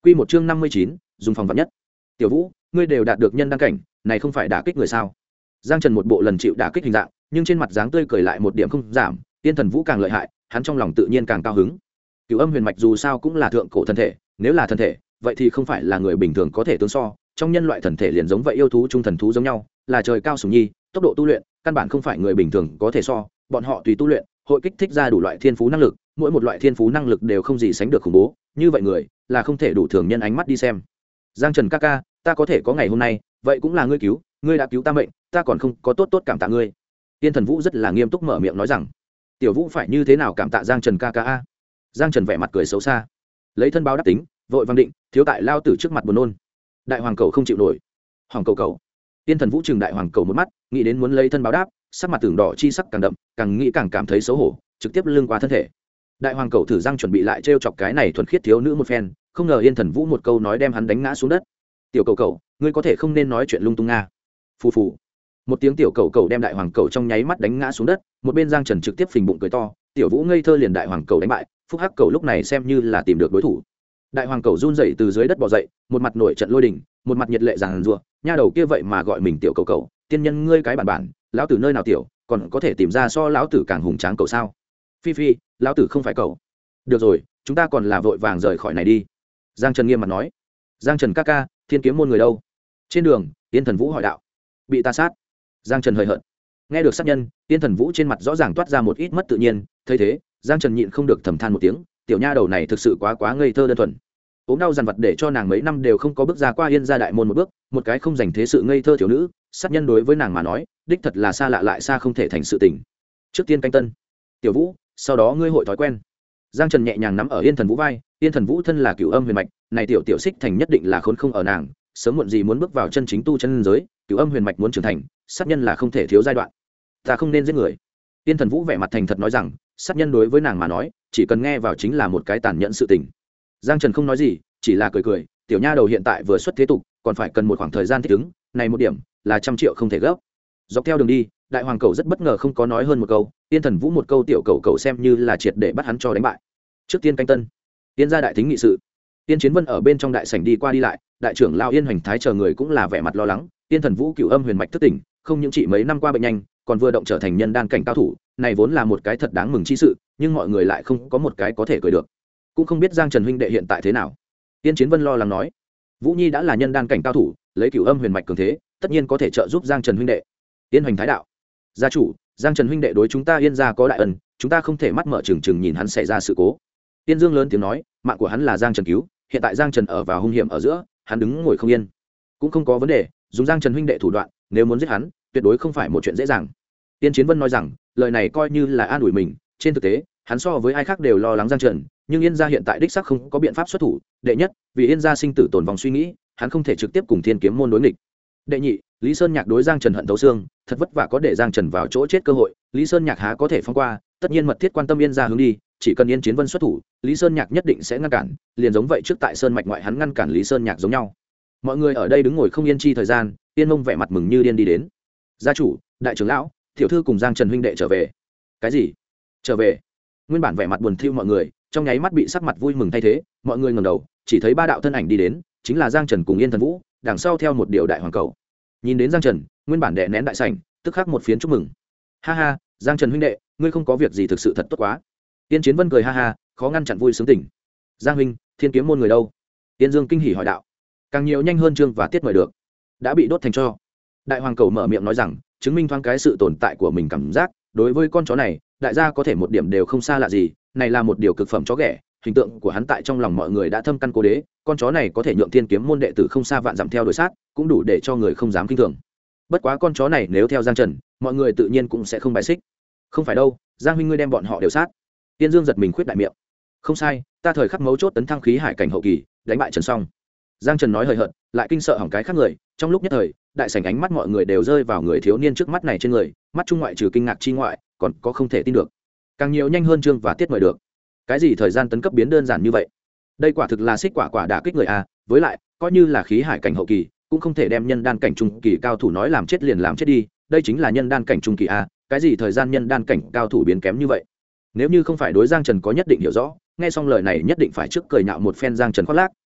Quy một chương 59, dùng phòng vạn nhất. Tiểu Vũ, ngươi đều đạt được nhân đăng cảnh, này không phải đả kích người sao? Giang Trần một bộ lần chịu đả kích hình dạng, nhưng trên mặt dáng tươi cười lại một điểm không giảm, Tiên Thần Vũ càng lợi hại, hắn trong lòng tự nhiên càng cao hứng. Cửu Âm Huyền Mạch dù sao cũng là thượng cổ thân thể, nếu là thân thể, vậy thì không phải là người bình thường có thể tương so, trong nhân loại thần thể liền giống vậy yêu thú trung thần thú giống nhau, là trời cao sủng nhi, tốc độ tu luyện, căn bản không phải người bình thường có thể so, bọn họ tùy tu luyện, hội kích thích ra đủ loại thiên phú năng lực, mỗi một loại thiên phú năng lực đều không gì sánh được khủng bố, như vậy người là không thể đủ thường nhân ánh mắt đi xem. Giang Trần ca ca, ta có thể có ngày hôm nay, vậy cũng là ngươi cứu, ngươi đã cứu ta mệnh, ta còn không có tốt cảm tạ ngươi. Tiên Thần Vũ rất là nghiêm túc mở miệng nói rằng, Tiểu Vũ phải như thế nào cảm tạ Giang Trần ca ca a? Giang Trần vẻ mặt cười xấu xa, lấy thân báo đáp tính, vội vàng định, thiếu tại lao tử trước mặt buồn nôn. Đại hoàng cầu không chịu nổi, hoàng cầu. Tiên Thần Vũ trừng đại hoàng cầu một mắt, nghĩ đến muốn lấy thân báo đáp, sắc mặt tưởng đỏ chi sắc càng đậm, càng nghĩ càng cảm thấy xấu hổ, trực tiếp lưng qua thân thể. Đại hoàng cầu thử răng chuẩn bị lại trêu chọc cái này thuần khiết thiếu nữ một phen, không ngờ Yên Thần Vũ một câu nói đem hắn đánh ngã xuống đất. Tiểu cầu, ngươi có thể không nên nói chuyện lung tung nga. Phù phù. Một tiếng tiểu cầu đem đại hoàng cầu trong nháy mắt đánh ngã xuống đất, một bên Giang Trần trực tiếp phình bụng cười to, Tiểu Vũ ngây thơ liền đại hoàng cầu đánh bại, phúc hắc cầu lúc này xem như là tìm được đối thủ. Đại hoàng cầu run rẩy từ dưới đất bò dậy, một mặt nổi trận lôi đình, một mặt nhiệt lệ giằng giụa, nha đầu kia vậy mà gọi mình tiểu cầu, tiên nhân ngươi cái bản, lão tử nơi nào tiểu, còn có thể tìm ra so lão tử càng hùng tráng cầu sao? Phi, lão tử không phải cầu. Được rồi, chúng ta còn là vội vàng rời khỏi này đi. Giang Trần nghiêm mặt nói. Giang Trần ca ca, Thiên Kiếm môn người đâu? Trên đường, Yên Thần Vũ hỏi đạo. Bị ta sát. Giang Trần hời hợt. Nghe được sát nhân, Yên Thần Vũ trên mặt rõ ràng toát ra một ít mất tự nhiên, thấy thế, Giang Trần nhịn không được thầm than một tiếng, tiểu nha đầu này thực sự quá ngây thơ đơn thuần. Ốm đau dằn vặt để cho nàng mấy năm đều không có bước ra qua Yên gia đại môn một bước, một cái không dành thế sự ngây thơ thiếu nữ, sát nhân đối với nàng mà nói, đích thật là xa lạ lại xa không thể thành sự tình. Trước tiên canh tân, Tiểu Vũ, sau đó ngươi hội thói quen. Giang Trần nhẹ nhàng nắm ở Yên Thần Vũ vai, Yên Thần Vũ thân là Cửu Âm Huyền Mạch, này tiểu xích thành nhất định là khốn không ở nàng, sớm muộn gì muốn bước vào chân chính tu chân giới, Cửu Âm Huyền Mạch muốn trưởng thành, sát nhân là không thể thiếu giai đoạn. Ta không nên giết người. Yên Thần Vũ vẻ mặt thành thật nói rằng, sát nhân đối với nàng mà nói, chỉ cần nghe vào chính là một cái tàn nhẫn sự tình. Giang Trần không nói gì, chỉ là cười, tiểu nha đầu hiện tại vừa xuất thế tục, còn phải cần một khoảng thời gian thích ứng, này một điểm là 100 triệu không thể gấp. Dọc theo đường đi, đại hoàng cầu rất bất ngờ không có nói hơn một câu, Yên Thần Vũ một câu tiểu cầu xem như là triệt để bắt hắn cho đánh bại. Trước tiên canh tân, Yên gia đại thính nghị sự. Yên Chiến Vân ở bên trong đại sảnh đi qua đi lại, đại trưởng lão Yên Hoành Thái chờ người cũng là vẻ mặt lo lắng, Yên Thần Vũ Cửu Âm Huyền Mạch thức tỉnh, không những chỉ mấy năm qua bệnh nhanh, còn vừa động trở thành nhân đan cảnh cao thủ, này vốn là một cái thật đáng mừng chi sự, nhưng mọi người lại không có một cái có thể cười được. Cũng không biết Giang Trần huynh đệ hiện tại thế nào. Yên Chiến Vân lo lắng nói, Vũ Nhi đã là nhân đan cảnh cao thủ, lấy Cửu Âm Huyền Mạch cường thế, tất nhiên có thể trợ giúp Giang Trần huynh đệ. Yên Hoành Thái đạo, gia chủ, Giang Trần huynh đệ đối chúng ta Yên gia có đại ân, chúng ta không thể mắt mở trừng nhìn hắn xảy ra sự cố. Tiên Dương lớn tiếng nói, mạng của hắn là Giang Trần cứu, hiện tại Giang Trần ở vào hung hiểm ở giữa, hắn đứng ngồi không yên, cũng không có vấn đề, dùng Giang Trần huynh đệ thủ đoạn, nếu muốn giết hắn, tuyệt đối không phải một chuyện dễ dàng. Tiên Chiến Vân nói rằng, lời này coi như là an ủi mình, trên thực tế, hắn so với ai khác đều lo lắng Giang Trần, nhưng Yên gia hiện tại đích xác không có biện pháp xuất thủ, đệ nhất, vì Yên gia sinh tử tồn vong suy nghĩ, hắn không thể trực tiếp cùng Thiên Kiếm môn đối nghịch. Đệ nhị, Lý Sơn Nhạc đối Giang Trần hận thấu xương, thật vất vả có để Giang Trần vào chỗ chết cơ hội, Lý Sơn Nhạc há có thể phong qua, tất nhiên mật thiết quan tâm Yên gia hướng đi, chỉ cần Yên Chiến Vân xuất thủ, Lý Sơn Nhạc nhất định sẽ ngăn cản, liền giống vậy trước tại Sơn mạch ngoại hắn ngăn cản Lý Sơn Nhạc giống nhau. Mọi người ở đây đứng ngồi không yên chi thời gian, Tiên Mông vẻ mặt mừng như điên đi đến. Gia chủ, đại trưởng lão, tiểu thư cùng Giang Trần huynh đệ trở về. Cái gì? Trở về? Nguyên bản vẻ mặt buồn thiu mọi người, trong nháy mắt bị sắc mặt vui mừng thay thế, mọi người ngẩng đầu, chỉ thấy ba đạo thân ảnh đi đến, chính là Giang Trần cùng Yên Thần Vũ, đằng sau theo một điều đại hoàng cầu. Nhìn đến Giang Trần, nguyên bản đè nén đại sảnh, tức khắc một phiến chúc mừng. Ha ha, Giang Trần huynh đệ, ngươi không có việc gì thực sự thật tốt quá. Tiên Chiến Vân cười ha ha, khó ngăn chặn vui sướng tỉnh. Giang huynh, Thiên Kiếm môn người đâu? Tiên Dương kinh hỉ hỏi đạo. Càng nhiều nhanh hơn Trương và Tiết mời được. Đã bị đốt thành tro. Đại hoàng cầu mở miệng nói rằng, chứng minh thoáng cái sự tồn tại của mình cảm giác, đối với con chó này, đại gia có thể một điểm đều không xa lạ gì, này là một điều cực phẩm chó ghẻ, hình tượng của hắn tại trong lòng mọi người đã thâm căn cố đế, con chó này có thể nhượng Thiên Kiếm môn đệ tử không xa vạn dặm theo đuổi sát, cũng đủ để cho người không dám khinh thường. Bất quá con chó này nếu theo Giang Trần, mọi người tự nhiên cũng sẽ không bài xích. Không phải đâu, Giang huynh ngươi đem bọn họ đều sát. Tiên Dương giật mình khuyết đại miệng. Không sai, ta thời khắc mấu chốt tấn thăng khí hải cảnh hậu kỳ, đánh bại Trần Song. Giang Trần nói hời hợt, lại kinh sợ hỏng cái khác người, trong lúc nhất thời, đại sảnh ánh mắt mọi người đều rơi vào người thiếu niên trước mắt này trên người, mắt trung ngoại trừ kinh ngạc chi ngoại, còn có không thể tin được. Càng nhiều nhanh hơn Trương và Tiết mời được. Cái gì thời gian tấn cấp biến đơn giản như vậy? Đây quả thực là xích quả đả kích người a, với lại, coi như là khí hải cảnh hậu kỳ, cũng không thể đem nhân đan cảnh trung kỳ cao thủ nói làm chết liền làm chết đi, đây chính là nhân đan cảnh trung kỳ a, cái gì thời gian nhân đan cảnh cao thủ biến kém như vậy? Nếu như không phải đối Giang Trần có nhất định hiểu rõ, nghe xong lời này nhất định phải trước cười nhạo một phen Giang Trần khoác lác,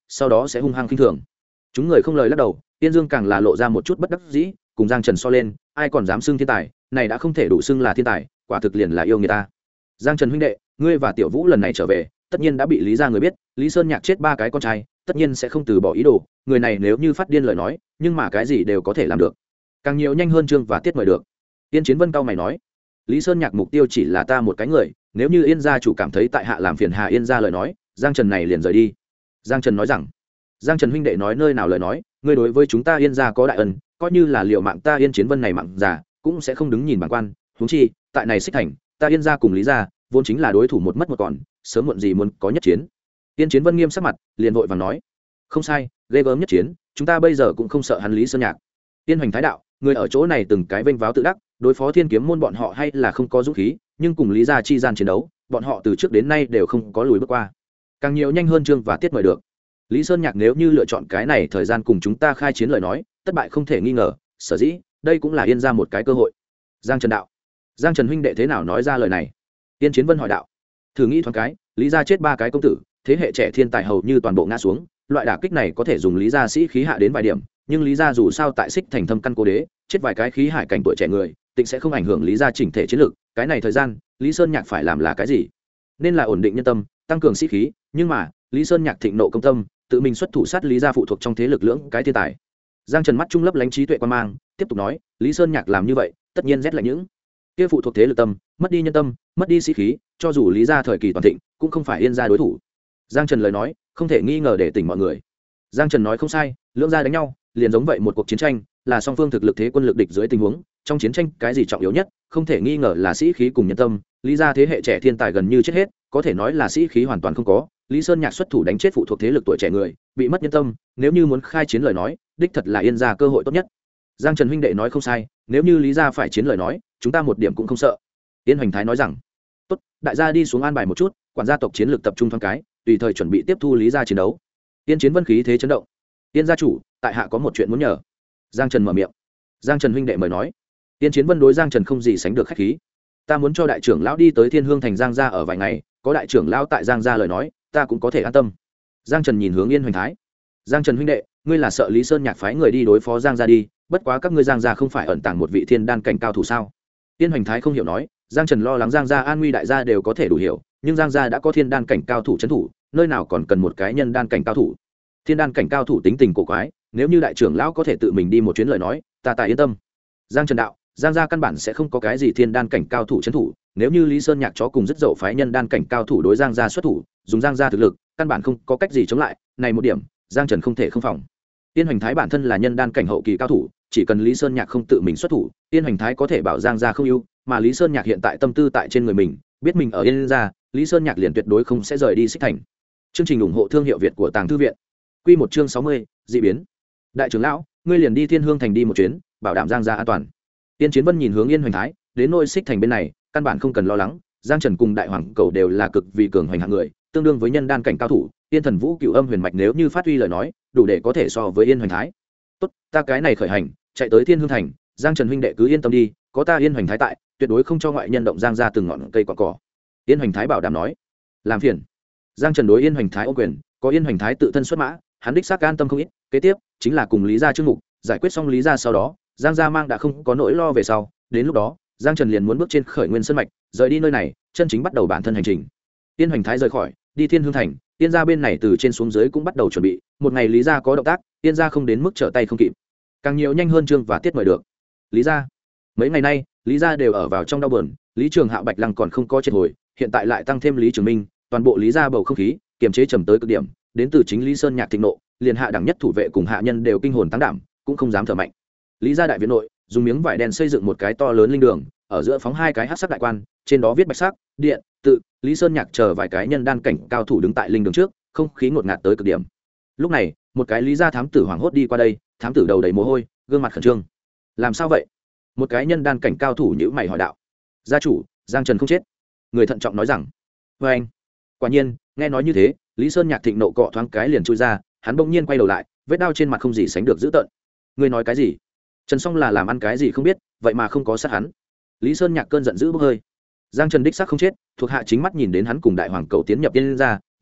sau đó sẽ hung hăng khinh thường. Chúng người không lời lắc đầu, Tiên Dương càng là lộ ra một chút bất đắc dĩ, cùng Giang Trần so lên, ai còn dám xưng thiên tài, này đã không thể đủ xưng là thiên tài, quả thực liền là yêu người ta. Giang Trần huynh đệ, ngươi và Tiểu Vũ lần này trở về, tất nhiên đã bị Lý gia người biết, Lý Sơn Nhạc chết 3 cái con trai, tất nhiên sẽ không từ bỏ ý đồ, người này nếu như phát điên lời nói, nhưng mà cái gì đều có thể làm được. Càng nhiều nhanh hơn chương và tiết mời được. Tiên Chiến Vân cao mày nói, Lý Sơn Nhạc mục tiêu chỉ là ta một cái người, nếu như Yên gia chủ cảm thấy tại hạ làm phiền Hà Yên gia lời nói, Giang Trần này liền rời đi. Giang Trần nói rằng, Giang Trần huynh đệ nói nơi nào lời nói, ngươi đối với chúng ta Yên gia có đại ân, coi như là liệu mạng ta Yên Chiến Vân này mạng già, cũng sẽ không đứng nhìn bản quan, huống chi, tại này Xích Thành, ta Yên gia cùng Lý gia, vốn chính là đối thủ một mất một còn, sớm muộn gì muốn có nhất chiến. Yên Chiến Vân nghiêm sắc mặt, liền vội vàng nói, không sai, ghê gớm nhất chiến, chúng ta bây giờ cũng không sợ hắn Lý Sơn Nhạc. Tiên Hoành Thái đạo, người ở chỗ này từng cái vênh váo tự đắc, đối phó Thiên Kiếm môn bọn họ hay là không có dũng khí, nhưng cùng Lý gia chi gian chiến đấu, bọn họ từ trước đến nay đều không có lùi bước qua. Càng nhiều nhanh hơn chương và tiết mời được. Lý Sơn Nhạc nếu như lựa chọn cái này thời gian cùng chúng ta khai chiến lời nói, thất bại không thể nghi ngờ, sở dĩ, đây cũng là Yên gia một cái cơ hội. Giang Trần đạo, Giang Trần huynh đệ thế nào nói ra lời này? Tiên Chiến Vân hỏi đạo, thử nghĩ thoáng cái, Lý gia chết 3 cái công tử, thế hệ trẻ thiên tài hầu như toàn bộ ngã xuống, loại đả kích này có thể dùng Lý gia sĩ khí hạ đến vài điểm, nhưng Lý gia dù sao tại Xích Thành thâm căn cố đế, chết vài cái khí hải cảnh tuổi trẻ người, tịnh sẽ không ảnh hưởng Lý gia chỉnh thể chiến lược, cái này thời gian, Lý Sơn Nhạc phải làm là cái gì? Nên là ổn định nhân tâm, tăng cường sĩ khí, nhưng mà, Lý Sơn Nhạc thịnh nộ công tâm, tự mình xuất thủ sát Lý gia phụ thuộc trong thế lực lưỡng cái thiên tài. Giang Trần mắt trung lấp lánh trí tuệ quan mang, tiếp tục nói, Lý Sơn Nhạc làm như vậy, tất nhiên rét lạnh những kia phụ thuộc thế lực tâm, mất đi nhân tâm, mất đi sĩ khí, cho dù Lý gia thời kỳ toàn thịnh, cũng không phải Yên gia đối thủ. Giang Trần lời nói, không thể nghi ngờ để tỉnh mọi người. Giang Trần nói không sai, lưỡng gia đánh nhau, liền giống vậy một cuộc chiến tranh, là song phương thực lực thế quân lực địch dưới tình huống, trong chiến tranh cái gì trọng yếu nhất, không thể nghi ngờ là sĩ khí cùng nhân tâm. Lý gia thế hệ trẻ thiên tài gần như chết hết, có thể nói là sĩ khí hoàn toàn không có. Lý Sơn Nhạc xuất thủ đánh chết phụ thuộc thế lực tuổi trẻ người, bị mất nhân tâm, nếu như muốn khai chiến lời nói, đích thật là Yên gia cơ hội tốt nhất. Giang Trần huynh đệ nói không sai, nếu như Lý gia phải chiến lời nói, chúng ta một điểm cũng không sợ. Yên Hoành Thái nói rằng, tốt, đại gia đi xuống an bài một chút, quản gia tộc chiến lược tập trung thoáng cái, tùy thời chuẩn bị tiếp thu Lý gia chiến đấu. Yên Chiến Vân khí thế chấn động. Yên gia chủ, tại hạ có một chuyện muốn nhờ. Giang Trần mở miệng. Giang Trần huynh đệ mời nói. Yên Chiến Vân đối Giang Trần không gì sánh được khách khí. Ta muốn cho đại trưởng lão đi tới Thiên Hương thành Giang gia ở vài ngày, có đại trưởng lão tại Giang gia lời nói, ta cũng có thể an tâm. Giang Trần nhìn hướng Yên Hoành Thái. Giang Trần huynh đệ, ngươi là sợ Lý Sơn Nhạc phái người đi đối phó Giang gia đi, bất quá các ngươi Giang gia không phải ẩn tàng một vị thiên đan cảnh cao thủ sao? Yên Hoành Thái không hiểu nói, Giang Trần lo lắng Giang gia an nguy đại gia đều có thể đủ hiểu, nhưng Giang gia đã có thiên đan cảnh cao thủ trấn thủ, nơi nào còn cần một cái nhân đan cảnh cao thủ? Thiên đan cảnh cao thủ tính tình cổ quái, nếu như đại trưởng lão có thể tự mình đi một chuyến lời nói, ta tài yên tâm. Giang Trần đạo, Giang gia căn bản sẽ không có cái gì thiên đan cảnh cao thủ trấn thủ, nếu như Lý Sơn Nhạc chó cùng rất dậu phái nhân đan cảnh cao thủ đối Giang gia xuất thủ, dùng Giang gia thực lực, căn bản không có cách gì chống lại, này một điểm, Giang Trần không thể không phòng. Tiên Hoành Thái bản thân là nhân đan cảnh hậu kỳ cao thủ, chỉ cần Lý Sơn Nhạc không tự mình xuất thủ, Tiên Hoành Thái có thể bảo Giang gia không ưu, mà Lý Sơn Nhạc hiện tại tâm tư tại trên người mình, biết mình ở Yên gia, Lý Sơn Nhạc liền tuyệt đối không sẽ rời đi Xích Thành. Chương trình ủng hộ thương hiệu Việt của Tàng Thư viện. Quy một chương 60, dị biến. Đại trưởng lão, ngươi liền đi Thiên Hương thành đi một chuyến, bảo đảm Giang gia an toàn. Tiên Chiến Vân nhìn hướng Yên Hoành Thái, đến nôi Xích Thành bên này, căn bản không cần lo lắng, Giang Trần cùng Đại Hoàng Cầu đều là cực vì cường hoành hạng người, tương đương với nhân đan cảnh cao thủ, Tiên Thần Vũ Cửu Âm Huyền Mạch nếu như phát huy lời nói, đủ để có thể so với Yên Hoành Thái. Tốt, ta cái này khởi hành, chạy tới Thiên Hương thành, Giang Trần huynh đệ cứ yên tâm đi, có ta Yên Hoành Thái tại, tuyệt đối không cho ngoại nhân động Giang gia từng ngọn cây quả cỏ. Yên Hoành Thái bảo đảm nói. Làm phiền. Giang Trần đối Yên Hoành Thái ô quyền, có Yên Hoành Thái tự thân xuất mã, hắn đích xác an tâm không ít, kế tiếp chính là cùng Lý gia chương mục, giải quyết xong Lý gia sau đó, Giang gia mang đã không có nỗi lo về sau, đến lúc đó, Giang Trần liền muốn bước trên khởi nguyên sơn mạch, rời đi nơi này, chân chính bắt đầu bản thân hành trình. Yên Hoành Thái rời khỏi, đi Thiên Hương thành, Yên gia bên này từ trên xuống dưới cũng bắt đầu chuẩn bị, một ngày Lý gia có động tác, Yên gia không đến mức trở tay không kịp. Càng nhiều nhanh hơn chương và tiết mời được. Lý gia. Mấy ngày nay, Lý gia đều ở vào trong đau buồn, Lý Trường Hạo Bạch Lăng còn không có triệt hồi, hiện tại lại tăng thêm Lý Trường Minh, toàn bộ Lý gia bầu không khí kiềm chế trầm tới cực điểm, đến từ chính Lý Sơn Nhạc thịnh nộ, liền hạ đẳng nhất thủ vệ cùng hạ nhân đều kinh hồn tăng đảm, cũng không dám thở mạnh. Lý gia đại viện nội, dùng miếng vải đen xây dựng một cái to lớn linh đường, ở giữa phóng 2 cái hắc sắc đại quan, trên đó viết bạch sắc, điện, tự, Lý Sơn Nhạc chờ vài cái nhân đan cảnh cao thủ đứng tại linh đường trước, không khí ngột ngạt tới cực điểm. Lúc này, một cái Lý gia thám tử hoảng hốt đi qua đây, thám tử đầu đầy mồ hôi, gương mặt khẩn trương. Làm sao vậy? Một cái nhân đan cảnh cao thủ nhíu mày hỏi đạo. Gia chủ, Giang Trần không chết. Người thận trọng nói rằng. Và anh. Quả nhiên, nghe nói như thế, Lý Sơn Nhạc thịnh nộ cọ thoáng cái liền chui ra, hắn bỗng nhiên quay đầu lại, vết đau trên mặt không gì sánh được dữ tợn. Ngươi nói cái gì? Trần Song là làm ăn cái gì không biết, vậy mà không có sát hắn. Lý Sơn Nhạc cơn giận dữ bốc hơi. Giang Trần đích xác không chết, thuộc hạ chính mắt nhìn đến hắn cùng Đại Hoàng Cầu tiến nhập Tiên gia, đối,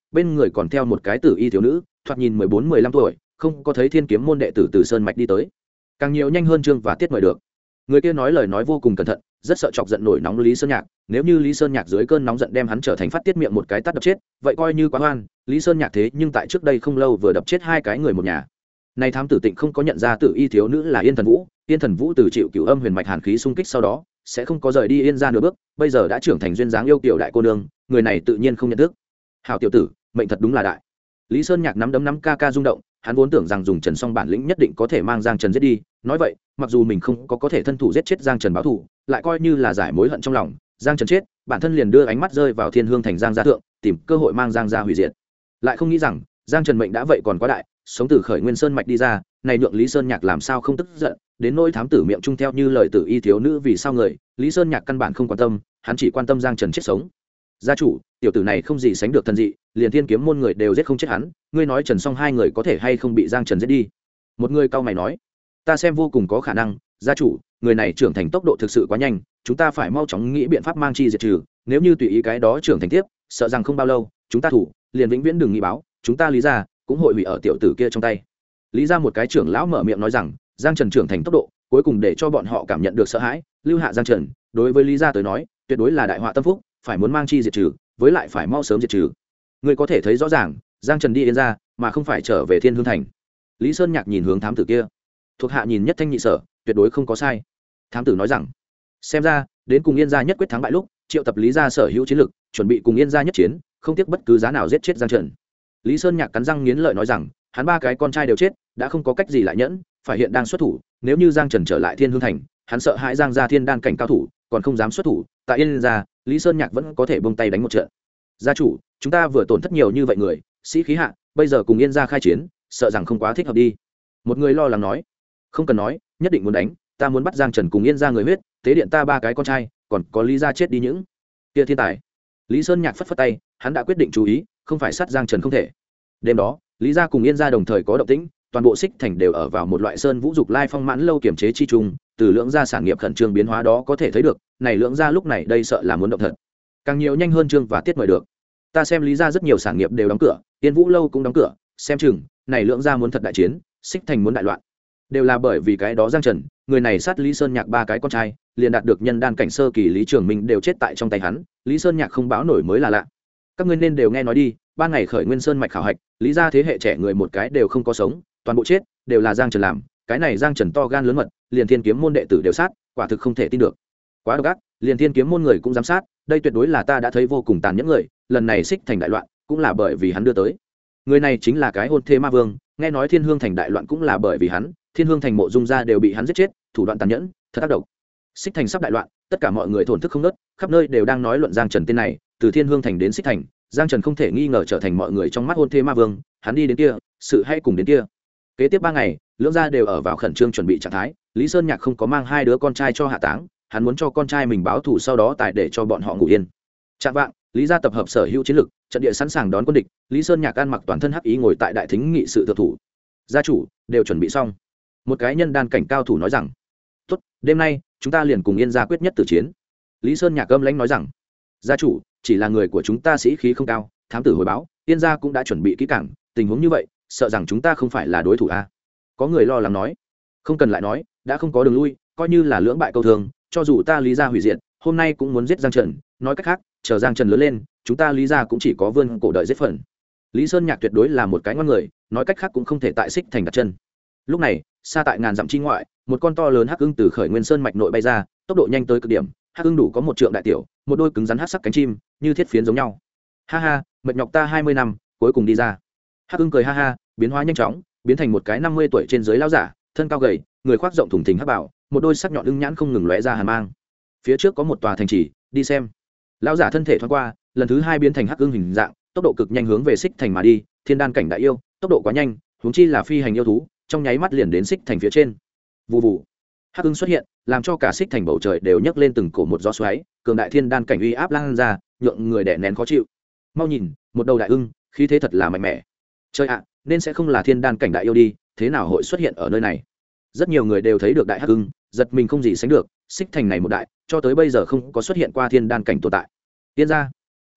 bên người còn theo một cái tử y thiếu nữ thoạt nhìn 14-15 tuổi, không có thấy thiên kiếm môn đệ tử từ sơn mạch đi tới. Càng nhiều nhanh hơn Trương và Tiết mời được. Người kia nói lời nói vô cùng cẩn thận, rất sợ chọc giận nổi nóng Lý Sơn Nhạc, nếu như Lý Sơn Nhạc dưới cơn nóng giận đem hắn trở thành phát tiết miệng một cái tát đập chết, vậy coi như quá oan. Lý Sơn Nhạc thế nhưng tại trước đây không lâu vừa đập chết 2 cái người một nhà. Nay thám tử Tịnh không có nhận ra tử y thiếu nữ là Yên Thần Vũ, Yên Thần Vũ từ chịu Cửu Âm huyền mạch hàn khí xung kích sau đó, sẽ không có rời đi Yên gia nửa bước, bây giờ đã trưởng thành duyên dáng yêu kiều đại cô nương, người này tự nhiên không nhận thức. Hảo tiểu tử, mệnh thật đúng là đại. Lý Sơn Nhạc nắm đấm nắm ca ca rung động, hắn vốn tưởng rằng dùng Trần Song bản lĩnh nhất định có thể mang Giang Trần giết đi, nói vậy, mặc dù mình không có thể thân thủ giết chết Giang Trần báo thù, lại coi như là giải mối hận trong lòng. Giang Trần chết, bản thân liền đưa ánh mắt rơi vào Thiên Hương thành Giang gia thượng, tìm cơ hội mang Giang gia hủy diệt. Lại không nghĩ rằng, Giang Trần mệnh đã vậy còn quá đại, sống từ khởi nguyên sơn mạch đi ra, này nhượng Lý Sơn Nhạc làm sao không tức giận, đến nỗi thám tử miệng trung theo như lời tử y thiếu nữ vì sao người, Lý Sơn Nhạc căn bản không quan tâm, hắn chỉ quan tâm Giang Trần chết sống. Gia chủ, tiểu tử này không gì sánh được thần dị, liền Thiên kiếm môn người đều giết không chết hắn, ngươi nói Trần Song 2 người có thể hay không bị Giang Trần giết đi? Một người cau mày nói, ta xem vô cùng có khả năng, gia chủ, người này trưởng thành tốc độ thực sự quá nhanh, chúng ta phải mau chóng nghĩ biện pháp mang chi diệt trừ, nếu như tùy ý cái đó trưởng thành tiếp, sợ rằng không bao lâu, chúng ta thủ, liền vĩnh viễn đừng nghĩ báo, chúng ta Lý gia cũng hội hủy ở tiểu tử kia trong tay. Lý gia một cái trưởng lão mở miệng nói rằng, Giang Trần trưởng thành tốc độ, cuối cùng để cho bọn họ cảm nhận được sợ hãi, lưu hạ Giang Trần, đối với Lý gia tới nói, tuyệt đối là đại họa tâm phúc, phải muốn mang chi diệt trừ, với lại phải mau sớm diệt trừ. Người có thể thấy rõ ràng, Giang Trần đi Yên gia, mà không phải trở về Thiên Hương thành. Lý Sơn Nhạc nhìn hướng thám tử kia, thuộc hạ nhìn nhất thanh nhị sở, tuyệt đối không có sai. Thám tử nói rằng, xem ra đến cùng Yên gia nhất quyết thắng bại lúc, triệu tập Lý gia sở hữu chiến lực, chuẩn bị cùng Yên gia nhất chiến, không tiếc bất cứ giá nào giết chết Giang Trần. Lý Sơn Nhạc cắn răng nghiến lợi nói rằng, hắn 3 cái con trai đều chết, đã không có cách gì lại nhẫn, phải hiện đang xuất thủ, nếu như Giang Trần trở lại Thiên Hương thành, hắn sợ hãi Giang gia thiên đan cảnh cao thủ, còn không dám xuất thủ, tại Yên gia, Lý Sơn Nhạc vẫn có thể buông tay đánh một trận. Gia chủ, chúng ta vừa tổn thất nhiều như vậy người, sĩ khí hạ, bây giờ cùng Yên gia khai chiến, sợ rằng không quá thích hợp đi. Một người lo lắng nói, không cần nói, nhất định muốn đánh, ta muốn bắt Giang Trần cùng Yên gia người huyết, tế điện ta 3 cái con trai, còn có Lý gia chết đi những kia thiên tài. Lý Sơn Nhạc phất phất tay, hắn đã quyết định chú ý, không phải sát Giang Trần không thể. Đêm đó, Lý gia cùng Yên gia đồng thời có động tĩnh, toàn bộ Xích Thành đều ở vào một loại sơn vũ dục lai phong mãn lâu kiểm chế chi trùng, từ lưỡng gia sản nghiệp khẩn trương biến hóa đó có thể thấy được, này lưỡng gia lúc này đây sợ là muốn động thật. Càng nhiều nhanh hơn Trương và Tiết mời được. Ta xem Lý gia rất nhiều sản nghiệp đều đóng cửa, Yên Vũ lâu cũng đóng cửa, xem chừng này lưỡng gia muốn thật đại chiến, Xích Thành muốn đại loạn. Đều là bởi vì cái đó Giang Trần, người này sát Lý Sơn Nhạc 3 cái con trai, liền đạt được nhân đan cảnh sơ kỳ Lý Trường Minh đều chết tại trong tay hắn, Lý Sơn Nhạc không báo nổi mới là lạ. Các ngươi nên đều nghe nói đi, ban ngày khởi nguyên sơn mạch khảo hạch, Lý gia thế hệ trẻ người một cái đều không có sống, toàn bộ chết, đều là Giang Trần làm, cái này Giang Trần to gan lớn mật, liền Thiên kiếm môn đệ tử đều sát, quả thực không thể tin được. Quá độc ác, liền Thiên kiếm môn người cũng dám sát, đây tuyệt đối là ta đã thấy vô cùng tàn nhẫn người, lần này Xích Thành đại loạn, cũng là bởi vì hắn đưa tới. Người này chính là cái hôn thê ma vương, nghe nói Thiên Hương thành đại loạn cũng là bởi vì hắn, Thiên Hương thành mộ dung gia đều bị hắn giết chết, thủ đoạn tàn nhẫn, thật ác độc. Xích Thành sắp đại loạn, tất cả mọi người thổn thức không ngớt, khắp nơi đều đang nói luận Giang Trần tên này, từ Thiên Hương thành đến Xích Thành, Giang Trần không thể nghi ngờ trở thành mọi người trong mắt hôn thê ma vương, hắn đi đến kia, sự hay cùng đến kia. Kế tiếp 3 ngày, lưỡng gia đều ở vào khẩn trương chuẩn bị trạng thái, Lý Sơn Nhạc không có mang 2 đứa con trai cho hạ táng, hắn muốn cho con trai mình báo thù sau đó tại để cho bọn họ ngủ yên. Trạng vạng, Lý gia tập hợp sở hữu chiến lực, trận địa sẵn sàng đón quân địch, Lý Sơn Nhạc ăn mặc toàn thân hắc ý ngồi tại đại thính nghị sự thượng thủ. Gia chủ, đều chuẩn bị xong. Một cái nhân đan cảnh cao thủ nói rằng, tốt, đêm nay chúng ta liền cùng Yên gia quyết nhất tử chiến. Lý Sơn Nhạc âm lãnh nói rằng, gia chủ, chỉ là người của chúng ta sĩ khí không cao, thám tử hồi báo, Yên gia cũng đã chuẩn bị kỹ càng, tình huống như vậy, sợ rằng chúng ta không phải là đối thủ a. Có người lo lắng nói, không cần lại nói, đã không có đường lui, coi như là lưỡng bại câu thường, cho dù ta Lý gia hủy diệt, hôm nay cũng muốn giết Giang Trần, nói cách khác, chờ Giang Trần lớn lên, chúng ta Lý gia cũng chỉ có vươn cổ đợi giết phần. Lý Sơn Nhạc tuyệt đối là một cái ngoan người, nói cách khác cũng không thể tại Xích Thành đặt chân. Lúc này, xa tại ngàn dặm chi ngoại, một con to lớn hắc ưng từ khởi nguyên sơn mạch nội bay ra, tốc độ nhanh tới cực điểm, hắc ưng đủ có 1 trượng đại tiểu, một đôi cứng rắn hắc sắc cánh chim, như thiết phiến giống nhau. Ha ha, mệt nhọc ta 20 năm, cuối cùng đi ra. Hắc ưng cười ha ha, biến hóa nhanh chóng, biến thành một cái 50 tuổi trên dưới lão giả, thân cao gầy, người khoác rộng thùng thình hắc bảo, một đôi sắc nhọn ưng nhãn không ngừng lóe ra hàn mang. Phía trước có một tòa thành trì, đi xem. Lão giả thân thể thoáng qua, lần thứ 2 biến thành hắc ưng hình dạng, tốc độ cực nhanh hướng về Xích Thành mà đi, thiên đan cảnh đại yêu, tốc độ quá nhanh, huống chi là phi hành yêu thú, trong nháy mắt liền đến Xích Thành phía trên. Vù vù, hắc ưng xuất hiện, làm cho cả Xích Thành bầu trời đều nhấc lên từng cổ một gió xoáy, cường đại thiên đan cảnh uy áp lan ra, nhượng người đè nén khó chịu. Mau nhìn, một đầu đại ưng, khí thế thật là mạnh mẽ. Trời ạ, nên sẽ không là thiên đan cảnh đại yêu đi, thế nào hội xuất hiện ở nơi này? Rất nhiều người đều thấy được đại hắc ưng, giật mình không gì sánh được, Xích Thành này một đại, cho tới bây giờ không có xuất hiện qua thiên đan cảnh tồn tại. Tiên gia,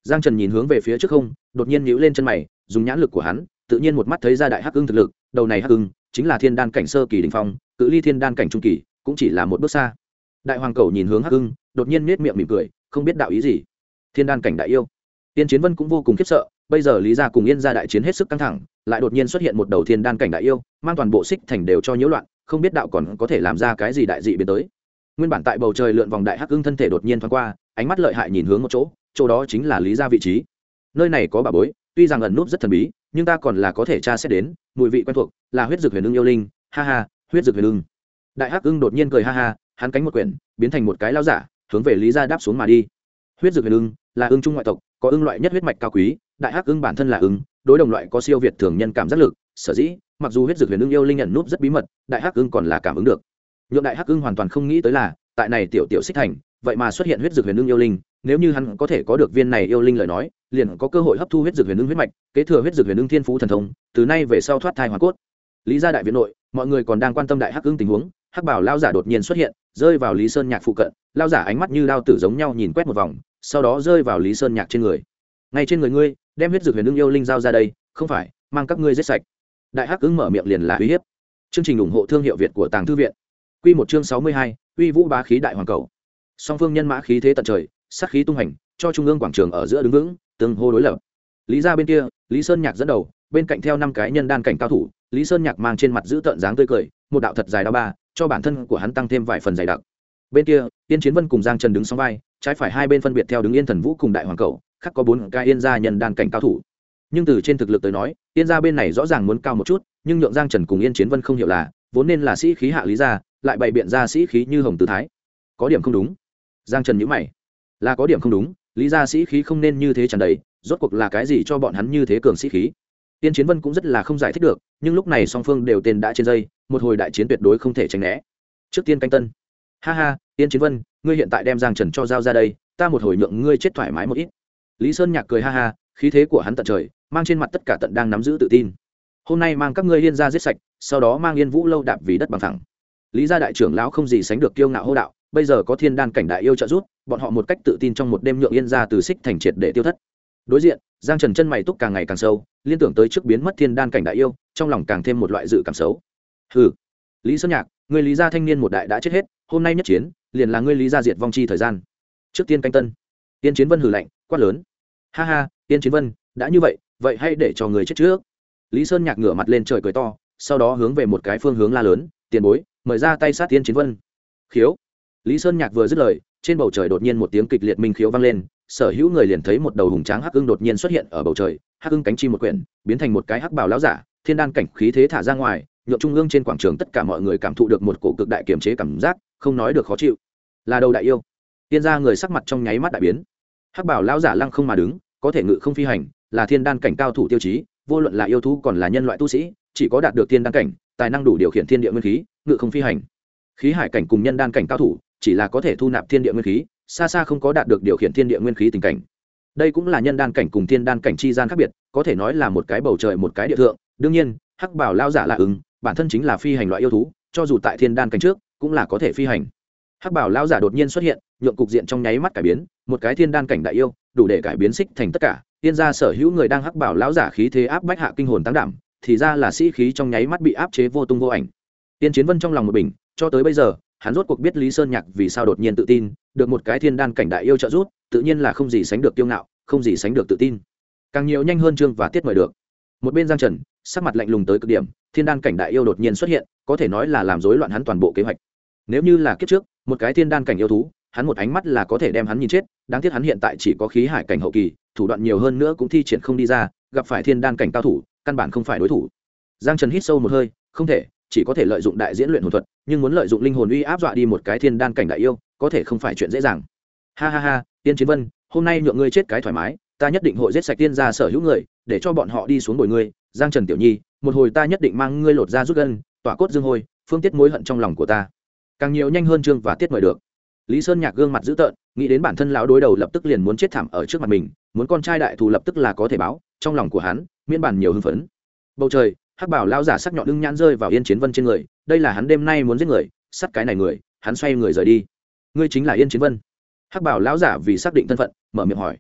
Giang Trần nhìn hướng về phía trước không, đột nhiên nhíu lên chân mày, dùng nhãn lực của hắn tự nhiên một mắt thấy ra đại hắc ưng thực lực. Đầu này hắc ưng chính là thiên đan cảnh sơ kỳ đỉnh phong, cự ly thiên đan cảnh trung kỳ cũng chỉ là một bước xa. Đại hoàng cầu nhìn hướng hắc ưng, đột nhiên nết miệng mỉm cười, không biết đạo ý gì. Thiên đan cảnh đại yêu. Tiên Chiến Vân cũng vô cùng khiếp sợ, bây giờ Lý gia cùng Yên gia đại chiến hết sức căng thẳng, lại đột nhiên xuất hiện một đầu thiên đan cảnh đại yêu, mang toàn bộ Xích Thành đều cho nhiễu loạn, không biết đạo còn có thể làm ra cái gì đại dị biến tới. Nguyên bản tại bầu trời lượn vòng đại hắc ưng thân thể đột nhiên thoáng qua, ánh mắt lợi hại nhìn hướng một chỗ, chỗ đó chính là Lý gia vị trí. Nơi này có bảo bối, tuy rằng ẩn núp rất thần bí, nhưng ta còn là có thể tra xét đến, mùi vị quen thuộc, là huyết dược huyền ưng yêu linh, ha ha, huyết dược huyền ưng. Đại hắc ưng đột nhiên cười ha ha, hắn cánh một quyển, biến thành một cái lao giả, hướng về Lý gia đáp xuống mà đi. Huyết dược huyền ưng là ưng trung ngoại tộc, có ưng loại nhất huyết mạch cao quý, đại hắc ưng bản thân là ưng, đối đồng loại có siêu việt thường nhân cảm giác lực, sở dĩ mặc dù huyết dược huyền ưng yêu linh nhận núp rất bí mật, đại hắc ưng còn là cảm ứng được. Nhưng đại hắc ưng hoàn toàn không nghĩ tới là, tại này tiểu tiểu Xích Thành, vậy mà xuất hiện huyết dược huyền ưng yêu linh, nếu như hắn có thể có được viên này yêu linh lời nói, liền có cơ hội hấp thu huyết dược huyền ưng huyết mạch, kế thừa huyết dược huyền ưng thiên phú thần thông, từ nay về sau thoát thai hoàn cốt. Lý gia đại viện nội, mọi người còn đang quan tâm đại hắc ưng tình huống, hắc bảo lão giả đột nhiên xuất hiện, rơi vào Lý Sơn Nhạc phụ cận, lão giả ánh mắt như đao tử giống nhau nhìn quét một vòng, sau đó rơi vào Lý Sơn Nhạc trên người. Ngay trên người ngươi, đem huyết dược huyền ưng yêu linh giao ra đây, không phải mang các ngươi giết sạch. Đại hắc ưng mở miệng liền là uy hiếp. Chương trình ủng hộ thương hiệu Việt của Tàng Thư viện. Quy một chương 62, uy vũ bá khí đại hoàng cầu. Song phương nhân mã khí thế tận trời, sát khí tung hành, cho trung ương quảng trường ở giữa đứng vững, tương hô đối lập. Lý gia bên kia, Lý Sơn Nhạc dẫn đầu, bên cạnh theo 5 cái nhân đan cảnh cao thủ, Lý Sơn Nhạc mang trên mặt giữ tợn dáng tươi cười, một đạo thật dài đao ba, cho bản thân của hắn tăng thêm vài phần dày đặc. Bên kia, Tiên Chiến Vân cùng Giang Trần đứng song vai, trái phải hai bên phân biệt theo đứng Yên Thần Vũ cùng Đại Hoàng Cầu, khác có 4 cái Yên gia nhân đan cảnh cao thủ. Nhưng từ trên thực lực tới nói, Yên gia bên này rõ ràng muốn cao một chút, nhưng nhượng Giang Trần cùng Yên Chiến Vân không hiểu là, vốn nên là sĩ khí hạ Lý gia, lại bày biện ra sĩ khí như hồng tứ thái. Có điểm không đúng. Giang Trần nhíu mày. Là có điểm không đúng, Lý gia sĩ khí không nên như thế tràn đầy, rốt cuộc là cái gì cho bọn hắn như thế cường sĩ khí? Tiên Chiến Vân cũng rất là không giải thích được, nhưng lúc này song phương đều tên đã trên dây, một hồi đại chiến tuyệt đối không thể tránh né. Trước tiên canh tân. Ha ha, Tiên Chiến Vân, ngươi hiện tại đem Giang Trần cho giao ra đây, ta một hồi nhượng ngươi chết thoải mái một ít. Lý Sơn Nhạc cười ha ha, khí thế của hắn tận trời, mang trên mặt tất cả tận đang nắm giữ tự tin. Hôm nay mang các ngươi Yên gia giết sạch, sau đó mang Yên Vũ lâu đạp vì đất bằng phẳng. Lý gia đại trưởng lão không gì sánh được kiêu ngạo hô đạo, bây giờ có thiên đan cảnh đại yêu trợ giúp, bọn họ một cách tự tin trong một đêm nhượng Yên gia từ Xích Thành triệt để tiêu thất. Đối diện, Giang Trần chân mày túc càng ngày càng sâu, liên tưởng tới trước biến mất thiên đan cảnh đại yêu, trong lòng càng thêm một loại dự cảm xấu. Hừ, Lý Sơn Nhạc, ngươi Lý gia thanh niên một đại đã chết hết, hôm nay nhất chiến, liền là ngươi Lý gia diệt vong chi thời gian. Trước tiên canh tân. Tiên Chiến Vân hừ lạnh, quát lớn. Ha ha, Tiên Chiến Vân, đã như vậy, vậy hãy để cho người chết trước. Lý Sơn Nhạc ngửa mặt lên trời cười to, sau đó hướng về một cái phương hướng la lớn, tiền bối, mời ra tay sát Tiên Chiến Vân. Khiếu. Lý Sơn Nhạc vừa dứt lời, trên bầu trời đột nhiên một tiếng kịch liệt minh khiếu vang lên, sở hữu người liền thấy một đầu hùng tráng hắc ưng đột nhiên xuất hiện ở bầu trời, hắc ưng cánh chim một quyển, biến thành một cái hắc bào lão giả, thiên đan cảnh khí thế thả ra ngoài, nhượng trung ương trên quảng trường tất cả mọi người cảm thụ được một cổ cực đại kiềm chế cảm giác, không nói được khó chịu. Là đầu đại yêu. Tiên gia người sắc mặt trong nháy mắt đại biến. Hắc bào lão giả lăng không mà đứng, có thể ngự không phi hành, là thiên đan cảnh cao thủ tiêu chí, vô luận là yêu thú còn là nhân loại tu sĩ, chỉ có đạt được thiên đan cảnh, tài năng đủ điều khiển thiên địa nguyên khí, ngự không phi hành. Khí hải cảnh cùng nhân đan cảnh cao thủ, chỉ là có thể thu nạp thiên địa nguyên khí, xa xa không có đạt được điều khiển thiên địa nguyên khí tình cảnh. Đây cũng là nhân đan cảnh cùng thiên đan cảnh chi gian khác biệt, có thể nói là một cái bầu trời một cái địa thượng. Đương nhiên, hắc bảo lao giả là ứng, bản thân chính là phi hành loại yêu thú, cho dù tại thiên đan cảnh trước, cũng là có thể phi hành. Hắc bảo lao giả đột nhiên xuất hiện, nhượng cục diện trong nháy mắt cải biến, một cái thiên đan cảnh đại yêu, đủ để cải biến Xích Thành tất cả. Tiên gia sở hữu người đang hắc bảo lão giả khí thế áp bách hạ kinh hồn tăng đảm, thì ra là sĩ khí trong nháy mắt bị áp chế vô tung vô ảnh. Tiên Chiến Vân trong lòng một bình, cho tới bây giờ, hắn rốt cuộc biết Lý Sơn Nhạc vì sao đột nhiên tự tin, được một cái thiên đan cảnh đại yêu trợ giúp, tự nhiên là không gì sánh được kiêu ngạo, không gì sánh được tự tin. Càng nhiều nhanh hơn chương và tiết mời được. Một bên Giang Trần, sắc mặt lạnh lùng tới cực điểm, thiên đan cảnh đại yêu đột nhiên xuất hiện, có thể nói là làm rối loạn hắn toàn bộ kế hoạch. Nếu như là kiếp trước, một cái thiên đan cảnh yêu thú, hắn một ánh mắt là có thể đem hắn nhìn chết, đáng tiếc hắn hiện tại chỉ có khí hải cảnh hậu kỳ, thủ đoạn nhiều hơn nữa cũng thi triển không đi ra, gặp phải thiên đan cảnh cao thủ, căn bản không phải đối thủ. Giang Trần hít sâu một hơi, không thể, chỉ có thể lợi dụng đại diễn luyện hồn thuật, nhưng muốn lợi dụng linh hồn uy áp dọa đi một cái thiên đan cảnh đại yêu, có thể không phải chuyện dễ dàng. Ha ha ha, Tiên Chiến Vân, hôm nay nhượng ngươi chết cái thoải mái, ta nhất định hội giết sạch tiên gia sở hữu người, để cho bọn họ đi xuống bồi ngươi. Giang Trần tiểu nhi, một hồi ta nhất định mang ngươi lột da rút gân, tỏa cốt dương hôi, phương tiết mối hận trong lòng của ta. Càng nhiều nhanh hơn chương và tiết mời được. Lý Sơn Nhạc gương mặt dữ tợn, nghĩ đến bản thân lão đối đầu lập tức liền muốn chết thảm ở trước mặt mình, muốn con trai đại thù lập tức là có thể báo, trong lòng của hắn miễn bản nhiều hưng phấn. Bầu trời, hắc bảo lão giả sắc nhọn ưng nhãn rơi vào Yên Chiến Vân trên người, đây là hắn đêm nay muốn giết người, sát cái này người, hắn xoay người rời đi. Ngươi chính là Yên Chiến Vân? Hắc bảo lão giả vì xác định thân phận, mở miệng hỏi.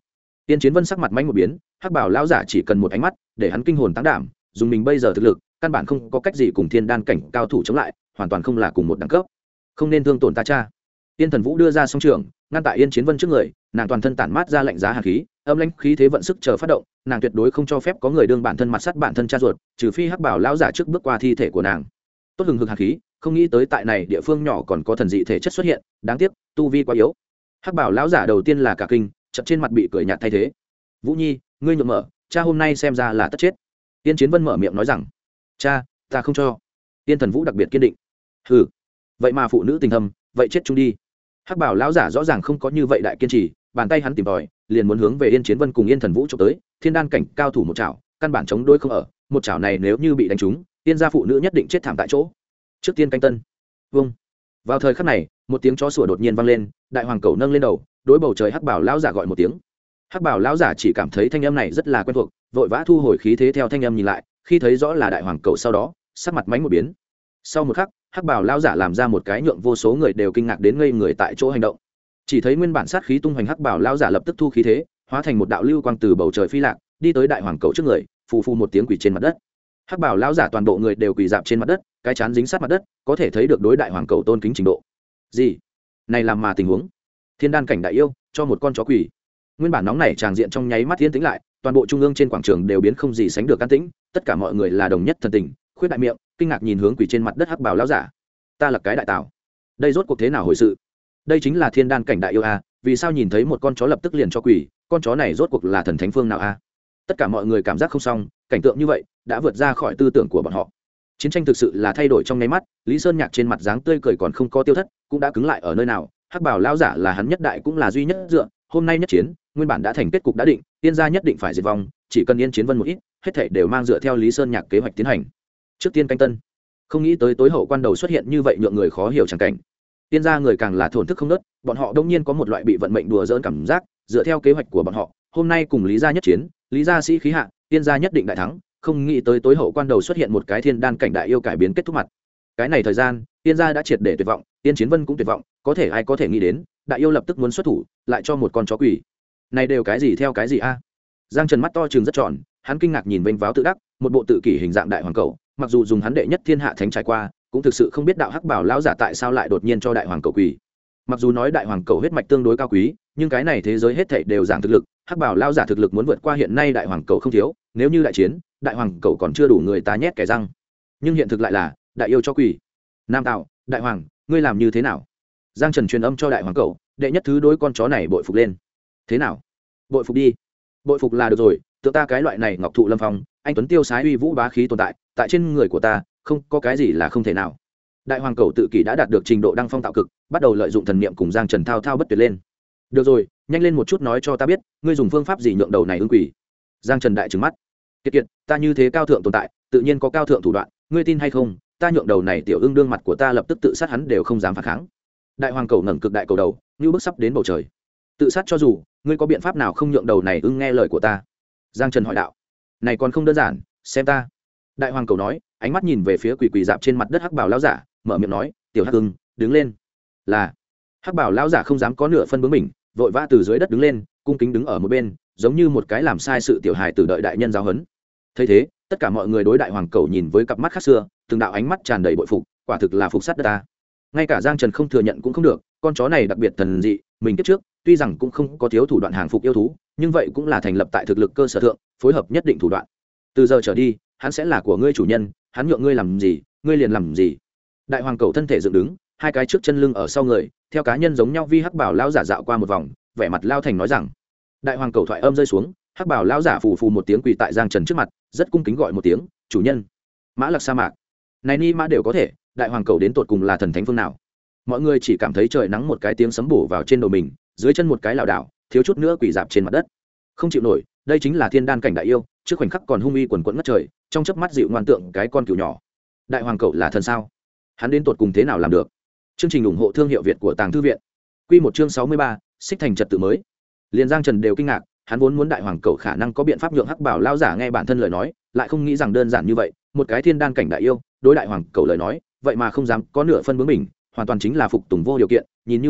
Tiên Chiến Vân sắc mặt manh một biến, hắc bảo lão giả chỉ cần một ánh mắt để hắn kinh hồn táng đảm, dùng mình bây giờ thực lực căn bản không có cách gì cùng thiên đan cảnh cao thủ chống lại, hoàn toàn không là cùng một đẳng cấp. Không nên thương tổn ta cha. Tiên Thần Vũ đưa ra song trường ngăn tại Yên Chiến Vân trước người, nàng toàn thân tản mát ra lạnh giá hàn khí, âm lãnh khí thế vận sức chờ phát động, nàng tuyệt đối không cho phép có người đương bản thân mặt sát bản thân cha ruột, trừ phi hắc bảo lão giả trước bước qua thi thể của nàng. Tốt hừng hực hàn khí, không nghĩ tới tại này địa phương nhỏ còn có thần dị thể chất xuất hiện, đáng tiếc tu vi quá yếu. Hắc bảo lão giả đầu tiên là cả kinh, chợt trên mặt bị cười nhạt thay thế. Vũ Nhi, ngươi nhượng mở, cha hôm nay xem ra là tất chết. Tiên Chiến Vân mở miệng nói rằng, cha, ta không cho. Tiên Thần Vũ đặc biệt kiên định. Hừ, vậy mà phụ nữ tình thâm, vậy chết chung đi. Hắc bảo lão giả rõ ràng không có như vậy đại kiên trì, bàn tay hắn tìm tòi, liền muốn hướng về Yên Chiến Vân cùng Yên Thần Vũ chụp tới. Thiên đan cảnh cao thủ một chảo, căn bản chống đối không ở, một chảo này nếu như bị đánh trúng, tiên gia phụ nữ nhất định chết thảm tại chỗ. Trước tiên canh tân. Vâng. Vào thời khắc này, một tiếng chó sủa đột nhiên vang lên, đại hoàng cẩu nâng lên đầu, đối bầu trời hắc bảo lão giả gọi một tiếng. Hắc bảo lão giả chỉ cảm thấy thanh âm này rất là quen thuộc, vội vã thu hồi khí thế theo thanh âm nhìn lại, khi thấy rõ là đại hoàng cẩu sau đó, sắc mặt mánh một biến. Sau một khắc, hắc bảo lão giả làm ra một cái nhượng vô số người đều kinh ngạc đến ngây người tại chỗ hành động. Chỉ thấy nguyên bản sát khí tung hoành hắc bảo lão giả lập tức thu khí thế, hóa thành một đạo lưu quang từ bầu trời phi lạc, đi tới đại hoàng cẩu trước người, phù phù một tiếng quỳ trên mặt đất. Hắc bảo lão giả toàn bộ người đều quỳ dạp trên mặt đất, cái chán dính sát mặt đất, có thể thấy được đối đại hoàng cẩu tôn kính trình độ. Gì? Này làm mà tình huống? Thiên đan cảnh đại yêu, cho một con chó quỳ. Nguyên bản nóng này tràng diện trong nháy mắt yên tĩnh lại, toàn bộ trung ương trên quảng trường đều biến không gì sánh được an tĩnh, tất cả mọi người là đồng nhất thần tình, khuyết đại miệng, kinh ngạc nhìn hướng quỳ trên mặt đất hắc bảo lão giả. Ta là cái đại tào, đây rốt cuộc thế nào hồi sự? Đây chính là thiên đan cảnh đại yêu a, vì sao nhìn thấy một con chó lập tức liền cho quỳ, con chó này rốt cuộc là thần thánh phương nào a? Tất cả mọi người cảm giác không xong, cảnh tượng như vậy đã vượt ra khỏi tư tưởng của bọn họ. Chiến tranh thực sự là thay đổi trong nháy mắt, Lý Sơn Nhạc trên mặt dáng tươi cười còn không có tiêu thất, cũng đã cứng lại ở nơi nào. Hắc bảo lão giả là hắn nhất đại cũng là duy nhất dựa, hôm nay nhất chiến, nguyên bản đã thành kết cục đã định, Yên gia nhất định phải diệt vong, chỉ cần Yên Chiến Vân một ít, hết thảy đều mang dựa theo Lý Sơn Nhạc kế hoạch tiến hành. Trước tiên canh tân, không nghĩ tới tối hậu quan đầu xuất hiện như vậy nhượng người khó hiểu chẳng cảnh. Yên gia người càng là thổn thức không nớt, bọn họ đông nhiên có một loại bị vận mệnh đùa giỡn cảm giác, dựa theo kế hoạch của bọn họ, hôm nay cùng Lý gia nhất chiến, Lý gia sĩ khí hạ, Yên gia nhất định đại thắng, không nghĩ tới tối hậu quan đầu xuất hiện một cái thiên đan cảnh đại yêu cải biến kết thúc mặt. Cái này thời gian, Yên gia đã triệt để tuyệt vọng, Yên Chiến Vân cũng tuyệt vọng, có thể ai có thể nghĩ đến, đại yêu lập tức muốn xuất thủ, lại cho một con chó quỷ. Này đều cái gì theo cái gì a? Giang Trần mắt to trừng rất tròn, hắn kinh ngạc nhìn vênh váo tự đắc, một bộ tự kỷ hình dạng đại hoàng cẩu, mặc dù dùng hắn đệ nhất thiên hạ thánh trải qua, cũng thực sự không biết đạo hắc bảo lão giả tại sao lại đột nhiên cho đại hoàng cẩu quỷ. Mặc dù nói đại hoàng cẩu huyết mạch tương đối cao quý, nhưng cái này thế giới hết thảy đều giảng thực lực, hắc bảo lão giả thực lực muốn vượt qua hiện nay đại hoàng cẩu không thiếu, nếu như đại chiến, đại hoàng cẩu còn chưa đủ người ta nhét kẻ răng. Nhưng hiện thực lại là, đại yêu cho quỷ. Nam Tạo, đại hoàng, ngươi làm như thế nào? Giang Trần truyền âm cho đại hoàng cẩu, đệ nhất thứ đối con chó này bội phục lên. Thế nào? Bội phục đi. Bội phục là được rồi, tự ta cái loại này ngọc thụ lâm phong, anh tuấn tiêu sái uy vũ bá khí tồn tại, tại trên người của ta, không có cái gì là không thể nào. Đại hoàng cẩu tự kỷ đã đạt được trình độ đăng phong tạo cực, bắt đầu lợi dụng thần niệm cùng Giang Trần thao thao bất tuyệt lên. Được rồi, nhanh lên một chút nói cho ta biết, ngươi dùng phương pháp gì nhượng đầu này ưng quỷ? Giang Trần đại trừng mắt. Kiệt kiệt, ta như thế cao thượng tồn tại, tự nhiên có cao thượng thủ đoạn, ngươi tin hay không? Ta nhượng đầu này tiểu ưng đương mặt của ta lập tức tự sát hắn đều không dám phản kháng. Đại hoàng cẩu ngẩng cực đại cầu đầu, như bước sắp đến bầu trời. Tự sát cho dù, ngươi có biện pháp nào không nhượng đầu này ưng nghe lời của ta? Giang Trần hỏi đạo. Này còn không đơn giản, xem ta. Đại hoàng cẩu nói, ánh mắt nhìn về phía quỷ quỷ dạp trên mặt đất hắc bảo lão giả, mở miệng nói, tiểu hắc ưng, đứng lên. Là. Hắc bảo lão giả không dám có nửa phân bướng mình, vội vã từ dưới đất đứng lên, cung kính đứng ở một bên, giống như một cái làm sai sự tiểu hài tử đợi đại nhân giáo huấn. Thấy thế, tất cả mọi người đối đại hoàng cẩu nhìn với cặp mắt khác xưa, từng đạo ánh mắt tràn đầy bội phục, quả thực là phục sát đất ta. Ngay cả Giang Trần không thừa nhận cũng không được, con chó này đặc biệt thần dị, mình kiếp trước tuy rằng cũng không có thiếu thủ đoạn hàng phục yêu thú, nhưng vậy cũng là thành lập tại thực lực cơ sở thượng, phối hợp nhất định thủ đoạn. Từ giờ trở đi, hắn sẽ là của ngươi chủ nhân, hắn nhượng ngươi làm gì, ngươi liền làm gì. Đại hoàng cẩu thân thể dựng đứng, hai cái trước chân lưng ở sau người, theo cá nhân giống nhau vi hắc bảo lão giả dạo qua một vòng, vẻ mặt lao thành nói rằng. Đại hoàng cẩu thoại âm rơi xuống, hắc bảo lão giả phù phù một tiếng quỳ tại Giang Trần trước mặt, rất cung kính gọi một tiếng, chủ nhân. Mã Lạc sa mạc, này ni mã đều có thể, đại hoàng cẩu đến tột cùng là thần thánh phương nào? Mọi người chỉ cảm thấy trời nắng một cái tiếng sấm bổ vào trên đầu mình, dưới chân một cái lảo đảo, thiếu chút nữa quỳ dạp trên mặt đất. Không chịu nổi, đây chính là thiên đan cảnh đại yêu, trước khoảnh khắc còn hung uy quần quẫn ngất trời, trong chớp mắt dịu ngoan tượng cái con cừu nhỏ. Đại hoàng cẩu là thần sao? Hắn đến tột cùng thế nào làm được? Chương trình ủng hộ thương hiệu Việt của Tàng Thư viện. Quy một chương 63, xích thành trật tự mới. Liên Giang Trần đều kinh ngạc, hắn vốn muốn đại hoàng cẩu khả năng có biện pháp nhượng hắc bảo lão giả nghe bản thân lời nói, lại không nghĩ rằng đơn giản như vậy, một cái thiên đan cảnh đại yêu, đối đại hoàng cẩu lời nói, vậy mà không dám có nửa phân bướng mình, hoàn toàn chính là phục tùng vô điều kiện, nhìn như vậy,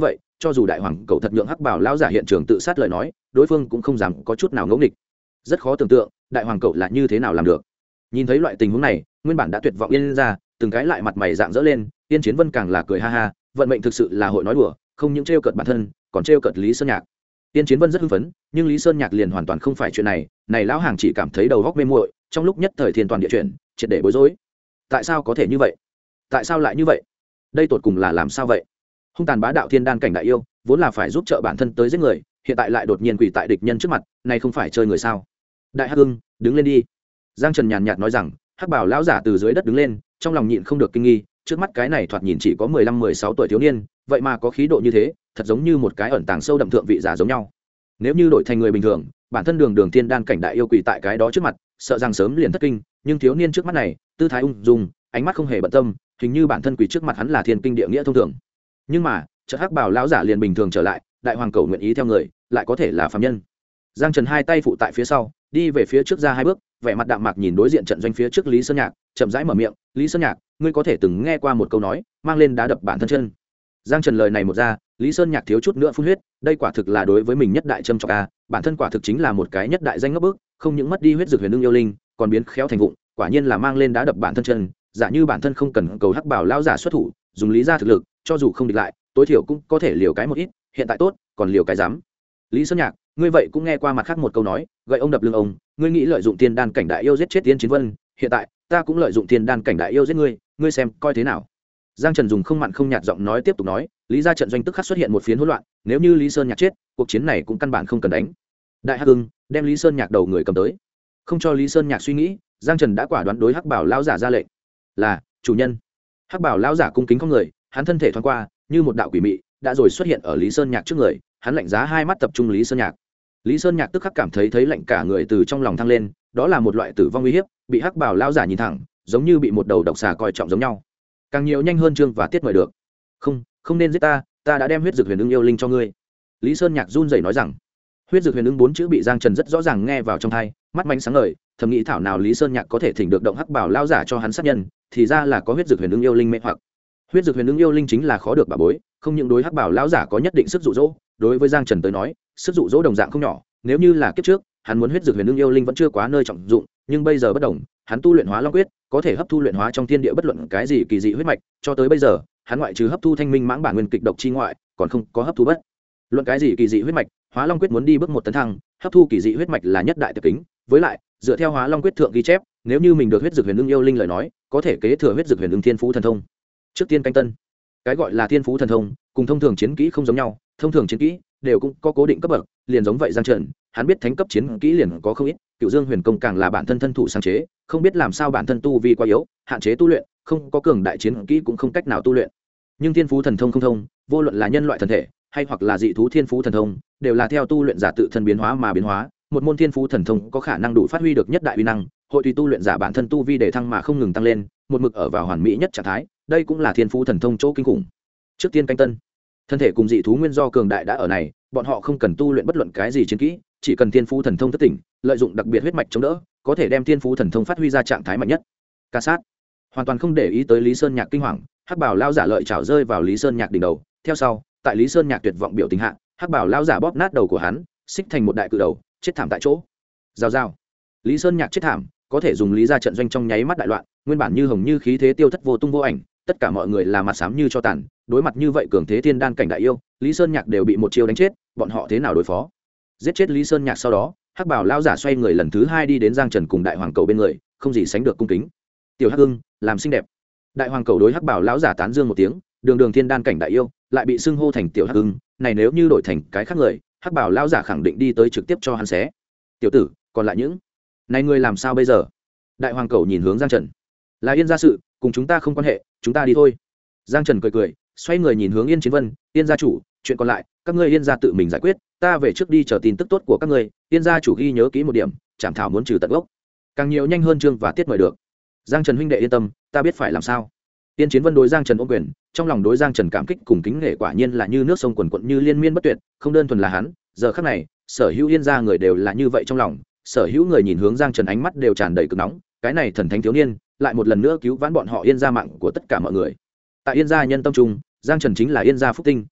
cho dù đại hoàng cầu thật nhượng hắc bảo lão giả hiện trường tự sát lời nói đối phương cũng không dám có chút nào ngẫu nghịch. Rất khó tưởng tượng đại hoàng cầu là như thế nào làm được. Nhìn thấy loại tình huống này nguyên bản đã tuyệt vọng yên ra từng cái lại mặt mày dạng dỡ lên. Yên Chiến Vân càng là cười ha ha, vận mệnh thực sự là hội nói đùa, không những trêu cợt bản thân còn trêu cợt Lý Sơn Nhạc. Yên Chiến Vân rất hưng phấn, nhưng Lý Sơn Nhạc liền hoàn toàn không phải chuyện này, này lão hàng chỉ cảm thấy đầu góc mê muội, trong lúc nhất thời thiên toàn địa chuyển, triệt để bối rối. Tại sao có thể như vậy? Tại sao lại như vậy? Đây tột cùng là làm sao vậy? Hung tàn bá đạo thiên đan cảnh đại yêu, vốn là phải giúp trợ bản thân tới giết người, hiện tại lại đột nhiên quỳ tại địch nhân trước mặt, này không phải chơi người sao? Đại Hắc Hưng, đứng lên đi. Giang Trần nhàn nhạt nói rằng, Hắc Bảo lão giả từ dưới đất đứng lên, trong lòng nhịn không được kinh nghi, trước mắt cái này thoạt nhìn chỉ có 15-16 tuổi thiếu niên, vậy mà có khí độ như thế, thật giống như một cái ẩn tàng sâu đậm thượng vị giả giống nhau. Nếu như đổi thành người bình thường, bản thân đường thiên đan cảnh đại yêu quỳ tại cái đó trước mặt, sợ rằng sớm liền thất kinh, nhưng thiếu niên trước mắt này, tư thái ung dung, ánh mắt không hề bận tâm, hình như bản thân quỳ trước mặt hắn là thiên kinh địa nghĩa thông thường. Nhưng mà, chợt Hắc Bảo lão giả liền bình thường trở lại, đại hoàng cầu nguyện ý theo người, lại có thể là phàm nhân. Giang Trần hai tay phụ tại phía sau, đi về phía trước ra hai bước, vẻ mặt đạm mạc nhìn đối diện trận doanh phía trước Lý Sơn Nhạc, chậm rãi mở miệng, "Lý Sơn Nhạc, ngươi có thể từng nghe qua một câu nói, mang lên đá đập bản thân chân." Giang Trần lời này một ra, Lý Sơn Nhạc thiếu chút nữa phun huyết, đây quả thực là đối với mình nhất đại châm chọc a, bản thân quả thực chính là một cái nhất đại danh ngốc bức, không những mất đi huyết dược huyền ưng yêu linh, còn biến khéo thành vụng, quả nhiên là mang lên đá đập bản thân chân, giả như bản thân không cần cầu Hắc Bảo lão giả xuất thủ, dùng lý gia thực lực, cho dù không địch lại, tối thiểu cũng có thể liều cái một ít, hiện tại tốt, còn liều cái dám. Lý Sơn Nhạc, ngươi vậy cũng nghe qua mặt khác một câu nói, gậy ông đập lưng ông, ngươi nghĩ lợi dụng tiên đan cảnh đại yêu giết chết Tiên Chiến Vân, hiện tại ta cũng lợi dụng tiên đan cảnh đại yêu giết ngươi, ngươi xem coi thế nào. Giang Trần dùng không mặn không nhạt giọng nói tiếp tục nói, Lý gia trận doanh tức khắc xuất hiện một phiến hỗn loạn, nếu như Lý Sơn Nhạc chết, cuộc chiến này cũng căn bản không cần đánh. Đại Hắc Hưng, đem Lý Sơn Nhạc đầu người cầm tới. Không cho Lý Sơn Nhạc suy nghĩ, Giang Trần đã quả đoán đối Hắc Bảo lão giả ra lệnh. Là, chủ nhân. Hắc Bảo lão giả cung kính không người, hắn thân thể thoáng qua, như một đạo quỷ mị, đã rồi xuất hiện ở Lý Sơn Nhạc trước người, hắn lạnh giá hai mắt tập trung Lý Sơn Nhạc. Lý Sơn Nhạc tức khắc cảm thấy lạnh cả người từ trong lòng thăng lên, đó là một loại tử vong uy hiếp, bị Hắc Bảo lão giả nhìn thẳng, giống như bị một đầu độc xà coi trọng giống nhau. Càng nhiều nhanh hơn chương và tiết mời được. Không nên giết ta, ta đã đem huyết dược huyền ưng yêu linh cho ngươi. Lý Sơn Nhạc run rẩy nói rằng. Huyết dược huyền ưng 4 chữ bị Giang Trần rất rõ ràng nghe vào trong tai, mắt mánh sáng ngời, thầm nghĩ thảo nào Lý Sơn Nhạc có thể thỉnh được động Hắc Bảo lão giả cho hắn sát nhân, thì ra là có huyết dược huyền ưng yêu linh mê hoặc. Huyết dược huyền ưng yêu linh chính là khó được bà bối, không những đối Hắc Bảo lão giả có nhất định sức dụ dỗ, đối với Giang Trần tới nói, sức dụ dỗ đồng dạng không nhỏ. Nếu như là kiếp trước, hắn muốn huyết dược huyền ưng yêu linh vẫn chưa quá nơi trọng dụng, nhưng bây giờ bất đồng, hắn tu luyện Hóa Long quyết, có thể hấp thu luyện hóa trong thiên địa bất luận cái gì kỳ dị huyết mạch, cho tới bây giờ, hắn ngoại trừ hấp thu thanh minh mãng bản nguyên kịch độc chi ngoại, còn không có hấp thu bất luận cái gì kỳ dị huyết mạch. Hóa Long quyết muốn đi bước một tấn thăng, hấp thu kỳ dị huyết mạch là nhất đại tiệp kính, với lại, dựa theo Hóa Long quyết thượng ghi chép, nếu như mình được huyết dược huyền ưng yêu linh lời nói, có thể kế thừa huyết dược huyền ưng thiên phú thần thông. Trước tiên canh tân, cái gọi là thiên phú thần thông, cùng thông thường chiến kỹ không giống nhau, thông thường chiến kỹ đều cũng có cố định cấp bậc, liền giống vậy Giang Trần, hắn biết thánh cấp chiến kỹ liền có không ít, Cựu Dương Huyền Công càng là bản thân thân thủ sáng chế, không biết làm sao bản thân tu vi quá yếu, hạn chế tu luyện, không có cường đại chiến kỹ cũng không cách nào tu luyện. Nhưng thiên phú thần thông không thông, vô luận là nhân loại thần thể hay hoặc là dị thú thiên phú thần thông, đều là theo tu luyện giả tự thân biến hóa mà biến hóa, một môn thiên phú thần thông có khả năng đủ phát huy được nhất đại uy năng, hội tùy tu luyện giả bản thân tu vi để thăng mà không ngừng tăng lên, một mực ở vào hoàn mỹ nhất trạng thái, đây cũng là thiên phú thần thông chỗ kinh khủng. Trước tiên canh tân, thân thể cùng dị thú nguyên do cường đại đã ở này, bọn họ không cần tu luyện bất luận cái gì chiến kỹ, chỉ cần thiên phú thần thông thất tỉnh, lợi dụng đặc biệt huyết mạch chống đỡ, có thể đem thiên phú thần thông phát huy ra trạng thái mạnh nhất. Ca sát, hoàn toàn không để ý tới Lý Sơn Nhạc kinh hoàng, Hắc Bảo lão giả lợi chảo rơi vào Lý Sơn Nhạc đỉnh đầu, theo sau, tại Lý Sơn Nhạc tuyệt vọng biểu tình hạ, Hắc Bảo lão giả bóp nát đầu của hắn, xích thành một đại cự đầu, chết thảm tại chỗ. Rào rào, Lý Sơn Nhạc chết thảm, có thể dùng Lý gia trận doanh trong nháy mắt đại loạn, nguyên bản như hồng như khí thế tiêu thất vô tung vô ảnh, tất cả mọi người là mặt xám như cho tàn, đối mặt như vậy cường thế thiên đan cảnh đại yêu, Lý Sơn Nhạc đều bị một chiêu đánh chết, bọn họ thế nào đối phó? Giết chết Lý Sơn Nhạc sau đó, Hắc Bảo lão giả xoay người lần thứ 2 đi đến Giang Trần cùng Đại Hoàng Cầu bên người, không gì sánh được cung kính. Tiểu Hắc Hưng, làm xinh đẹp. Đại Hoàng Cầu đối Hắc Bảo lão giả tán dương một tiếng, đường thiên đan cảnh đại yêu, lại bị xưng hô thành Tiểu Hắc Hưng, này nếu như đổi thành cái khác người, Hắc Bảo lão giả khẳng định đi tới trực tiếp cho hắn xé. Tiểu tử, còn lại những này ngươi làm sao bây giờ? Đại Hoàng Cầu nhìn hướng Giang Trần. Là Yên gia sự, cùng chúng ta không quan hệ, chúng ta đi thôi. Giang Trần cười cười, xoay người nhìn hướng Yên Chiến Vân, Yên gia chủ, chuyện còn lại, các ngươi Yên gia tự mình giải quyết, ta về trước đi chờ tin tức tốt của các ngươi. Yên gia chủ ghi nhớ kỹ một điểm, Trảm Thảo muốn trừ tận gốc, càng nhiều nhanh hơn chương và tiết mời được. Giang Trần huynh đệ yên tâm, ta biết phải làm sao. Yên Chiến Vân đối Giang Trần ôm quyền, trong lòng đối Giang Trần cảm kích cùng kính nể quả nhiên là như nước sông quần quận như liên miên bất tuyệt, không đơn thuần là hắn, giờ khắc này, sở hữu Yên gia người đều là như vậy trong lòng, sở hữu người nhìn hướng Giang Trần ánh mắt đều tràn đầy cực nóng, cái này thần thánh thiếu niên, lại một lần nữa cứu vãn bọn họ Yên gia mạng của tất cả mọi người. Tại Yên gia nhân tâm trung, Giang Trần chính là Yên gia phúc tinh,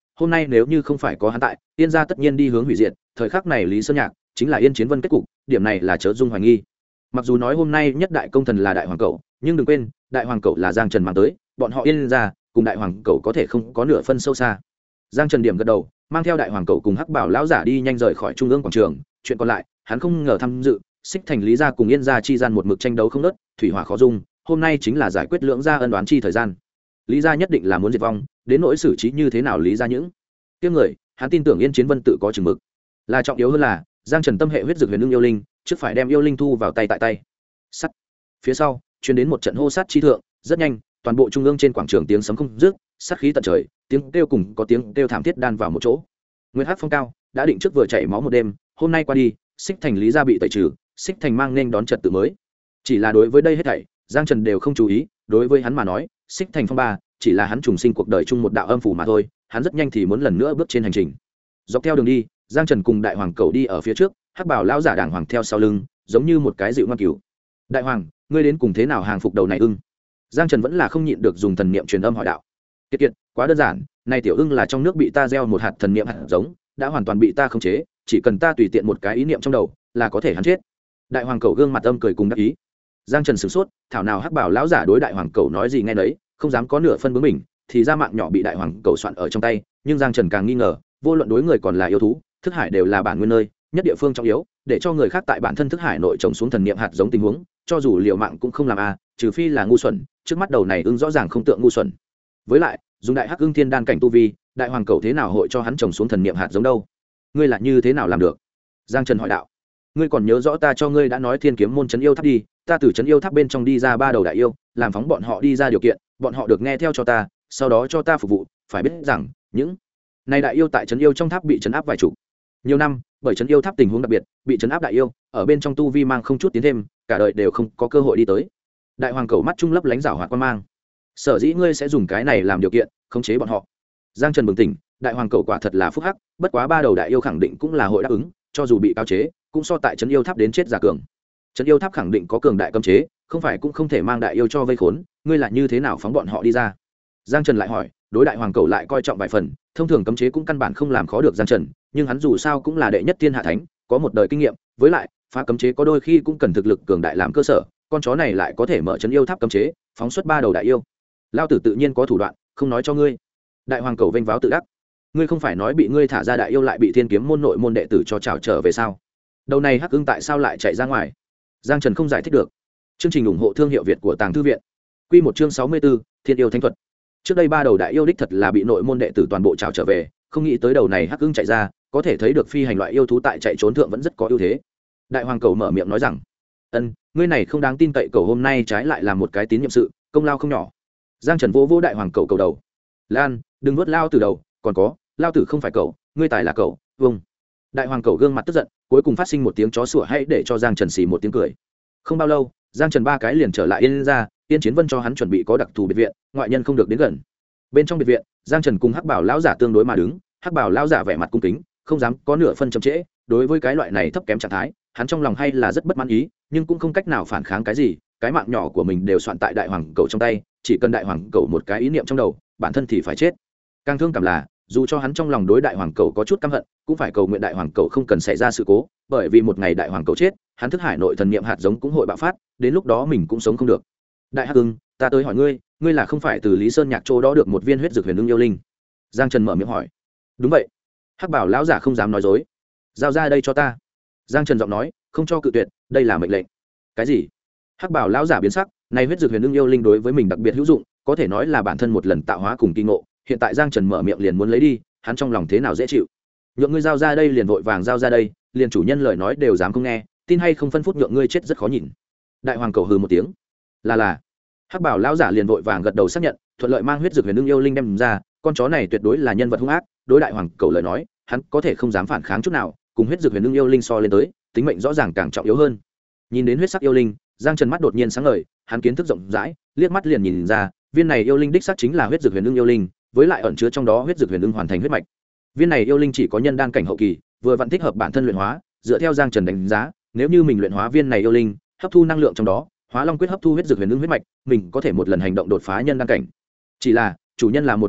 hôm nay nếu như không phải có hắn tại, Yên gia tất nhiên đi hướng hủy diệt. Thời khắc này Lý Sơn Nhạc chính là Yên Chiến Vân kết cục, điểm này là chớ dung hoài nghi. Mặc dù nói hôm nay nhất đại công thần là đại hoàng cẩu, nhưng đừng quên, đại hoàng cẩu là Giang Trần mang tới, bọn họ Yên gia cùng đại hoàng cẩu có thể không có nửa phân sâu xa. Giang Trần điểm gật đầu, mang theo đại hoàng cẩu cùng Hắc Bảo lão giả đi nhanh rời khỏi trung ương quảng trường. Chuyện còn lại, hắn không ngờ tham dự, Xích Thành Lý gia cùng Yên gia chi gian một mực tranh đấu không ngớt, thủy hỏa khó dung, hôm nay chính là giải quyết lưỡng gia ân oán chi thời gian. Lý gia nhất định là muốn diệt vong, đến nỗi xử trí như thế nào Lý gia những tiếng người, hắn tin tưởng Yên Chiến Vân tự có chừng mực. Là trọng yếu hơn là, Giang Trần tâm hệ huyết dược huyền ưng yêu linh, trước phải đem yêu linh thu vào tay tại tay. Sắt. Phía sau, truyền đến một trận hô sát chi thượng, rất nhanh, toàn bộ trung ương trên quảng trường tiếng sấm không dứt, sát khí tận trời, tiếng kêu cùng có tiếng kêu thảm thiết đan vào một chỗ. Nguyên Hắc phong cao, đã định trước vừa chảy máu một đêm, hôm nay qua đi, Xích Thành Lý gia bị tẩy trừ, Xích Thành mang nên đón trật tự mới. Chỉ là đối với đây hết thảy, Giang Trần đều không chú ý, đối với hắn mà nói, Xích Thành phong ba chỉ là hắn trùng sinh cuộc đời chung một đạo âm phủ mà thôi, hắn rất nhanh thì muốn lần nữa bước trên hành trình. Dọc theo đường đi, Giang Trần cùng đại hoàng cẩu đi ở phía trước, Hắc Bảo lão giả đàng hoàng theo sau lưng, giống như một cái dịu ngoan cừu. Đại hoàng, ngươi đến cùng thế nào hàng phục đầu này ưng? Giang Trần vẫn là không nhịn được dùng thần niệm truyền âm hỏi đạo. Kiệt kiệt, quá đơn giản, này tiểu ưng là trong nước bị ta gieo một hạt thần niệm hạt giống, đã hoàn toàn bị ta khống chế, chỉ cần ta tùy tiện một cái ý niệm trong đầu, là có thể hắn chết. Đại hoàng cẩu gương mặt âm cười cùng đắc ý. Giang Trần sửng sốt, thảo nào Hắc Bảo lão giả đối đại hoàng cẩu nói gì nghe nấy, không dám có nửa phân bướng mình, thì ra mạng nhỏ bị đại hoàng cẩu soạn ở trong tay, nhưng Giang Trần càng nghi ngờ, vô luận đối người còn là yêu thú, thức hải đều là bản nguyên nơi, nhất địa phương trọng yếu, để cho người khác tại bản thân thức hải nội trồng xuống thần niệm hạt giống tình huống, cho dù liều mạng cũng không làm a, trừ phi là ngu xuẩn, trước mắt đầu này ưng rõ ràng không tượng ngu xuẩn. Với lại, dùng đại hắc ưng thiên đan cảnh tu vi, đại hoàng cẩu thế nào hội cho hắn trồng xuống thần niệm hạt giống đâu? Ngươi là như thế nào làm được? Giang Trần hỏi đạo. Ngươi còn nhớ rõ ta cho ngươi đã nói Thiên Kiếm môn trấn yêu tháp đi, ta từ trấn yêu tháp bên trong đi ra ba đầu đại yêu, làm phóng bọn họ đi ra điều kiện, bọn họ được nghe theo cho ta, sau đó cho ta phục vụ, phải biết rằng, những này đại yêu tại trấn yêu trong tháp bị trấn áp vài chục nhiều năm, bởi trấn yêu tháp tình huống đặc biệt, bị trấn áp đại yêu, ở bên trong tu vi mang không chút tiến thêm, cả đời đều không có cơ hội đi tới. Đại hoàng cẩu mắt trung lấp lánh rảo hoạt quan mang. Sở dĩ ngươi sẽ dùng cái này làm điều kiện, khống chế bọn họ. Giang Trần bừng tỉnh, đại hoàng cẩu quả thật là phúc hắc, bất quá ba đầu đại yêu khẳng định cũng là hội đáp ứng, cho dù bị cáo chế, cũng so tại trấn yêu tháp đến chết giả cường. Trấn yêu tháp khẳng định có cường đại cấm chế, không phải cũng không thể mang đại yêu cho vây khốn, ngươi là như thế nào phóng bọn họ đi ra? Giang Trần lại hỏi, đối đại hoàng cẩu lại coi trọng vài phần, thông thường cấm chế cũng căn bản không làm khó được Giang Trần, nhưng hắn dù sao cũng là đệ nhất thiên hạ thánh, có một đời kinh nghiệm, với lại phá cấm chế có đôi khi cũng cần thực lực cường đại làm cơ sở, con chó này lại có thể mở trấn yêu tháp cấm chế, phóng xuất ba đầu đại yêu. Lao tử tự nhiên có thủ đoạn, không nói cho ngươi. Đại hoàng cẩu vênh váo tự đắc. Ngươi không phải nói bị ngươi thả ra đại yêu lại bị Thiên Kiếm môn nội môn đệ tử cho trảo trở về sao? Đầu này hắc ưng tại sao lại chạy ra ngoài? Giang Trần không giải thích được. Chương trình ủng hộ thương hiệu Việt của Tàng Thư viện. Quy một chương 64, Thiên yêu thánh thuật. Trước đây ba đầu đại yêu đích thật là bị nội môn đệ tử toàn bộ trảo trở về, không nghĩ tới đầu này hắc ưng chạy ra, có thể thấy được phi hành loại yêu thú tại chạy trốn thượng vẫn rất có ưu thế. Đại hoàng cẩu mở miệng nói rằng, ngươi này không đáng tin cậy, cẩu hôm nay trái lại làm một cái tín nhiệm sự, công lao không nhỏ. Giang Trần vỗ vỗ đại hoàng cẩu cầu đầu. Lan, đừng nuốt lao từ đầu, còn có, lao tử không phải cẩu, ngươi tài là cẩu, vâng. Đại hoàng cẩu gương mặt tức giận, cuối cùng phát sinh một tiếng chó sủa hay để cho Giang Trần xì một tiếng cười. Không bao lâu, Giang Trần ba cái liền trở lại Yên ra, Yên Chiến Vân cho hắn chuẩn bị có đặc thù biệt viện, ngoại nhân không được đến gần. Bên trong biệt viện, Giang Trần cùng Hắc Bảo lão giả tương đối mà đứng, Hắc Bảo lão giả vẻ mặt cung kính, không dám có nửa phân chậm trễ, đối với cái loại này thấp kém trạng thái, hắn trong lòng hay là rất bất mãn ý, nhưng cũng không cách nào phản kháng cái gì, cái mạng nhỏ của mình đều soạn tại đại hoàng cẩu trong tay, chỉ cần đại hoàng cẩu một cái ý niệm trong đầu, bản thân thì phải chết. Càng thương cảm là, dù cho hắn trong lòng đối đại hoàng cẩu có chút căm hận, cũng phải cầu nguyện đại hoàng cẩu không cần xảy ra sự cố, bởi vì một ngày đại hoàng cẩu chết, hắn thức hải nội thần niệm hạt giống cũng hội bạo phát, đến lúc đó mình cũng sống không được. Đại hắc ưng, ta tới hỏi ngươi, ngươi là không phải từ Lý Sơn Nhạc chỗ đó được một viên huyết dược huyền ưng yêu linh? Giang Trần mở miệng hỏi. Đúng vậy. Hắc Bảo lão giả không dám nói dối. Giao ra đây cho ta. Giang Trần giọng nói, không cho cự tuyệt, đây là mệnh lệnh. Cái gì? Hắc Bảo lão giả biến sắc, này huyết dược huyền ưng yêu linh đối với mình đặc biệt hữu dụng, có thể nói là bản thân một lần tạo hóa cùng kỳ ngộ, hiện tại Giang Trần mở miệng liền muốn lấy đi, hắn trong lòng thế nào dễ chịu. Nhượng ngươi giao ra đây liền vội vàng giao ra đây, liền chủ nhân lời nói đều dám không nghe, tin hay không phân phút nhượng ngươi chết rất khó nhìn. Đại hoàng cầu hừ một tiếng. Là. Hắc Bảo lão giả liền vội vàng gật đầu xác nhận, thuận lợi mang huyết dược huyền ưng yêu linh đem ra, con chó này tuyệt đối là nhân vật hung ác, đối đại hoàng cầu lời nói, hắn có thể không dám phản kháng chút nào, cùng huyết dược huyền ưng yêu linh so lên tới, tính mệnh rõ ràng càng trọng yếu hơn. Nhìn đến huyết sắc yêu linh, Giang Trần mắt đột nhiên sáng ngời, hắn kiến thức rộng rãi, liếc mắt liền nhìn ra, viên này yêu linh đích xác chính là huyết dược huyền ưng yêu linh, với lại ẩn chứa trong đó huyết dược huyền ưng hoàn thành huyết mạch. Viên này yêu linh chỉ có nhân đan cảnh hậu kỳ, vừa vặn thích hợp bản thân luyện hóa, dựa theo Giang Trần đánh giá, nếu như mình luyện hóa viên này yêu linh, hấp thu năng lượng trong đó, Hóa Long quyết hấp thu huyết dược huyền ưng huyết mạch, mình có thể một lần hành động đột phá nhân đan cảnh. Chỉ là, chủ nhân là một nhân loại,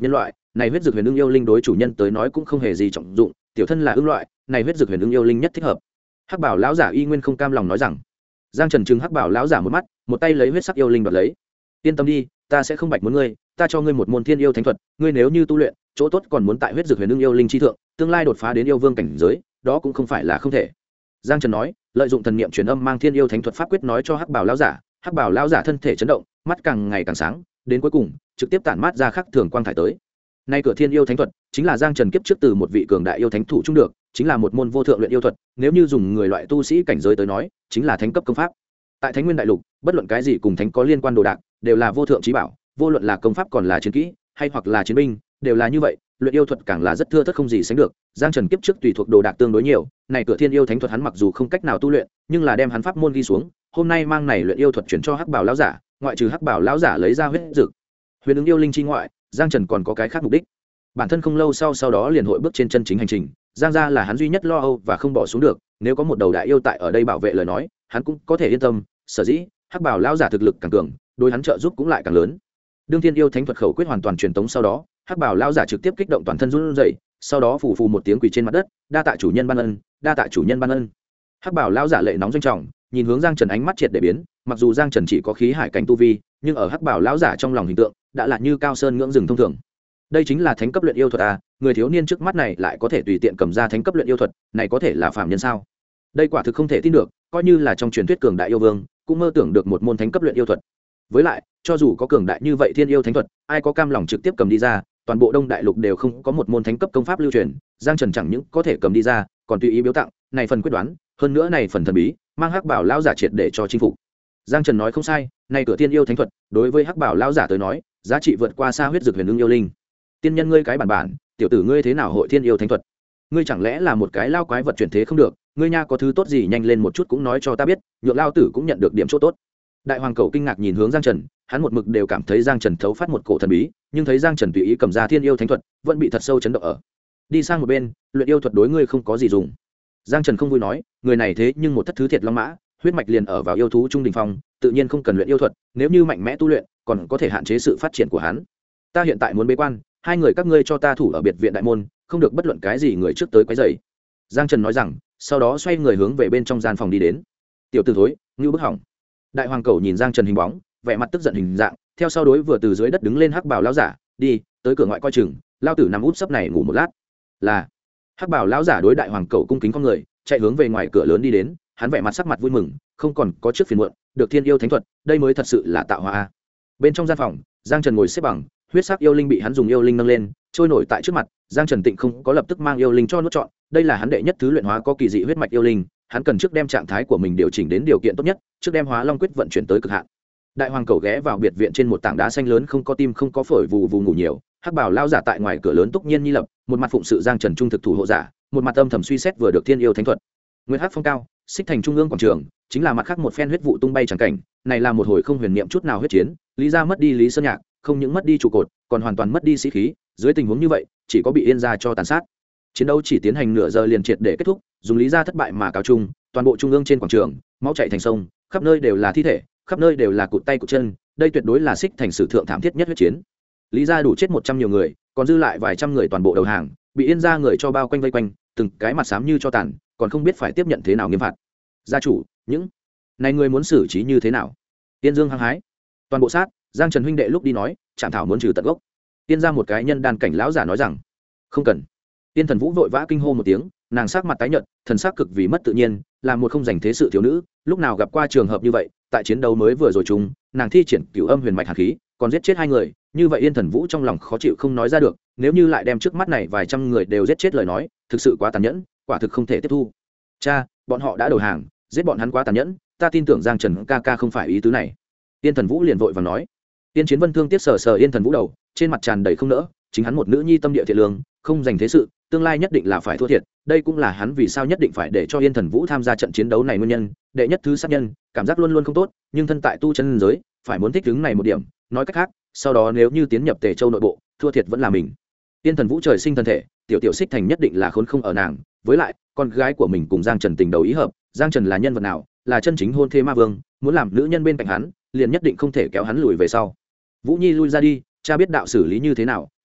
này huyết dược huyền ưng yêu linh đối chủ nhân tới nói cũng không hề gì trọng dụng, tiểu thân là ưng loại, này huyết dược huyền ưng yêu linh nhất thích hợp. Hắc bảo lão giả y nguyên không cam lòng nói rằng. Giang Trần trừng Hắc bảo lão giả một mắt, một tay lấy huyết sắc yêu linh đoạt lấy. Yên tâm đi, ta sẽ không bạch muốn ngươi, ta cho ngươi một môn thiên yêu thánh thuật, ngươi nếu như tu luyện, chỗ tốt còn muốn tại huyết dược huyền ưng yêu linh chi thượng, tương lai đột phá đến yêu vương cảnh giới, đó cũng không phải là không thể. Giang Trần nói, lợi dụng thần niệm truyền âm mang thiên yêu thánh thuật pháp quyết nói cho Hắc bảo lão giả. Hắc bảo lão giả thân thể chấn động, mắt càng ngày càng sáng, đến cuối cùng trực tiếp tản mát ra khắc thường quang thải tới. Nay cửa thiên yêu thánh thuật chính là Giang Trần kiếp trước từ một vị cường đại yêu thánh thủ trung được, chính là một môn vô thượng luyện yêu thuật, nếu như dùng người loại tu sĩ cảnh giới tới nói, chính là thánh cấp công pháp. Tại Thánh Nguyên đại lục, bất luận cái gì cùng thánh có liên quan đồ đạc, đều là vô thượng chí bảo, vô luận là công pháp còn là chiến kỹ, hay hoặc là chiến binh, đều là như vậy, luyện yêu thuật càng là rất thưa thớt không gì sánh được. Giang Trần kiếp trước tùy thuộc đồ đạc tương đối nhiều, này cửa thiên yêu thánh thuật hắn mặc dù không cách nào tu luyện, nhưng là đem hắn pháp môn ghi xuống, hôm nay mang này luyện yêu thuật chuyển cho Hắc bảo lão giả, ngoại trừ Hắc bảo lão giả lấy ra huyết dược huyền ứng yêu linh chi ngoại, Giang Trần còn có cái khác mục đích. Bản thân không lâu sau đó liền hội bước trên chân chính hành trình, Giang gia là hắn duy nhất lo âu và không bỏ xuống được, nếu có một đầu đại yêu tại ở đây bảo vệ lời nói, hắn cũng có thể yên tâm, sở dĩ Hắc bảo lão giả thực lực càng cường, đối hắn trợ giúp cũng lại càng lớn. Đương thiên yêu thánh thuật khẩu quyết hoàn toàn truyền tống sau đó, Hắc bảo lão giả trực tiếp kích động toàn thân run rẩy, sau đó phù phù một tiếng quỳ trên mặt đất, đa tạ chủ nhân ban ân, đa tạ chủ nhân ban ân. Hắc bảo lão giả lệ nóng doanh trọng, nhìn hướng Giang Trần ánh mắt triệt để biến, mặc dù Giang Trần chỉ có khí hải cảnh tu vi, nhưng ở Hắc bảo lão giả trong lòng hình tượng đã là như cao sơn ngưỡng rừng thông thường. Đây chính là thánh cấp luyện yêu thuật à, người thiếu niên trước mắt này lại có thể tùy tiện cầm ra thánh cấp luyện yêu thuật, này có thể là phàm nhân sao? Đây quả thực không thể tin được, coi như là trong truyền thuyết cường đại yêu vương, cũng mơ tưởng được một môn thánh cấp luyện yêu thuật. Với lại, cho dù có cường đại như vậy thiên yêu thánh thuật, ai có cam lòng trực tiếp cầm đi ra, toàn bộ Đông Đại Lục đều không có một môn thánh cấp công pháp lưu truyền, Giang Trần chẳng những có thể cầm đi ra, còn tùy ý biếu tặng, này phần quyết đoán, hơn nữa này phần thần bí, mang Hắc bảo lão giả triệt để cho chinh phục. Giang Trần nói không sai, này cửa thiên yêu thánh thuật, đối với Hắc bảo lão giả tới nói, giá trị vượt qua xa huyết dược huyền ưng yêu linh. Tiên nhân ngươi cái bản, tiểu tử ngươi thế nào hội thiên yêu thánh thuật? Ngươi chẳng lẽ là một cái lao quái vật chuyển thế không được? Ngươi nha có thứ tốt gì nhanh lên một chút cũng nói cho ta biết, nhượng lao tử cũng nhận được điểm chỗ tốt. Đại hoàng cầu kinh ngạc nhìn hướng Giang Trần, hắn một mực đều cảm thấy Giang Trần thấu phát một cổ thần bí, nhưng thấy Giang Trần tùy ý cầm ra thiên yêu thánh thuật, vẫn bị thật sâu chấn động ở. Đi sang một bên, luyện yêu thuật đối ngươi không có gì dùng. Giang Trần không vui nói, người này thế nhưng một thất thứ thiệt long mã, huyết mạch liền ở vào yêu thú trung đỉnh phong, tự nhiên không cần luyện yêu thuật, nếu như mạnh mẽ tu luyện, còn có thể hạn chế sự phát triển của hắn. Ta hiện tại muốn bế quan, hai người các ngươi cho ta thủ ở biệt viện đại môn, không được bất luận cái gì người trước tới quấy rầy. Giang Trần nói rằng, sau đó xoay người hướng về bên trong gian phòng đi đến. Tiểu tử thối, ngưu bức hỏng. Đại hoàng cầu nhìn Giang Trần hình bóng, vẻ mặt tức giận hình dạng, theo sau đối vừa từ dưới đất đứng lên Hắc bảo lão giả, đi tới cửa ngoại coi chừng, lao tử nằm úp sấp này ngủ một lát. Là. Hắc bảo lão giả đối đại hoàng cầu cung kính con người, chạy hướng về ngoài cửa lớn đi đến, hắn vẻ mặt sắc mặt vui mừng, không còn có trước phiền muộn, được thiên yêu thánh thuật, đây mới thật sự là tạo hóa. Bên trong gian phòng, Giang Trần ngồi xếp bằng, huyết sắc yêu linh bị hắn dùng yêu linh nâng lên, trôi nổi tại trước mặt. Giang Trần Tịnh không có lập tức mang yêu linh cho nuốt trọn, đây là hắn đệ nhất thứ luyện hóa có kỳ dị huyết mạch yêu linh, hắn cần trước đem trạng thái của mình điều chỉnh đến điều kiện tốt nhất, trước đem hóa long quyết vận chuyển tới cực hạn. Đại hoàng cầu ghé vào biệt viện trên một tảng đá xanh lớn, không có tim không có phổi, vù vù ngủ nhiều. Hắc bảo lao giả tại ngoài cửa lớn túc nhiên nhi lập, một mặt phụng sự Giang Trần trung thực thủ hộ giả, một mặt âm thầm suy xét vừa được thiên yêu thánh thuật. Nguyên Hắc phong cao, xích thành trung ương quảng trường, chính là mặt khác một phen huyết vụ tung bay chẳng cảnh, này là một hồi không huyền niệm chút nào huyết chiến, Lý gia mất đi Lý Sơn Nhạc, không những mất đi trụ cột, còn hoàn toàn mất đi sĩ khí, dưới tình huống như vậy, chỉ có bị Yên gia cho tàn sát. Chiến đấu chỉ tiến hành nửa giờ liền triệt để kết thúc, dùng Lý gia thất bại mà cáo chung, toàn bộ trung ương trên quảng trường, máu chảy thành sông, khắp nơi đều là thi thể, khắp nơi đều là cụt tay cụt chân, đây tuyệt đối là xích thành sử thượng thảm thiết nhất huyết chiến. Lý gia đủ chết 100 nhiều người, còn dư lại vài trăm người toàn bộ đầu hàng, bị Yên gia người cho bao quanh vây quanh, từng cái mặt xám như cho tàn, còn không biết phải tiếp nhận thế nào nghiêm phạt. Gia chủ, những này người muốn xử trí như thế nào? Tiên Dương hăng hái, toàn bộ sát. Giang Trần huynh đệ lúc đi nói, Trảm thảo muốn trừ tận gốc. Tiên ra một cái nhân đàn cảnh lão giả nói rằng, không cần. Tiên Thần Vũ vội vã kinh hô một tiếng, nàng sắc mặt tái nhợt, thần sắc cực vì mất tự nhiên, là một không dành thế sự thiếu nữ, lúc nào gặp qua trường hợp như vậy, tại chiến đấu mới vừa rồi chung, nàng thi triển Cửu Âm Huyền Mạch hàn khí, còn giết chết 2 người, như vậy Yên Thần Vũ trong lòng khó chịu không nói ra được, nếu như lại đem trước mắt này vài trăm người đều giết chết lời nói, thực sự quá tàn nhẫn, quả thực không thể tiếp thu. Cha, bọn họ đã đầu hàng, giết bọn hắn quá tàn nhẫn, ta tin tưởng Giang Trần ca ca không phải ý tứ này. Yên Thần Vũ liền vội vàng nói. Tiên Chiến Vân thương tiếc sờ Yên Thần Vũ đầu, trên mặt tràn đầy không nỡ, chính hắn một nữ nhi tâm địa thiện lương, không dành thế sự, tương lai nhất định là phải thua thiệt, đây cũng là hắn vì sao nhất định phải để cho Yên Thần Vũ tham gia trận chiến đấu này nguyên nhân. Đệ nhất thứ sát nhân, cảm giác luôn luôn không tốt, nhưng thân tại tu chân giới, phải muốn thích ứng này một điểm, nói cách khác, sau đó nếu như tiến nhập Tề Châu nội bộ, thua thiệt vẫn là mình. Yên Thần Vũ trời sinh thân thể, tiểu tiểu xích thành nhất định là khốn không ở nàng, với lại, con gái của mình cùng Giang Trần tình đầu ý hợp, Giang Trần là nhân vật nào, là chân chính hôn thê ma vương, muốn làm nữ nhân bên cạnh hắn, liền nhất định không thể kéo hắn lùi về sau. Vũ Nhi lui ra đi, cha biết đạo xử lý như thế nào,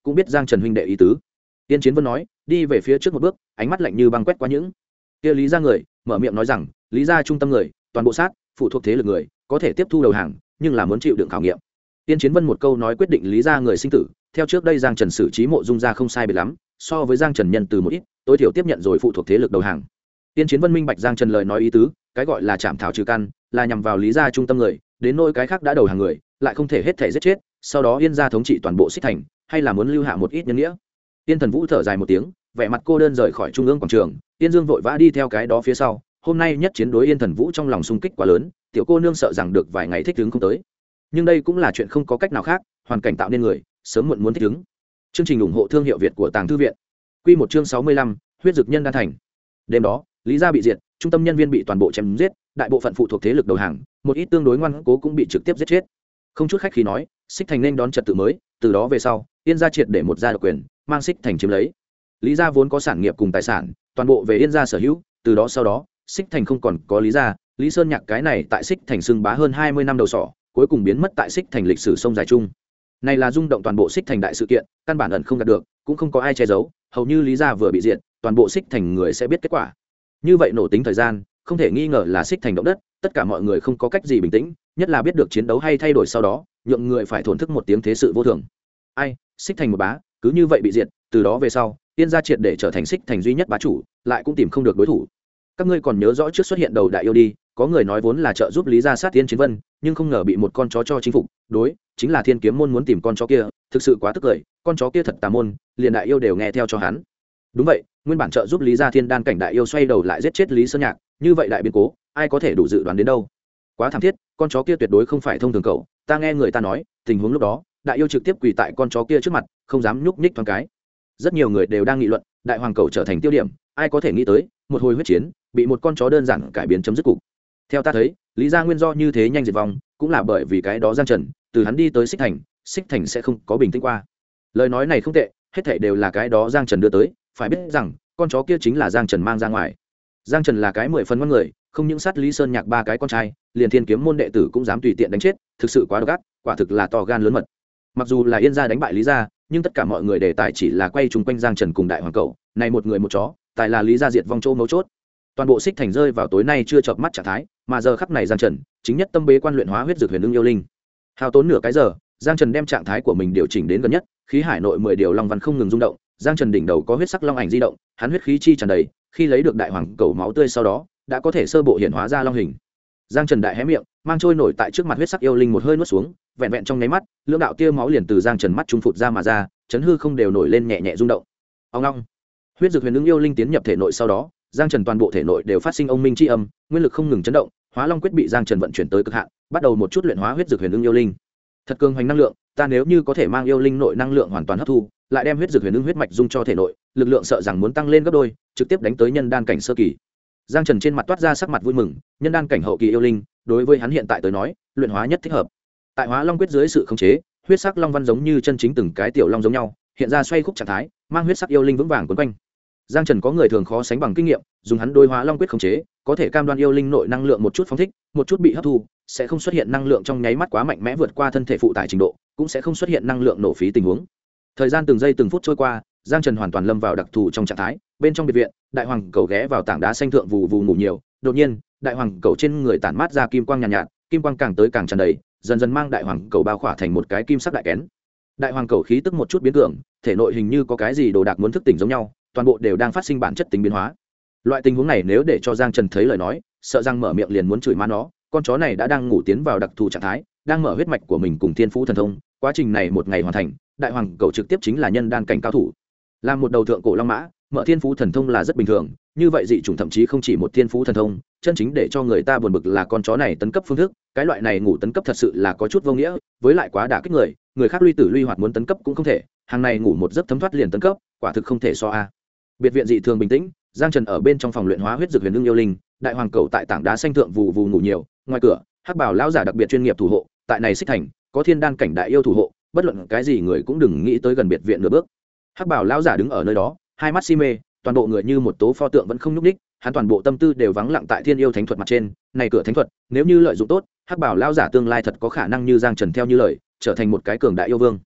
cũng biết Giang Trần huynh đệ ý tứ. Tiên Chiến Vân nói, đi về phía trước một bước, ánh mắt lạnh như băng quét qua những kia Lý gia người, mở miệng nói rằng, Lý gia trung tâm người, toàn bộ sát, phụ thuộc thế lực người, có thể tiếp thu đầu hàng, nhưng là muốn chịu đựng khảo nghiệm. Tiên Chiến Vân một câu nói quyết định Lý gia người sinh tử, theo trước đây Giang Trần xử trí Mộ Dung gia không sai biệt lắm, so với Giang Trần nhân từ một ít, tối thiểu tiếp nhận rồi phụ thuộc thế lực đầu hàng. Tiên Chiến Vân minh bạch Giang Trần lời nói ý tứ, cái gọi là chạm thảo trừ căn, là nhằm vào Lý gia trung tâm người, đến nỗi cái khác đã đầu hàng người, lại không thể hết thể giết chết, sau đó Yên gia thống trị toàn bộ Xích Thành, hay là muốn lưu hạ một ít nhân nghĩa. Tiên Thần Vũ thở dài một tiếng, vẻ mặt cô đơn rời khỏi trung ương quảng trường, Tiên Dương vội vã đi theo cái đó phía sau. Hôm nay nhất chiến đối Yên Thần Vũ trong lòng xung kích quá lớn, tiểu cô nương sợ rằng được vài ngày thích ứng không tới. Nhưng đây cũng là chuyện không có cách nào khác, hoàn cảnh tạo nên người, sớm muộn muốn thích ứng. Chương trình ủng hộ thương hiệu Việt của Tàng Thư viện. Quy một chương 65, huyết dực nhân đan thành. Đêm đó, Lý gia bị diệt, trung tâm nhân viên bị toàn bộ chém giết, đại bộ phận phụ thuộc thế lực đầu hàng, một ít tương đối ngoan cố cũng bị trực tiếp giết chết. Không chút khách khí nói, Xích Thành nên đón trật tự mới, từ đó về sau, Yên gia triệt để một gia độc quyền, mang Xích Thành chiếm lấy. Lý gia vốn có sản nghiệp cùng tài sản, toàn bộ về Yên gia sở hữu, từ đó sau đó, Xích Thành không còn có Lý gia, Lý Sơn Nhạc cái này tại Xích Thành xưng bá hơn 20 năm đầu sỏ, cuối cùng biến mất tại Xích Thành lịch sử sông dài chung. Này là rung động toàn bộ Xích Thành đại sự kiện, căn bản ẩn không đạt được, cũng không có ai che giấu, hầu như Lý gia vừa bị diệt, toàn bộ Xích Thành người sẽ biết kết quả. Như vậy nổ tính thời gian, không thể nghi ngờ là Xích Thành động đất, tất cả mọi người không có cách gì bình tĩnh, nhất là biết được chiến đấu hay thay đổi sau đó, nhượng người phải thổn thức một tiếng thế sự vô thường. Ai, Xích Thành một bá, cứ như vậy bị diệt, từ đó về sau, Yên gia triệt để trở thành Xích Thành duy nhất bá chủ, lại cũng tìm không được đối thủ. Các ngươi còn nhớ rõ trước xuất hiện đầu đại yêu đi, có người nói vốn là trợ giúp Lý gia sát Tiên Chiến Vân, nhưng không ngờ bị một con chó cho chinh phục, đối, chính là Thiên Kiếm môn muốn tìm con chó kia, thực sự quá tức cười, con chó kia thật tà môn, liền đại yêu đều nghe theo cho hắn. Đúng vậy, nguyên bản trợ giúp Lý gia Thiên Đan cảnh đại yêu xoay đầu lại giết chết Lý Sơn Nhạc, như vậy đại biến cố, ai có thể đủ dự đoán đến đâu. Quá thảm thiết, con chó kia tuyệt đối không phải thông thường cậu, ta nghe người ta nói, tình huống lúc đó, đại yêu trực tiếp quỳ tại con chó kia trước mặt, không dám nhúc nhích thoáng cái. Rất nhiều người đều đang nghị luận, đại hoàng cậu trở thành tiêu điểm, ai có thể nghĩ tới, một hồi huyết chiến, bị một con chó đơn giản cải biến chấm dứt cục. Theo ta thấy, Lý gia nguyên do như thế nhanh diệt vong, cũng là bởi vì cái đó Giang Trần, từ hắn đi tới Xích Thành sẽ không có bình tĩnh qua. Lời nói này không tệ, hết thảy đều là cái đó Giang Trần đưa tới, phải biết rằng, con chó kia chính là Giang Trần mang ra ngoài. Giang Trần là cái 10 phần ngoan người, không những sát Lý Sơn Nhạc ba cái con trai, liền Thiên Kiếm môn đệ tử cũng dám tùy tiện đánh chết, thực sự quá độc ác, quả thực là to gan lớn mật. Mặc dù là Yên gia đánh bại Lý gia, nhưng tất cả mọi người đề tài chỉ là quay chung quanh Giang Trần cùng đại hoàng cậu, này một người một chó, tài là Lý gia diệt vong chỗ mấu chốt. Toàn bộ Xích Thành rơi vào tối nay chưa chợp mắt trạng thái, mà giờ khắc này Giang Trần chính nhất tâm bế quan luyện hóa huyết dược huyền ưng yêu linh. Hao tốn nửa cái giờ, Giang Trần đem trạng thái của mình điều chỉnh đến gần nhất, khí hải nội 10 điều long văn không ngừng rung động, Giang Trần đỉnh đầu có huyết sắc long ảnh di động, hắn huyết khí chi tràn đầy, khi lấy được đại hoàng cẩu máu tươi sau đó, đã có thể sơ bộ hiện hóa ra long hình. Giang Trần đại hé miệng, mang trôi nổi tại trước mặt huyết sắc yêu linh một hơi nuốt xuống, vẹn vẹn trong nháy mắt, lưỡng đạo tia máu liền từ Giang Trần mắt trung phụt ra mà ra, chấn hư không đều nổi lên nhẹ nhẹ rung động. Ông long, huyết dược huyền ưng yêu linh tiến nhập thể nội sau đó, Giang Trần toàn bộ thể nội đều phát sinh ông minh chi âm, nguyên lực không ngừng chấn động, Hóa Long quyết bị Giang Trần vận chuyển tới cực hạn, bắt đầu một chút luyện hóa huyết dược huyền ưng yêu linh. Thật cường hoành năng lượng, ta nếu như có thể mang yêu linh nội năng lượng hoàn toàn hấp thu, lại đem huyết dược huyền ưng huyết mạch dung cho thể nội, lực lượng sợ rằng muốn tăng lên gấp đôi, trực tiếp đánh tới nhân đan cảnh sơ kỳ. Giang Trần trên mặt toát ra sắc mặt vui mừng, nhân đan cảnh hậu kỳ yêu linh, đối với hắn hiện tại tới nói, luyện hóa nhất thích hợp. Tại Hóa Long quyết dưới sự khống chế, huyết sắc long văn giống như chân chính từng cái tiểu long giống nhau, hiện ra xoay khúc trạng thái, mang huyết sắc yêu linh vững vàng quấn quanh. Giang Trần có người thường khó sánh bằng kinh nghiệm, dùng hắn đối Hóa Long quyết khống chế, có thể cam đoan yêu linh nội năng lượng một chút phóng thích, một chút bị hấp thu, sẽ không xuất hiện năng lượng trong nháy mắt quá mạnh mẽ vượt qua thân thể phụ tải trình độ, cũng sẽ không xuất hiện năng lượng nổ phí tình huống. Thời gian từng giây từng phút trôi qua, Giang Trần hoàn toàn lâm vào đặc thù trong trạng thái. Bên trong biệt viện, đại hoàng cầu ghé vào tảng đá xanh thượng vù vù ngủ nhiều, đột nhiên, đại hoàng cầu trên người tản mát ra kim quang nhàn nhạt, kim quang càng tới càng tràn đầy, dần dần mang đại hoàng cầu bao khỏa thành một cái kim sắc đại kén. Đại hoàng cầu khí tức một chút biến cường, thể nội hình như có cái gì đồ đạc muốn thức tỉnh giống nhau, toàn bộ đều đang phát sinh bản chất tính biến hóa. Loại tình huống này nếu để cho Giang Trần thấy lời nói, sợ rằng mở miệng liền muốn chửi má nó, con chó này đã đang ngủ tiến vào đặc thù trạng thái, đang mở huyết mạch của mình cùng thiên phú thần thông, quá trình này một ngày hoàn thành, đại hoàng cầu trực tiếp chính là nhân đan cảnh cao thủ. Làm một đầu thượng cổ long mã, mở thiên phú thần thông là rất bình thường, như vậy dị chủng thậm chí không chỉ một thiên phú thần thông, chân chính để cho người ta buồn bực là con chó này tấn cấp phương thức, cái loại này ngủ tấn cấp thật sự là có chút vô nghĩa, với lại quá đả kích người, người khác luy tử luy hoạt muốn tấn cấp cũng không thể, hàng này ngủ một giấc thấm thoát liền tấn cấp, quả thực không thể so a. Biệt viện dị thường bình tĩnh, Giang Trần ở bên trong phòng luyện hóa huyết dược huyền ưng yêu linh, đại hoàng cầu tại tảng đá xanh thượng vù vù ngủ nhiều, ngoài cửa, hắc bảo lão giả đặc biệt chuyên nghiệp thủ hộ, tại này Xích Thành, có thiên đan cảnh đại yêu thủ hộ, bất luận cái gì người cũng đừng nghĩ tới gần biệt viện nửa bước. Hắc bảo lão giả đứng ở nơi đó, hai mắt si mê, toàn bộ người như một tố pho tượng vẫn không nhúc nhích, hắn toàn bộ tâm tư đều vắng lặng tại thiên yêu thánh thuật mặt trên, này cửa thánh thuật, nếu như lợi dụng tốt, hắc bảo lão giả tương lai thật có khả năng như Giang Trần theo như lời, trở thành một cái cường đại yêu vương.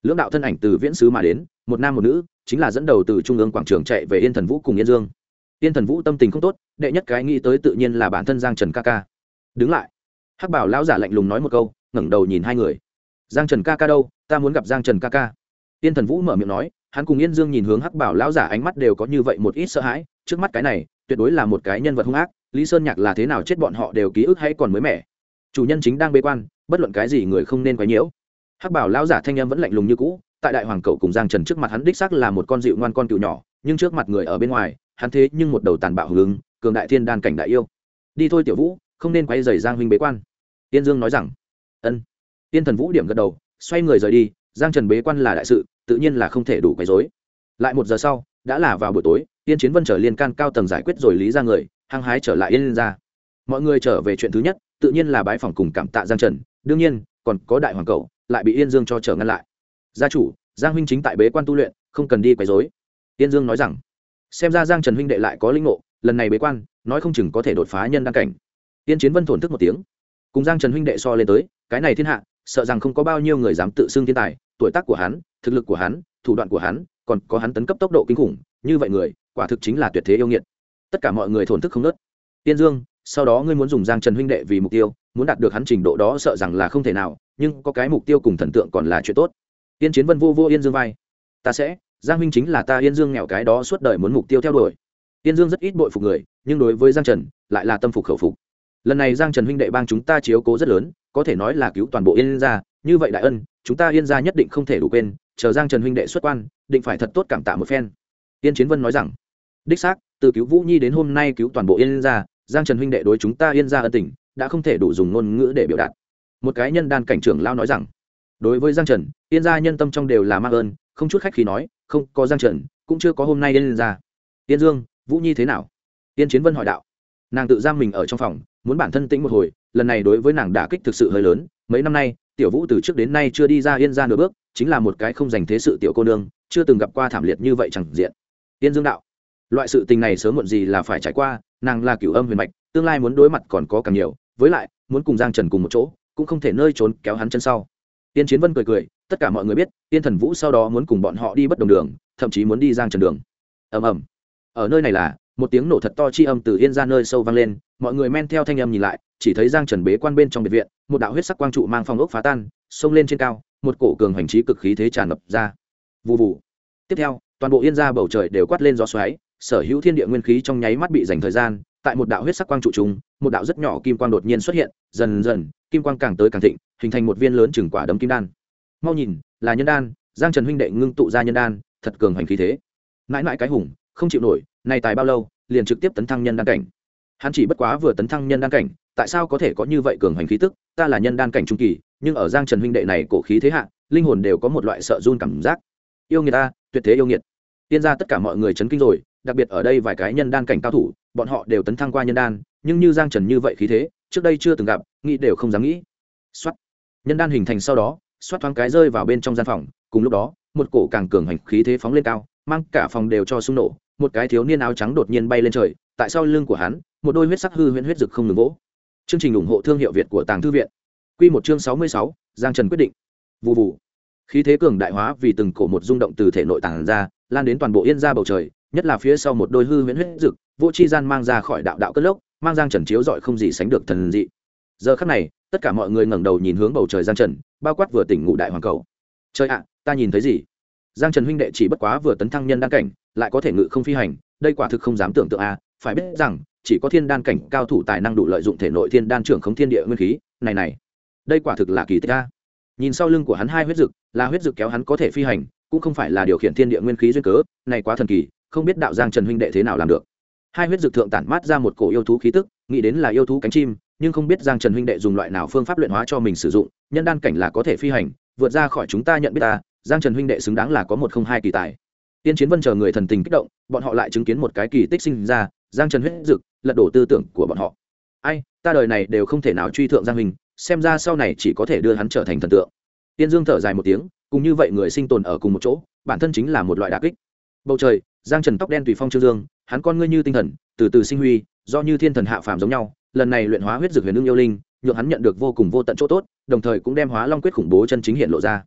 lưỡng đạo thân ảnh từ viễn xứ mà đến, một nam một nữ, chính là dẫn đầu từ trung ương quảng trường chạy về Yên Thần Vũ cùng Yên Dương. Yên Thần Vũ tâm tình không tốt, đệ nhất cái nghĩ tới tự nhiên là bản thân Giang Trần ca ca. Đứng lại. Hắc Bảo lão giả lạnh lùng nói một câu, ngẩng đầu nhìn hai người. Giang Trần ca ca đâu, ta muốn gặp Giang Trần ca ca. Yên Thần Vũ mở miệng nói, hắn cùng Yên Dương nhìn hướng Hắc Bảo lão giả ánh mắt đều có như vậy một ít sợ hãi, trước mắt cái này, tuyệt đối là một cái nhân vật hung ác, Lý Sơn Nhạc là thế nào chết bọn họ đều ký ức hay còn mới mẻ. Chủ nhân chính đang bế quan, bất luận cái gì người không nên quấy nhiễu. Hắc Bảo lão giả thanh âm vẫn lạnh lùng như cũ, tại đại hoàng cậu cùng Giang Trần trước mặt hắn đích xác là một con dịu ngoan con cừu nhỏ, nhưng trước mặt người ở bên ngoài, hắn thế nhưng một đầu tàn bạo hùng ứng, cường đại thiên đan cảnh đại yêu. Đi thôi Tiểu Vũ, không nên quấy rầy Giang huynh bế quan. Tiên Dương nói rằng. Ân. Tiên Thần Vũ điểm gật đầu, xoay người rời đi. Giang Trần bế quan là đại sự, tự nhiên là không thể đủ quấy rối. Lại một giờ sau, đã là vào buổi tối, Tiên Chiến Vân trở liên can cao tầng giải quyết rồi lý ra người, hăng hái trở lại Yên ra. Mọi người trở về chuyện thứ nhất, tự nhiên là bái phỏng cùng cảm tạ Giang Trần, đương nhiên, còn có đại hoàng cậu, lại bị Yên Dương cho trở ngăn lại. Gia chủ, Giang huynh chính tại bế quan tu luyện, không cần đi quấy rối. Yên Dương nói rằng, xem ra Giang Trần huynh đệ lại có linh ngộ, lần này bế quan, nói không chừng có thể đột phá nhân đăng cảnh. Tiên Chiến Vân thổn thức một tiếng, cùng Giang Trần huynh đệ so lên tới, cái này thiên hạ, sợ rằng không có bao nhiêu người dám tự xưng thiên tài, tuổi tác của hắn, thực lực của hắn, thủ đoạn của hắn, còn có hắn tấn cấp tốc độ kinh khủng, như vậy người, quả thực chính là tuyệt thế yêu nghiệt. Tất cả mọi người thổn thức không ngớt. Tiên Dương, sau đó ngươi muốn dùng Giang Trần huynh đệ vì mục tiêu, muốn đạt được hắn trình độ đó sợ rằng là không thể nào, nhưng có cái mục tiêu cùng thần tượng còn là chuyện tốt. Tiên Chiến Vân vô vô Yên Dương vai, ta sẽ, Giang huynh chính là ta Yên Dương nghèo cái đó suốt đời muốn mục tiêu theo đuổi. Yên Dương rất ít bội phục người, nhưng đối với Giang Trần, lại là tâm phục khẩu phục. Lần này Giang Trần huynh đệ bang chúng ta chiếu cố rất lớn, có thể nói là cứu toàn bộ Yên gia, như vậy đại ân, chúng ta Yên gia nhất định không thể đủ quên, chờ Giang Trần huynh đệ xuất quan, định phải thật tốt cảm tạ một phen. Tiên Chiến Vân nói rằng, đích xác, từ cứu Vũ Nhi đến hôm nay cứu toàn bộ Yên gia, Giang Trần huynh đệ đối chúng ta Yên gia ân tình, đã không thể đủ dùng ngôn ngữ để biểu đạt. Một cái nhân đan cảnh trưởng lao nói rằng, đối với Giang Trần, Yên gia nhân tâm trong đều là mang ơn, không chút khách khí nói, không có Giang Trần, cũng chưa có hôm nay Yên gia. Yên Dương, Vũ Nhi thế nào? Tiên Chiến Vân hỏi đạo. Nàng tự giam mình ở trong phòng, muốn bản thân tĩnh một hồi, lần này đối với nàng đả kích thực sự hơi lớn, mấy năm nay, Tiểu Vũ từ trước đến nay chưa đi ra Yên gia nửa bước, chính là một cái không dành thế sự tiểu cô nương, chưa từng gặp qua thảm liệt như vậy chẳng diện. Tiên Dương đạo, loại sự tình này sớm muộn gì là phải trải qua, nàng là cửu âm huyền mạch, tương lai muốn đối mặt còn có càng nhiều, với lại, muốn cùng Giang Trần cùng một chỗ, cũng không thể nơi trốn kéo hắn chân sau. Tiên Chiến Vân cười cười, tất cả mọi người biết, Tiên Thần Vũ sau đó muốn cùng bọn họ đi bất đồng đường, thậm chí muốn đi Giang Trần đường. Ầm ầm. Ở nơi này là một tiếng nổ thật to chi âm từ Yên ra nơi sâu vang lên, mọi người men theo thanh âm nhìn lại, chỉ thấy Giang Trần bế quan bên trong biệt viện, một đạo huyết sắc quang trụ mang phong ốc phá tan, xông lên trên cao, một cổ cường hành trí cực khí thế tràn ngập ra. Vù vù. Tiếp theo, toàn bộ Yên ra bầu trời đều quát lên gió xoáy, sở hữu thiên địa nguyên khí trong nháy mắt bị dành thời gian, tại một đạo huyết sắc quang trụ trùng, một đạo rất nhỏ kim quang đột nhiên xuất hiện, dần dần, kim quang càng tới càng thịnh, hình thành một viên lớn chừng quả đấm kim đan. Mau nhìn, là nhân đan, Giang Trần huynh đệ ngưng tụ ra nhân đan, thật cường hành khí thế. Mãi mãi cái hùng, không chịu nổi, này tài bao lâu, liền trực tiếp tấn thăng nhân đan cảnh. Hắn chỉ bất quá vừa tấn thăng nhân đan cảnh, tại sao có thể có như vậy cường hành khí tức, ta là nhân đan cảnh trung kỳ, nhưng ở Giang Trần huynh đệ này cổ khí thế hạ, linh hồn đều có một loại sợ run cảm giác. Yêu nghiệt ta, tuyệt thế yêu nghiệt. Tiên ra tất cả mọi người chấn kinh rồi, đặc biệt ở đây vài cái nhân đan cảnh cao thủ, bọn họ đều tấn thăng qua nhân đan, nhưng như Giang Trần như vậy khí thế, trước đây chưa từng gặp, nghĩ đều không dám nghĩ. Soát. Nhân đan hình thành sau đó, soát thoáng cái rơi vào bên trong gian phòng, cùng lúc đó, một cổ càng cường hành khí thế phóng lên cao, mang cả phòng đều cho xung nổ, một cái thiếu niên áo trắng đột nhiên bay lên trời, tại sau lưng của hắn, một đôi huyết sắc hư huyễn huyết dực không ngừng vỗ. Chương trình ủng hộ thương hiệu Việt của Tàng Thư viện. Quy một chương 66, Giang Trần quyết định. Vù vù. Khí thế cường đại hóa vì từng cổ một rung động từ thể nội tàng ra, lan đến toàn bộ Yên ra bầu trời, nhất là phía sau một đôi hư huyễn huyết dực, vô chi gian mang ra khỏi đạo đạo cất lốc, mang Giang Trần chiếu rọi không gì sánh được thần dị. Giờ khắc này, tất cả mọi người ngẩng đầu nhìn hướng bầu trời Giang Trần, bao quát vừa tỉnh ngủ đại hoàng cầu. Trời ạ, ta nhìn thấy gì? Giang Trần huynh đệ chỉ bất quá vừa tấn thăng nhân đan cảnh, lại có thể ngự không phi hành, đây quả thực không dám tưởng tượng a, phải biết rằng, chỉ có thiên đan cảnh cao thủ tài năng đủ lợi dụng thể nội thiên đan trưởng khống thiên địa nguyên khí, này, đây quả thực là kỳ tích a. Nhìn sau lưng của hắn hai huyết dực, là huyết dực kéo hắn có thể phi hành, cũng không phải là điều khiển thiên địa nguyên khí duyên cớ, này quá thần kỳ, không biết đạo Giang Trần huynh đệ thế nào làm được. Hai huyết dực thượng tản mát ra một cổ yêu thú khí tức, nghĩ đến là yêu thú cánh chim, nhưng không biết Giang Trần huynh đệ dùng loại nào phương pháp luyện hóa cho mình sử dụng, nhân đan cảnh là có thể phi hành, vượt ra khỏi chúng ta nhận biết ta, Giang Trần huynh đệ xứng đáng là có một không hai kỳ tài. Tiên Chiến Vân chờ người thần tình kích động, bọn họ lại chứng kiến một cái kỳ tích sinh ra, Giang Trần huyết dực, lật đổ tư tưởng của bọn họ. Ai, ta đời này đều không thể nào truy thượng Giang huynh, xem ra sau này chỉ có thể đưa hắn trở thành thần tượng. Tiên Dương thở dài một tiếng, cùng như vậy người sinh tồn ở cùng một chỗ, bản thân chính là một loại đả kích. Bầu trời, Giang Trần tóc đen tùy phong trương dương, hắn con ngươi như tinh thần, từ từ sinh huy, do như thiên thần hạ phàm giống nhau, lần này luyện hóa huyết dược huyền ưng yêu linh, nhượng hắn nhận được vô cùng vô tận chỗ tốt, đồng thời cũng đem Hóa Long quyết khủng bố chân chính hiện lộ ra.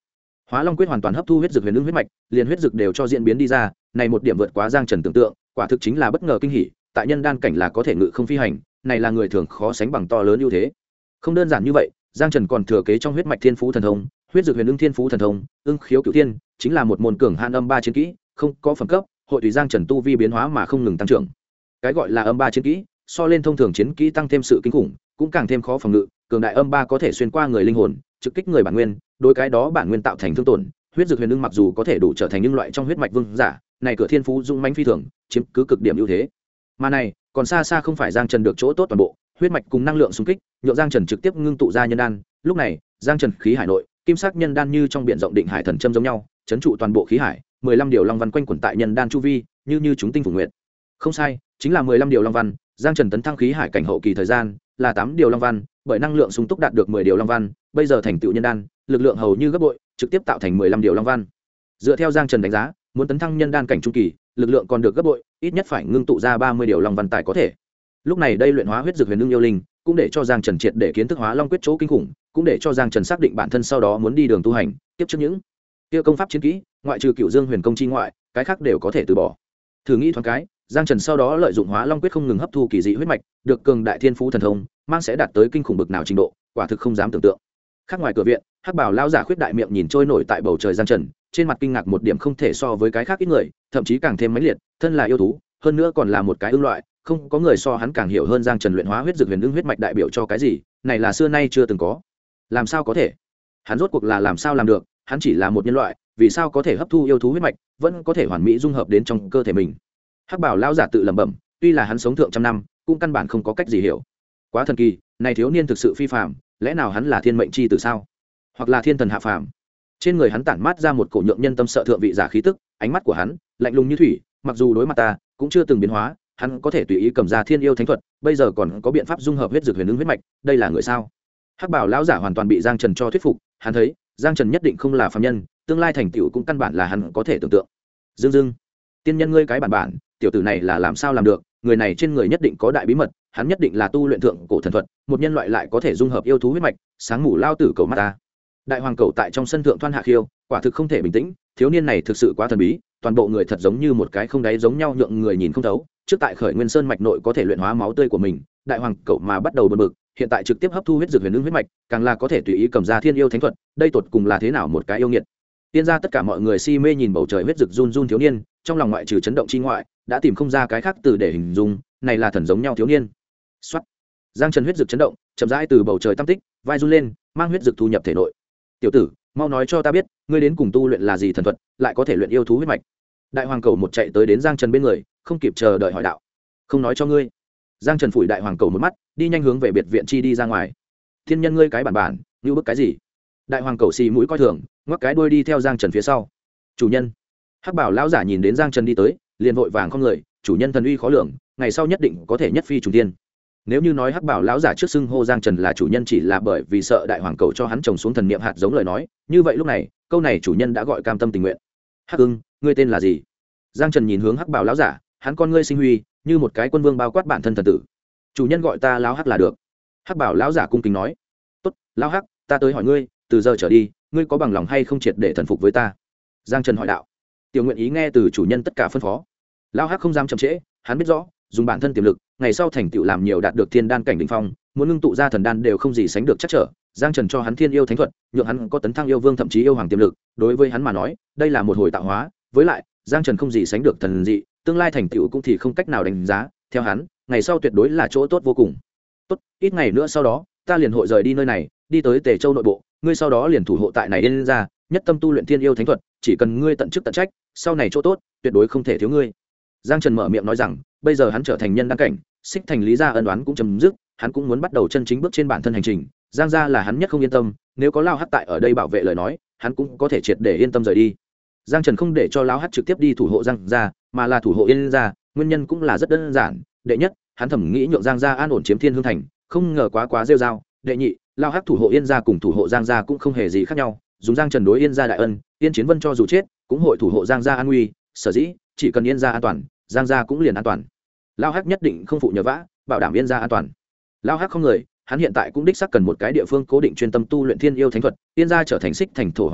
Hóa Long quyết hoàn toàn hấp thu huyết dược huyền ưng huyết mạch, liền huyết dược đều cho diễn biến đi ra, này một điểm vượt quá Giang Trần tưởng tượng, quả thực chính là bất ngờ kinh hỉ, tại nhân đan cảnh là có thể ngự không phi hành, này là người thường khó sánh bằng to lớn ưu thế. Không đơn giản như vậy, Giang Trần còn thừa kế trong huyết mạch thiên phú thần thông, huyết dược huyền ưng thiên phú thần thông, ưng khiếu cửu thiên, chính là một môn cường hạn âm ba chiến kỹ, không có phẩm cấp, hội tùy Giang Trần tu vi biến hóa mà không ngừng tăng trưởng. Cái gọi là âm ba chiến kỹ, so lên thông thường chiến kỹ tăng thêm sự kinh khủng, cũng càng thêm khó phòng ngự, cường đại âm ba có thể xuyên qua người linh hồn, trực kích người bản nguyên, đối cái đó bản nguyên tạo thành thương tổn. Huyết dược huyền ưng mặc dù có thể đủ trở thành những loại trong huyết mạch vương giả, này cửa thiên phú dung mãnh phi thường, chiếm cứ cực điểm ưu thế. Mà này, còn xa xa không phải Giang Trần được chỗ tốt toàn bộ, huyết mạch cùng năng lượng xung kích, nhượng Giang Trần trực tiếp ngưng tụ ra nhân đan. Lúc này, Giang Trần khí hải nội, kim sắc nhân đan như trong biển rộng định hải thần châm giống nhau, trấn trụ toàn bộ khí hải, 15 điều long văn quanh quẩn tại nhân đan chu vi, như chúng tinh phủ nguyệt. Không sai, chính là 15 điều long văn, Giang Trần tấn thăng khí hải cảnh hậu kỳ thời gian là 8 điều long văn, bởi năng lượng sung túc đạt được 10 điều long văn, bây giờ thành tựu nhân đan, lực lượng hầu như gấp bội, trực tiếp tạo thành 15 điều long văn. Dựa theo Giang Trần đánh giá, muốn tấn thăng nhân đan cảnh trung kỳ, lực lượng còn được gấp bội, ít nhất phải ngưng tụ ra 30 điều long văn tài có thể. Lúc này đây luyện hóa huyết dược huyền ưng yêu linh, cũng để cho Giang Trần triệt để kiến thức hóa long quyết chỗ kinh khủng, cũng để cho Giang Trần xác định bản thân sau đó muốn đi đường tu hành, tiếp trước những kia công pháp chiến kỹ, ngoại trừ Cửu Dương Huyền Công chi ngoại, cái khác đều có thể từ bỏ. Thử nghĩ thoáng cái, Giang Trần sau đó lợi dụng hóa long quyết không ngừng hấp thu kỳ dị huyết mạch, được cường đại thiên phú thần thông, mang sẽ đạt tới kinh khủng bực nào trình độ, quả thực không dám tưởng tượng. Khác ngoài cửa viện, Hắc Bảo lão giả khuyết đại miệng nhìn trôi nổi tại bầu trời Giang Trần, trên mặt kinh ngạc một điểm không thể so với cái khác ít người, thậm chí càng thêm mãnh liệt, thân là yêu thú, hơn nữa còn là một cái ưng loại, không có người so hắn càng hiểu hơn Giang Trần luyện hóa huyết dược huyền ưng huyết mạch đại biểu cho cái gì, này là xưa nay chưa từng có. Làm sao có thể? Hắn rốt cuộc là làm sao làm được, hắn chỉ là một nhân loại, vì sao có thể hấp thu yêu thú huyết mạch, vẫn có thể hoàn mỹ dung hợp đến trong cơ thể mình. Hắc Bảo lão giả tự lẩm bẩm, tuy là hắn sống thượng trăm năm, cũng căn bản không có cách gì hiểu. Quá thần kỳ, này thiếu niên thực sự phi phàm, lẽ nào hắn là thiên mệnh chi tử sao? Hoặc là thiên thần hạ phàm? Trên người hắn tản mát ra một cổ nhượng nhân tâm sợ thượng vị giả khí tức, ánh mắt của hắn lạnh lùng như thủy, mặc dù đối mặt ta, cũng chưa từng biến hóa, hắn có thể tùy ý cầm ra thiên yêu thánh thuật, bây giờ còn có biện pháp dung hợp huyết dược huyền ưng huyết mạch, đây là người sao? Hắc Bảo lão giả hoàn toàn bị Giang Trần cho thuyết phục, hắn thấy, Giang Trần nhất định không là phàm nhân, tương lai thành tựu cũng căn bản là hắn có thể tưởng tượng. Dương, tiên nhân ngươi cái bản, tiểu tử này là làm sao làm được, người này trên người nhất định có đại bí mật, hắn nhất định là tu luyện thượng cổ thần thuật, một nhân loại lại có thể dung hợp yêu thú huyết mạch, sáng mù lao tử cầu mắt ta. Đại hoàng cầu tại trong sân thượng thoan hạ khiêu, quả thực không thể bình tĩnh, thiếu niên này thực sự quá thần bí, toàn bộ người thật giống như một cái không đáy giống nhau nhượng người nhìn không thấu. Trước tại Khởi Nguyên Sơn mạch nội có thể luyện hóa máu tươi của mình, đại hoàng cầu mà bắt đầu bần bực, hiện tại trực tiếp hấp thu huyết dược huyền ưng huyết mạch, càng là có thể tùy ý cầm ra thiên yêu thánh thuật, đây tột cùng là thế nào một cái yêu nghiệt. Tiên ra tất cả mọi người si mê nhìn bầu trời huyết dược run run thiếu niên, trong lòng ngoại trừ chấn động chi ngoại, đã tìm không ra cái khác từ để hình dung, này là thần giống nhau thiếu niên. Soát. Giang Trần huyết dược chấn động, chậm rãi từ bầu trời tam tích, vai run lên, mang huyết dược thu nhập thể nội. Tiểu tử, mau nói cho ta biết, ngươi đến cùng tu luyện là gì thần thuật, lại có thể luyện yêu thú huyết mạch? Đại hoàng cầu một chạy tới đến Giang Trần bên người, không kịp chờ đợi hỏi đạo. Không nói cho ngươi. Giang Trần phủi đại hoàng cầu một mắt, đi nhanh hướng về biệt viện chi đi ra ngoài. Thiên nhân ngươi cái bản, như bức cái gì? Đại hoàng cầu xì mũi coi thường, ngoắc cái đuôi đi theo Giang Trần phía sau. Chủ nhân. Hắc Bảo lão giả nhìn đến Giang Trần đi tới, liền vội vàng không người, chủ nhân thần uy khó lường, ngày sau nhất định có thể nhất phi trùng tiên. Nếu như nói Hắc Bảo lão giả trước xưng hô Giang Trần là chủ nhân chỉ là bởi vì sợ đại hoàng cầu cho hắn trồng xuống thần niệm hạt giống lời nói, như vậy lúc này, câu này chủ nhân đã gọi cam tâm tình nguyện. Hắc Ưng, ngươi tên là gì? Giang Trần nhìn hướng Hắc Bảo lão giả, hắn con ngươi sinh huy, như một cái quân vương bao quát bản thân thần tử. Chủ nhân gọi ta lão Hắc là được. Hắc Bảo lão giả cung kính nói. Tốt, lão Hắc, ta tới hỏi ngươi, từ giờ trở đi, ngươi có bằng lòng hay không triệt để thần phục với ta? Giang Trần hỏi đạo. Tiểu nguyện ý nghe từ chủ nhân tất cả phân phó. Lão Hắc không dám chậm trễ, hắn biết rõ, dùng bản thân tiềm lực, ngày sau thành tựu làm nhiều đạt được thiên đan cảnh đỉnh phong, muốn ngưng tụ ra thần đan đều không gì sánh được chắc trở. Giang Trần cho hắn thiên yêu thánh thuật, nhượng hắn có tấn thăng yêu vương thậm chí yêu hoàng tiềm lực, đối với hắn mà nói, đây là một hồi tạo hóa, với lại, Giang Trần không gì sánh được thần dị, tương lai thành tựu cũng thì không cách nào đánh giá, theo hắn, ngày sau tuyệt đối là chỗ tốt vô cùng. Tốt, ít ngày nữa sau đó, ta liền hội rời đi nơi này, đi tới Tề Châu nội bộ, ngươi sau đó liền thủ hộ tại này yên ra, nhất tâm tu luyện thiên yêu thánh thuật, chỉ cần ngươi tận chức tận trách, sau này chỗ tốt tuyệt đối không thể thiếu ngươi. Giang Trần mở miệng nói rằng, bây giờ hắn trở thành nhân đăng cảnh, xích thành lý gia ân oán cũng chấm dứt, hắn cũng muốn bắt đầu chân chính bước trên bản thân hành trình. Giang gia là hắn nhất không yên tâm, nếu có Lao Hắc tại ở đây bảo vệ lời nói, hắn cũng có thể triệt để yên tâm rời đi. Giang Trần không để cho Lao Hắc trực tiếp đi thủ hộ Giang gia, mà là thủ hộ Yên gia, nguyên nhân cũng là rất đơn giản. Đệ nhất, hắn thẩm nghĩ nhượng Giang gia an ổn chiếm Thiên Hương thành, không ngờ quá rêu rao. Đệ nhị, Lao Hắc thủ hộ Yên gia cùng thủ hộ Giang gia cũng không hề gì khác nhau, dùng Giang Trần đối Yên gia đại ân, Yên Chiến Vân cho dù chết, cũng hội thủ hộ Giang gia an nguy, sở dĩ chỉ cần Yên gia an toàn, Giang gia cũng liền an toàn. Lao Hắc nhất định không phụ nhờ vả, bảo đảm Yên gia an toàn. Lao Hắc không người, hắn hiện tại cũng đích xác cần một cái địa phương cố định chuyên tâm tu luyện thiên yêu thánh thuật, Yên gia trở thành xích thành thổ hoàng đế,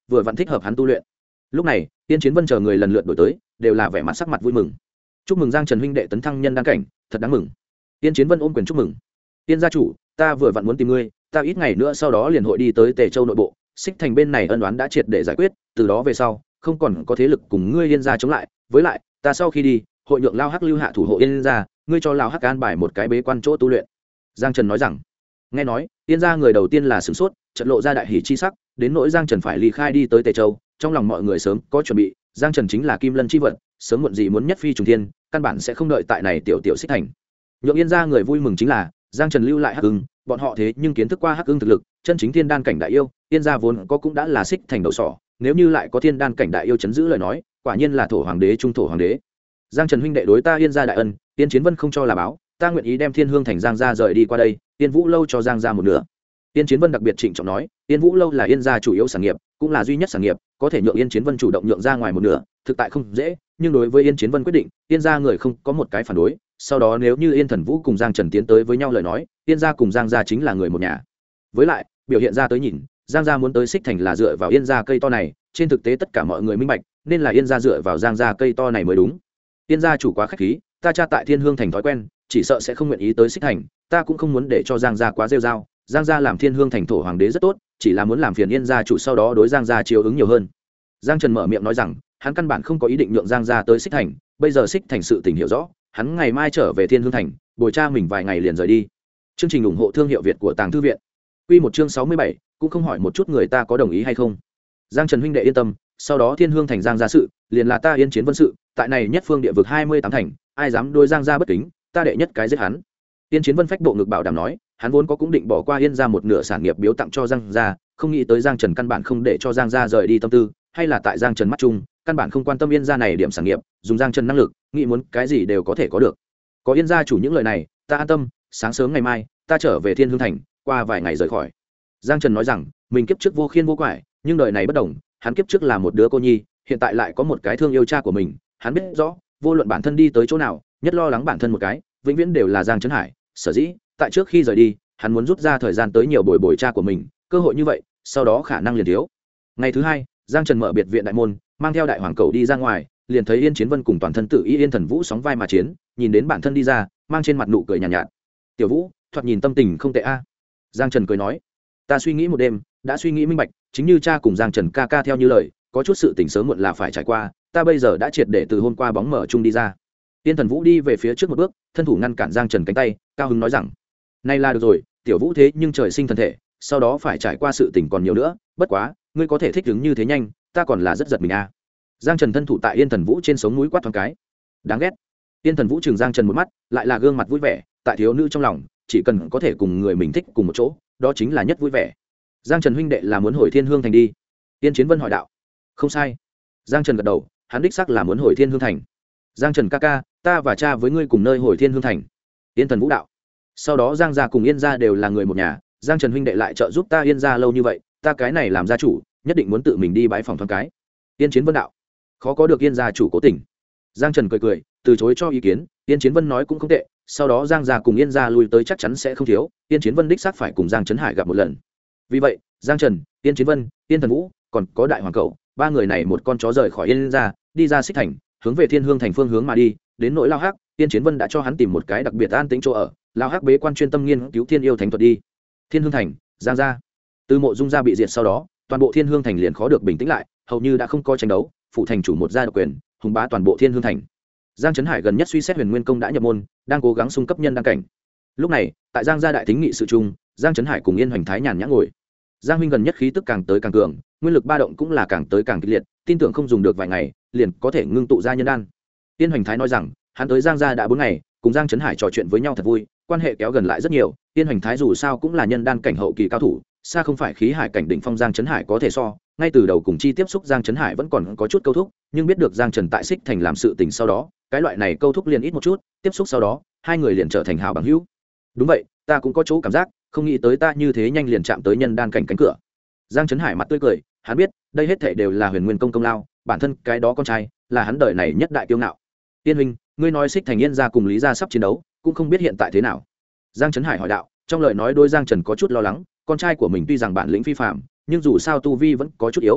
vừa vặn thích hợp hắn tu luyện. Lúc này Tiên Chiến Vân chờ người lần lượt đổi tới, đều là vẻ mặt sắc mặt vui mừng. Chúc mừng Giang Trần huynh đệ tấn thăng nhân đan cảnh, thật đáng mừng. Tiên Chiến Vân ôm quyền chúc mừng. Tiên gia chủ, ta vừa vặn muốn tìm ngươi, ta ít ngày nữa sau đó liền hội đi tới Tề Châu nội bộ, Xích Thành bên này ân oán đã triệt để giải quyết, từ đó về sau không còn có thế lực cùng ngươi Yên gia chống lại, với lại ta sau khi đi hội nhượng lao hắc lưu hạ thủ hộ Yên gia, ngươi cho lao hắc an bài một cái bế quan chỗ tu luyện. Giang Trần nói rằng. Nghe nói Yên gia người đầu tiên là sửng sốt, chợt lộ ra đại hỷ chi sắc, đến nỗi Giang Trần phải ly khai đi tới Tề Châu, trong lòng mọi người sớm có chuẩn bị. Giang Trần chính là kim lân chi vật, sớm muộn gì muốn nhất phi trùng thiên, căn bản sẽ không đợi tại này tiểu tiểu Xích Thành. Nhượng Yên gia người vui mừng chính là Giang Trần lưu lại hắc ưng, bọn họ thế nhưng kiến thức qua hắc ưng thực lực, chân chính thiên đan cảnh đại yêu, Yên gia vốn có cũng đã là Xích Thành đầu sỏ, nếu như lại có thiên đan cảnh đại yêu chấn giữ lời nói, quả nhiên là thổ hoàng đế trung thổ hoàng đế. Giang Trần huynh đệ đối ta Yên gia đại ân, Tiên Chiến Vân không cho là báo, ta nguyện ý đem Thiên Hương thành Giang gia rời đi qua đây, Tiên Vũ lâu cho Giang gia một nửa. Tiên Chiến Vân đặc biệt trịnh trọng nói, Tiên Vũ lâu là Yên gia chủ yếu sản nghiệp, cũng là duy nhất sản nghiệp, có thể nhượng Yên Chiến Vân chủ động nhượng ra ngoài một nửa, thực tại không dễ, nhưng đối với Yên Chiến Vân quyết định, Yên gia người không có một cái phản đối, sau đó nếu như Yên Thần Vũ cùng Giang Trần tiến tới với nhau lời nói, Yên gia cùng Giang gia chính là người một nhà. Với lại, biểu hiện ra tới nhìn, Giang gia muốn tới Xích Thành là dựa vào Yên gia cây to này, trên thực tế tất cả mọi người minh bạch, nên là Yên gia dựa vào Giang gia cây to này mới đúng. Yên gia chủ quá khách khí, ta cha tại Thiên Hương thành thói quen, chỉ sợ sẽ không nguyện ý tới Xích Thành, ta cũng không muốn để cho Giang gia quá rêu rao. Giang gia làm Thiên Hương thành thổ hoàng đế rất tốt, chỉ là muốn làm phiền Yên gia chủ sau đó đối Giang gia chiếu ứng nhiều hơn. Giang Trần mở miệng nói rằng, hắn căn bản không có ý định nhượng Giang gia tới Xích Thành, bây giờ Xích Thành sự tình hiểu rõ, hắn ngày mai trở về Thiên Hương thành, bồi cha mình vài ngày liền rời đi. Chương trình ủng hộ thương hiệu Việt của Tàng Thư viện. Quy một chương 67, cũng không hỏi một chút người ta có đồng ý hay không. Giang Trần huynh đệ yên tâm, sau đó Thiên Hương thành Giang gia sự, liền là ta Yên Chiến Vân sự, tại này nhất phương địa vực 28 thành, ai dám đối Giang gia bất kính, ta đệ nhất cái giết hắn. Yên Chiến Vân phách bộ ngực bảo đảm nói, hắn vốn có cũng định bỏ qua Yên gia một nửa sản nghiệp biếu tặng cho Giang gia, không nghĩ tới Giang Trần căn bản không để cho Giang gia rời đi tâm tư, hay là tại Giang Trần mắt chung, căn bản không quan tâm Yên gia này điểm sản nghiệp, dùng Giang Trần năng lực, nghĩ muốn cái gì đều có thể có được. Có Yên gia chủ những lời này, ta an tâm, sáng sớm ngày mai, ta trở về Thiên Hương thành, qua vài ngày rời khỏi. Giang Trần nói rằng, mình kiếp trước vô khiên vô quải, nhưng đời này bất đồng, hắn kiếp trước là một đứa cô nhi, hiện tại lại có một cái thương yêu cha của mình, hắn biết rõ, vô luận bản thân đi tới chỗ nào, nhất lo lắng bản thân một cái, vĩnh viễn đều là Giang Trấn Hải, sở dĩ, tại trước khi rời đi, hắn muốn rút ra thời gian tới nhiều bồi bồi cha của mình, cơ hội như vậy, sau đó khả năng liền thiếu. Ngày thứ hai, Giang Trần mở biệt viện đại môn, mang theo đại hoàng cầu đi ra ngoài, liền thấy Yên Chiến Vân cùng toàn thân tự ý Yên Thần Vũ sóng vai mà chiến, nhìn đến bản thân đi ra, mang trên mặt nụ cười nhàn nhạt. Tiểu Vũ, thoạt nhìn tâm tình không tệ a. Giang Trần cười nói, ta suy nghĩ một đêm, đã suy nghĩ minh bạch, chính như cha cùng Giang Trần ca ca theo như lời, có chút sự tình sớm muộn là phải trải qua, ta bây giờ đã triệt để từ hôm qua bóng mở chung đi ra. Yên Thần Vũ đi về phía trước một bước, thân thủ ngăn cản Giang Trần cánh tay, cao hứng nói rằng, nay là được rồi, Tiểu Vũ thế nhưng trời sinh thân thể, sau đó phải trải qua sự tình còn nhiều nữa, bất quá, ngươi có thể thích ứng như thế nhanh, ta còn là rất giật mình a. Giang Trần thân thủ tại Yên Thần Vũ trên sống mũi quát thoáng cái, đáng ghét. Yên Thần Vũ trừng Giang Trần một mắt, lại là gương mặt vui vẻ, tại thiếu nữ trong lòng, chỉ cần có thể cùng người mình thích cùng một chỗ, đó chính là nhất vui vẻ. Giang Trần huynh đệ là muốn hồi Thiên Hương thành đi? Yên Chiến Vân hỏi đạo. Không sai. Giang Trần gật đầu, hắn đích xác là muốn hồi Thiên Hương thành. Giang Trần ca ca, ta và cha với ngươi cùng nơi hồi Thiên Hương thành. Yên Thần Vũ đạo. Sau đó Giang gia cùng Yên gia đều là người một nhà, Giang Trần huynh đệ lại trợ giúp ta Yên gia lâu như vậy, ta cái này làm gia chủ, nhất định muốn tự mình đi bái phòng thoáng cái. Yên Chiến Vân đạo. Khó có được Yên gia chủ cố tình. Giang Trần cười cười, từ chối cho ý kiến. Yên Chiến Vân nói cũng không tệ, sau đó Giang gia cùng Yên gia lui tới chắc chắn sẽ không thiếu, Yên Chiến Vân đích xác phải cùng Giang Trấn Hải gặp một lần. Vì vậy, Giang Trần, Yên Chiến Vân, Yên Thần Vũ, còn có đại hoàng cậu, ba người này một con chó rời khỏi Yên gia, đi ra Xích Thành, hướng về Thiên Hương thành phương hướng mà đi. Đến nỗi Lao Hắc, Yên Chiến Vân đã cho hắn tìm một cái đặc biệt an tĩnh chỗ ở, Lao Hắc bế quan chuyên tâm nghiên cứu Thiên yêu thánh thuật đi. Thiên Hương thành, Giang gia. Từ Mộ Dung gia bị diệt sau đó, toàn bộ Thiên Hương thành liền khó được bình tĩnh lại, hầu như đã không có tranh đấu, phụ thành chủ một gia độc quyền, hùng bá toàn bộ Thiên Hương thành. Giang Trấn Hải gần nhất suy xét Huyền Nguyên công đã nhập môn, đang cố gắng xung cấp nhân đăng cảnh. Lúc này, tại Giang gia đại thính nghị sự chung, Giang Trấn Hải cùng Yên Hoành Thái nhàn nhã ngồi. Giang huynh gần nhất khí tức càng tới càng cường, nguyên lực ba động cũng là càng tới càng kịch liệt, tin tưởng không dùng được vài ngày, liền có thể ngưng tụ ra nhân đan. Yên Hoành Thái nói rằng, hắn tới Giang gia đã 4 ngày, cùng Giang Trấn Hải trò chuyện với nhau thật vui, quan hệ kéo gần lại rất nhiều. Yên Hoành Thái dù sao cũng là nhân đan cảnh hậu kỳ cao thủ, xa không phải khí hải cảnh đỉnh phong Giang Trấn Hải có thể so. Ngay từ đầu cùng chi tiếp xúc Giang Trấn Hải vẫn còn có chút câu thúc, nhưng biết được Giang Trần tại Xích Thành làm sự tình sau đó, cái loại này câu thúc liền ít một chút, tiếp xúc sau đó, hai người liền trở thành hảo bằng hữu. Đúng vậy, ta cũng có chỗ cảm giác, không nghĩ tới ta như thế nhanh liền chạm tới nhân đan cảnh cánh cửa. Giang Trấn Hải mặt tươi cười, hắn biết, đây hết thảy đều là Huyền Nguyên công công lao, bản thân cái đó con trai, là hắn đời này nhất đại kiêu ngạo. Tiên huynh, ngươi nói Xích Thành Yên gia cùng Lý gia sắp chiến đấu, cũng không biết hiện tại thế nào. Giang Trấn Hải hỏi đạo, trong lời nói đôi Giang Trần có chút lo lắng, con trai của mình tuy rằng bản lĩnh phi phàm, nhưng dù sao tu vi vẫn có chút yếu.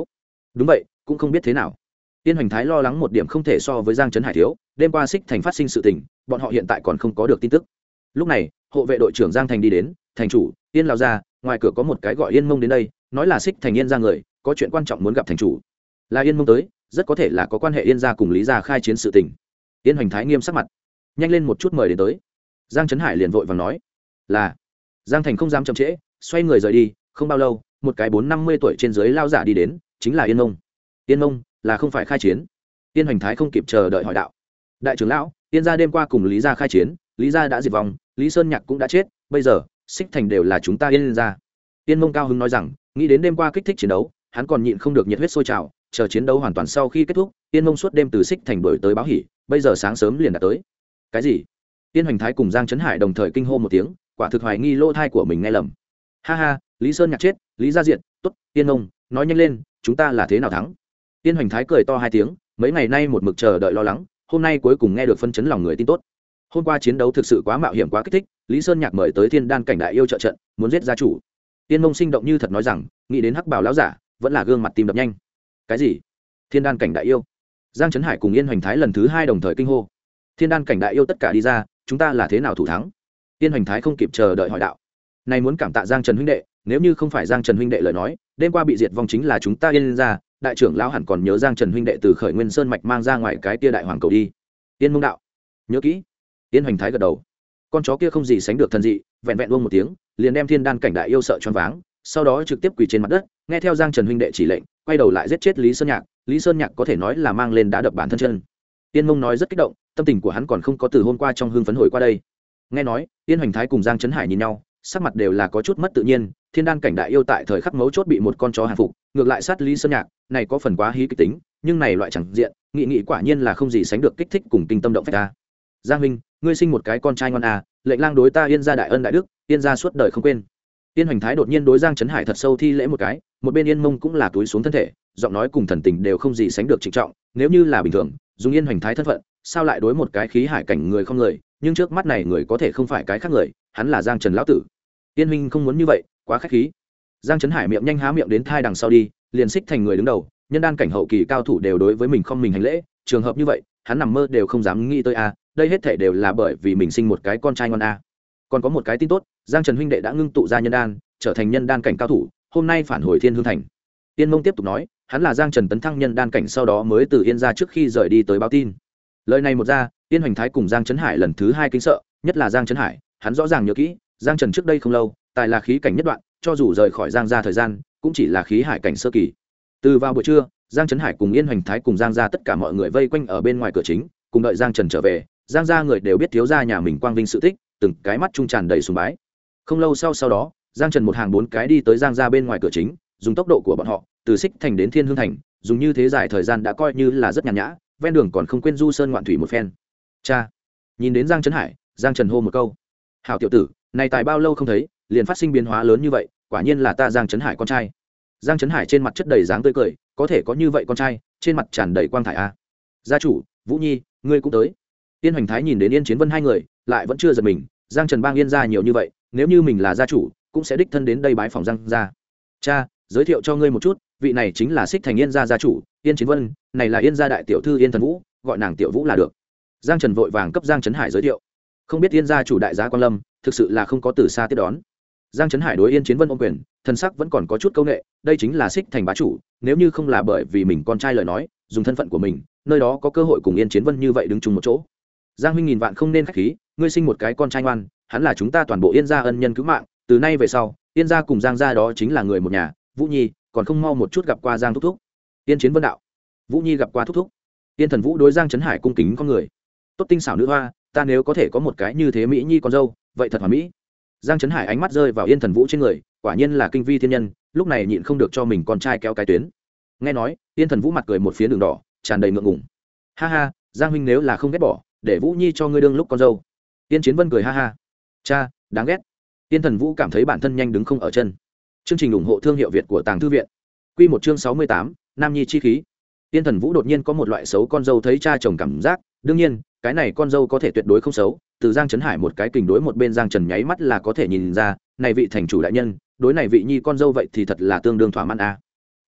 đúng vậy, cũng không biết thế nào. Tiên Hoành Thái lo lắng một điểm không thể so với Giang Trấn Hải thiếu, đêm qua Xích Thành phát sinh sự tình, bọn họ hiện tại còn không có được tin tức. Lúc này, hộ vệ đội trưởng Giang Thành đi đến, thành chủ, Yên lão gia, ngoài cửa có một cái gọi Yên Mông đến đây, nói là Xích Thành Yên gia người, có chuyện quan trọng muốn gặp thành chủ. Là Yên Mông tới, rất có thể là có quan hệ Yên gia cùng Lý gia khai chiến sự tình. Tiên Hoành Thái nghiêm sắc mặt, nhanh lên một chút mời đến tới. Giang Trấn Hải liền vội vàng nói, là. Giang Thành không dám chậm trễ, xoay người rời đi. Không bao lâu, một cái 4-50 tuổi trên dưới lao giả đi đến, chính là Yên Mông. Yên Mông là không phải khai chiến? Tiên Hoành Thái không kịp chờ đợi hỏi đạo. Đại trưởng lão, Yên gia đêm qua cùng Lý gia khai chiến, Lý gia đã diệt vong, Lý Sơn Nhạc cũng đã chết, bây giờ Xích Thành đều là chúng ta Yên gia. Tiên Mông cao hứng nói rằng, nghĩ đến đêm qua kích thích chiến đấu, hắn còn nhịn không được nhiệt huyết sôi trào, chờ chiến đấu hoàn toàn sau khi kết thúc, Tiên Mông suốt đêm từ Xích Thành đuổi tới báo hỉ, bây giờ sáng sớm liền đã tới. Cái gì? Tiên Hoành Thái cùng Giang Trấn Hải đồng thời kinh hô một tiếng, quả thực hoài nghi lỗ thai của mình nghe lầm. Ha ha, Lý Sơn Nhạc chết, Lý gia diệt, tốt, Tiên Mông, nói nhanh lên, chúng ta là thế nào thắng? Tiên Hoành Thái cười to hai tiếng, mấy ngày nay một mực chờ đợi lo lắng, hôm nay cuối cùng nghe được phân chấn lòng người tin tốt. Hôm qua chiến đấu thực sự quá mạo hiểm quá kích thích, Lý Sơn Nhạc mời tới Thiên Đan cảnh đại yêu trợ trận, muốn giết gia chủ. Tiên Mông sinh động như thật nói rằng, nghĩ đến Hắc Bảo lão giả, vẫn là gương mặt tim đập nhanh. Cái gì? Thiên Đan cảnh đại yêu? Giang Trấn Hải cùng Yên Hoành Thái lần thứ hai đồng thời kinh hô. Thiên Đan cảnh đại yêu tất cả đi ra, chúng ta là thế nào thủ thắng? Yên Hoành Thái không kịp chờ đợi hỏi đạo. Này muốn cảm tạ Giang Trần huynh đệ, nếu như không phải Giang Trần huynh đệ lời nói, đêm qua bị diệt vong chính là chúng ta Yên gia, đại trưởng lão hẳn còn nhớ Giang Trần huynh đệ từ Khởi Nguyên Sơn mạch mang ra ngoài cái tia đại hoàng cầu đi. Yên Mông đạo, nhớ kỹ. Yên Hoành Thái gật đầu. Con chó kia không gì sánh được thần dị, vẹn vẹn uông một tiếng, liền đem Thiên Đan cảnh đại yêu sợ choáng váng, sau đó trực tiếp quỳ trên mặt đất, nghe theo Giang Trần huynh đệ chỉ lệnh, quay đầu lại giết chết Lý Sơn Nhạc. Lý Sơn Nhạc có thể nói là mang lên đá đập bản thân chân. Yên Mông nói rất kích động, tâm tình của hắn còn không có từ hôm qua trong hưng phấn hồi qua đây. Nghe nói, Yên Hoành Thái cùng Giang Trấn Hải nhìn nhau, sắc mặt đều là có chút mất tự nhiên. Thiên Đan cảnh đại yêu tại thời khắc mấu chốt bị một con chó hàng phục, ngược lại sát Lý Sơn Nhạc, này có phần quá hí kịch tính, nhưng này loại chẳng diện, nghị quả nhiên là không gì sánh được kích thích cùng kinh tâm động phách ta. Giang huynh, ngươi sinh một cái con trai ngoan à, lệnh lang đối ta Yên gia đại ân đại đức, Yên gia suốt đời không quên. Yên Hoành Thái đột nhiên đối Giang Trấn Hải thật sâu thi lễ một cái, một bên Yên Mông cũng là túi xuống thân thể, giọng nói cùng thần tình đều không gì sánh được trịnh trọng. Nếu như là bình thường, dùng Yên Hoành Thái thân phận, sao lại đối một cái khí hải cảnh người không người, nhưng trước mắt này người có thể không phải cái khác người, hắn là Giang Trần lão tử. Yên huynh không muốn như vậy, quá khách khí. Giang Trấn Hải miệng nhanh há miệng đến thai đằng sau đi, liền xích thành người đứng đầu, nhân đan cảnh hậu kỳ cao thủ đều đối với mình không mình hành lễ, trường hợp như vậy, hắn nằm mơ đều không dám nghĩ tới a, đây hết thảy đều là bởi vì mình sinh một cái con trai ngon a. Còn có một cái tin tốt, Giang Trần huynh đệ đã ngưng tụ ra nhân đan, trở thành nhân đan cảnh cao thủ, hôm nay phản hồi Thiên Hương thành. Tiên Mông tiếp tục nói, hắn là Giang Trần tấn thăng nhân đan cảnh sau đó mới từ Yên gia trước khi rời đi tới báo tin. Lời này một ra, Yên Hoành Thái cùng Giang Trấn Hải lần thứ hai kinh sợ, nhất là Giang Trấn Hải, hắn rõ ràng nhớ kỹ, Giang Trần trước đây không lâu, tài là khí cảnh nhất đoạn, cho dù rời khỏi Giang gia thời gian, cũng chỉ là khí hải cảnh sơ kỳ. Từ vào buổi trưa, Giang Trấn Hải cùng Yên Hoành Thái cùng Giang gia tất cả mọi người vây quanh ở bên ngoài cửa chính, cùng đợi Giang Trần trở về. Giang gia người đều biết thiếu gia nhà mình quang vinh sự tích, từng cái mắt trung tràn đầy sùng bái. Không lâu sau đó, Giang Trần một hàng 4 cái đi tới Giang gia bên ngoài cửa chính, dùng tốc độ của bọn họ, từ Xích Thành đến Thiên Hương thành, dùng như thế dài thời gian đã coi như là rất nhàn nhã, ven đường còn không quên du sơn ngoạn thủy một phen. Cha, nhìn đến Giang Trấn Hải, Giang Trần hô một câu: "Hảo tiểu tử, này tài bao lâu không thấy, liền phát sinh biến hóa lớn như vậy, quả nhiên là ta Giang Trấn Hải con trai." Giang Trấn Hải trên mặt chất đầy dáng tươi cười, có thể có như vậy con trai, trên mặt tràn đầy quang thải a. "Gia chủ, Vũ Nhi, ngươi cũng tới." Yên Hoành Thái nhìn đến Yên Chiến Vân hai người, lại vẫn chưa giật mình, Giang Trần bang Yên gia nhiều như vậy, nếu như mình là gia chủ, cũng sẽ đích thân đến đây bái phòng Giang gia. "Cha, giới thiệu cho ngươi một chút, vị này chính là Xích Thành Yên gia gia chủ, Yên Chiến Vân, này là Yên gia đại tiểu thư Yên Thần Vũ, gọi nàng tiểu Vũ là được." Giang Trần vội vàng cấp Giang Trấn Hải giới thiệu. Không biết Yên gia chủ đại gia Quan Lâm, thực sự là không có từ xa tiếp đón. Giang Trấn Hải đối Yên Chiến Vân ôm quyền, thân sắc vẫn còn có chút câu nệ, đây chính là Xích Thành bá chủ, nếu như không là bởi vì mình con trai lời nói, dùng thân phận của mình, nơi đó có cơ hội cùng Yên Chiến Vân như vậy đứng chung một chỗ. Giang huynh nghìn vạn không nên khách khí, ngươi sinh một cái con trai ngoan, hắn là chúng ta toàn bộ Yên gia ân nhân cứu mạng, từ nay về sau, Yên gia cùng Giang gia đó chính là người một nhà. Vũ Nhi, còn không mau một chút gặp qua Giang thúc thúc. Yên Chiến Vân đạo. Vũ Nhi gặp qua thúc thúc. Yên Thần Vũ đối Giang Trấn Hải cung kính con người. Tốt tinh xảo nữ hoa, ta nếu có thể có một cái như thế mỹ nhi con dâu, vậy thật hoàn mỹ. Giang Trấn Hải ánh mắt rơi vào Yên Thần Vũ trên người, quả nhiên là kinh vi thiên nhân, lúc này nhịn không được cho mình con trai kéo cái tuyến. Nghe nói, Yên Thần Vũ mặt cười một phía đường đỏ, tràn đầy ngượng ngùng. Ha ha, Giang huynh nếu là không ghét bỏ, để Vũ Nhi cho ngươi đương lúc con dâu. Yên Chiến Vân cười ha ha. Cha, đáng ghét. Yên Thần Vũ cảm thấy bản thân nhanh đứng không ở chân. Chương trình ủng hộ thương hiệu Việt của Tàng Thư viện. Quy một chương 68, Nam Nhi chi khí. Yên Thần Vũ đột nhiên có một loại xấu con dâu thấy cha chồng cảm giác, đương nhiên, cái này con dâu có thể tuyệt đối không xấu, từ Giang Trấn Hải một cái kình đối một bên Giang Trần nháy mắt là có thể nhìn ra, này vị thành chủ đại nhân, đối này vị nhi con dâu vậy thì thật là tương đương thỏa mãn a.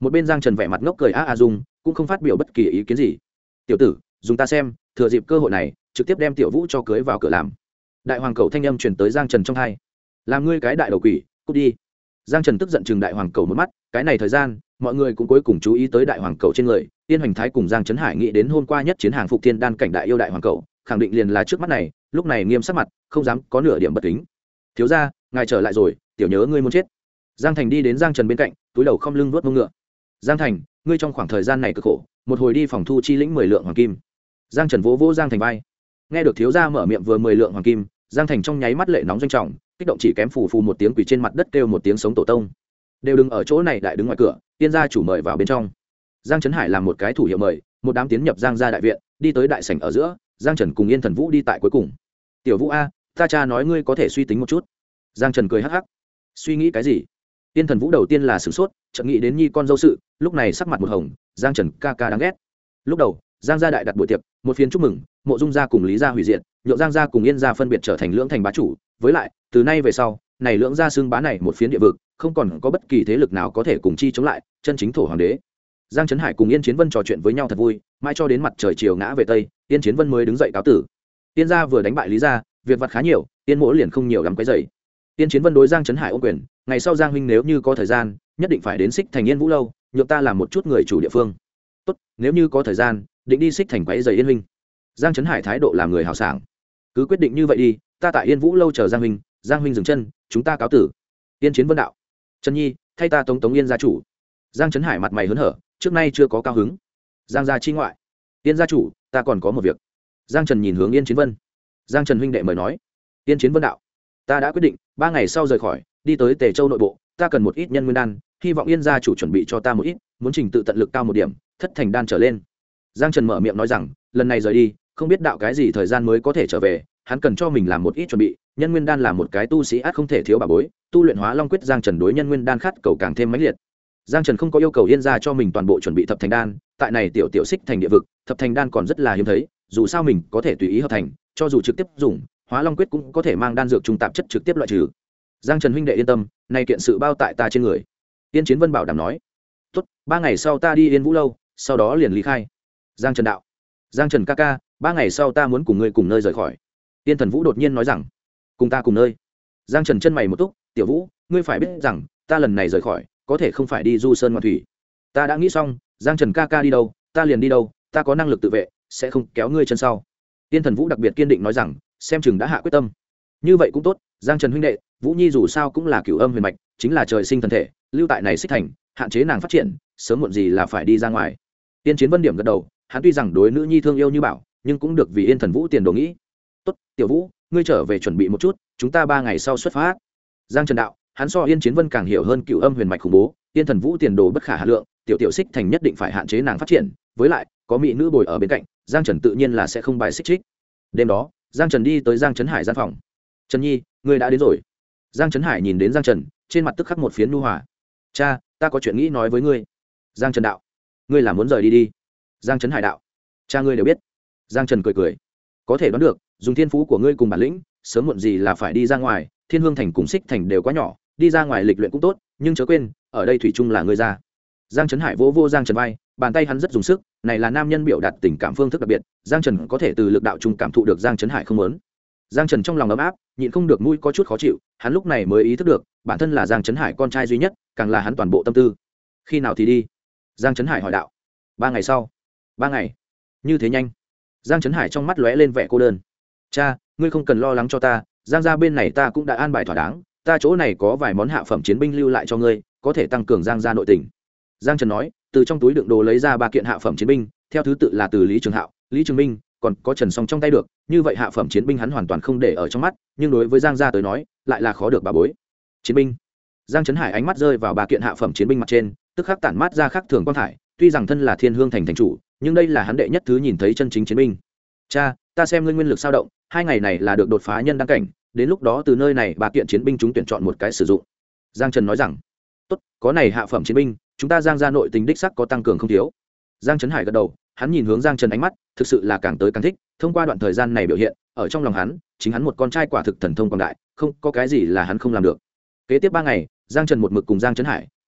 một bên giang trần vẻ mặt ngốc cười a dung cũng không phát biểu bất kỳ ý kiến gì. tiểu tử dùng ta xem thừa dịp cơ hội này trực tiếp đem tiểu vũ cho cưới vào cửa làm. đại hoàng cầu thanh âm truyền tới giang trần trong hai. làm ngươi cái đại đầu quỷ cút đi. giang trần tức giận chừng đại hoàng cầu một mắt. cái này thời gian mọi người cũng cuối cùng chú ý tới đại hoàng cầu trên người. Tiên Hoành Thái cùng Giang Trấn Hải nghĩ đến hôm qua nhất chiến hàng phục thiên đan cảnh đại yêu đại hoàng cầu, khẳng định liền là trước mắt này. Lúc này nghiêm sắc mặt, không dám có nửa điểm bất kính. thiếu gia, ngài trở lại rồi, tiểu nhớ ngươi muốn chết. Giang Thành đi đến Giang Trần bên cạnh, túi đầu không lưng vuốt mông ngựa. Giang Thành, ngươi trong khoảng thời gian này cực khổ, một hồi đi phòng thu chi lĩnh 10 lượng hoàng kim. Giang Trần vỗ vỗ Giang Thành vai. Nghe được thiếu gia mở miệng vừa 10 lượng hoàng kim, Giang Thành trong nháy mắt lệ nóng doanh trọng, kích động chỉ kém phù phù một tiếng quỳ trên mặt đất kêu một tiếng sống tổ tông. Đều đừng ở chỗ này đại đứng ngoài cửa, tiên gia chủ mời vào bên trong. Giang Trấn Hải làm một cái thủ hiệu mời, một đám tiến nhập Giang gia đại viện, đi tới đại sảnh ở giữa. Giang Trần cùng Yên Thần Vũ đi tại cuối cùng. Tiểu Vũ a, ta cha nói ngươi có thể suy tính một chút. Giang Trần cười hắc hắc. Suy nghĩ cái gì? Yên Thần Vũ đầu tiên là sửng sốt, chợt nghĩ đến nhi con dâu sự, lúc này sắc mặt một hồng. Giang Trần ca ca đáng ghét. Lúc đầu Giang gia đại đặt buổi tiệc, một phiến chúc mừng, Mộ Dung gia cùng Lý gia hủy diệt, nhượng Giang gia cùng Yên gia phân biệt trở thành lưỡng thành bá chủ. Với lại từ nay về sau, này lưỡng gia xưng bá này một phiến địa vực, không còn có bất kỳ thế lực nào có thể cùng chi chống lại chân chính thổ hoàng đế. Giang Trấn Hải cùng Yên Chiến Vân trò chuyện với nhau thật vui, mãi cho đến mặt trời chiều ngã về tây, Yên Chiến Vân mới đứng dậy cáo tử. Yên gia vừa đánh bại Lý gia, việc vặt khá nhiều, Yên Mỗ liền không nhiều lắm quấy rầy. Yên Chiến Vân đối Giang Trấn Hải ôm quyền, ngày sau Giang huynh nếu như có thời gian, nhất định phải đến Xích Thành Yên Vũ lâu, nhượng ta làm một chút người chủ địa phương. Tốt, nếu như có thời gian, định đi Xích Thành quấy rầy Yên huynh. Giang Trấn Hải thái độ làm người hào sảng. Cứ quyết định như vậy đi, ta tại Yên Vũ lâu chờ Giang huynh, Giang huynh dừng chân, chúng ta cáo tử. Yên Chiến Vân đạo. Trần Nhi, thay ta tống Yên gia chủ. Giang Trấn Hải mặt mày hớn hở, trước nay chưa có cao hứng. Giang gia chi ngoại, Yên gia chủ, ta còn có một việc. Giang Trần nhìn hướng Yên Chiến Vân. Giang Trần huynh đệ mời nói. Yên Chiến Vân đạo. Ta đã quyết định 3 ngày sau rời khỏi, đi tới Tề Châu nội bộ, ta cần một ít nhân nguyên đan, hy vọng Yên gia chủ chuẩn bị cho ta một ít, muốn trình tự tận lực cao một điểm, thất thành đan trở lên. Giang Trần mở miệng nói rằng, lần này rời đi, không biết đạo cái gì thời gian mới có thể trở về, hắn cần cho mình làm một ít chuẩn bị, nhân nguyên đan là một cái tu sĩ ắt không thể thiếu bà bối, tu luyện Hóa Long quyết Giang Trần đối nhân nguyên đan khát cầu càng thêm mãnh liệt. Giang Trần không có yêu cầu Yên gia cho mình toàn bộ chuẩn bị thập thành đan, tại này tiểu tiểu Xích Thành địa vực, thập thành đan còn rất là hiếm thấy, dù sao mình có thể tùy ý hợp thành, cho dù trực tiếp dùng Hóa Long quyết cũng có thể mang đan dược trung tạp chất trực tiếp loại trừ. Giang Trần huynh đệ yên tâm, này kiện sự bao tại ta trên người. Yên Chiến Vân bảo đảm nói. Tốt, 3 ngày sau ta đi Yên Vũ lâu, sau đó liền ly khai. Giang Trần đạo. Giang Trần ca ca, 3 ngày sau ta muốn cùng ngươi cùng nơi rời khỏi. Yên Thần Vũ đột nhiên nói rằng, cùng ta cùng nơi. Giang Trần chân mày một túc, tiểu Vũ, ngươi phải biết rằng, ta lần này rời khỏi, có thể không phải đi du sơn ngoạn thủy. Ta đã nghĩ xong, Giang Trần ca ca đi đâu, ta liền đi đâu, ta có năng lực tự vệ, sẽ không kéo ngươi chân sau. Yên Thần Vũ đặc biệt kiên định nói rằng, xem chừng đã hạ quyết tâm. Như vậy cũng tốt, Giang Trần huynh đệ, Vũ Nhi dù sao cũng là cửu âm huyền mạch, chính là trời sinh thần thể, lưu tại này Xích Thành, hạn chế nàng phát triển, sớm muộn gì là phải đi ra ngoài. Tiên Chiến Vân điểm gật đầu, hắn tuy rằng đối nữ nhi thương yêu như bảo, nhưng cũng được vì Yên Thần Vũ tiền đồ nghĩ. Tốt, tiểu Vũ, ngươi trở về chuẩn bị một chút, chúng ta 3 ngày sau xuất phát. Giang Trần đạo, hắn so Yên Chiến Vân càng hiểu hơn cửu âm huyền mạch khủng bố, Yên Thần Vũ tiền đồ bất khả hà lượng, tiểu tiểu Xích Thành nhất định phải hạn chế nàng phát triển, với lại có mỹ nữ bồi ở bên cạnh, Giang Trần tự nhiên là sẽ không bài xích trích. Đêm đó, Giang Trần đi tới Giang Trấn Hải gian phòng. Trần Nhi, ngươi đã đến rồi. Giang Trấn Hải nhìn đến Giang Trần, trên mặt tức khắc một phiến nhu hòa. Cha, ta có chuyện nghĩ nói với ngươi. Giang Trần đạo, ngươi là muốn rời đi đi. Giang Trấn Hải đạo, cha ngươi đều biết. Giang Trần cười cười, có thể đoán được, dùng thiên phú của ngươi cùng bản lĩnh, sớm muộn gì là phải đi ra ngoài, Thiên Hương Thành cùng Xích Thành đều quá nhỏ, đi ra ngoài lịch luyện cũng tốt, nhưng chớ quên, ở đây thủy chung là ngươi ra. Giang Trấn Hải vỗ Giang Trần vai, bàn tay hắn rất dùng sức, này là nam nhân biểu đạt tình cảm phương thức đặc biệt, Giang Trần có thể từ lực đạo trung cảm thụ được Giang Trấn Hải không muốn. Giang Trần trong lòng ấm áp, nhịn không được mũi có chút khó chịu, hắn lúc này mới ý thức được, bản thân là Giang Trấn Hải con trai duy nhất, càng là hắn toàn bộ tâm tư. Khi nào thì đi? Giang Trấn Hải hỏi đạo. 3 ngày sau. 3 ngày? Như thế nhanh? Giang Trấn Hải trong mắt lóe lên vẻ cô đơn. Cha, ngươi không cần lo lắng cho ta, Giang gia bên này ta cũng đã an bài thỏa đáng, ta chỗ này có vài món hạ phẩm chiến binh lưu lại cho ngươi, có thể tăng cường Giang gia nội tình. Giang Trần nói, từ trong túi đựng đồ lấy ra 3 kiện hạ phẩm chiến binh, theo thứ tự là từ Lý Trường Hạo, Lý Trường Minh, còn có Trần Song trong tay được, như vậy hạ phẩm chiến binh hắn hoàn toàn không để ở trong mắt, nhưng đối với Giang gia tới nói, lại là khó được bà bối. Chiến binh. Giang Trấn Hải ánh mắt rơi vào 3 kiện hạ phẩm chiến binh mặt trên, tức khắc tản mát ra khác thường quang thải, tuy rằng thân là Thiên Hương Thành thành chủ, nhưng đây là hắn đệ nhất thứ nhìn thấy chân chính chiến binh. Cha, ta xem ngươi nguyên lực sao động, 2 ngày này là được đột phá nhân đăng cảnh, đến lúc đó từ nơi này 3 kiện chiến binh chúng tuyển chọn một cái sử dụng. Giang Trần nói rằng, tốt, có này hạ phẩm chiến binh, chúng ta Giang gia nội tình đích sắc có tăng cường không thiếu. Giang Trấn Hải gật đầu, hắn nhìn hướng Giang Trần ánh mắt, thực sự là càng tới càng thích, thông qua đoạn thời gian này biểu hiện, ở trong lòng hắn, chính hắn một con trai quả thực thần thông quảng đại, không có cái gì là hắn không làm được. Kế tiếp 3 ngày, Giang Trần một mực cùng Giang Trấn Hải,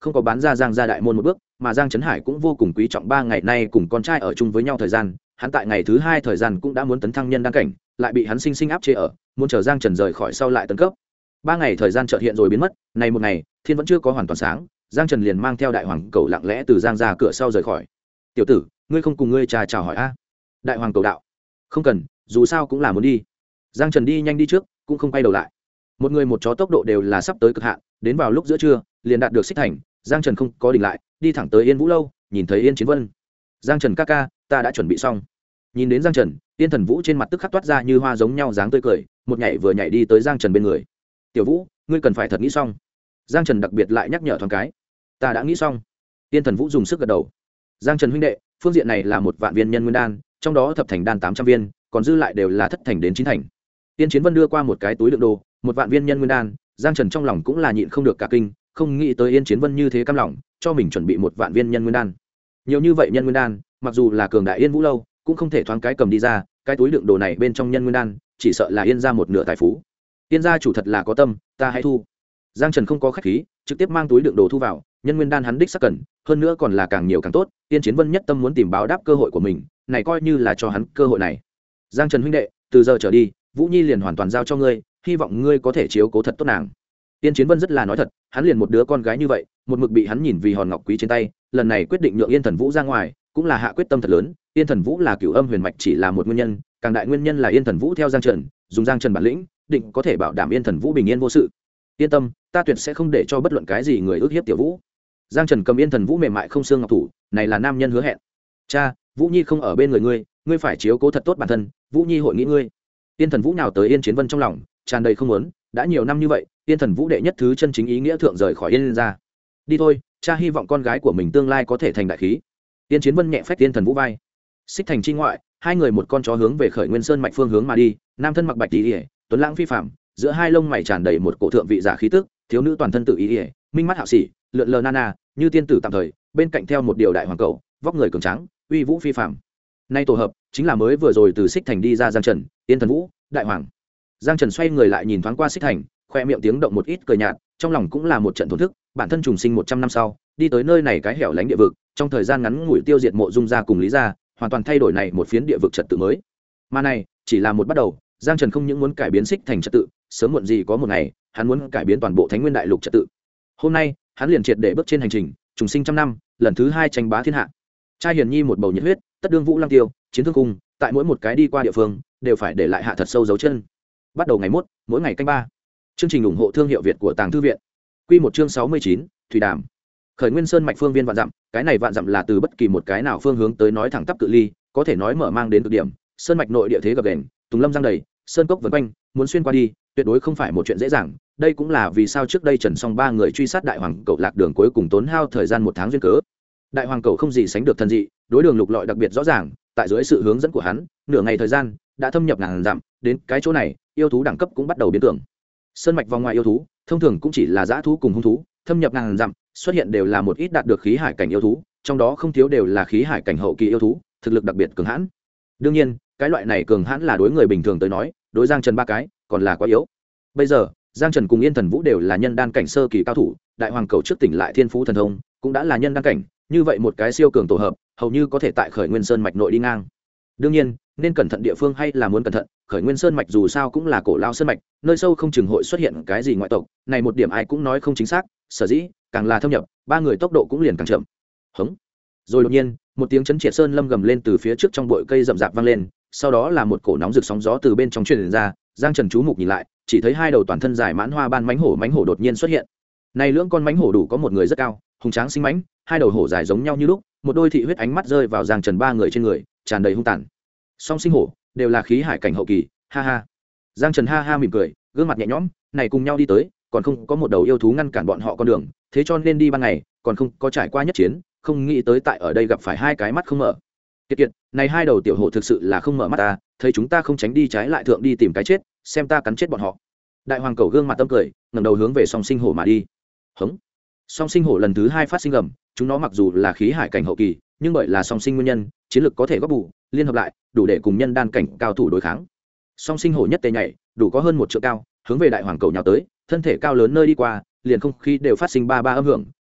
không có bán ra Giang gia đại môn một bước, mà Giang Trấn Hải cũng vô cùng quý trọng 3 ngày nay cùng con trai ở chung với nhau thời gian, hắn tại ngày thứ 2 thời gian cũng đã muốn tấn thăng nhân đăng cảnh, lại bị hắn sinh sinh áp chế ở, muốn chờ Giang Trần rời khỏi sau lại tấn cấp. 3 ngày thời gian chợt hiện rồi biến mất, này một ngày, thiên vẫn chưa có hoàn toàn sáng, Giang Trần liền mang theo đại hoàng cầu lặng lẽ từ Giang gia cửa sau rời khỏi. "Tiểu tử, ngươi không cùng ngươi trà chào hỏi a?" Đại hoàng cầu đạo. "Không cần, dù sao cũng là muốn đi." Giang Trần đi nhanh đi trước, cũng không quay đầu lại. Một người một chó tốc độ đều là sắp tới cực hạn, đến vào lúc giữa trưa, liền đạt được Xích Thành, Giang Trần không có đình lại, đi thẳng tới Yên Vũ lâu, nhìn thấy Yên Chiến Vân. "Giang Trần ca ca, ta đã chuẩn bị xong." Nhìn đến Giang Trần, Yên Thần Vũ trên mặt tức khắc toát ra như hoa giống nhau dáng tươi cười, một nhảy vừa nhảy đi tới Giang Trần bên người. "Tiểu Vũ, ngươi cần phải thật nghĩ xong." Giang Trần đặc biệt lại nhắc nhở thoáng cái. "Ta đã nghĩ xong." Yên Thần Vũ dùng sức gật đầu. "Giang Trần huynh đệ, phương diện này là 1 vạn viên nhân nguyên đan, trong đó thập thành đan 800 viên, còn dư lại đều là thất thành đến 9 thành." Tiên Chiến Vân đưa qua một cái túi đựng đồ, 1 vạn viên nhân nguyên đan, Giang Trần trong lòng cũng là nhịn không được cả kinh, không nghĩ tới Yên Chiến Vân như thế cam lòng, cho mình chuẩn bị 1 vạn viên nhân nguyên đan. Nhiều như vậy nhân nguyên đan, mặc dù là cường đại Yên Vũ lâu, cũng không thể thoáng cái cầm đi ra, cái túi đựng đồ này bên trong nhân nguyên đan, chỉ sợ là Yên gia một nửa tài phú. Yên gia chủ thật là có tâm, ta hãy thu. Giang Trần không có khách khí, trực tiếp mang túi đựng đồ thu vào, nhân nguyên đan hắn đích xác cần, hơn nữa còn là càng nhiều càng tốt, Yên Chiến Vân nhất tâm muốn tìm báo đáp cơ hội của mình, này coi như là cho hắn cơ hội này. "Giang Trần huynh đệ, từ giờ trở đi, Vũ Nhi liền hoàn toàn giao cho ngươi, hy vọng ngươi có thể chiếu cố thật tốt nàng." Yên Chiến Vân rất là nói thật, hắn liền một đứa con gái như vậy, một mực bị hắn nhìn vì hòn ngọc quý trên tay, lần này quyết định nhượng Yên Thần Vũ ra ngoài, cũng là hạ quyết tâm thật lớn. Yên Thần Vũ là Cửu Âm huyền mạch chỉ là một nguyên nhân, càng đại nguyên nhân là Yên Thần Vũ theo Giang Trần, dùng Giang Trần bản lĩnh, định có thể bảo đảm Yên Thần Vũ bình yên vô sự. "Yên tâm, ta tuyệt sẽ không để cho bất luận cái gì người ức hiếp Tiểu Vũ." Giang Trần cầm Yên Thần Vũ mềm mại không xương ngọc thủ, này là nam nhân hứa hẹn. "Cha, Vũ Nhi không ở bên người ngươi, ngươi phải chiếu cố thật tốt bản thân, Vũ Nhi hội nghĩ ngươi." Yên Thần Vũ nào tới Yên Chiến Vân trong lòng, tràn đầy không muốn, đã nhiều năm như vậy, Yên Thần Vũ đệ nhất thứ chân chính ý nghĩa thượng rời khỏi Yên gia. "Đi thôi, cha hy vọng con gái của mình tương lai có thể thành đại khí." Yên Chiến Vân nhẹ phách Yên Thần Vũ vai. Xích Thành chi ngoại, hai người một con chó hướng về Khởi Nguyên Sơn mạch phương hướng mà đi, nam thân mặc bạch y, tuấn lãng phi phàm, giữa hai lông mày tràn đầy một cổ thượng vị giả khí tức, thiếu nữ toàn thân tự y, minh mắt hạo sĩ, lượn lờ nana, như tiên tử tạm thời, bên cạnh theo một điều đại hoàng cầu, vóc người cường tráng, uy vũ phi phàm. Nay tổ hợp chính là mới vừa rồi từ Xích Thành đi ra Giang Trần, Yên Thần Vũ, đại hoàng. Giang Trần xoay người lại nhìn thoáng qua Xích Thành, khoe miệng tiếng động một ít cười nhạt, trong lòng cũng là một trận thổn thức, bản thân trùng sinh 100 năm sau, đi tới nơi này cái hẻo lánh địa vực, trong thời gian ngắn ngủi tiêu diệt Mộ Dung gia cùng Lý gia, hoàn toàn thay đổi này một phiến địa vực trật tự mới. Mà này chỉ là một bắt đầu, Giang Trần không những muốn cải biến Xích Thành trật tự, sớm muộn gì có một ngày, hắn muốn cải biến toàn bộ Thánh Nguyên đại lục trật tự. Hôm nay, hắn liền triệt để bước trên hành trình, trùng sinh trăm năm, lần thứ 2 tranh bá thiên hạ. Trai hiền nhi một bầu nhiệt huyết, tất đương Vũ Lăng Tiêu, chiến thương cung, tại mỗi một cái đi qua địa phương, đều phải để lại hạ thật sâu dấu chân. Bắt đầu ngày mốt, mỗi ngày canh 3. Chương trình ủng hộ thương hiệu Việt của Tàng Thư viện. Quy một chương 69, Thủy Đàm. Khởi Nguyên Sơn mạch phương viên vạn dặm, cái này vạn dặm là từ bất kỳ một cái nào phương hướng tới nói thẳng tắp cự ly, có thể nói mở mang đến cực điểm. Sơn mạch nội địa thế gập ghềnh, tùng lâm giăng đầy, sơn cốc vần quanh, muốn xuyên qua đi, tuyệt đối không phải một chuyện dễ dàng. Đây cũng là vì sao trước đây Trần Song ba người truy sát đại hoàng cẩu lạc đường cuối cùng tốn hao thời gian 1 tháng duyên cớ. Đại hoàng cẩu không gì sánh được thần dị, đối đường lục lọi đặc biệt rõ ràng, tại dưới sự hướng dẫn của hắn, nửa ngày thời gian đã thâm nhập ngàn dặm, đến cái chỗ này, yêu thú đẳng cấp cũng bắt đầu biến tưởng. Sơn mạch vòng ngoài yêu thú, thông thường cũng chỉ là dã thú cùng hung thú, thâm nhập ngàn dặm, xuất hiện đều là một ít đạt được khí hải cảnh yêu thú, trong đó không thiếu đều là khí hải cảnh hậu kỳ yêu thú, thực lực đặc biệt cường hãn. Đương nhiên, cái loại này cường hãn là đối người bình thường tới nói, đối Giang Trần ba cái còn là quá yếu. Bây giờ, Giang Trần cùng Yên Thần Vũ đều là nhân đan cảnh sơ kỳ cao thủ, đại hoàng cầu trước tỉnh lại thiên phú thần thông, cũng đã là nhân đan cảnh, như vậy một cái siêu cường tổ hợp, hầu như có thể tại Khởi Nguyên Sơn mạch nội đi ngang. Đương nhiên, nên cẩn thận địa phương hay là muốn cẩn thận, Khởi Nguyên Sơn mạch dù sao cũng là cổ lao sơn mạch, nơi sâu không chừng hội xuất hiện cái gì ngoại tộc, này một điểm ai cũng nói không chính xác, sở dĩ càng là thâm nhập, ba người tốc độ cũng liền càng chậm. Hững. Rồi đột nhiên, một tiếng chấn triệt sơn lâm gầm lên từ phía trước trong bụi cây rậm rạp vang lên, sau đó là một cổ nóng rực sóng gió từ bên trong truyền ra, Giang Trần chú mục nhìn lại, chỉ thấy hai đầu toàn thân dài mãn hoa ban mãnh hổ đột nhiên xuất hiện. Này lưỡng con mãnh hổ đủ có một người rất cao, hùng tráng sinh mãnh, hai đầu hổ dài giống nhau như lúc, một đôi thị huyết ánh mắt rơi vào Giang Trần ba người trên người, tràn đầy hung tàn. Song sinh hổ đều là khí hải cảnh hậu kỳ, ha ha. Giang Trần ha ha mỉm cười, gương mặt nhẹ nhõm, này cùng nhau đi tới, còn không có một đầu yêu thú ngăn cản bọn họ con đường, thế cho nên đi ban ngày, còn không có trải qua nhất chiến, không nghĩ tới tại ở đây gặp phải hai cái mắt không mở. Kiệt kiệt, này hai đầu tiểu hổ thực sự là không mở mắt ta, thấy chúng ta không tránh đi trái lại thượng đi tìm cái chết, xem ta cắn chết bọn họ. Đại hoàng cầu gương mặt tâm cười, ngẩng đầu hướng về song sinh hổ mà đi. Hống. Song sinh hổ lần thứ 2 phát sinh gầm, chúng nó mặc dù là khí hải cảnh hậu kỳ, nhưng bởi là song sinh nguyên nhân, chiến lực có thể góp bù, liên hợp lại, đủ để cùng nhân đan cảnh cao thủ đối kháng. Song sinh hổ nhất tề nhảy, đủ có hơn 1 trượng cao, hướng về đại hoàng cầu nhào tới, thân thể cao lớn nơi đi qua, liền không khí đều phát sinh ba âm hưởng,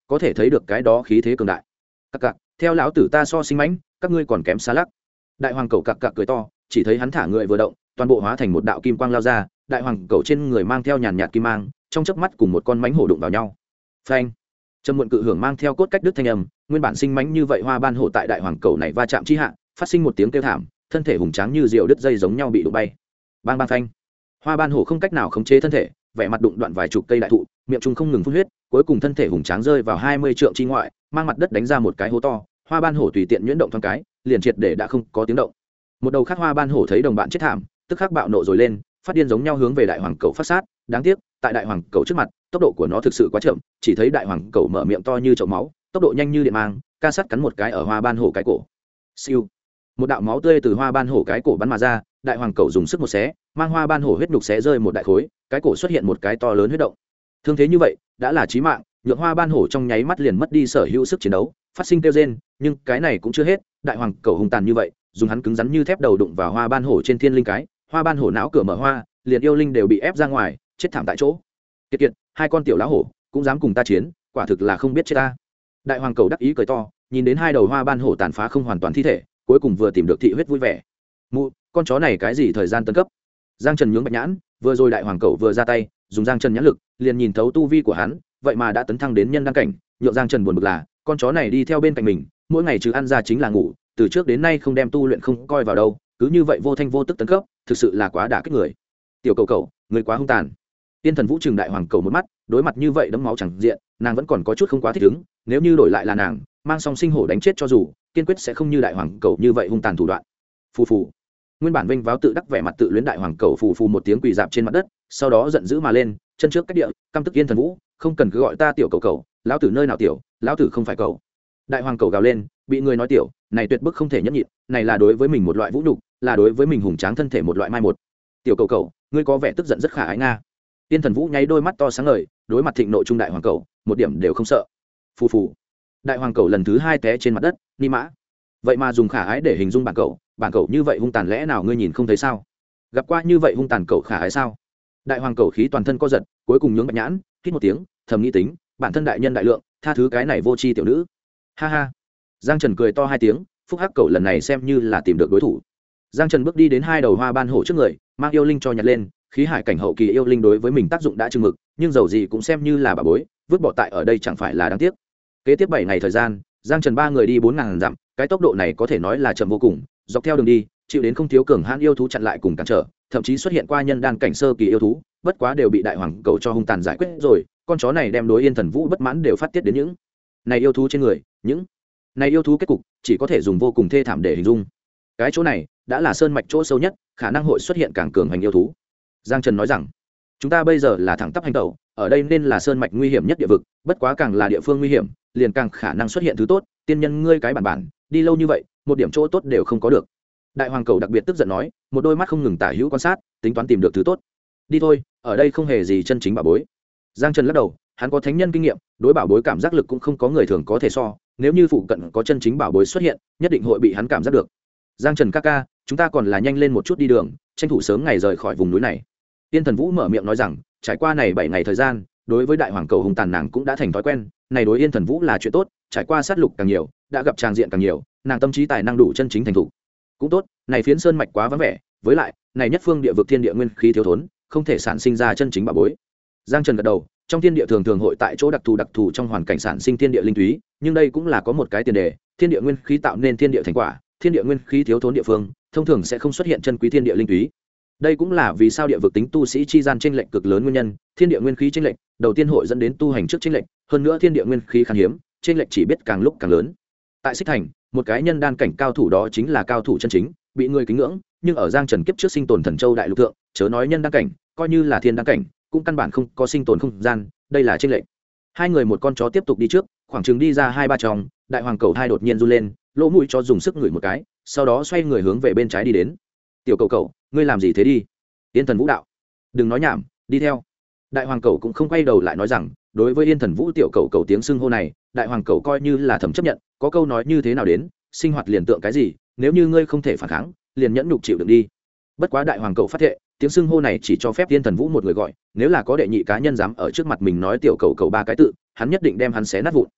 có thể thấy được cái đó khí thế cường đại. Cặc cặc, theo lão tử ta so sinh mãnh, các ngươi còn kém xa lắc. Đại hoàng cầu cặc cặc cười to, chỉ thấy hắn thả người vừa động, toàn bộ hóa thành một đạo kim quang lao ra, đại hoàng cầu trên người mang theo nhàn nhạt kim mang, trong chớp mắt cùng một con mãnh hổ đụng vào nhau. Phanh! Trầm muộn cự hưởng mang theo cốt cách đứt thanh âm, nguyên bản sinh mãnh như vậy hoa ban hổ tại đại hoàng cầu này va chạm chi hạ, phát sinh một tiếng kêu thảm, thân thể hùng tráng như diều đứt dây giống nhau bị đụng bay. Bang bang phanh! Hoa ban hổ không cách nào khống chế thân thể, vẻ mặt đụng đoạn vài chục cây đại thụ, miệng trung không ngừng phun huyết, cuối cùng thân thể hùng tráng rơi vào 20 trượng chi ngoại, mang mặt đất đánh ra một cái hố to. Hoa ban hổ tùy tiện nhuyễn động thoáng cái, liền triệt để đã không có tiếng động. Một đầu khác hoa ban hổ thấy đồng bạn chết thảm, tức khắc bạo nộ rồi lên, phát điên giống nhau hướng về đại hoàng cầu phát sát. Đáng tiếc, tại đại hoàng cầu trước mặt, tốc độ của nó thực sự quá chậm, chỉ thấy đại hoàng cầu mở miệng to như chậu máu, tốc độ nhanh như điện mang, ca sắt cắn một cái ở hoa ban hổ cái cổ. Siêu, một đạo máu tươi từ hoa ban hổ cái cổ bắn mà ra, đại hoàng cầu dùng sức một xé, mang hoa ban hổ huyết nhục xé rơi một đại khối, cái cổ xuất hiện một cái to lớn huyết động. Thương thế như vậy đã là chí mạng, nhượng hoa ban hổ trong nháy mắt liền mất đi sở hữu sức chiến đấu, phát sinh kêu rên. Nhưng cái này cũng chưa hết, đại hoàng cầu hung tàn như vậy, dùng hắn cứng rắn như thép đầu đụng vào hoa ban hổ trên thiên linh cái, hoa ban hổ não cửa mở hoa, liền yêu linh đều bị ép ra ngoài, chết thảm tại chỗ. Kiệt kiệt, hai con tiểu lá hổ cũng dám cùng ta chiến, quả thực là không biết chết ta. Đại hoàng cầu đắc ý cười to, nhìn đến hai đầu hoa ban hổ tàn phá không hoàn toàn thi thể, cuối cùng vừa tìm được thị huyết vui vẻ. Mụ, con chó này cái gì thời gian tấn cấp? Giang Trần nhướng bạch nhãn, vừa rồi đại hoàng cầu vừa ra tay, dùng Giang Trần nhãn lực, liền nhìn thấu tu vi của hắn, vậy mà đã tấn thăng đến nhân đăng cảnh, nhượng Giang Trần buồn bực là, con chó này đi theo bên cạnh mình, mỗi ngày trừ ăn ra chính là ngủ, từ trước đến nay không đem tu luyện không coi vào đâu, cứ như vậy vô thanh vô tức tấn cấp, thực sự là quá đả kích người. Tiểu cầu cầu, người quá hung tàn. Tiên Thần Vũ trừng đại hoàng cầu một mắt, đối mặt như vậy đấm máu chẳng diện, nàng vẫn còn có chút không quá thích ứng, nếu như đổi lại là nàng, mang song sinh hổ đánh chết cho dù, kiên quyết sẽ không như đại hoàng cầu như vậy hung tàn thủ đoạn. Phù phù. Nguyên bản vênh váo tự đắc vẻ mặt tự luyến đại hoàng cầu phù phù một tiếng quỳ dạp trên mặt đất, sau đó giận dữ mà lên, chân trước cách địa, căm tức Tiên Thần Vũ, không cần cứ gọi ta tiểu cầu cầu, lão tử nơi nào tiểu, lão tử không phải cầu. Đại hoàng cầu gào lên, bị người nói tiểu, này tuyệt bức không thể nhẫn nhịn, này là đối với mình một loại vũ nhục, là đối với mình hùng tráng thân thể một loại mai một. Tiểu cầu cầu, ngươi có vẻ tức giận rất khả ái nga. Tiên Thần Vũ nháy đôi mắt to sáng ngời, đối mặt thịnh nộ trung đại hoàng cầu, một điểm đều không sợ. Phù phù. Đại hoàng cầu lần thứ hai té trên mặt đất, ni mã. Vậy mà dùng khả ái để hình dung bản cầu như vậy hung tàn lẽ nào ngươi nhìn không thấy sao? Gặp qua như vậy hung tàn cầu khả ái sao? Đại hoàng cầu khí toàn thân co giật, cuối cùng nhướng bạch nhãn, hít một tiếng, thầm nghĩ tính, bản thân đại nhân đại lượng, tha thứ cái này vô tri tiểu nữ. Ha ha. Giang Trần cười to hai tiếng, phúc hắc cầu lần này xem như là tìm được đối thủ. Giang Trần bước đi đến hai đầu hoa ban hổ trước người, mang yêu linh cho nhặt lên, khí hải cảnh hậu kỳ yêu linh đối với mình tác dụng đã chừng mực, nhưng dầu gì cũng xem như là bà bối, vứt bỏ tại ở đây chẳng phải là đáng tiếc. Kế tiếp 7 ngày thời gian, Giang Trần ba người đi 4000 dặm, cái tốc độ này có thể nói là chậm vô cùng, dọc theo đường đi, chịu đến không thiếu cường hãn yêu thú chặn lại cùng cản trở, thậm chí xuất hiện qua nhân đan cảnh sơ kỳ yêu thú, bất quá đều bị đại hoàng cầu cho hung tàn giải quyết rồi, con chó này đem đối Yên Thần Vũ bất mãn đều phát tiết đến những này yêu thú trên người, những này yêu thú kết cục chỉ có thể dùng vô cùng thê thảm để hình dung. Cái chỗ này đã là sơn mạch chỗ sâu nhất, khả năng hội xuất hiện càng cường hành yêu thú. Giang Trần nói rằng, chúng ta bây giờ là thẳng tắp hành tẩu, ở đây nên là sơn mạch nguy hiểm nhất địa vực, bất quá càng là địa phương nguy hiểm, liền càng khả năng xuất hiện thứ tốt, tiên nhân ngươi cái bản đi lâu như vậy, một điểm chỗ tốt đều không có được. Đại hoàng cầu đặc biệt tức giận nói, một đôi mắt không ngừng tả hữu quan sát, tính toán tìm được thứ tốt. Đi thôi, ở đây không hề gì chân chính bảo bối. Giang Trần lắc đầu, hắn có thánh nhân kinh nghiệm, đối bảo bối cảm giác lực cũng không có người thường có thể so, nếu như phụ cận có chân chính bảo bối xuất hiện, nhất định hội bị hắn cảm giác được. Giang Trần ca ca, chúng ta còn là nhanh lên một chút đi đường, tranh thủ sớm ngày rời khỏi vùng núi này. Tiên Thần Vũ mở miệng nói rằng, trải qua này 7 ngày thời gian, đối với đại hoàng cầu hung tàn nàng cũng đã thành thói quen, này đối Yên Thần Vũ là chuyện tốt, trải qua sát lục càng nhiều, đã gặp tràng diện càng nhiều, nàng tâm trí tài năng đủ chân chính thành thủ. Cũng tốt, này phiến sơn mạch quá vắng vẻ, với lại, này nhất phương địa vực thiên địa nguyên khí thiếu thốn, không thể sản sinh ra chân chính bảo bối. Giang Trần gật đầu, trong thiên địa thường thường hội tại chỗ đặc thù trong hoàn cảnh sản sinh thiên địa linh túy, nhưng đây cũng là có một cái tiền đề, thiên địa nguyên khí tạo nên thiên địa thành quả, thiên địa nguyên khí thiếu thốn địa phương, thông thường sẽ không xuất hiện chân quý thiên địa linh túy. Đây cũng là vì sao địa vực tính tu sĩ chi gian chênh lệch cực lớn nguyên nhân, thiên địa nguyên khí chênh lệch, đầu tiên hội dẫn đến tu hành trước chênh lệch, hơn nữa thiên địa nguyên khí khan hiếm, chênh lệch chỉ biết càng lúc càng lớn. Tại Xích Thành, một cái nhân đan cảnh cao thủ đó chính là cao thủ chân chính, bị người kính ngưỡng, nhưng ở Giang Trần kiếp trước sinh tồn Thần Châu đại lục thượng, chớ nói nhân đan cảnh, coi như là thiên đan cảnh, cũng căn bản không có sinh tồn không gian, đây là chênh lệch. Hai người một con chó tiếp tục đi trước, khoảng chừng đi ra 2-3 tròng, đại hoàng cầu hai đột nhiên run lên, lỗ mũi chó dùng sức ngửi một cái, sau đó xoay người hướng về bên trái đi đến. Tiểu cầu cầu, ngươi làm gì thế đi? Yên Thần Vũ đạo, đừng nói nhảm, đi theo. Đại hoàng cầu cũng không quay đầu lại nói rằng, đối với Yên Thần Vũ tiểu cầu cầu tiếng xưng hô này, đại hoàng cầu coi như là thầm chấp nhận, có câu nói như thế nào đến, sinh hoạt liền tượng cái gì, nếu như ngươi không thể phản kháng, liền nhẫn nhục chịu đựng đi. Bất quá đại hoàng cầu phát thệ, tiếng xưng hô này chỉ cho phép Yên Thần Vũ một người gọi, nếu là có đệ nhị cá nhân dám ở trước mặt mình nói tiểu cầu cầu 3 cái tự, hắn nhất định đem hắn xé nát vụn.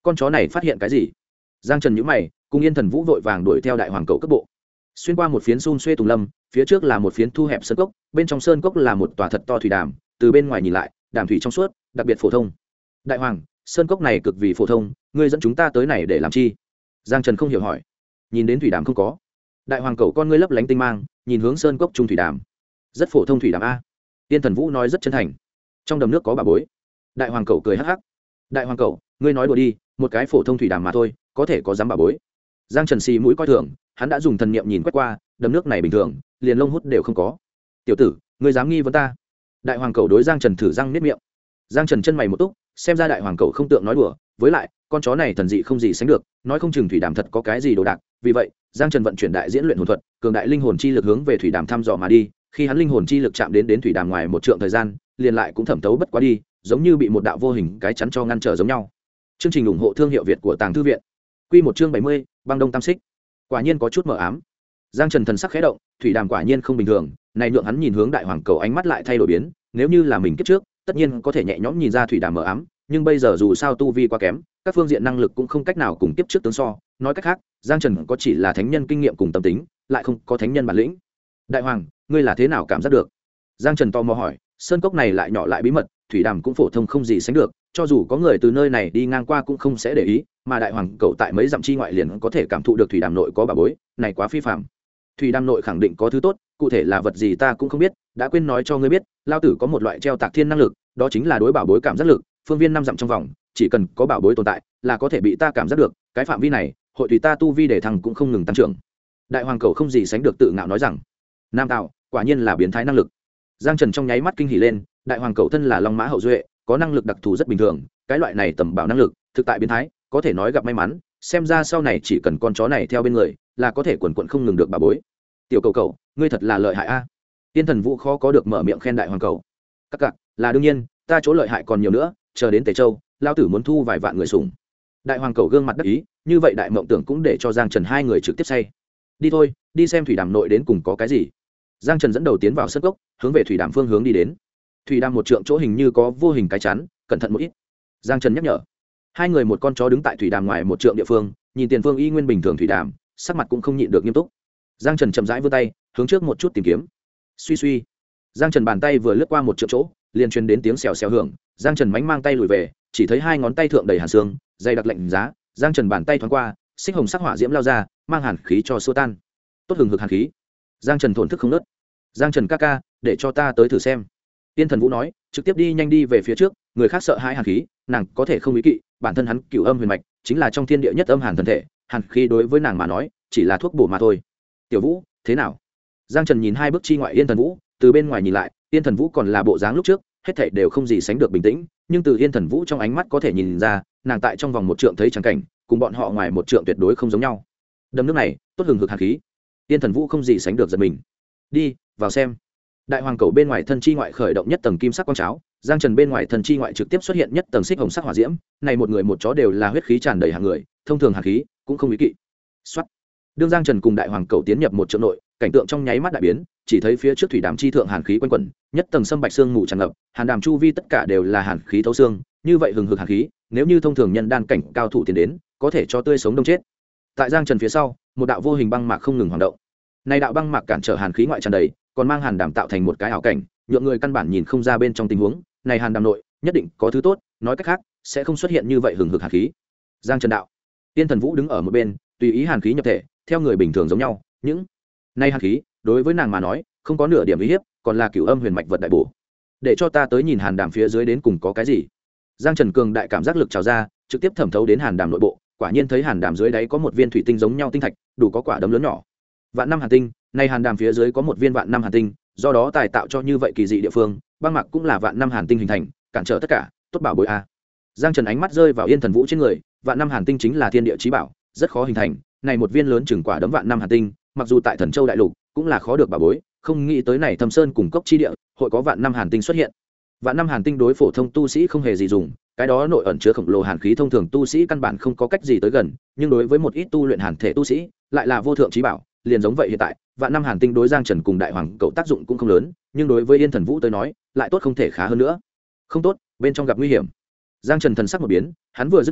con chó này phát hiện cái gì? Giang Trần nhíu mày, cùng Yên Thần Vũ vội vàng đuổi theo đại hoàng cẩu cấp bộ. Xuyên qua một phiến xun xuê tùng lâm, phía trước là một phiến thu hẹp sơn cốc, bên trong sơn cốc là một tòa thật to thủy đàm, từ bên ngoài nhìn lại, đàm thủy trong suốt, đặc biệt phổ thông. Đại hoàng, sơn cốc này cực vì phổ thông, ngươi dẫn chúng ta tới này để làm chi? Giang Trần không hiểu hỏi. Nhìn đến thủy đàm không có. Đại hoàng cẩu con ngươi lấp lánh tinh mang, nhìn hướng sơn cốc trung thủy đàm. Rất phổ thông thủy đàm a. Yên Thần Vũ nói rất chân thành. Trong đầm nước có bà bối. Đại hoàng cẩu cười hắc hắc. Đại hoàng cẩu, ngươi nói đùa đi, một cái phổ thông thủy đàm mà thôi, có thể có dám bà bối? Giang Trần xì mũi coi thường, hắn đã dùng thần niệm nhìn quét qua, đầm nước này bình thường, liền lông hút đều không có. Tiểu tử, ngươi dám nghi vấn ta? Đại hoàng cẩu đối Giang Trần thử răng niết miệng. Giang Trần chân mày một túc, xem ra đại hoàng cẩu không tượng nói đùa, với lại con chó này thần dị không gì sánh được, nói không chừng thủy đàm thật có cái gì đồ đạc. Vì vậy Giang Trần vận chuyển đại diễn luyện hồn thuật, cường đại linh hồn chi lực hướng về thủy đàm thăm dò mà đi. Khi hắn linh hồn chi lực chạm đến thủy đàm ngoài một trượng thời gian, liền lại cũng thẩm thấu bất quá đi, giống như bị một đạo vô hình cái chắn cho ngăn trở giống nhau. Chương trình ủng hộ thương hiệu Việt của Tàng Thư viện. Quy một chương 70, băng đông tam xích. Quả nhiên có chút mờ ám. Giang Trần thần sắc khẽ động, thủy đàm quả nhiên không bình thường, này nhượng hắn nhìn hướng đại hoàng cầu ánh mắt lại thay đổi biến, nếu như là mình kiếp trước, tất nhiên có thể nhẹ nhõm nhìn ra thủy đàm mờ ám, nhưng bây giờ dù sao tu vi quá kém, các phương diện năng lực cũng không cách nào cùng kiếp trước tương so, nói cách khác, Giang Trần có chỉ là thánh nhân kinh nghiệm cùng tâm tính, lại không có thánh nhân bản lĩnh. Đại hoàng, ngươi là thế nào cảm giác được? Giang Trần tò mò hỏi, sơn cốc này lại nhỏ lại bí mật, thủy đàm cũng phổ thông không gì sánh được, cho dù có người từ nơi này đi ngang qua cũng không sẽ để ý, mà đại hoàng cậu tại mấy dặm chi ngoại liền có thể cảm thụ được thủy đàm nội có bà bối, này quá phi phàm. Thủy đàm nội khẳng định có thứ tốt, cụ thể là vật gì ta cũng không biết, đã quên nói cho ngươi biết, lao tử có một loại treo tạc thiên năng lực, đó chính là đối bảo bối cảm giác lực, phương viên 5 dặm trong vòng, chỉ cần có bảo bối tồn tại, là có thể bị ta cảm giác được, cái phạm vi này, hội tùy ta tu vi để thăng cũng không ngừng tăng trưởng. Đại hoàng cậu không gì sánh được tự ngạo nói rằng, nam tạo, quả nhiên là biến thái năng lực. Giang Trần trong nháy mắt kinh hỉ lên, đại hoàng cậu thân là long mã hậu duệ, có năng lực đặc thù rất bình thường, cái loại này tầm bảo năng lực, thực tại biến thái, có thể nói gặp may mắn, xem ra sau này chỉ cần con chó này theo bên người, là có thể quần quần không ngừng được bà bối. Tiểu cầu cầu, ngươi thật là lợi hại a. Tiên Thần Vũ khó có được mở miệng khen đại hoàng cầu. Các cặc, là đương nhiên, ta chỗ lợi hại còn nhiều nữa, chờ đến Tề Châu, lao tử muốn thu vài vạn người sủng. Đại hoàng cầu gương mặt đắc ý, như vậy đại mộng tưởng cũng để cho Giang Trần hai người trực tiếp say. Đi thôi, đi xem thủy đàm nội đến cùng có cái gì. Giang Trần dẫn đầu tiến vào sân cốc, hướng về thủy đàm phương hướng đi đến. Thủy đàm một trượng chỗ hình như có vô hình cái chắn, cẩn thận một ít. Giang Trần nhắc nhở. Hai người một con chó đứng tại thủy đàm ngoài một trượng địa phương, nhìn tiền phương y nguyên bình thường thủy đàm, sắc mặt cũng không nhịn được nghiêm túc. Giang Trần chậm rãi vươn tay, hướng trước một chút tìm kiếm. Suy suy. Giang Trần bàn tay vừa lướt qua một trượng chỗ, liền truyền đến tiếng xèo xèo hưởng. Giang Trần mánh mang tay lùi về, chỉ thấy hai ngón tay thượng đầy hàn xương, dày đặc lạnh giá. Giang Trần bàn tay thoáng qua, xích hồng sắc hỏa diễm lao ra, mang hàn khí cho xua tan. Tốt hừng hực hàn khí. Giang Trần thổn thức không nớt. Giang Trần ca ca, để cho ta tới thử xem. Tiên Thần Vũ nói, trực tiếp đi nhanh đi về phía trước, người khác sợ hãi hàn khí, nàng có thể không ý kỵ, bản thân hắn cửu âm huyền mạch, chính là trong thiên địa nhất âm hàn thân thể, hàn khí đối với nàng mà nói, chỉ là thuốc bổ mà thôi. Tiểu Vũ, thế nào? Giang Trần nhìn hai bước chi ngoại Yên Thần Vũ, từ bên ngoài nhìn lại, Yên Thần Vũ còn là bộ dáng lúc trước, hết thảy đều không gì sánh được bình tĩnh, nhưng từ Yên Thần Vũ trong ánh mắt có thể nhìn ra, nàng tại trong vòng một trượng thấy chẳng cảnh, cùng bọn họ ngoài một trượng tuyệt đối không giống nhau. Đầm nước này, tốt hừng hực hàn khí. Yên Thần Vũ không gì sánh được giật mình. Đi, vào xem. Đại hoàng cầu bên ngoài thân chi ngoại khởi động nhất tầng kim sắc quang cháo, Giang Trần bên ngoài thân chi ngoại trực tiếp xuất hiện nhất tầng xích hồng sắc hỏa diễm, này một người một chó đều là huyết khí tràn đầy hàng người, thông thường hàn khí cũng không ý kỵ. Soát. Đương Giang Trần cùng đại hoàng cầu tiến nhập một trượng nội, cảnh tượng trong nháy mắt đại biến, chỉ thấy phía trước thủy đàm chi thượng hàn khí quanh quẩn, nhất tầng sâm bạch xương mù tràn ngập, hàn đàm chu vi tất cả đều là hàn khí thấu xương, như vậy hừng hực hàn khí, nếu như thông thường nhân đan cảnh cao thủ tiến đến, có thể cho tươi sống đông chết. Tại Giang Trần phía sau, một đạo vô hình băng mạc không ngừng hoạt động. Này đạo băng mạc cản trở hàn khí ngoại tràn đầy, còn mang hàn đàm tạo thành một cái ảo cảnh, nhượng người căn bản nhìn không ra bên trong tình huống, này hàn đàm nội nhất định có thứ tốt, nói cách khác sẽ không xuất hiện như vậy hừng hực hàn khí. Giang Trần đạo. Tiên Thần Vũ đứng ở một bên, tùy ý hàn khí nhập thể, theo người bình thường giống nhau, những này hàn khí đối với nàng mà nói không có nửa điểm uy hiếp, còn là cửu âm huyền mạch vật đại bổ. Để cho ta tới nhìn hàn đàm phía dưới đến cùng có cái gì. Giang Trần cường đại cảm giác lực trào ra, trực tiếp thẩm thấu đến hàn đàm nội bộ, quả nhiên thấy hàn đàm dưới đáy có một viên thủy tinh giống nhau tinh thạch, đủ có quả đấm lớn nhỏ. Vạn năm hàn tinh, này hàn đàm phía dưới có một viên vạn năm hàn tinh, do đó tài tạo cho như vậy kỳ dị địa phương, băng mạc cũng là vạn năm hàn tinh hình thành, cản trở tất cả, tốt bảo bối a. Giang Trần ánh mắt rơi vào Yên Thần Vũ trên người, vạn năm hàn tinh chính là thiên địa chí bảo, rất khó hình thành, này một viên lớn chừng quả đấm vạn năm hàn tinh, mặc dù tại Thần Châu đại lục cũng là khó được bảo bối, không nghĩ tới này Thâm Sơn cùng cốc chi địa, hội có vạn năm hàn tinh xuất hiện. Vạn năm hàn tinh đối phổ thông tu sĩ không hề gì dùng, cái đó nội ẩn chứa khổng lồ hàn khí thông thường tu sĩ căn bản không có cách gì tới gần, nhưng đối với một ít tu luyện hàn thể tu sĩ, lại là vô thượng chí bảo, liền giống vậy hiện tại, vạn năm hàn tinh đối Giang Trần cùng đại hoàng cậu tác dụng cũng không lớn, nhưng đối với Yên Thần Vũ tới nói, lại tốt không thể khá hơn nữa. Không tốt, bên trong gặp nguy hiểm. Giang Trần thần sắc một biến, hắn vừa dứt lời,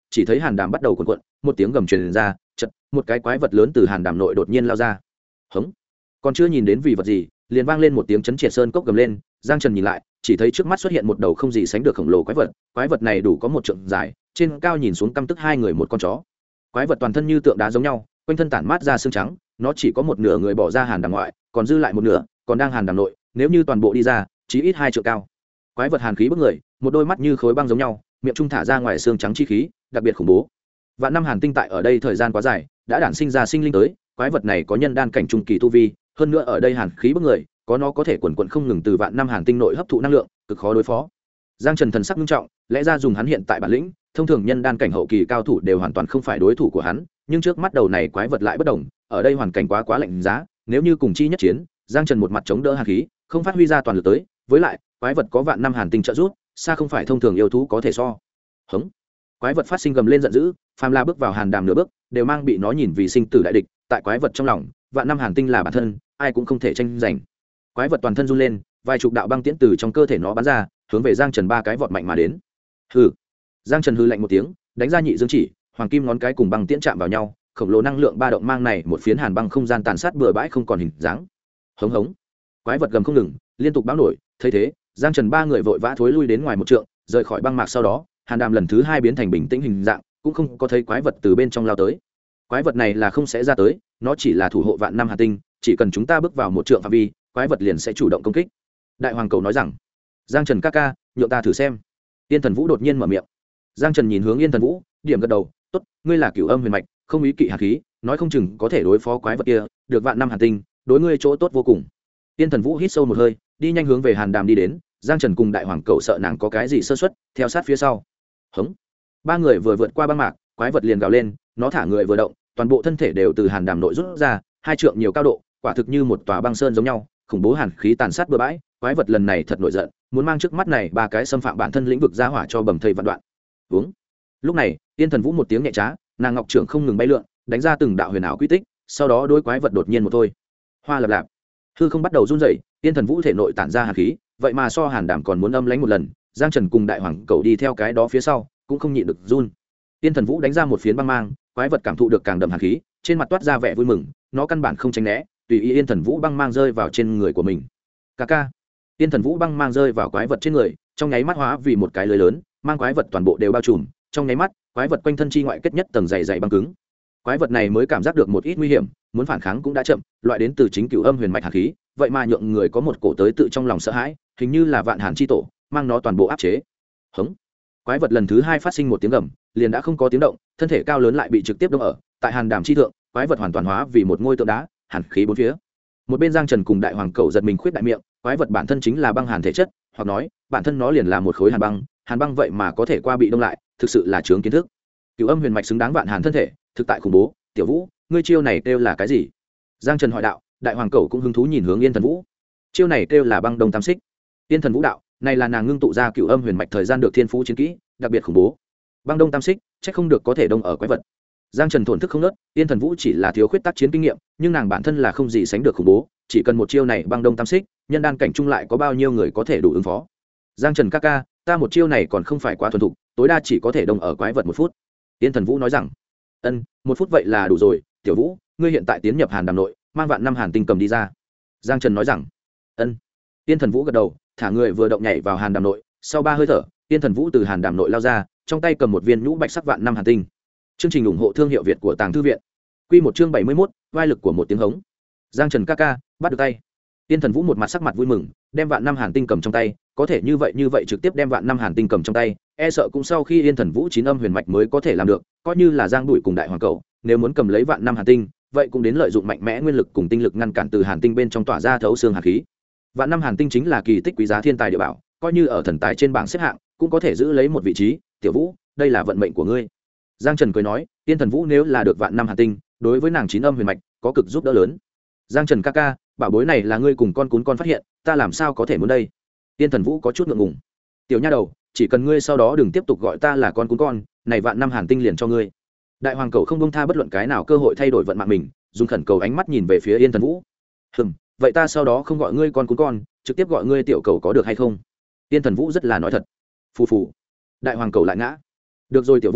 chỉ thấy hàn đàm bắt đầu cuộn cuộn, một tiếng gầm truyền ra, chật, một cái quái vật lớn từ hàn đàm nội đột nhiên lao ra. Hống! Còn chưa nhìn đến vì vật gì, liền vang lên một tiếng chấn triệt sơn cốc gầm lên. Giang Trần nhìn lại, chỉ thấy trước mắt xuất hiện một đầu không gì sánh được khổng lồ quái vật này đủ có một trượng dài, trên cao nhìn xuống căm tức hai người một con chó. Quái vật toàn thân như tượng đá giống nhau, quanh thân tản mát ra xương trắng, nó chỉ có một nửa người bỏ ra hàn đàm ngoại, còn dư lại một nửa còn đang hàn đàm nội, nếu như toàn bộ đi ra chí ít 2 trượng cao. Quái vật hàn khí bức người, một đôi mắt như khối băng giống nhau, miệng trung thả ra ngoài xương trắng chi khí, đặc biệt khủng bố. Vạn năm hàn tinh tại ở đây thời gian quá dài, đã đản sinh ra sinh linh tới, quái vật này có nhân đan cảnh trung kỳ tu vi, hơn nữa ở đây hàn khí bức người, có nó có thể quần quần không ngừng từ vạn năm hàn tinh nội hấp thụ năng lượng, cực khó đối phó. Giang Trần thần sắc nghiêm trọng, lẽ ra dùng hắn hiện tại bản lĩnh, thông thường nhân đan cảnh hậu kỳ cao thủ đều hoàn toàn không phải đối thủ của hắn, nhưng trước mắt đầu này quái vật lại bất đồng, ở đây hoàn cảnh quá lạnh giá, nếu như cùng chi nhất chiến, Giang Trần một mặt chống đỡ hàn khí, không phát huy ra toàn lực tới, với lại, quái vật có vạn năm hàn tinh trợ giúp, xa không phải thông thường yêu thú có thể so. Hống! Quái vật phát sinh gầm lên giận dữ, phàm la bước vào hàn đàm nửa bước, đều mang bị nó nhìn vì sinh tử đại địch, tại quái vật trong lòng, vạn năm hàn tinh là bản thân, ai cũng không thể tranh giành. Quái vật toàn thân run lên, vài chục đạo băng tiễn từ trong cơ thể nó bắn ra, hướng về Giang Trần ba cái vọt mạnh mà đến. Hừ! Giang Trần hừ lạnh một tiếng, đánh ra nhị dương chỉ, hoàng kim ngón cái cùng băng tiễn chạm vào nhau, khổng lồ năng lượng ba động mang này một phiến hàn băng không gian tàn sát bừa bãi không còn hình dáng. Hống hống! Quái vật gầm không ngừng, liên tục báo nổi, thấy thế, Giang Trần ba người vội vã thối lui đến ngoài một trượng, rời khỏi băng mạc sau đó, hàn đàm lần thứ 2 biến thành bình tĩnh hình dạng, cũng không có thấy quái vật từ bên trong lao tới. Quái vật này là không sẽ ra tới, nó chỉ là thủ hộ vạn năm hàn tinh, chỉ cần chúng ta bước vào một trượng phạm vi, quái vật liền sẽ chủ động công kích. Đại hoàng cầu nói rằng, Giang Trần ca ca, nhượng ta thử xem. Yên Thần Vũ đột nhiên mở miệng. Giang Trần nhìn hướng Yên Thần Vũ, điểm gật đầu, tốt, ngươi là Cửu Âm huyền mạch, không ý kỵ hàn khí, nói không chừng có thể đối phó quái vật kia, được vạn năm hàn tinh, đối ngươi chỗ tốt vô cùng. Yên Thần Vũ hít sâu một hơi, đi nhanh hướng về hàn đàm đi đến. Giang Trần cùng đại hoàng cầu sợ nàng có cái gì sơ suất, theo sát phía sau. Hống! Ba người vừa vượt qua băng mạc, quái vật liền gào lên, nó thả người vừa động, toàn bộ thân thể đều từ hàn đàm nội rút ra, 2 trượng nhiều cao độ, quả thực như một tòa băng sơn giống nhau, khủng bố hàn khí tàn sát bừa bãi. Quái vật lần này thật nổi giận, muốn mang trước mắt này ba cái xâm phạm bản thân lĩnh vực ra hỏa cho bầm thây vạn đoạn. Uống. Lúc này, Yên Thần Vũ một tiếng nhẹ trá, nàng ngọc trưởng không ngừng bay lượn, đánh ra từng đạo huyền ảo quy tích, sau đó đối quái vật đột nhiên một thôi. Hoa lập lạp. Hư không bắt đầu run rẩy, Yên Thần Vũ thể nội tản ra hàn khí, vậy mà so hàn đảm còn muốn âm lãnh một lần. Giang Trần cùng đại hoàng cầu đi theo cái đó phía sau, cũng không nhịn được run. Yên Thần Vũ đánh ra một phiến băng mang, quái vật cảm thụ được càng đậm hàn khí, trên mặt toát ra vẻ vui mừng, nó căn bản không tránh né, tùy ý Yên Thần Vũ băng mang rơi vào trên người của mình. Ca. Yên Thần Vũ băng mang rơi vào quái vật trên người, trong nháy mắt hóa vì một cái lưới lớn, mang quái vật toàn bộ đều bao trùm, trong nháy mắt, quái vật quanh thân chi ngoại kết nhất tầng dày dày băng cứng. Quái vật này mới cảm giác được một ít nguy hiểm, muốn phản kháng cũng đã chậm, loại đến từ chính Cửu Âm huyền mạch hàn khí, vậy mà nhượng người có một cổ tới tự trong lòng sợ hãi, hình như là vạn hàn chi tổ, mang nó toàn bộ áp chế. Hống! Quái vật lần thứ 2 phát sinh một tiếng gầm, liền đã không có tiếng động, thân thể cao lớn lại bị trực tiếp đông ở, tại hàn đàm chi thượng, quái vật hoàn toàn hóa vì một ngôi tượng đá, hàn khí bốn phía. Một bên Giang Trần cùng đại hoàng cầu giật mình khuyết đại miệng, quái vật bản thân chính là băng hàn thể chất, hoặc nói, bản thân nó liền là một khối hàn băng vậy mà có thể qua bị đông lại, thực sự là chướng kiến thức. Cửu Âm huyền mạch xứng đáng vạn hàn thân thể, thực tại khủng bố. Tiểu Vũ, ngươi chiêu này kêu là cái gì? Giang Trần hỏi đạo. Đại hoàng cầu cũng hứng thú nhìn hướng Yên Thần Vũ. Chiêu này kêu là băng đông tam xích. Yên Thần Vũ đạo, này là nàng ngưng tụ ra Cửu Âm huyền mạch thời gian được thiên phú chiến kỹ, đặc biệt khủng bố. Băng đông tam xích, chắc không được có thể đông ở quái vật. Giang Trần thổn thức không nớt, Yên Thần Vũ chỉ là thiếu khuyết tác chiến kinh nghiệm, nhưng nàng bản thân là không gì sánh được khủng bố, chỉ cần một chiêu này băng đông tam xích, nhân đan cảnh trung lại có bao nhiêu người có thể đủ ứng phó. Giang Trần ca ca, ta một chiêu này còn không phải quá thuần thục, tối đa chỉ có thể đông ở quái vật 1 phút. Yên Thần Vũ nói rằng, 1 phút vậy là đủ rồi. Tiểu Vũ, ngươi hiện tại tiến nhập hàn đàm nội, mang vạn năm hàn tinh cầm đi ra. Giang Trần nói rằng, Yên Thần Vũ gật đầu, thả người vừa động nhảy vào hàn đàm nội, sau 3 hơi thở, Yên Thần Vũ từ hàn đàm nội lao ra, trong tay cầm một viên nhũ bạch sắc vạn năm hàn tinh. Chương trình ủng hộ thương hiệu Việt của Tàng Thư viện. Quy một chương 71, vai lực của một tiếng hống. Giang Trần ca ca, bắt được tay. Yên Thần Vũ một mặt sắc mặt vui mừng, đem vạn năm hàn tinh cầm trong tay, có thể như vậy trực tiếp đem vạn năm hàn tinh cầm trong tay, e sợ cũng sau khi Yên Thần Vũ 9 âm huyền mạch mới có thể làm được, coi như là Giang Bụi cùng đại hoàng cầu, nếu muốn cầm lấy vạn năm hàn tinh, vậy cũng đến lợi dụng mạnh mẽ nguyên lực cùng tinh lực ngăn cản từ hàn tinh bên trong tỏa ra thấu xương hàn khí. Vạn năm hàn tinh chính là kỳ tích quý giá thiên tài địa bảo, coi như ở thần tài trên bảng xếp hạng, cũng có thể giữ lấy một vị trí. Tiểu Vũ, đây là vận mệnh của ngươi. Giang Trần cười nói, Yên Thần Vũ nếu là được vạn năm hàn tinh, đối với nàng 9 âm huyền mạch có cực giúp đỡ lớn. Giang Trần ca ca, bảo bối này là ngươi cùng con cún con phát hiện, ta làm sao có thể muốn đây? Yên Thần Vũ có chút ngượng ngùng. Tiểu nha đầu, chỉ cần ngươi sau đó đừng tiếp tục gọi ta là con cún con, này vạn năm hàn tinh liền cho ngươi. Đại hoàng cầu không buông tha bất luận cái nào cơ hội thay đổi vận mạng mình, dùng khẩn cầu ánh mắt nhìn về phía Yên Thần Vũ. Vậy ta sau đó không gọi ngươi con cún con, trực tiếp gọi ngươi tiểu cầu có được hay không? Yên Thần Vũ rất là nói thật. Phù phù. Đại hoàng cầu lại ngã. Được rồi Tiểu Vũ,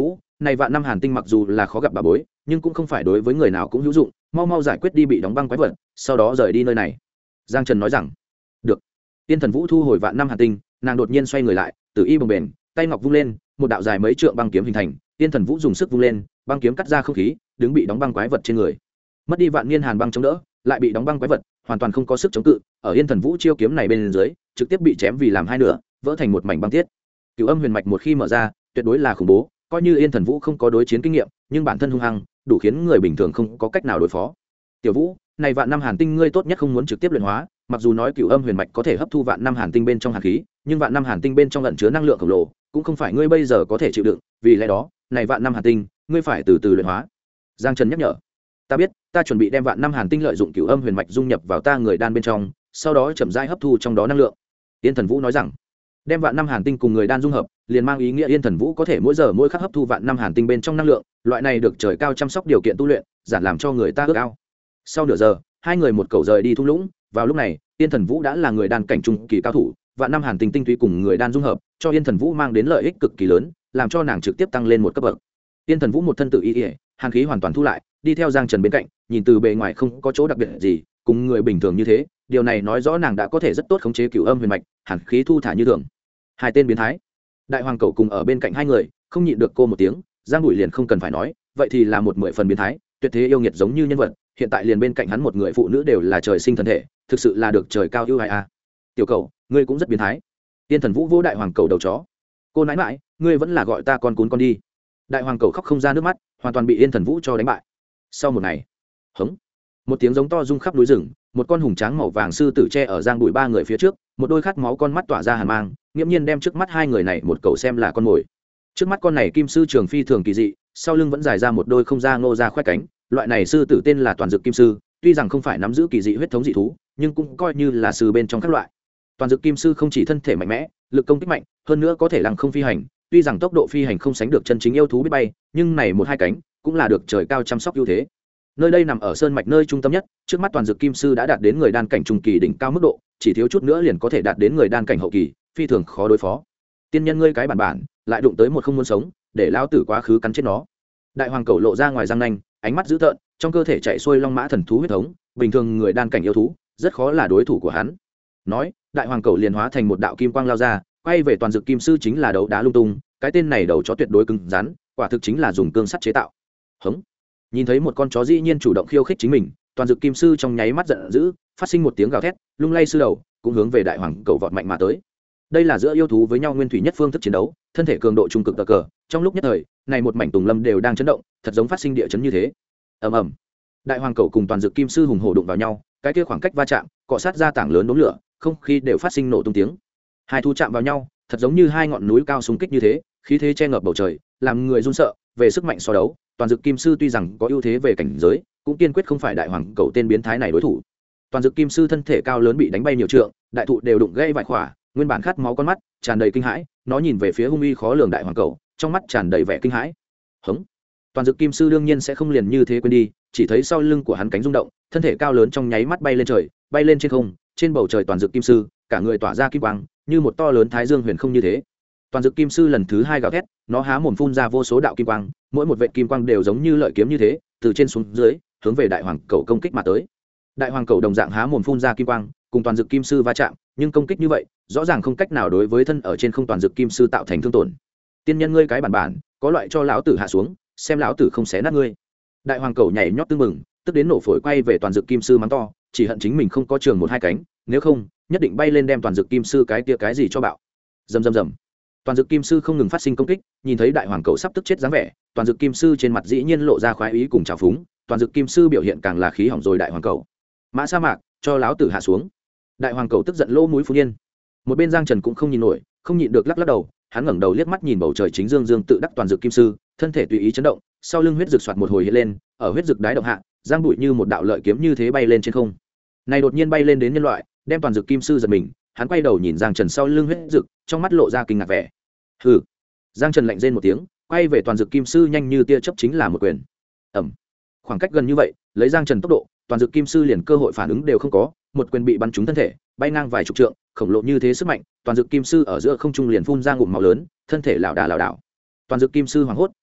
này vạn năm hàn tinh mặc dù là khó gặp bà bối nhưng cũng không phải đối với người nào cũng hữu dụng, mau mau giải quyết đi bị đóng băng quái vật, sau đó rời đi nơi này. Giang Trần nói rằng. Được. Tiên Thần Vũ thu hồi vạn năm hàn tinh, nàng đột nhiên xoay người lại, tử y bồng bềnh, tay ngọc vung lên, một đạo dài mấy trượng băng kiếm hình thành. Tiên Thần Vũ dùng sức vung lên, băng kiếm cắt ra không khí, đứng bị đóng băng quái vật trên người. Mất đi vạn niên hàn băng chống đỡ, lại bị đóng băng quái vật hoàn toàn không có sức chống cự, ở Yên Thần Vũ chiêu kiếm này bên dưới, trực tiếp bị chém vì làm hai nửa, vỡ thành một mảnh băng tiết. Cửu Âm Huyền Mạch một khi mở ra, tuyệt đối là khủng bố, coi như Yên Thần Vũ không có đối chiến kinh nghiệm, nhưng bản thân hung hăng, đủ khiến người bình thường không có cách nào đối phó. Tiểu Vũ, này vạn năm hàn tinh ngươi tốt nhất không muốn trực tiếp luyện hóa, mặc dù nói Cửu Âm Huyền Mạch có thể hấp thu vạn năm hàn tinh bên trong hàn khí, nhưng vạn năm hàn tinh bên trong ẩn chứa năng lượng khổng lồ, cũng không phải ngươi bây giờ có thể chịu đựng, vì lẽ đó, này vạn năm hàn tinh, ngươi phải từ từ luyện hóa. Giang Trần nhắc nhở. Ta biết, ta chuẩn bị đem vạn năm hàn tinh lợi dụng Cửu Âm Huyền Mạch dung nhập vào ta người đan bên trong, sau đó chậm rãi hấp thu trong đó năng lượng. Yên Thần Vũ nói rằng, đem vạn năm hàn tinh cùng người đan dung hợp, liền mang ý nghĩa Yên Thần Vũ có thể mỗi giờ mỗi khắc hấp thu vạn năm hàn tinh bên trong năng lượng, loại này được trời cao chăm sóc điều kiện tu luyện, giản làm cho người ta ước ao. Sau nửa giờ, hai người một cầu rời đi thung lũng, vào lúc này, Yên Thần Vũ đã là người đan cảnh trung kỳ cao thủ, vạn năm hàn tinh tinh túy cùng người đan dung hợp, cho Yên Thần Vũ mang đến lợi ích cực kỳ lớn, làm cho nàng trực tiếp tăng lên một cấp bậc. Yên Thần Vũ một thân tự y, hàn khí hoàn toàn thu lại, đi theo Giang Trần bên cạnh, nhìn từ bề ngoài không có chỗ đặc biệt gì, cùng người bình thường như thế, điều này nói rõ nàng đã có thể rất tốt khống chế Cửu Âm Huyền Mạch, hàn khí thu thả như thường. Hai tên biến thái. Đại Hoàng Cẩu cùng ở bên cạnh hai người, không nhịn được cô một tiếng, Giang Bụi liền không cần phải nói, vậy thì là một 10 phần biến thái, tuyệt thế yêu nghiệt giống như nhân vật, hiện tại liền bên cạnh hắn một người phụ nữ đều là trời sinh thần thể, thực sự là được trời cao ưu ái a. Tiểu Cẩu, ngươi cũng rất biến thái. Tiên Thần Vũ vỗ Đại Hoàng Cẩu đầu chó. Cô nãi nãi, ngươi vẫn là gọi ta con cún con đi. Đại Hoàng Cẩu khóc không ra nước mắt, hoàn toàn bị Yên Thần Vũ cho đánh bại. Sau một ngày, hống, một tiếng giống to rung khắp núi rừng, một con hùng tráng màu vàng sư tử tre ở Giang Bụi ba người phía trước, một đôi khát máu con mắt tỏa ra hàn mang, nghiễm nhiên đem trước mắt hai người này một cẩu xem là con mồi. Trước mắt con này kim sư trường phi thường kỳ dị, sau lưng vẫn dài ra một đôi không ra ngô ra khoét cánh, loại này sư tử tên là Toàn Dực Kim Sư, tuy rằng không phải nắm giữ kỳ dị huyết thống dị thú, nhưng cũng coi như là sư bên trong các loại. Toàn Dực Kim Sư không chỉ thân thể mạnh mẽ, lực công kích mạnh, hơn nữa có thể lăng không phi hành, tuy rằng tốc độ phi hành không sánh được chân chính yêu thú biết bay, nhưng này một hai cánh cũng là được trời cao chăm sóc ưu thế. Nơi đây nằm ở sơn mạch nơi trung tâm nhất, trước mắt Toàn Dực Kim Sư đã đạt đến người đan cảnh trung kỳ đỉnh cao mức độ, chỉ thiếu chút nữa liền có thể đạt đến người đan cảnh hậu kỳ, phi thường khó đối phó. Tiên nhân ngươi cái bản lại đụng tới một không muốn sống, để lão tử quá khứ cắn chết nó. Đại Hoàng Cẩu lộ ra ngoài răng nanh, ánh mắt dữ tợn, trong cơ thể chạy xuôi long mã thần thú huyết thống, bình thường người đan cảnh yêu thú rất khó là đối thủ của hắn. Nói, Đại Hoàng Cẩu liền hóa thành một đạo kim quang lao ra, quay về Toàn Dực Kim Sư chính là đấu đá lung tung, cái tên này đầu chó tuyệt đối cứng rắn, quả thực chính là dùng cương sắt chế tạo. Hống. Nhìn thấy một con chó dĩ nhiên chủ động khiêu khích chính mình, Toàn Dực Kim Sư trong nháy mắt giận dữ, phát sinh một tiếng gào thét, lung lay sư đầu, cũng hướng về Đại Hoàng Cẩu vọt mạnh mà tới. Đây là giữa yêu thú với nhau nguyên thủy nhất phương thức chiến đấu, thân thể cường độ trung cực cờ, trong lúc nhất thời, này một mảnh tùng lâm đều đang chấn động, thật giống phát sinh địa chấn như thế. Ầm ầm. Đại Hoàng Cẩu cùng Toàn Dực Kim Sư hùng hổ đụng vào nhau, cái kia khoảng cách va chạm, cọ sát ra tảng lớn đốm lửa, không khí đều phát sinh nổ tung tiếng. Hai thú chạm vào nhau, thật giống như hai ngọn núi cao xung kích như thế, khí thế che ngập bầu trời, làm người run sợ. Về sức mạnh so đấu, Toàn Dực Kim Sư tuy rằng có ưu thế về cảnh giới, cũng kiên quyết không phải Đại Hoàng Cẩu tên biến thái này đối thủ. Toàn Dực Kim Sư thân thể cao lớn bị đánh bay nhiều trượng, đại thụ đều đụng gãy vài khỏa, nguyên bản khát máu con mắt tràn đầy kinh hãi, nó nhìn về phía hung uy khó lường Đại Hoàng Cẩu, trong mắt tràn đầy vẻ kinh hãi. Hống. Toàn Dực Kim Sư đương nhiên sẽ không liền như thế quên đi, chỉ thấy sau lưng của hắn cánh rung động, thân thể cao lớn trong nháy mắt bay lên trời, bay lên trên không, trên bầu trời Toàn Dực Kim Sư, cả người tỏa ra kim quang, như một to lớn thái dương huyền không như thế. Toàn Dực Kim Sư lần thứ hai gào thét, nó há mồm phun ra vô số đạo kim quang, mỗi một vệt kim quang đều giống như lợi kiếm như thế, từ trên xuống dưới, hướng về Đại Hoàng Cẩu công kích mà tới. Đại Hoàng Cẩu đồng dạng há mồm phun ra kim quang, cùng Toàn Dực Kim Sư va chạm, nhưng công kích như vậy, rõ ràng không cách nào đối với thân ở trên không Toàn Dực Kim Sư tạo thành thương tổn. Tiên nhân ngươi cái bản, có loại cho lão tử hạ xuống, xem lão tử không xé nát ngươi. Đại Hoàng Cẩu nhảy nhót tưng mừng, tức đến nổ phổi quay về Toàn Dực Kim Sư mắng to, chỉ hận chính mình không có trường một hai cánh, nếu không, nhất định bay lên đem Toàn Dực Kim Sư cái kia cái gì cho bạo. Rầm rầm rầm. Toàn Dực Kim Sư không ngừng phát sinh công kích, nhìn thấy Đại Hoàng Cẩu sắp tức chết dáng vẻ, Toàn Dực Kim Sư trên mặt dĩ nhiên lộ ra khoái ý cùng trào phúng, Toàn Dực Kim Sư biểu hiện càng là khí hỏng rồi Đại Hoàng Cẩu. Mã sa mạc, cho lão tử hạ xuống. Đại Hoàng Cẩu tức giận lỗ mũi phun yên. Một bên Giang Trần cũng không nhìn nổi, không nhịn được lắc lắc đầu, hắn ngẩng đầu liếc mắt nhìn bầu trời chính dương dương tự đắc Toàn Dực Kim Sư, thân thể tùy ý chấn động, sau lưng huyết dực xoạt một hồi hiện lên, ở huyết dực đái động hạ, Giang Bụi như một đạo lợi kiếm như thế bay lên trên không. Này đột nhiên bay lên đến nhân loại, đem Toàn Dực Kim Sư giật mình, hắn quay đầu nhìn Giang Trần sau lưng huyết dực, trong mắt lộ ra kinh ngạc vẻ. Hừ. Giang Trần lạnh rên một tiếng, quay về Toàn Dực Kim Sư nhanh như tia chớp chính là một quyền. Ầm. Khoảng cách gần như vậy, lấy Giang Trần tốc độ, Toàn Dực Kim Sư liền cơ hội phản ứng đều không có, một quyền bị bắn trúng thân thể, bay ngang vài chục trượng, khổng lồ như thế sức mạnh, Toàn Dực Kim Sư ở giữa không trung liền phun ra ngụm máu lớn, thân thể lảo đảo. Toàn Dực Kim Sư hoảng hốt,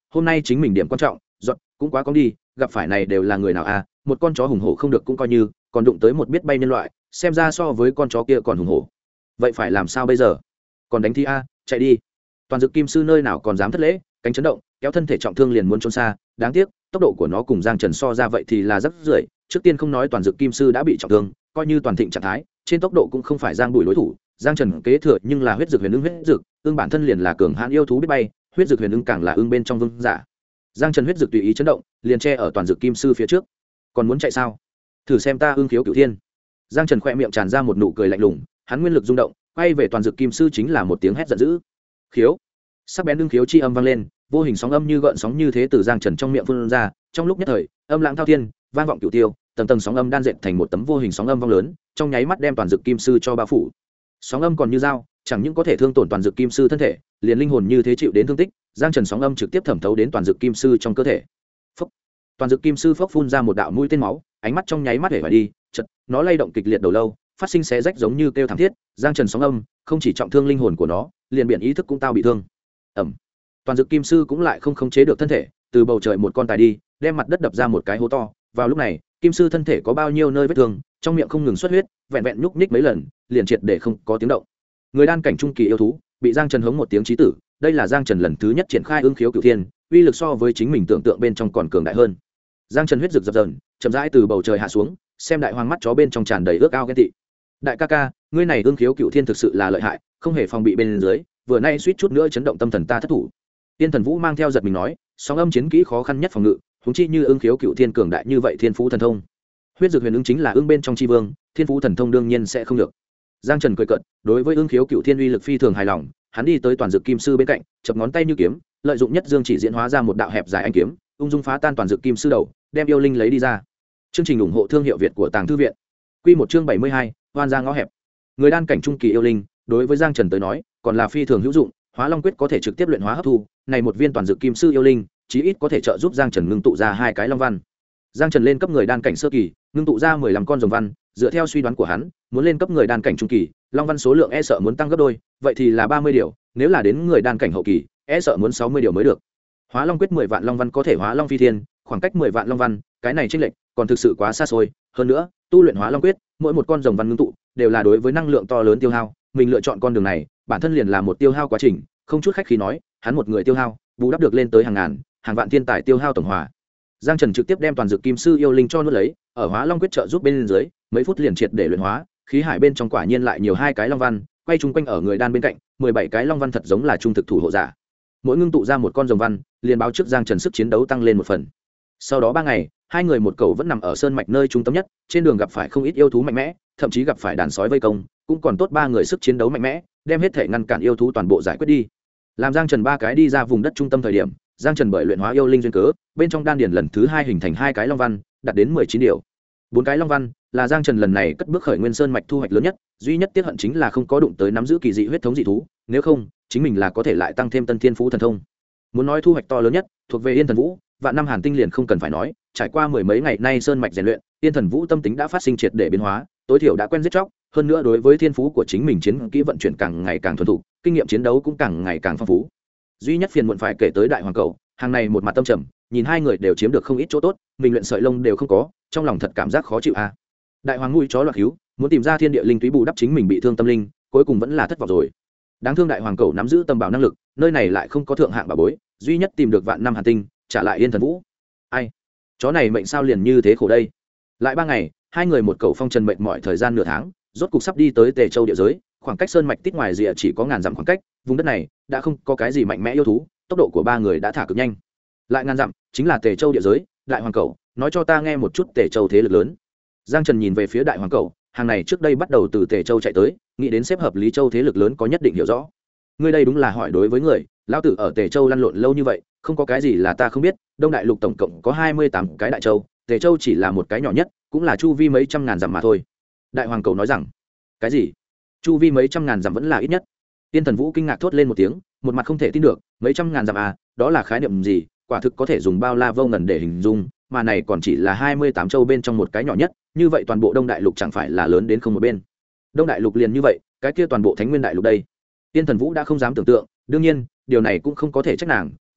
hôm nay chính mình điểm quan trọng dọn cũng quá cong đi, gặp phải này đều là người nào à, một con chó hùng hổ không được cũng coi như, còn đụng tới một biết bay nhân loại, xem ra so với con chó kia còn hùng hổ. Vậy phải làm sao bây giờ? Còn đánh thi a, chạy đi. Toàn Dực Kim Sư nơi nào còn dám thất lễ, cánh chấn động, kéo thân thể trọng thương liền muốn trốn xa, đáng tiếc tốc độ của nó cùng Giang Trần so ra vậy thì là rất rưỡi. Trước tiên không nói Toàn Dực Kim Sư đã bị trọng thương, coi như toàn thịnh trạng thái, trên tốc độ cũng không phải Giang Bùi đối thủ. Giang Trần kế thừa nhưng là huyết dược huyền ưng, huyết dược ưng bản thân liền là cường hãn yêu thú biết bay, huyết dược huyền ưng càng là ưng bên trong vương giả. Giang Trần huyết dược tùy ý chấn động, liền che ở Toàn Dực Kim Sư phía trước. Còn muốn chạy sao? Thử xem ta ưng khiếu cửu thiên. Giang Trần khẽ miệng tràn ra một nụ cười lạnh lùng, hắn nguyên lực rung động, quay về Toàn Dực Kim Sư chính là một tiếng hét giận dữ. Khiếu! Sắc bén ưng khiếu chi âm vang lên, vô hình sóng âm như gợn sóng như thế từ Giang Trần trong miệng phun ra, trong lúc nhất thời, âm lãng thao thiên, vang vọng cửu tiêu, tầng tầng sóng âm đan dệt thành một tấm vô hình sóng âm vang lớn, trong nháy mắt đem Toàn Dực Kim Sư cho bao phủ. Sóng âm còn như dao, chẳng những có thể thương tổn Toàn Dực Kim Sư thân thể, liền linh hồn như thế chịu đến thương tích. Giang Trần sóng âm trực tiếp thẩm thấu đến Toàn Dực Kim Sư trong cơ thể. Phốc. Toàn Dực Kim Sư phốc phun ra một đạo mũi tên máu, ánh mắt trong nháy mắt hể vải đi, chợt nó lay động kịch liệt đầu lâu, phát sinh xé rách giống như kêu thảm thiết. Giang Trần sóng âm không chỉ trọng thương linh hồn của nó, liền biển ý thức cũng tao bị thương. Ẩm. Toàn Dực Kim Sư cũng lại không khống chế được thân thể, từ bầu trời một con tài đi, đem mặt đất đập ra một cái hố to. Vào lúc này, Kim Sư thân thể có bao nhiêu nơi vết thương, trong miệng không ngừng xuất huyết, vẹn vẹn nhúc nhích mấy lần, liền triệt để không có tiếng động. Người đan cảnh trung kỳ yêu thú, bị Giang Trần hống một tiếng chí tử, đây là Giang Trần lần thứ nhất triển khai ưng khiếu cửu thiên, uy lực so với chính mình tưởng tượng bên trong còn cường đại hơn. Giang Trần huyết rực dập dờn, chậm rãi từ bầu trời hạ xuống, xem đại hoàng mắt chó bên trong tràn đầy ước ao ghen tị. Đại ca ca, ngươi này ưng khiếu cửu thiên thực sự là lợi hại, không hề phòng bị bên dưới, vừa nay suýt chút nữa chấn động tâm thần ta thất thủ. Tiên Thần Vũ mang theo giật mình nói, sóng âm chiến kỹ khó khăn nhất phòng ngự, huống chi như ưng khiếu cửu thiên cường đại như vậy thiên phú thần thông. Huyết dược huyền ưng chính là ưng bên trong chi vương, thiên phú thần thông đương nhiên sẽ không được. Giang Trần cười cợt, đối với ưng khiếu cửu thiên uy lực phi thường hài lòng, hắn đi tới Toàn Dực Kim Sư bên cạnh, chập ngón tay như kiếm, lợi dụng nhất dương chỉ diễn hóa ra một đạo hẹp dài ánh kiếm, ung dung phá tan Toàn Dực Kim Sư đầu, đem yêu linh lấy đi ra. Chương trình ủng hộ thương hiệu Việt của Tàng Thư viện. Quy một chương 72, hoan ra ngõ hẹp. Người đan cảnh trung kỳ yêu linh, đối với Giang Trần tới nói, còn là phi thường hữu dụng, Hóa Long quyết có thể trực tiếp luyện hóa hấp thu, này một viên Toàn Dực Kim Sư yêu linh, chí ít có thể trợ giúp Giang Trần ngưng tụ ra hai cái long văn. Giang Trần lên cấp người đan cảnh sơ kỳ, ngưng tụ ra 15 con rồng văn, dựa theo suy đoán của hắn, muốn lên cấp người đan cảnh trung kỳ, long văn số lượng e sợ muốn tăng gấp đôi, vậy thì là 30 điều, nếu là đến người đan cảnh hậu kỳ, e sợ muốn 60 điều mới được. Hóa Long quyết 10 vạn long văn có thể hóa long phi thiên, khoảng cách 10 vạn long văn, cái này chênh lệch còn thực sự quá xa xôi, hơn nữa, tu luyện Hóa Long quyết, mỗi một con rồng văn ngưng tụ đều là đối với năng lượng to lớn tiêu hao, mình lựa chọn con đường này, bản thân liền là một tiêu hao quá trình, không chút khách khí nói, hắn một người tiêu hao, bù đắp được lên tới hàng ngàn, hàng vạn thiên tài tiêu hao tổng hòa. Giang Trần trực tiếp đem Toàn Dực Kim Sư yêu linh cho nuốt lấy, ở Hóa Long quyết trợ giúp bên dưới, mấy phút liền triệt để luyện hóa, khí hải bên trong quả nhiên lại nhiều hai cái long văn, quay chung quanh ở người đan bên cạnh, 17 cái long văn thật giống là trung thực thủ hộ giả. Mỗi ngưng tụ ra một con rồng văn, liền báo trước Giang Trần sức chiến đấu tăng lên một phần. Sau đó 3 ngày, hai người một cầu vẫn nằm ở sơn mạch nơi trung tâm nhất, trên đường gặp phải không ít yêu thú mạnh mẽ, thậm chí gặp phải đàn sói vây công, cũng còn tốt 3 người sức chiến đấu mạnh mẽ, đem hết thể ngăn cản yêu thú toàn bộ giải quyết đi. Làm Giang Trần 3 cái đi ra vùng đất trung tâm thời điểm, Giang Trần bởi luyện hóa yêu linh duyên cớ, bên trong đan điền lần thứ 2 hình thành 2 cái long văn, đạt đến 19 điều. 4 cái long văn là Giang Trần lần này cất bước khởi nguyên sơn mạch thu hoạch lớn nhất, duy nhất tiếc hận chính là không có đụng tới nắm giữ kỳ dị huyết thống dị thú, nếu không, chính mình là có thể lại tăng thêm tân thiên phú thần thông. Muốn nói thu hoạch to lớn nhất, thuộc về Yên Thần Vũ, Vạn Năm Hàn Tinh liền không cần phải nói, trải qua mười mấy ngày nay sơn mạch rèn luyện, Yên Thần Vũ tâm tính đã phát sinh triệt để biến hóa, tối thiểu đã quen giết chóc, hơn nữa đối với thiên phú của chính mình chiến kỹ vận chuyển càng ngày càng thuần thục, kinh nghiệm chiến đấu cũng càng ngày càng phong phú. Duy nhất phiền muộn phải kể tới Đại Hoàng Cầu, hàng này một mặt tâm trầm, nhìn hai người đều chiếm được không ít chỗ tốt, mình luyện sợi lông đều không có, trong lòng thật cảm giác khó chịu a. Đại Hoàng mũi chó loạn hữu, muốn tìm ra thiên địa linh túy bù đắp chính mình bị thương tâm linh, cuối cùng vẫn là thất vọng rồi. Đáng thương Đại Hoàng Cầu nắm giữ tâm bảo năng lực, nơi này lại không có thượng hạng bảo bối, duy nhất tìm được Vạn Năm Hàn Tinh, trả lại Yên Thần Vũ. Ai, chó này mệnh sao liền như thế khổ đây. Lại 3 ngày, hai người một cầu phong trần mệnh mọi thời gian nửa tháng, rốt cục sắp đi tới Tề Châu địa giới, khoảng cách sơn mạch tít ngoài rìa chỉ có ngàn dặm khoảng cách, vùng đất này đã không có cái gì mạnh mẽ yêu thú, tốc độ của 3 người đã thả cực nhanh. Lại ngàn dặm, chính là Tề Châu địa giới. Đại Hoàng Cầu, nói cho ta nghe một chút Tề Châu thế lực lớn. Giang Trần nhìn về phía Đại Hoàng Cầu, hàng này trước đây bắt đầu từ Tề Châu chạy tới, nghĩ đến xếp hợp Lý Châu thế lực lớn có nhất định hiểu rõ. Ngươi đây đúng là hỏi đối với người, lão tử ở Tề Châu lăn lộn lâu như vậy, không có cái gì là ta không biết. Đông Đại Lục tổng cộng có 28 cái đại châu, Tề Châu chỉ là một cái nhỏ nhất, cũng là chu vi mấy trăm ngàn dặm mà thôi. Đại Hoàng Cầu nói rằng, cái gì? Chu vi mấy trăm ngàn dặm vẫn là ít nhất. Tiên Thần Vũ kinh ngạc thốt lên một tiếng, một mặt không thể tin được, mấy trăm ngàn dặm à, đó là khái niệm gì? Quả thực có thể dùng bao la vô ngần để hình dung, mà này còn chỉ là 28 châu bên trong một cái nhỏ nhất, như vậy toàn bộ Đông Đại Lục chẳng phải là lớn đến không một bên. Đông Đại Lục liền như vậy, cái kia toàn bộ Thánh Nguyên Đại Lục đây. Tiên Thần Vũ đã không dám tưởng tượng, đương nhiên, điều này cũng không có thể trách nàng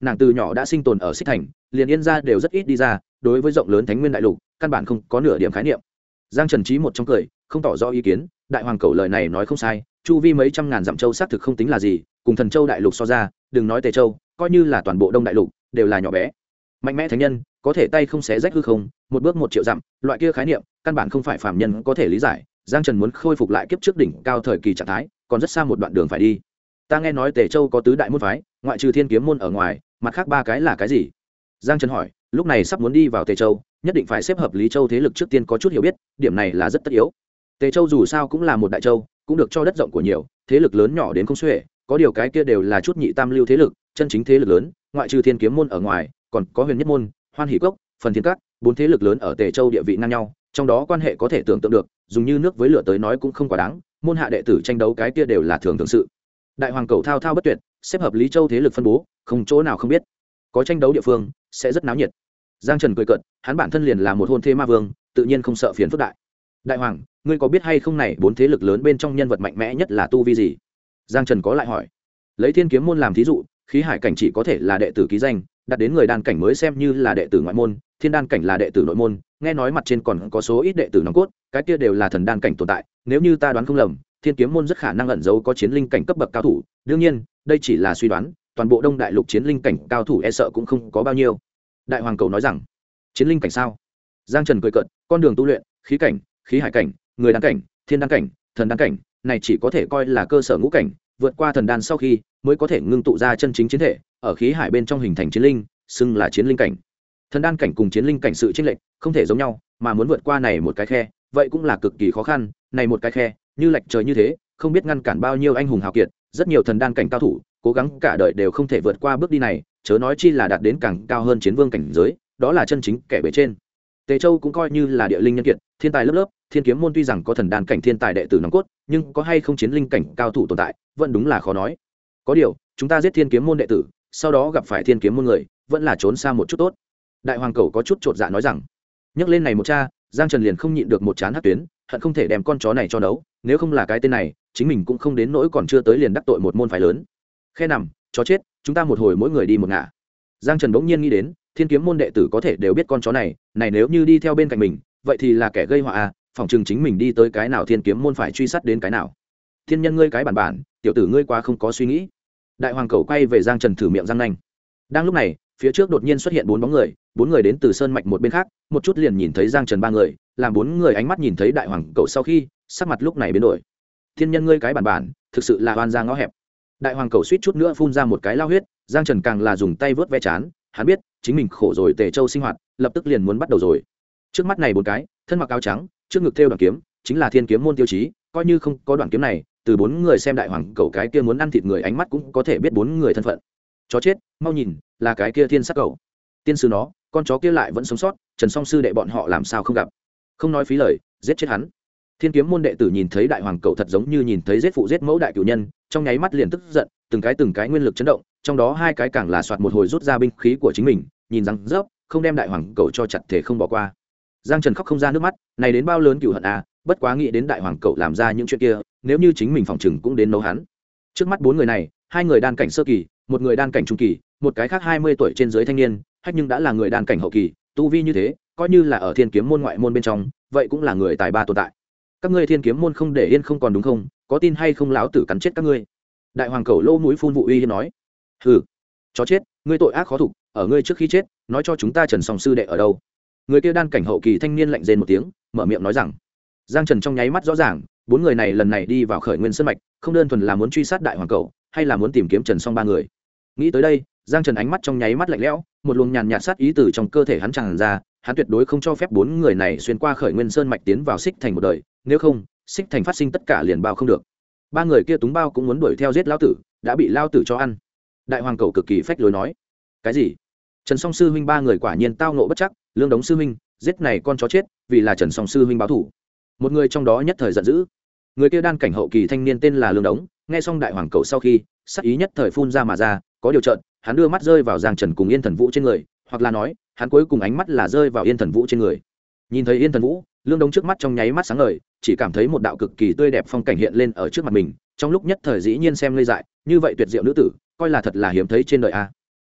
nàng từ nhỏ đã sinh tồn ở Xích Thành, liền Yên gia đều rất ít đi ra, đối với rộng lớn Thánh Nguyên đại lục căn bản không có nửa điểm khái niệm. Giang Trần Trí một trong cười, không tỏ rõ ý kiến, đại hoàng cẩu lời này nói không sai, chu vi mấy trăm ngàn dặm châu xác thực không tính là gì, cùng Thần Châu đại lục so ra, đừng nói Tề Châu, coi như là toàn bộ Đông đại lục đều là nhỏ bé. Mạnh mẽ thánh nhân, có thể tay không xé rách hư không, một bước 1 triệu dặm, loại kia khái niệm, căn bản không phải phàm nhân có thể lý giải. Giang Trần muốn khôi phục lại kiếp trước đỉnh cao thời kỳ trạng thái, còn rất xa một đoạn đường phải đi. Ta nghe nói Tề Châu có tứ đại môn phái, ngoại trừ Thiên Kiếm môn ở ngoài, mặt khác 3 cái là cái gì? Giang Trần hỏi, lúc này sắp muốn đi vào Tề Châu, nhất định phải xếp hợp Lý Châu thế lực trước tiên có chút hiểu biết, điểm này là rất tất yếu. Tề Châu dù sao cũng là một đại châu, cũng được cho đất rộng của nhiều, thế lực lớn nhỏ đến không xuể, có điều cái kia đều là chút nhị tam lưu thế lực, chân chính thế lực lớn, ngoại trừ Thiên Kiếm môn ở ngoài, còn có Huyền Nhất môn, Hoan Hỷ cốc, Phần Thiên các, 4 thế lực lớn ở Tề Châu địa vị ngang nhau, trong đó quan hệ có thể tưởng tượng được, dùng như nước với lửa tới nói cũng không quá đáng, môn hạ đệ tử tranh đấu cái kia đều là thường sự. Đại hoàng cầu thao thao bất tuyệt, xếp hợp Lý Châu thế lực phân bố, không chỗ nào không biết. Có tranh đấu địa phương sẽ rất náo nhiệt. Giang Trần cười cợt, hắn bản thân liền là một hôn thê ma vương, tự nhiên không sợ phiền phức đại. Đại hoàng, ngươi có biết hay không này 4 thế lực lớn bên trong nhân vật mạnh mẽ nhất là tu vi gì? Giang Trần có lại hỏi. Lấy Thiên Kiếm môn làm thí dụ, khí hải cảnh chỉ có thể là đệ tử ký danh, đạt đến người đan cảnh mới xem như là đệ tử ngoại môn, thiên đan cảnh là đệ tử nội môn, nghe nói mặt trên còn có số ít đệ tử nòng cốt, cái kia đều là thần đan cảnh tồn tại, nếu như ta đoán không lầm, Thiên Kiếm môn rất khả năng ẩn giấu có chiến linh cảnh cấp bậc cao thủ, đương nhiên, đây chỉ là suy đoán, toàn bộ Đông đại lục chiến linh cảnh cao thủ e sợ cũng không có bao nhiêu. Đại hoàng cầu nói rằng, chiến linh cảnh sao? Giang Trần cười cợt, con đường tu luyện, khí cảnh, khí hải cảnh, người đan cảnh, thiên đan cảnh, thần đan cảnh, này chỉ có thể coi là cơ sở ngũ cảnh, vượt qua thần đan sau khi mới có thể ngưng tụ ra chân chính chiến thể, ở khí hải bên trong hình thành chiến linh, xưng là chiến linh cảnh. Thần đan cảnh cùng chiến linh cảnh sự chênh lệch không thể giống nhau, mà muốn vượt qua này một cái khe, vậy cũng là cực kỳ khó khăn, này một cái khe, như lệch trời như thế, không biết ngăn cản bao nhiêu anh hùng hào kiệt, rất nhiều thần đan cảnh cao thủ, cố gắng cả đời đều không thể vượt qua bước đi này, chớ nói chi là đạt đến càng cao hơn chiến vương cảnh giới, đó là chân chính kẻ bề trên. Tề Châu cũng coi như là địa linh nhân kiệt, thiên tài lớp lớp, Thiên Kiếm môn tuy rằng có thần đan cảnh thiên tài đệ tử nòng cốt, nhưng có hay không chiến linh cảnh cao thủ tồn tại, vẫn đúng là khó nói. Có điều, chúng ta giết Thiên Kiếm môn đệ tử, sau đó gặp phải Thiên Kiếm môn người, vẫn là trốn xa một chút tốt. Đại hoàng cầu có chút chột dạ nói rằng, nhắc lên này một cha, Giang Trần liền không nhịn được một chán hắc tuyến, hận không thể đem con chó này cho đấu, nếu không là cái tên này, chính mình cũng không đến nỗi còn chưa tới liền đắc tội một môn phái lớn. Khe nằm, chó chết, chúng ta một hồi mỗi người đi một ngả. Giang Trần bỗng nhiên nghĩ đến, Thiên Kiếm môn đệ tử có thể đều biết con chó này, này nếu như đi theo bên cạnh mình, vậy thì là kẻ gây họa à, phòng chừng chính mình đi tới cái nào Thiên Kiếm môn phải truy sát đến cái nào. Thiên nhân ngươi cái bản, tiểu tử ngươi quá không có suy nghĩ. Đại hoàng cầu quay về Giang Trần thử miệng răng nanh. Đang lúc này, phía trước đột nhiên xuất hiện 4 bóng người, 4 người đến từ sơn mạch một bên khác, một chút liền nhìn thấy Giang Trần 3 người, làm 4 người ánh mắt nhìn thấy đại hoàng cầu sau khi, sắc mặt lúc này biến đổi. Thiên nhân ngươi cái bản, thực sự là oan gia ngõ hẹp. Đại hoàng cầu suýt chút nữa phun ra một cái lao huyết, Giang Trần càng là dùng tay vớt ve chán, hắn biết chính mình khổ rồi Tề Châu sinh hoạt, lập tức liền muốn bắt đầu rồi. Trước mắt này 4 cái, thân mặc áo trắng, trước ngực thêu đoạn kiếm, chính là Thiên Kiếm môn tiêu chí, coi như không có đoạn kiếm này, từ 4 người xem đại hoàng cầu cái kia muốn ăn thịt người ánh mắt cũng có thể biết 4 người thân phận. Chó chết, mau nhìn, là cái kia thiên sắc cầu. Tiên sư nó, con chó kia lại vẫn sống sót, Trần Song sư đệ bọn họ làm sao không gặp. Không nói phí lời, giết chết hắn. Thiên Kiếm môn đệ tử nhìn thấy đại hoàng cầu thật giống như nhìn thấy giết phụ giết mẫu đại cửu nhân, trong nháy mắt liền tức giận, từng cái nguyên lực chấn động, trong đó 2 cái càng là soạt một hồi rút ra binh khí của chính mình, nhìn rằng rớp, không đem đại hoàng cầu cho chặt thể không bỏ qua. Giang Trần khóc không ra nước mắt, này đến bao lớn cửu hận à, bất quá nghĩ đến đại hoàng cầu làm ra những chuyện kia, nếu như chính mình phòng trừng cũng đến nấu hắn. Trước mắt 4 người này, 2 người đan cảnh sơ kỳ, một người đan cảnh trung kỳ, một cái khác 20 tuổi trên dưới thanh niên, hách nhưng đã là người đan cảnh hậu kỳ, tu vi như thế, coi như là ở Thiên Kiếm môn ngoại môn bên trong, vậy cũng là người tài ba tồn tại. Các ngươi Thiên Kiếm môn không để yên không còn đúng không? Có tin hay không lão tử cắn chết các ngươi. Đại hoàng cầu lỗ mũi phun vụ uy hiếp nói. Hừ, chó chết, ngươi tội ác khó thục, ở ngươi trước khi chết, nói cho chúng ta Trần Song sư đệ ở đâu. Người kia đan cảnh hậu kỳ thanh niên lạnh rên một tiếng, mở miệng nói rằng. Giang Trần trong nháy mắt rõ ràng, 4 người này lần này đi vào Khởi Nguyên Sơn mạch, không đơn thuần là muốn truy sát đại hoàng cầu, hay là muốn tìm kiếm Trần Song 3 người. Nghĩ tới đây, Giang Trần ánh mắt trong nháy mắt lạnh lẽo, một luồng nhàn nhạt sát ý từ trong cơ thể hắn tràn ra, hắn tuyệt đối không cho phép 4 người này xuyên qua Khởi Nguyên Sơn mạch tiến vào Xích Thành một đời, nếu không, Xích Thành phát sinh tất cả liền bao không được. 3 người kia túng bao cũng muốn đuổi theo giết lão tử, đã bị lão tử cho ăn. Đại hoàng cầu cực kỳ phách lối nói. Cái gì? Trần Song sư huynh 3 người quả nhiên tao ngộ bất chắc, Lương Đống sư huynh, giết này con chó chết, vì là Trần Song sư huynh báo thù. Một người trong đó nhất thời giận dữ. Người kia đan cảnh hậu kỳ thanh niên tên là Lương Đống, nghe xong đại hoàng cầu sau khi, sắc ý nhất thời phun ra mà ra, có điều chợt, hắn đưa mắt rơi vào Giang Trần cùng Yên Thần Vũ trên người, hoặc là nói, hắn cuối cùng ánh mắt là rơi vào Yên Thần Vũ trên người. Nhìn thấy Yên Thần Vũ, Lương Đống trước mắt trong nháy mắt sáng ngời, chỉ cảm thấy một đạo cực kỳ tươi đẹp phong cảnh hiện lên ở trước mặt mình, trong lúc nhất thời dĩ nhiên xem ngây dại, như vậy tuyệt diệu nữ tử, coi là thật là hiếm thấy trên đời a.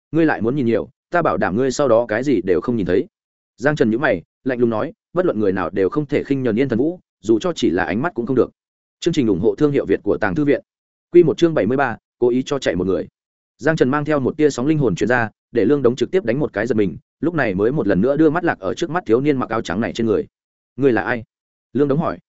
ngươi lại muốn nhìn nhiều, ta bảo đảm ngươi sau đó cái gì đều không nhìn thấy. Giang Trần nhíu mày, lạnh lùng nói, bất luận người nào đều không thể khinh nhờn Yên Thần Vũ, dù cho chỉ là ánh mắt cũng không được. Chương trình ủng hộ thương hiệu Việt của Tàng Thư viện. Quy một chương 73, cố ý cho chạy một người. Giang Trần mang theo một tia sóng linh hồn truyền ra, để Lương Đống trực tiếp đánh một cái giật mình, lúc này mới một lần nữa đưa mắt lạc ở trước mắt thiếu niên mặc áo trắng này trên người. Ngươi là ai? Lương Đống hỏi.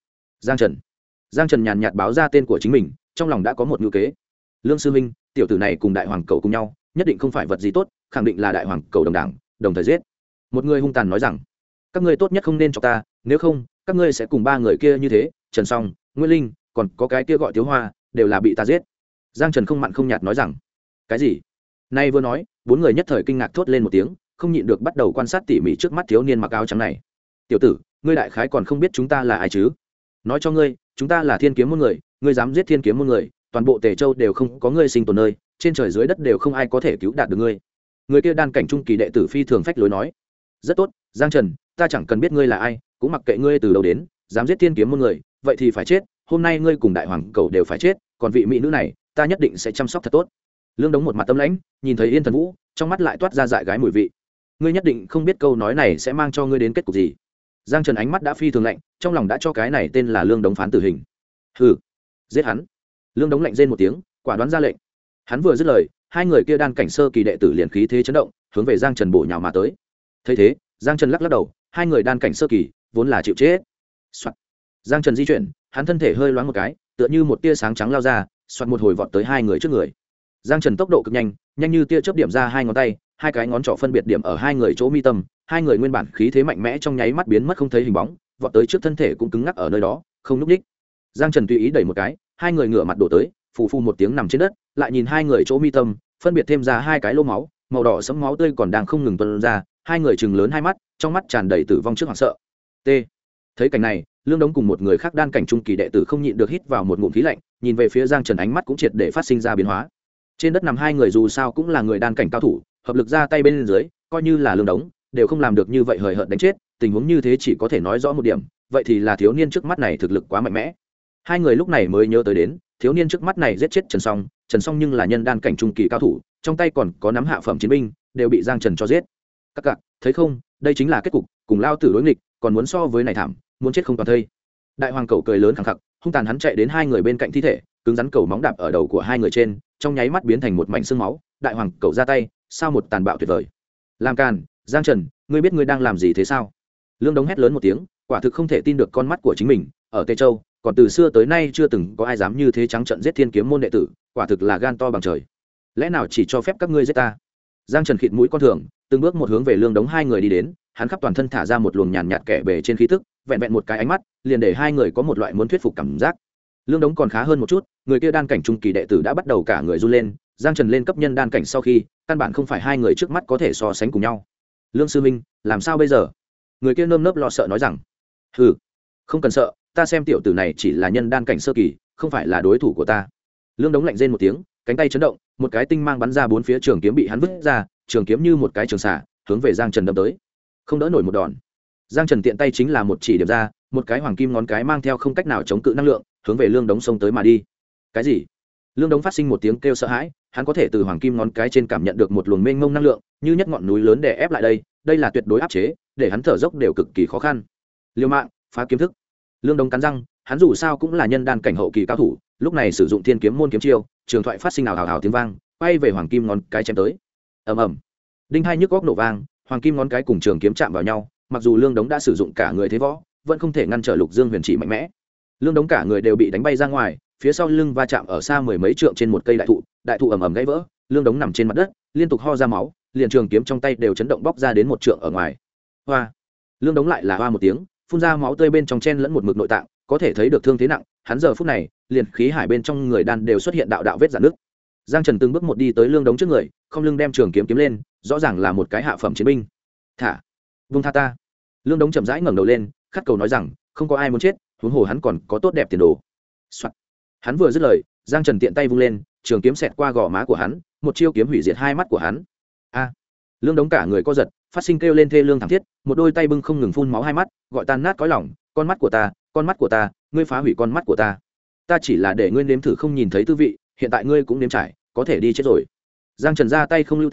Giang Trần nhàn nhạt báo ra tên của chính mình, trong lòng đã có một ngữ kế. Lương sư huynh, tiểu tử này cùng đại hoàng cầu cùng nhau, nhất định không phải vật gì tốt, khẳng định là đại hoàng cầu đồng đảng, đồng thời giết. Một người hung tàn nói rằng, các ngươi tốt nhất không nên chọc ta, nếu không các ngươi sẽ cùng ba người kia như thế, Trần Song, Nguyên Linh, còn có cái kia gọi Tiếu Hoa, đều là bị ta giết. Giang Trần không mặn không nhạt nói rằng, cái gì? Nay vừa nói, bốn người nhất thời kinh ngạc thốt lên một tiếng, không nhịn được bắt đầu quan sát tỉ mỉ trước mắt thiếu niên mặc áo trắng này. Tiểu tử, ngươi đại khái còn không biết chúng ta là ai chứ? Nói cho ngươi, chúng ta là Thiên Kiếm môn người, ngươi dám giết Thiên Kiếm môn người, toàn bộ Tề Châu đều không có ngươi sinh tồn nơi, trên trời dưới đất đều không ai có thể cứu đạt được ngươi. Người kia đan cảnh trung kỳ đệ tử phi thường phách lối nói. Rất tốt, Giang Trần, ta chẳng cần biết ngươi là ai, cũng mặc kệ ngươi từ đầu đến, dám giết Thiên Kiếm môn người, vậy thì phải chết, hôm nay ngươi cùng đại hoàng cầu đều phải chết, còn vị mỹ nữ này, ta nhất định sẽ chăm sóc thật tốt. Lương Đống một mặt tâm lãnh, nhìn thấy Yên Thần Vũ, trong mắt lại toát ra dại gái mùi vị. Ngươi nhất định không biết câu nói này sẽ mang cho ngươi đến kết cục gì. Giang Trần ánh mắt đã phi thường lạnh, trong lòng đã cho cái này tên là Lương Đống phán tử hình. Hừ, giết hắn. Lương Đống lạnh rên một tiếng, quả đoán ra lệnh. Hắn vừa dứt lời, hai người kia đan cảnh sơ kỳ đệ tử liền khí thế chấn động, hướng về Giang Trần bổ nhào mà tới. Thấy thế, Giang Trần lắc lắc đầu, hai người đan cảnh sơ kỳ vốn là chịu chết. Soạt. Giang Trần di chuyển, hắn thân thể hơi loáng một cái, tựa như một tia sáng trắng lao ra, xoạt một hồi vọt tới hai người trước người. Giang Trần tốc độ cực nhanh, nhanh như tia chớp điểm ra hai ngón tay, hai cái ngón trỏ phân biệt điểm ở hai người chỗ mi tâm, hai người nguyên bản khí thế mạnh mẽ trong nháy mắt biến mất không thấy hình bóng, vọt tới trước thân thể cũng cứng ngắc ở nơi đó, không nhúc nhích. Giang Trần tùy ý đẩy một cái, hai người ngửa mặt đổ tới, phù phù một tiếng nằm trên đất, lại nhìn hai người chỗ mi tâm, phân biệt thêm ra hai cái lỗ máu, màu đỏ sẫm máu tươi còn đang không ngừng tuôn ra, hai người trừng lớn hai mắt, trong mắt tràn đầy tử vong trước hoảng sợ. T. Thấy cảnh này, Lương Đống cùng một người khác đan cảnh trung kỳ đệ tử không nhịn được hít vào một ngụm khí lạnh, nhìn về phía Giang Trần ánh mắt cũng triệt để phát sinh ra biến hóa. Trên đất nằm hai người dù sao cũng là người đan cảnh cao thủ, hợp lực ra tay bên dưới, coi như là Lương Đống, đều không làm được như vậy hời hợt đánh chết, tình huống như thế chỉ có thể nói rõ một điểm, vậy thì là thiếu niên trước mắt này thực lực quá mạnh mẽ. Hai người lúc này mới nhớ tới đến, thiếu niên trước mắt này giết chết Trần Song nhưng là nhân đan cảnh trung kỳ cao thủ, trong tay còn có nắm hạ phẩm chiến binh, đều bị Giang Trần cho giết. Các cặc, thấy không, đây chính là kết cục, cùng lao tử đối nghịch, còn muốn so với này thảm, muốn chết không toàn thây. Đại hoàng cầu cười lớn khẳng khặc, hung tàn hắn chạy đến hai người bên cạnh thi thể, cứng rắn cầu móng đạp ở đầu của hai người trên, trong nháy mắt biến thành một mảnh xương máu. Đại hoàng cầu ra tay, sao một tàn bạo tuyệt vời. Làm càn, Giang Trần, ngươi biết ngươi đang làm gì thế sao? Lương Đống hét lớn một tiếng, quả thực không thể tin được con mắt của chính mình, ở Tây Châu, còn từ xưa tới nay chưa từng có ai dám như thế trắng trợn giết Thiên Kiếm môn đệ tử, quả thực là gan to bằng trời. Lẽ nào chỉ cho phép các ngươi giết ta? Giang Trần khịt mũi con thường, từng bước một hướng về Lương Đống hai người đi đến, hắn khắp toàn thân thả ra một luồng nhàn nhạt kẻ bề trên khí tức, vẹn vẹn một cái ánh mắt, liền để hai người có một loại muốn thuyết phục cảm giác. Lương Đống còn khá hơn một chút, người kia đan cảnh trung kỳ đệ tử đã bắt đầu cả người run lên, Giang Trần lên cấp nhân đan cảnh sau khi, căn bản không phải hai người trước mắt có thể so sánh cùng nhau. Lương sư minh, làm sao bây giờ? Người kia nơm nớp lo sợ nói rằng. Hừ, không cần sợ, ta xem tiểu tử này chỉ là nhân đan cảnh sơ kỳ, không phải là đối thủ của ta. Lương Đống lạnh rên một tiếng, cánh tay chấn động, một cái tinh mang bắn ra bốn phía trường kiếm bị hắn vứt ra, trường kiếm như một cái trường xả, hướng về Giang Trần đâm tới. Không đỡ nổi một đòn. Giang Trần tiện tay chính là một chỉ điểm ra, một cái hoàng kim ngón cái mang theo không cách nào chống cự năng lượng, hướng về Lương Đống xông tới mà đi. Cái gì? Lương Đống phát sinh một tiếng kêu sợ hãi, hắn có thể từ hoàng kim ngón cái trên cảm nhận được một luồng mênh mông năng lượng, như nhất ngọn núi lớn đè ép lại đây, đây là tuyệt đối áp chế, để hắn thở dốc đều cực kỳ khó khăn. Liều mạng, phá kiếm thức. Lương Đống cắn răng, hắn dù sao cũng là nhân đan cảnh hậu kỳ cao thủ, lúc này sử dụng Thiên Kiếm môn kiếm chiêu, trường thoại phát sinh ào ào ào tiếng vang, quay về hoàng kim ngón cái chém tới. Ầm ầm. Đinh hai nhức góc nổ vang, hoàng kim ngón cái cùng trường kiếm chạm vào nhau, mặc dù Lương Đống đã sử dụng cả người thế võ, vẫn không thể ngăn trở Lục Dương Huyền Chỉ mạnh mẽ. Lương Đống cả người đều bị đánh bay ra ngoài, phía sau lưng va chạm ở xa mười mấy trượng trên một cây đại thụ ầm ầm gãy vỡ, Lương Đống nằm trên mặt đất, liên tục ho ra máu, liền trường kiếm trong tay đều chấn động bóc ra đến một trượng ở ngoài. Hoa! Lương Đống lại là hoa một tiếng, phun ra máu tươi bên trong chen lẫn một mực nội tạng, có thể thấy được thương thế nặng, hắn giờ phút này, liền khí hải bên trong người đan đều xuất hiện đạo đạo vết rạn nứt. Giang Trần từng bước một đi tới Lương Đống trước người, không lưng đem trường kiếm kiếm lên, rõ ràng là một cái hạ phẩm chiến binh. Thả, vung tha ta. Lương Đống chậm rãi ngẩng đầu lên, khát cầu nói rằng, không có ai muốn chết, huống hồ hắn còn có tốt đẹp tiền đồ. Soạn. Hắn vừa dứt lời, Giang Trần tiện tay vung lên, trường kiếm xẹt qua gò má của hắn, một chiêu kiếm hủy diệt hai mắt của hắn. A! Lương Đống cả người co giật, phát sinh kêu lên thê lương thảm thiết, một đôi tay bưng không ngừng phun máu hai mắt, gọi tan nát cõi lòng, con mắt của ta, ngươi phá hủy con mắt của ta. Ta chỉ là để ngươi nếm thử không nhìn thấy tư vị, hiện tại ngươi cũng nếm trải, có thể đi chết rồi. Giang Trần ra tay không lưu tình,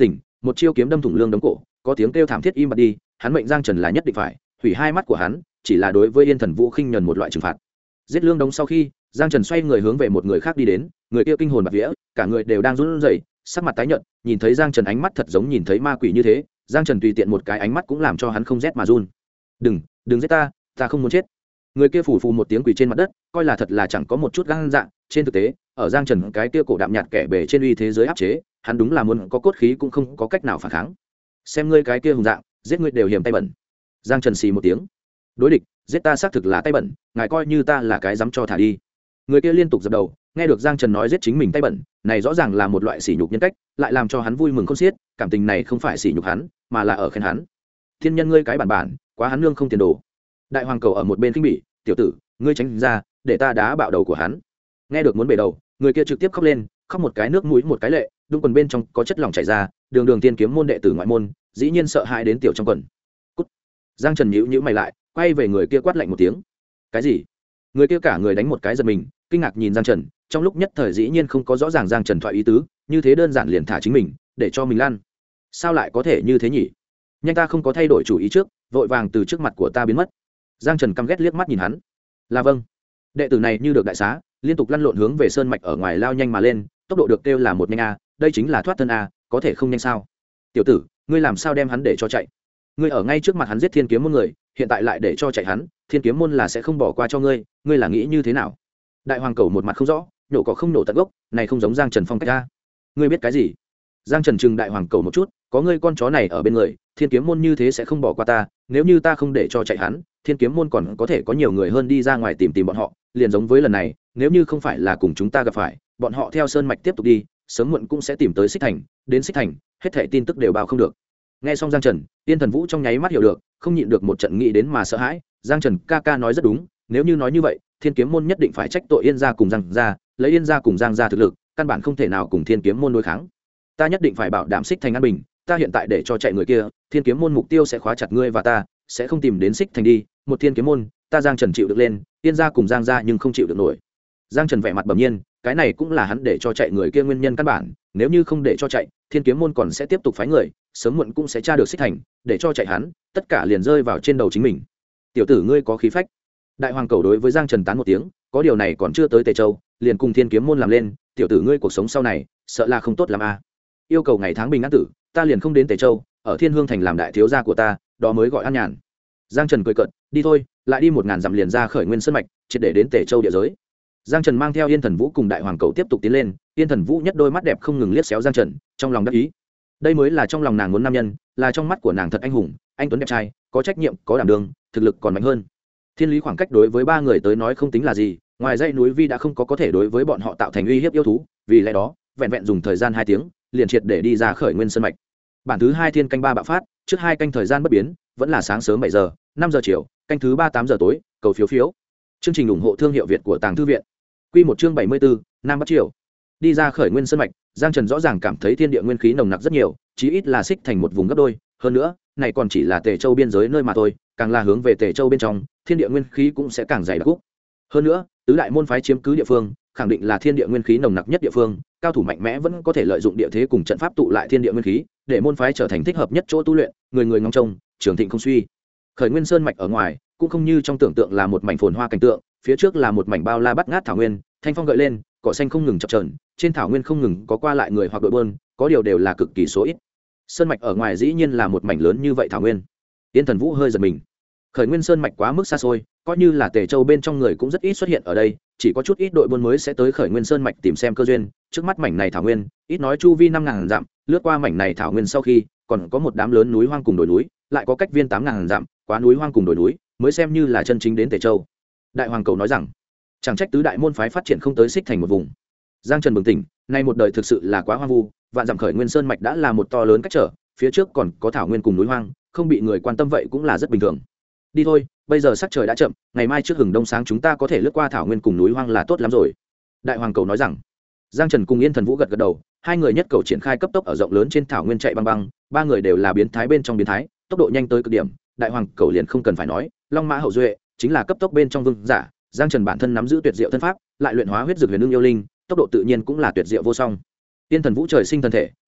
một chiêu kiếm đâm thủng lương đống cổ, có tiếng kêu thảm thiết im bặt đi. Hắn mệnh Giang Trần là nhất định phải hủy hai mắt của hắn, chỉ là đối với Yên Thần Vũ khinh nhẫn một loại trừng phạt. Giết lương đống sau khi, Giang Trần xoay người hướng về một người khác đi đến, người kia kinh hồn bạt vía, cả người đều đang run rẩy, sắc mặt tái nhợt, nhìn thấy Giang Trần ánh mắt thật giống nhìn thấy ma quỷ như thế, Giang Trần tùy tiện một cái ánh mắt cũng làm cho hắn không rét mà run. Đừng giết ta, ta không muốn chết. Người kia phủ phù một tiếng quỳ trên mặt đất, coi là thật là chẳng có một chút gan dạ. Trên thực tế, ở Giang Trần cái kia cổ đạm nhạt kẻ bề trên uy thế giới áp chế, hắn đúng là muốn có cốt khí cũng không có cách nào phản kháng. Xem ngươi cái kia hùng dạng, giết ngươi đều hiểm tay bẩn. Giang Trần xì một tiếng. Đối địch, giết ta xác thực là tay bẩn, ngài coi như ta là cái dám cho thả đi. Người kia liên tục dập đầu, nghe được Giang Trần nói giết chính mình tay bẩn, này rõ ràng là một loại sỉ nhục nhân cách, lại làm cho hắn vui mừng khôn xiết, cảm tình này không phải sỉ nhục hắn, mà là ở khen hắn. Thiên nhân ngươi cái bản, quá hắn nương không tiền đồ. Đại hoàng cầu ở một bên khinh bỉ, tiểu tử, ngươi tránh ra, để ta đá bạo đầu của hắn. Nghe được muốn bể đầu, người kia trực tiếp khóc lên, khóc một cái nước mũi một cái lệ, đung quần bên trong có chất lỏng chảy ra, đường tiên kiếm môn đệ tử ngoại môn, dĩ nhiên sợ hãi đến tiểu trong quần. Cút. Giang Trần nhíu mày lại, quay về người kia quát lạnh một tiếng. Cái gì? Người kia cả người đánh một cái giật mình, kinh ngạc nhìn Giang Trần, trong lúc nhất thời dĩ nhiên không có rõ ràng Giang Trần thoại ý tứ, như thế đơn giản liền thả chính mình, để cho mình lăn. Sao lại có thể như thế nhỉ? Nhanh, ta không có thay đổi chủ ý trước, vội vàng từ trước mặt của ta biến mất. Giang Trần căm ghét liếc mắt nhìn hắn. Là vâng. Đệ tử này như được đại xá, liên tục lăn lộn hướng về sơn mạch ở ngoài lao nhanh mà lên, tốc độ được kêu là một nhanh a, đây chính là thoát thân a, có thể không nhanh sao? Tiểu tử, ngươi làm sao đem hắn để cho chạy? Ngươi ở ngay trước mặt hắn giết Thiên Kiếm môn người, hiện tại lại để cho chạy hắn, Thiên Kiếm môn là sẽ không bỏ qua cho ngươi, ngươi là nghĩ như thế nào? Đại hoàng cầu một mặt không rõ, nhổ cỏ không nổ tận gốc, này không giống Giang Trần phong cách a. Ngươi biết cái gì? Giang Trần trừng đại hoàng cầu một chút, có ngươi con chó này ở bên người, Thiên Kiếm môn như thế sẽ không bỏ qua ta, nếu như ta không để cho chạy hắn, Thiên Kiếm môn còn có thể có nhiều người hơn đi ra ngoài tìm bọn họ, liền giống với lần này, nếu như không phải là cùng chúng ta gặp phải, bọn họ theo sơn mạch tiếp tục đi, sớm muộn cũng sẽ tìm tới Xích Thành, đến Xích Thành, hết thảy tin tức đều bao không được. Nghe xong Giang Trần, Yên Thần Vũ trong nháy mắt hiểu được, không nhịn được một trận nghĩ đến mà sợ hãi, Giang Trần ca ca nói rất đúng, nếu như nói như vậy, Thiên Kiếm môn nhất định phải trách tội Yên gia cùng Giang gia, lấy Yên gia cùng Giang gia thực lực, căn bản không thể nào cùng Thiên Kiếm môn đối kháng. Ta nhất định phải bảo đảm Xích Thành an bình, ta hiện tại để cho chạy người kia, Thiên Kiếm môn mục tiêu sẽ khóa chặt ngươi và ta, sẽ không tìm đến Xích Thành đi, một Thiên Kiếm môn, ta Giang Trần chịu được lên, Yên gia cùng Giang gia nhưng không chịu được nổi. Giang Trần vẻ mặt bẩm nhiên, cái này cũng là hắn để cho chạy người kia nguyên nhân căn bản, nếu như không để cho chạy, Thiên Kiếm môn còn sẽ tiếp tục phái người, sớm muộn cũng sẽ tra được Xích Thành, để cho chạy hắn, tất cả liền rơi vào trên đầu chính mình. Tiểu tử ngươi có khí phách. Đại hoàng cầu đối với Giang Trần tán một tiếng, có điều này còn chưa tới Tề Châu, liền cùng Thiên Kiếm môn làm lên, tiểu tử ngươi cuộc sống sau này, sợ là không tốt lắm a. Yêu cầu ngày tháng bình an tử, ta liền không đến Tề Châu, ở Thiên Hương thành làm đại thiếu gia của ta, đó mới gọi an nhàn. Giang Trần cười cợt, đi thôi, lại đi 1000 dặm liền ra Khởi Nguyên Sơn mạch, triệt để đến Tề Châu địa giới. Giang Trần mang theo Yên Thần Vũ cùng đại hoàng cầu tiếp tục tiến lên, Yên Thần Vũ nhất đôi mắt đẹp không ngừng liếc xéo Giang Trần, trong lòng đắc ý. Đây mới là trong lòng nàng muốn nam nhân, là trong mắt của nàng thật anh hùng, anh tuấn đẹp trai, có trách nhiệm, có đảm đương, thực lực còn mạnh hơn. Thiên lý khoảng cách đối với ba người tới nói không tính là gì, ngoài dãy núi Vi đã không có thể đối với bọn họ tạo thành uy hiếp yêu thú, vì lẽ đó, vẹn vẹn dùng thời gian 2 tiếng, liền triệt để đi ra Khởi Nguyên Sơn mạch. Bản thứ 2 thiên canh 3 bạo phát, trước 2 canh thời gian bất biến, vẫn là sáng sớm 7 giờ, 5 giờ chiều, canh thứ 3 8 giờ tối, cầu phiếu. Chương trình ủng hộ thương hiệu Việt của Tàng Thư viện. Quy một chương 74, Nam Bắc Triều. Đi ra Khởi Nguyên Sơn mạch, Giang Trần rõ ràng cảm thấy thiên địa nguyên khí nồng nặc rất nhiều, chí ít là Xích Thành một vùng gấp đôi, hơn nữa, này còn chỉ là Tề Châu biên giới nơi mà thôi, càng là hướng về Tề Châu bên trong, thiên địa nguyên khí cũng sẽ càng dày đặc. Hơn nữa, tứ đại môn phái chiếm cứ địa phương, khẳng định là thiên địa nguyên khí nồng nặc nhất địa phương, cao thủ mạnh mẽ vẫn có thể lợi dụng địa thế cùng trận pháp tụ lại thiên địa nguyên khí, để môn phái trở thành thích hợp nhất chỗ tu luyện, người người ngóng trông, trường thịnh không suy. Khởi Nguyên Sơn mạch ở ngoài, cũng không như trong tưởng tượng là một mảnh phồn hoa cảnh tượng, phía trước là một mảnh bao la bát ngát thảo nguyên, thanh phong gợi lên, cỏ xanh không ngừng chập chờn, trên thảo nguyên không ngừng có qua lại người hoặc đội bơn, có điều đều là cực kỳ số ít. Sơn mạch ở ngoài dĩ nhiên là một mảnh lớn như vậy thảo nguyên. Yên Thần Vũ hơi giật mình. Khởi Nguyên Sơn mạch quá mức xa xôi, coi như là Tề Châu bên trong người cũng rất ít xuất hiện ở đây, chỉ có chút ít đội buôn mới sẽ tới Khởi Nguyên Sơn mạch tìm xem cơ duyên. Trước mắt mảnh này thảo nguyên, ít nói chu vi 5000 dặm, lướt qua mảnh này thảo nguyên sau khi, còn có một đám lớn núi hoang cùng đồi núi, lại có cách viên 8000 dặm, quá núi hoang cùng đồi núi, mới xem như là chân chính đến Tề Châu. Đại hoàng cầu nói rằng, chẳng trách tứ đại môn phái phát triển không tới Xích Thành một vùng. Giang Trần bừng tỉnh, nay một đời thực sự là quá hoang vu, vạn dặm Khởi Nguyên Sơn mạch đã là một to lớn cách trở, phía trước còn có thảo nguyên cùng núi hoang, không bị người quan tâm vậy cũng là rất bình thường. Đi thôi, bây giờ sắc trời đã chậm, ngày mai trước hừng đông sáng chúng ta có thể lướt qua thảo nguyên cùng núi hoang là tốt lắm rồi. Đại hoàng cầu nói rằng. Giang Trần cùng Yên Thần Vũ gật gật đầu, hai người nhất cầu triển khai cấp tốc ở rộng lớn trên thảo nguyên chạy băng băng, ba người đều là biến thái bên trong biến thái, tốc độ nhanh tới cực điểm. Đại hoàng cầu liền không cần phải nói, long mã hậu duệ chính là cấp tốc bên trong vương giả. Giang Trần bản thân nắm giữ tuyệt diệu thân pháp, lại luyện hóa huyết dược huyền ưng yêu linh, tốc độ tự nhiên cũng là tuyệt diệu vô song. Yên Thần Vũ trời sinh thân thể,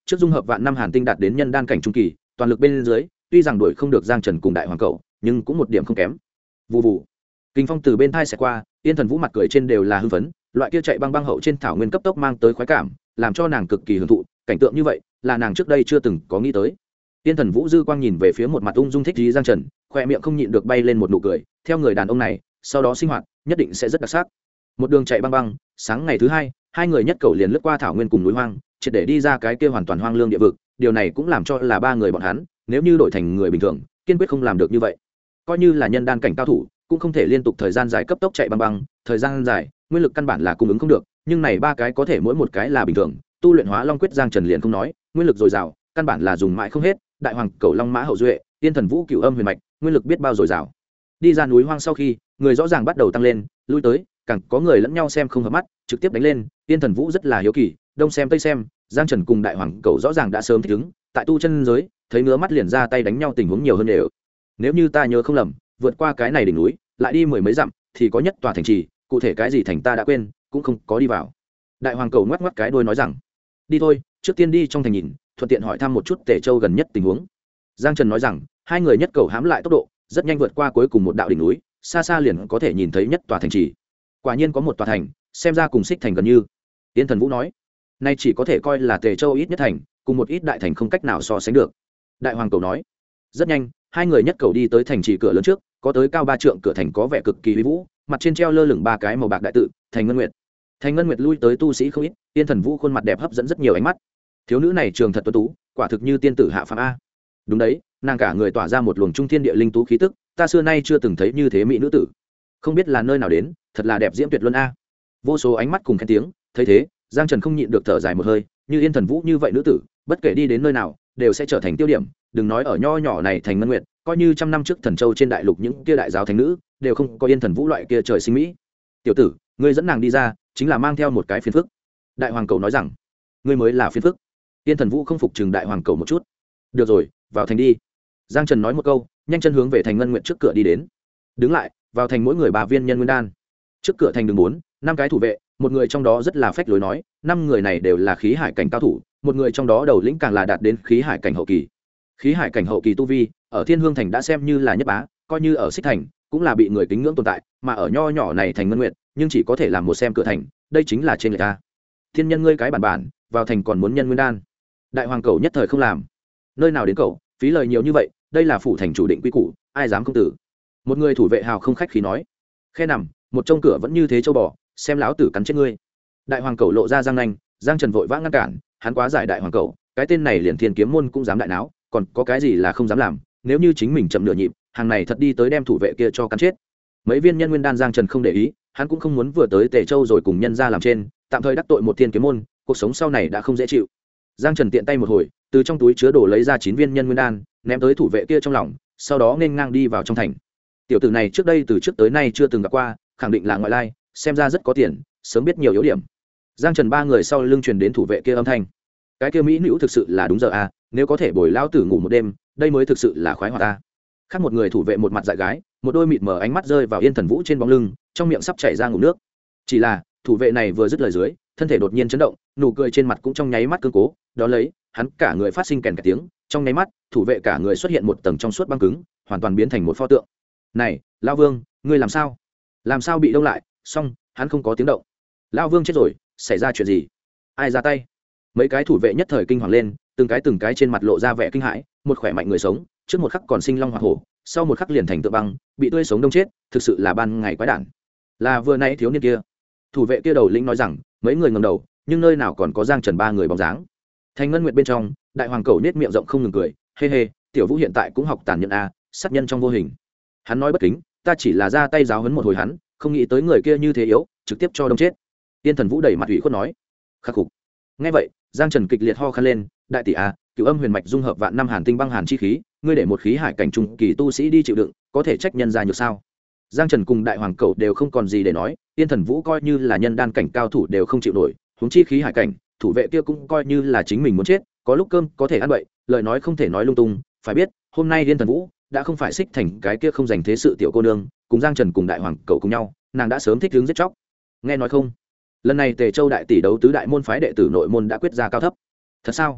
trước dung hợp vạn năm hàn tinh đạt đến nhân đan cảnh trung kỳ, toàn lực bên dưới, tuy rằng đuổi không được Giang Trần cùng đại hoàng cẩu, nhưng cũng một điểm không kém. Vù vù, kinh phong từ bên thai sẽ qua, Yên Thần Vũ mặt cười trên đều là hưng phấn, loại kia chạy băng băng hậu trên thảo nguyên cấp tốc mang tới khoái cảm, làm cho nàng cực kỳ hưởng thụ, cảnh tượng như vậy là nàng trước đây chưa từng có nghĩ tới. Yên Thần Vũ dư quang nhìn về phía một mặt ung dung thích trí Giang Trần, khoe miệng không nhịn được bay lên một nụ cười, theo người đàn ông này, sau đó sinh hoạt nhất định sẽ rất đặc sắc. Một đường chạy băng băng, sáng ngày thứ hai, hai người nhất cầu liền lướt qua thảo nguyên cùng núi hoang, triệt để đi ra cái kia hoàn toàn hoang lương địa vực, điều này cũng làm cho là ba người bọn hắn, nếu như đổi thành người bình thường, kiên quyết không làm được như vậy. Coi như là nhân đan cảnh cao thủ, cũng không thể liên tục thời gian dài cấp tốc chạy băng băng, thời gian dài, nguyên lực căn bản là cung ứng không được, nhưng này ba cái có thể mỗi một cái là bình thường, tu luyện Hóa Long quyết Giang Trần liền không nói, nguyên lực dồi dào, căn bản là dùng mãi không hết, đại hoàng cẩu long mã hậu duệ, Yên Thần Vũ cửu âm huyền mạch, nguyên lực biết bao dồi dào. Đi ra núi hoang sau khi, người rõ ràng bắt đầu tăng lên, lui tới, càng có người lẫn nhau xem không hợp mắt, trực tiếp đánh lên, Yên Thần Vũ rất là hiếu kỳ, đông xem tây xem, Giang Trần cùng đại hoàng cẩu rõ ràng đã sớm thích ứng, tại tu chân giới, thấy ngứa mắt liền ra tay đánh nhau tình huống nhiều hơn đều. Nếu như ta nhớ không lầm, vượt qua cái này đỉnh núi, lại đi mười mấy dặm thì có nhất tòa thành trì, cụ thể cái gì thành ta đã quên, cũng không có đi vào. Đại hoàng cẩu ngoắc ngoắc cái đuôi nói rằng, đi thôi, trước tiên đi trong thành nhìn, thuận tiện hỏi thăm một chút Tề Châu gần nhất tình huống. Giang Trần nói rằng, hai người nhất cầu hãm lại tốc độ, rất nhanh vượt qua cuối cùng một đạo đỉnh núi, xa xa liền có thể nhìn thấy nhất tòa thành trì. Quả nhiên có một tòa thành, xem ra cùng Xích thành gần như. Yên Thần Vũ nói, nay chỉ có thể coi là Tề Châu ít nhất thành, cùng một ít đại thành không cách nào so sánh được. Đại hoàng cầu nói, rất nhanh, hai người nhất cầu đi tới thành trì cửa lớn trước, có tới cao 3 trượng cửa thành có vẻ cực kỳ uy vũ, mặt trên treo lơ lửng 3 cái màu bạc đại tự, Thành Ngân Nguyệt. Thành Ngân Nguyệt lui tới tu sĩ không ít, Yên Thần Vũ khuôn mặt đẹp hấp dẫn rất nhiều ánh mắt. Thiếu nữ này trường thật tuấn tú, quả thực như tiên tử hạ phàm a. Đúng đấy, nàng cả người tỏa ra một luồng trung thiên địa linh tú khí tức, ta xưa nay chưa từng thấy như thế mỹ nữ tử. Không biết là nơi nào đến, thật là đẹp diễm tuyệt luân a. Vô số ánh mắt cùng khen tiếng, thấy thế, Giang Trần không nhịn được thở dài một hơi, như Yên Thần Vũ như vậy nữ tử, bất kể đi đến nơi nào, đều sẽ trở thành tiêu điểm, đừng nói ở nho nhỏ này Thành Ngân Nguyệt, coi như trăm năm trước Thần Châu trên đại lục những kia đại giáo thánh nữ, đều không có Yên Thần Vũ loại kia trời sinh mỹ. Tiểu tử, ngươi dẫn nàng đi ra, chính là mang theo một cái phiền phức. Đại hoàng cầu nói rằng, ngươi mới là phiền phức. Yên Thần Vũ không phục chừng đại hoàng cầu một chút. Được rồi, vào thành đi. Giang Trần nói một câu, nhanh chân hướng về Thành Ngân Nguyệt trước cửa đi đến. Đứng lại, vào thành mỗi người 3 viên nhân nguyên đan. Trước cửa thành đường 4, 5 cái thủ vệ, một người trong đó rất là phách lối nói, 5 người này đều là khí hải cảnh cao thủ, một người trong đó đầu lĩnh càng là đạt đến khí hải cảnh hậu kỳ. Khí hải cảnh hậu kỳ tu vi, ở Thiên Hương thành đã xem như là nhất bá, coi như ở Xích thành, cũng là bị người kính ngưỡng tồn tại, mà ở nho nhỏ này Thành Ngân Nguyệt, nhưng chỉ có thể làm một xem cửa thành, đây chính là trên người ta. Thiên nhân ngươi cái bản bản, vào thành còn muốn nhân nguyên đan. Đại hoàng cầu nhất thời không làm. Nơi nào đến cậu, phí lời nhiều như vậy, đây là phủ thành chủ định quy củ, ai dám không tử. Một người thủ vệ hào không khách khí nói. Khe nằm, một trông cửa vẫn như thế châu bò, xem lão tử cắn chết ngươi. Đại hoàng cầu lộ ra răng nanh, Giang Trần vội vã ngăn cản, hắn quá giải đại hoàng cầu, cái tên này liền Thiên Kiếm môn cũng dám đại náo, còn có cái gì là không dám làm, nếu như chính mình chậm nửa nhịp, hàng này thật đi tới đem thủ vệ kia cho cắn chết. Mấy viên nhân nguyên đan Giang Trần không để ý, hắn cũng không muốn vừa tới Tề Châu rồi cùng nhân ra làm trên, tạm thời đắc tội một Thiên Kiếm môn, cuộc sống sau này đã không dễ chịu. Giang Trần tiện tay một hồi, từ trong túi chứa đồ lấy ra 9 viên nhân nguyên đan, ném tới thủ vệ kia trong lòng, sau đó nên ngang đi vào trong thành. Tiểu tử này trước đây từ trước tới nay chưa từng gặp qua, khẳng định là ngoại lai, xem ra rất có tiền, sớm biết nhiều yếu điểm. Giang Trần 3 người sau lưng truyền đến thủ vệ kia âm thanh. Cái kia mỹ nữ thực sự là đúng giờ a, nếu có thể bồi lão tử ngủ một đêm, đây mới thực sự là khoái hoạt ta. Khác một người thủ vệ một mặt dại gái, một đôi mịt mờ ánh mắt rơi vào Yên Thần Vũ trên bóng lưng, trong miệng sắp chảy ra ngụm nước. Chỉ là, thủ vệ này vừa dứt lời dưới, thân thể đột nhiên chấn động, nụ cười trên mặt cũng trong nháy mắt cứng cố, đó lấy, hắn cả người phát sinh kèn cả tiếng, trong nháy mắt, thủ vệ cả người xuất hiện một tầng trong suốt băng cứng, hoàn toàn biến thành một pho tượng. "Này, lão Vương, ngươi làm sao? Làm sao bị đông lại?" Xong, hắn không có tiếng động. "Lão Vương chết rồi, xảy ra chuyện gì? Ai ra tay?" Mấy cái thủ vệ nhất thời kinh hoàng lên, từng cái trên mặt lộ ra vẻ kinh hãi, một khỏe mạnh người sống, trước một khắc còn sinh long hỏa hổ, sau một khắc liền thành tượng băng, bị tươi sống đông chết, thực sự là ban ngày quái đản. Là vừa nãy thiếu niên kia. Thủ vệ kia đầu lĩnh nói rằng, mấy người ngẩng đầu, nhưng nơi nào còn có Giang Trần 3 người bóng dáng. Thành Ngân Nguyệt bên trong, đại hoàng cầu nết miệng rộng không ngừng cười, hê hê, tiểu Vũ hiện tại cũng học tàn nhẫn a, sát nhân trong vô hình. Hắn nói bất kính, ta chỉ là ra tay giáo huấn một hồi hắn, không nghĩ tới người kia như thế yếu, trực tiếp cho đông chết. Tiên Thần Vũ đẩy mặt ủy khuất nói, khắc phục. Nghe vậy, Giang Trần kịch liệt ho khan lên, đại tỷ a, cửu âm huyền mạch dung hợp vạn năm hàn tinh băng hàn chi khí, ngươi để một khí hải cảnh trung kỳ tu sĩ đi chịu đựng, có thể trách nhân ra nhược sao? Giang Trần cùng đại hoàng cẩu đều không còn gì để nói, Tiên Thần Vũ coi như là nhân đan cảnh cao thủ đều không chịu nổi, huống chi khí hải cảnh, thủ vệ kia cũng coi như là chính mình muốn chết, có lúc cơm có thể ăn bậy, lời nói không thể nói lung tung, phải biết, hôm nay Tiên Thần Vũ đã không phải Xích thành cái kia không dành thế sự tiểu cô nương, cùng Giang Trần cùng đại hoàng cẩu cùng nhau, nàng đã sớm thích hướng giết chóc. Nghe nói không? Lần này Tề Châu đại tỷ đấu tứ đại môn phái đệ tử nội môn đã quyết ra cao thấp. Thật sao?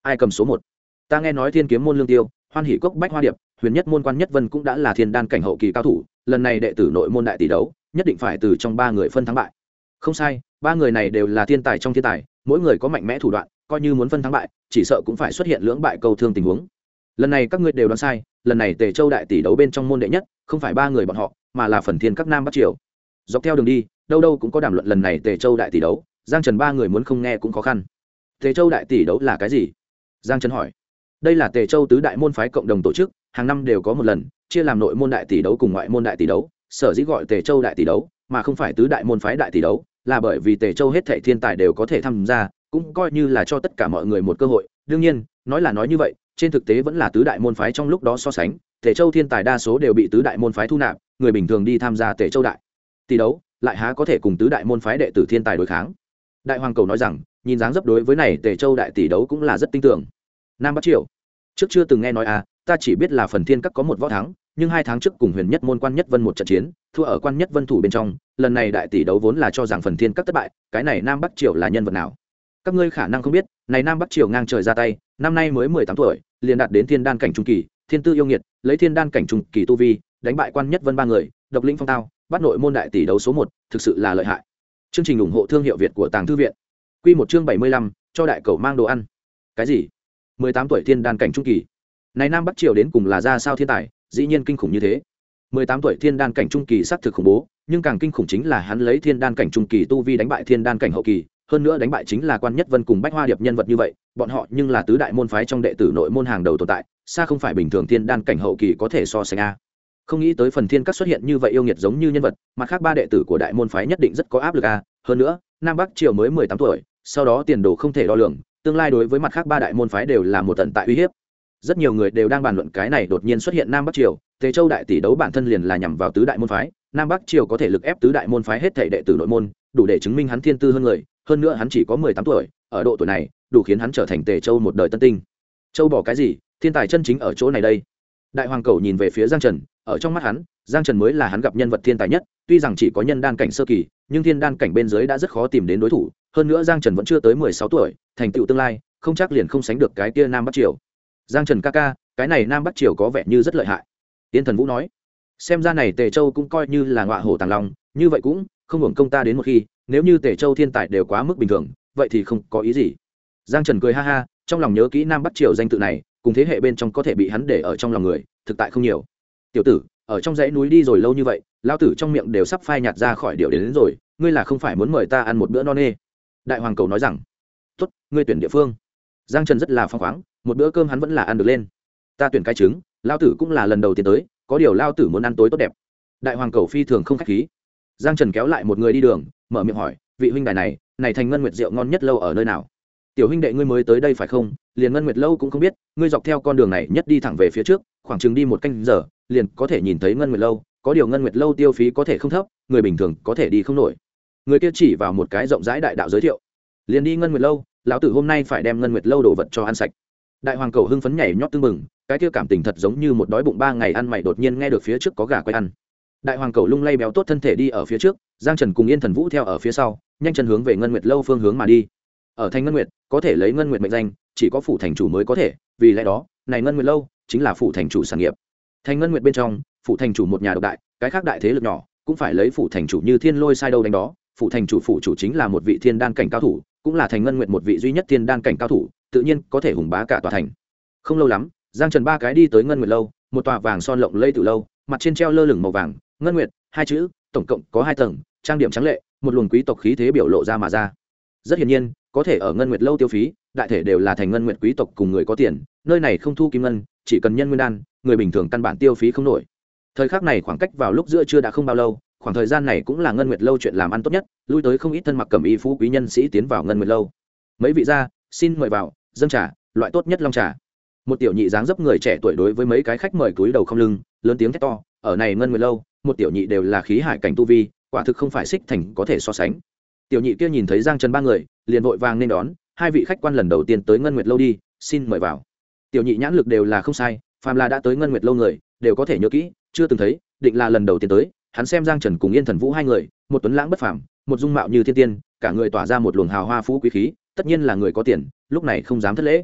ai cầm số một? Ta nghe nói thiên kiếm môn Lương Tiêu, Hoan Hỷ Cốc Bách Hoa Điệp, Huyền Nhất môn Quan Nhất Vân cũng đã là thiên đan cảnh hậu kỳ cao thủ, lần này đệ tử nội môn đại tỷ đấu nhất định phải từ trong ba người phân thắng bại. Không sai, ba người này đều là thiên tài trong thiên tài, mỗi người có mạnh mẽ thủ đoạn, coi như muốn phân thắng bại chỉ sợ cũng phải xuất hiện lưỡng bại câu thương tình huống. Lần này các ngươi đều đoán sai, lần này Tề Châu đại tỷ đấu bên trong môn đệ nhất không phải ba người bọn họ, mà là phần thiên các Nam Bắc Triều. Dọc theo đường đi đâu đâu cũng có đàm luận lần này Tề Châu đại tỷ đấu, Giang Trần ba người muốn không nghe cũng khó khăn. Tề Châu đại tỷ đấu là cái gì? Giang Trần hỏi. Đây là Tề Châu tứ đại môn phái cộng đồng tổ chức, hàng năm đều có một lần, chia làm nội môn đại tỷ đấu cùng ngoại môn đại tỷ đấu, sở dĩ gọi Tề Châu đại tỷ đấu mà không phải tứ đại môn phái đại tỷ đấu, là bởi vì Tề Châu hết thảy thiên tài đều có thể tham gia, cũng coi như là cho tất cả mọi người một cơ hội. Đương nhiên, nói là nói như vậy, trên thực tế vẫn là tứ đại môn phái trong lúc đó so sánh, Tề Châu thiên tài đa số đều bị tứ đại môn phái thu nạp, người bình thường đi tham gia Tề Châu đại tỷ đấu, lại há có thể cùng tứ đại môn phái đệ tử thiên tài đối kháng. Đại Hoàng Cầu nói rằng, nhìn dáng dấp đối với này Tề Châu đại tỷ đấu cũng là rất tin tưởng. Nam Bắc Triều, trước chưa từng nghe nói à, ta chỉ biết là phần thiên các có một võ thắng, nhưng 2 tháng trước cùng Huyền Nhất môn Quan Nhất Vân một trận chiến, thua ở Quan Nhất Vân thủ bên trong, lần này đại tỷ đấu vốn là cho rằng phần thiên các thất bại, cái này Nam Bắc Triều là nhân vật nào? Các ngươi khả năng không biết, này Nam Bắc Triều ngang trời ra tay, năm nay mới 18 tuổi, liền đạt đến thiên đan cảnh trung kỳ, thiên tư yêu nghiệt, lấy thiên đan cảnh trung kỳ tu vi, đánh bại Quan Nhất Vân ba người, độc lĩnh phong tao, bắt nội môn đại tỷ đấu số 1, thực sự là lợi hại. Chương trình ủng hộ thương hiệu Việt của Tàng Thư viện. Quy một chương 75, cho đại cẩu mang đồ ăn. Cái gì? 18 tuổi thiên đan cảnh trung kỳ. Này Nam Bắc Triều đến cùng là ra sao thiên tài, dĩ nhiên kinh khủng như thế. 18 tuổi thiên đan cảnh trung kỳ xác thực khủng bố, nhưng càng kinh khủng chính là hắn lấy thiên đan cảnh trung kỳ tu vi đánh bại thiên đan cảnh hậu kỳ, hơn nữa đánh bại chính là Quan Nhất Vân cùng Bách Hoa Điệp nhân vật như vậy, bọn họ nhưng là tứ đại môn phái trong đệ tử nội môn hàng đầu tồn tại, xa không phải bình thường thiên đan cảnh hậu kỳ có thể so sánh a. Không nghĩ tới phần thiên các xuất hiện như vậy yêu nghiệt giống như nhân vật, mặt khác ba đệ tử của đại môn phái nhất định rất có áp lực a, hơn nữa, Nam Bắc Triều mới 18 tuổi, sau đó tiền đồ không thể đo lường, tương lai đối với mặt khác ba đại môn phái đều là một tận tại uy hiếp. Rất nhiều người đều đang bàn luận cái này đột nhiên xuất hiện Nam Bắc Triều, Tề Châu đại tỷ đấu bản thân liền là nhằm vào tứ đại môn phái, Nam Bắc Triều có thể lực ép tứ đại môn phái hết thảy đệ tử nội môn, đủ để chứng minh hắn thiên tư hơn người, hơn nữa hắn chỉ có 18 tuổi, ở độ tuổi này, đủ khiến hắn trở thành Tề Châu một đời tân tinh. Châu bỏ cái gì, thiên tài chân chính ở chỗ này đây. Đại Hoàng Cầu nhìn về phía Giang Trần, ở trong mắt hắn, Giang Trần mới là hắn gặp nhân vật thiên tài nhất, tuy rằng chỉ có nhân đan cảnh sơ kỳ, nhưng thiên đan cảnh bên dưới đã rất khó tìm đến đối thủ, hơn nữa Giang Trần vẫn chưa tới 16 tuổi, thành tựu tương lai, không chắc liền không sánh được cái kia Nam Bắc Triều. Giang Trần ca ca, cái này Nam Bắc Triều có vẻ như rất lợi hại. Tiên Thần Vũ nói, xem ra này Tề Châu cũng coi như là ngọa hổ tàng long, như vậy cũng không hưởng công ta đến một khi, nếu như Tề Châu thiên tài đều quá mức bình thường, vậy thì không có ý gì. Giang Trần cười ha ha, trong lòng nhớ kỹ Nam Bắc Triều danh tự này, cùng thế hệ bên trong có thể bị hắn để ở trong lòng người, thực tại không nhiều. Tiểu tử, ở trong dãy núi đi rồi lâu như vậy, lão tử trong miệng đều sắp phai nhạt ra khỏi điệu đến rồi, ngươi là không phải muốn mời ta ăn một bữa no nê? Đại Hoàng Cầu nói rằng, tốt, ngươi tuyển địa phương. Giang Trần rất là phóng khoáng, một bữa cơm hắn vẫn là ăn được lên. Ta tuyển cái trứng, lão tử cũng là lần đầu tiên tới, có điều lão tử muốn ăn tối tốt đẹp. Đại Hoàng Cầu phi thường không khách khí. Giang Trần kéo lại một người đi đường, mở miệng hỏi, vị huynh đài này thành Ngân Nguyệt rượu ngon nhất lâu ở nơi nào? Tiểu huynh đệ ngươi mới tới đây phải không? Liền Ngân Nguyệt lâu cũng không biết, ngươi dọc theo con đường này nhất đi thẳng về phía trước, khoảng chừng đi 1 canh giờ, liền có thể nhìn thấy Ngân Nguyệt lâu, có điều Ngân Nguyệt lâu tiêu phí có thể không thấp, người bình thường có thể đi không nổi. Người kia chỉ vào một cái rộng rãi đại đạo giới thiệu, liền đi Ngân Nguyệt lâu, lão tử hôm nay phải đem Ngân Nguyệt lâu đồ vật cho ăn sạch. Đại Hoàng Cầu hưng phấn nhảy nhót tưng mừng, cái kia cảm tình thật giống như một đói bụng 3 ngày ăn mày đột nhiên nghe được phía trước có gà quay ăn. Đại Hoàng Cầu lung lay béo tốt thân thể đi ở phía trước, Giang Trần cùng Yên Thần Vũ theo ở phía sau, nhanh chân hướng về Ngân Nguyệt lâu phương hướng mà đi. Ở thành Ngân Nguyệt, có thể lấy Ngân Nguyệt mệnh danh, chỉ có phủ thành chủ mới có thể, vì lẽ đó, này Ngân Nguyệt lâu chính là phủ thành chủ sản nghiệp. Thành Ngân Nguyệt bên trong, phủ thành chủ một nhà độc đại, cái khác đại thế lực nhỏ cũng phải lấy phủ thành chủ như thiên lôi sai đâu đánh đó. Phủ thành chủ chính là một vị thiên đan cảnh cao thủ, cũng là thành Ngân Nguyệt một vị duy nhất thiên đan cảnh cao thủ, tự nhiên có thể hùng bá cả tòa thành. Không lâu lắm, Giang Trần ba cái đi tới Ngân Nguyệt lâu, một tòa vàng son lộng lẫy từ lâu, mặt trên treo lơ lửng màu vàng, Ngân Nguyệt, 2 chữ, tổng cộng có 2 tầng, trang điểm trắng lệ, một luồng quý tộc khí thế biểu lộ ra mà ra. Rất hiển nhiên, có thể ở Ngân Nguyệt lâu tiêu phí, đại thể đều là thành Ngân Nguyệt quý tộc cùng người có tiền, nơi này không thu kim ngân, chỉ cần nhân nguyên đan, người bình thường căn bản tiêu phí không nổi. Thời khắc này khoảng cách vào lúc giữa trưa đã không bao lâu, khoảng thời gian này cũng là Ngân Nguyệt lâu chuyện làm ăn tốt nhất, lui tới không ít thân mặc cẩm y phú quý nhân sĩ tiến vào Ngân Nguyệt lâu. Mấy vị gia, xin mời vào, dâng trà, loại tốt nhất long trà. Một tiểu nhị dáng dấp người trẻ tuổi đối với mấy cái khách mời cúi đầu không lưng, lớn tiếng thét to, ở này Ngân Nguyệt lâu, một tiểu nhị đều là khí hải cảnh tu vi, quả thực không phải xích thành có thể so sánh. Tiểu nhị kia nhìn thấy Giang Trần ba người, liền vội vàng nên đón, 2 vị khách quan lần đầu tiên tới Ngân Nguyệt lâu đi, xin mời vào. Tiểu nhị nhãn lực đều là không sai, phàm là đã tới Ngân Nguyệt lâu người, đều có thể nhớ kỹ, chưa từng thấy, định là lần đầu tiên tới. Hắn xem Giang Trần cùng Yên Thần Vũ 2 người, một tuấn lãng bất phàm, một dung mạo như thiên tiên, cả người tỏa ra một luồng hào hoa phú quý khí, tất nhiên là người có tiền, lúc này không dám thất lễ.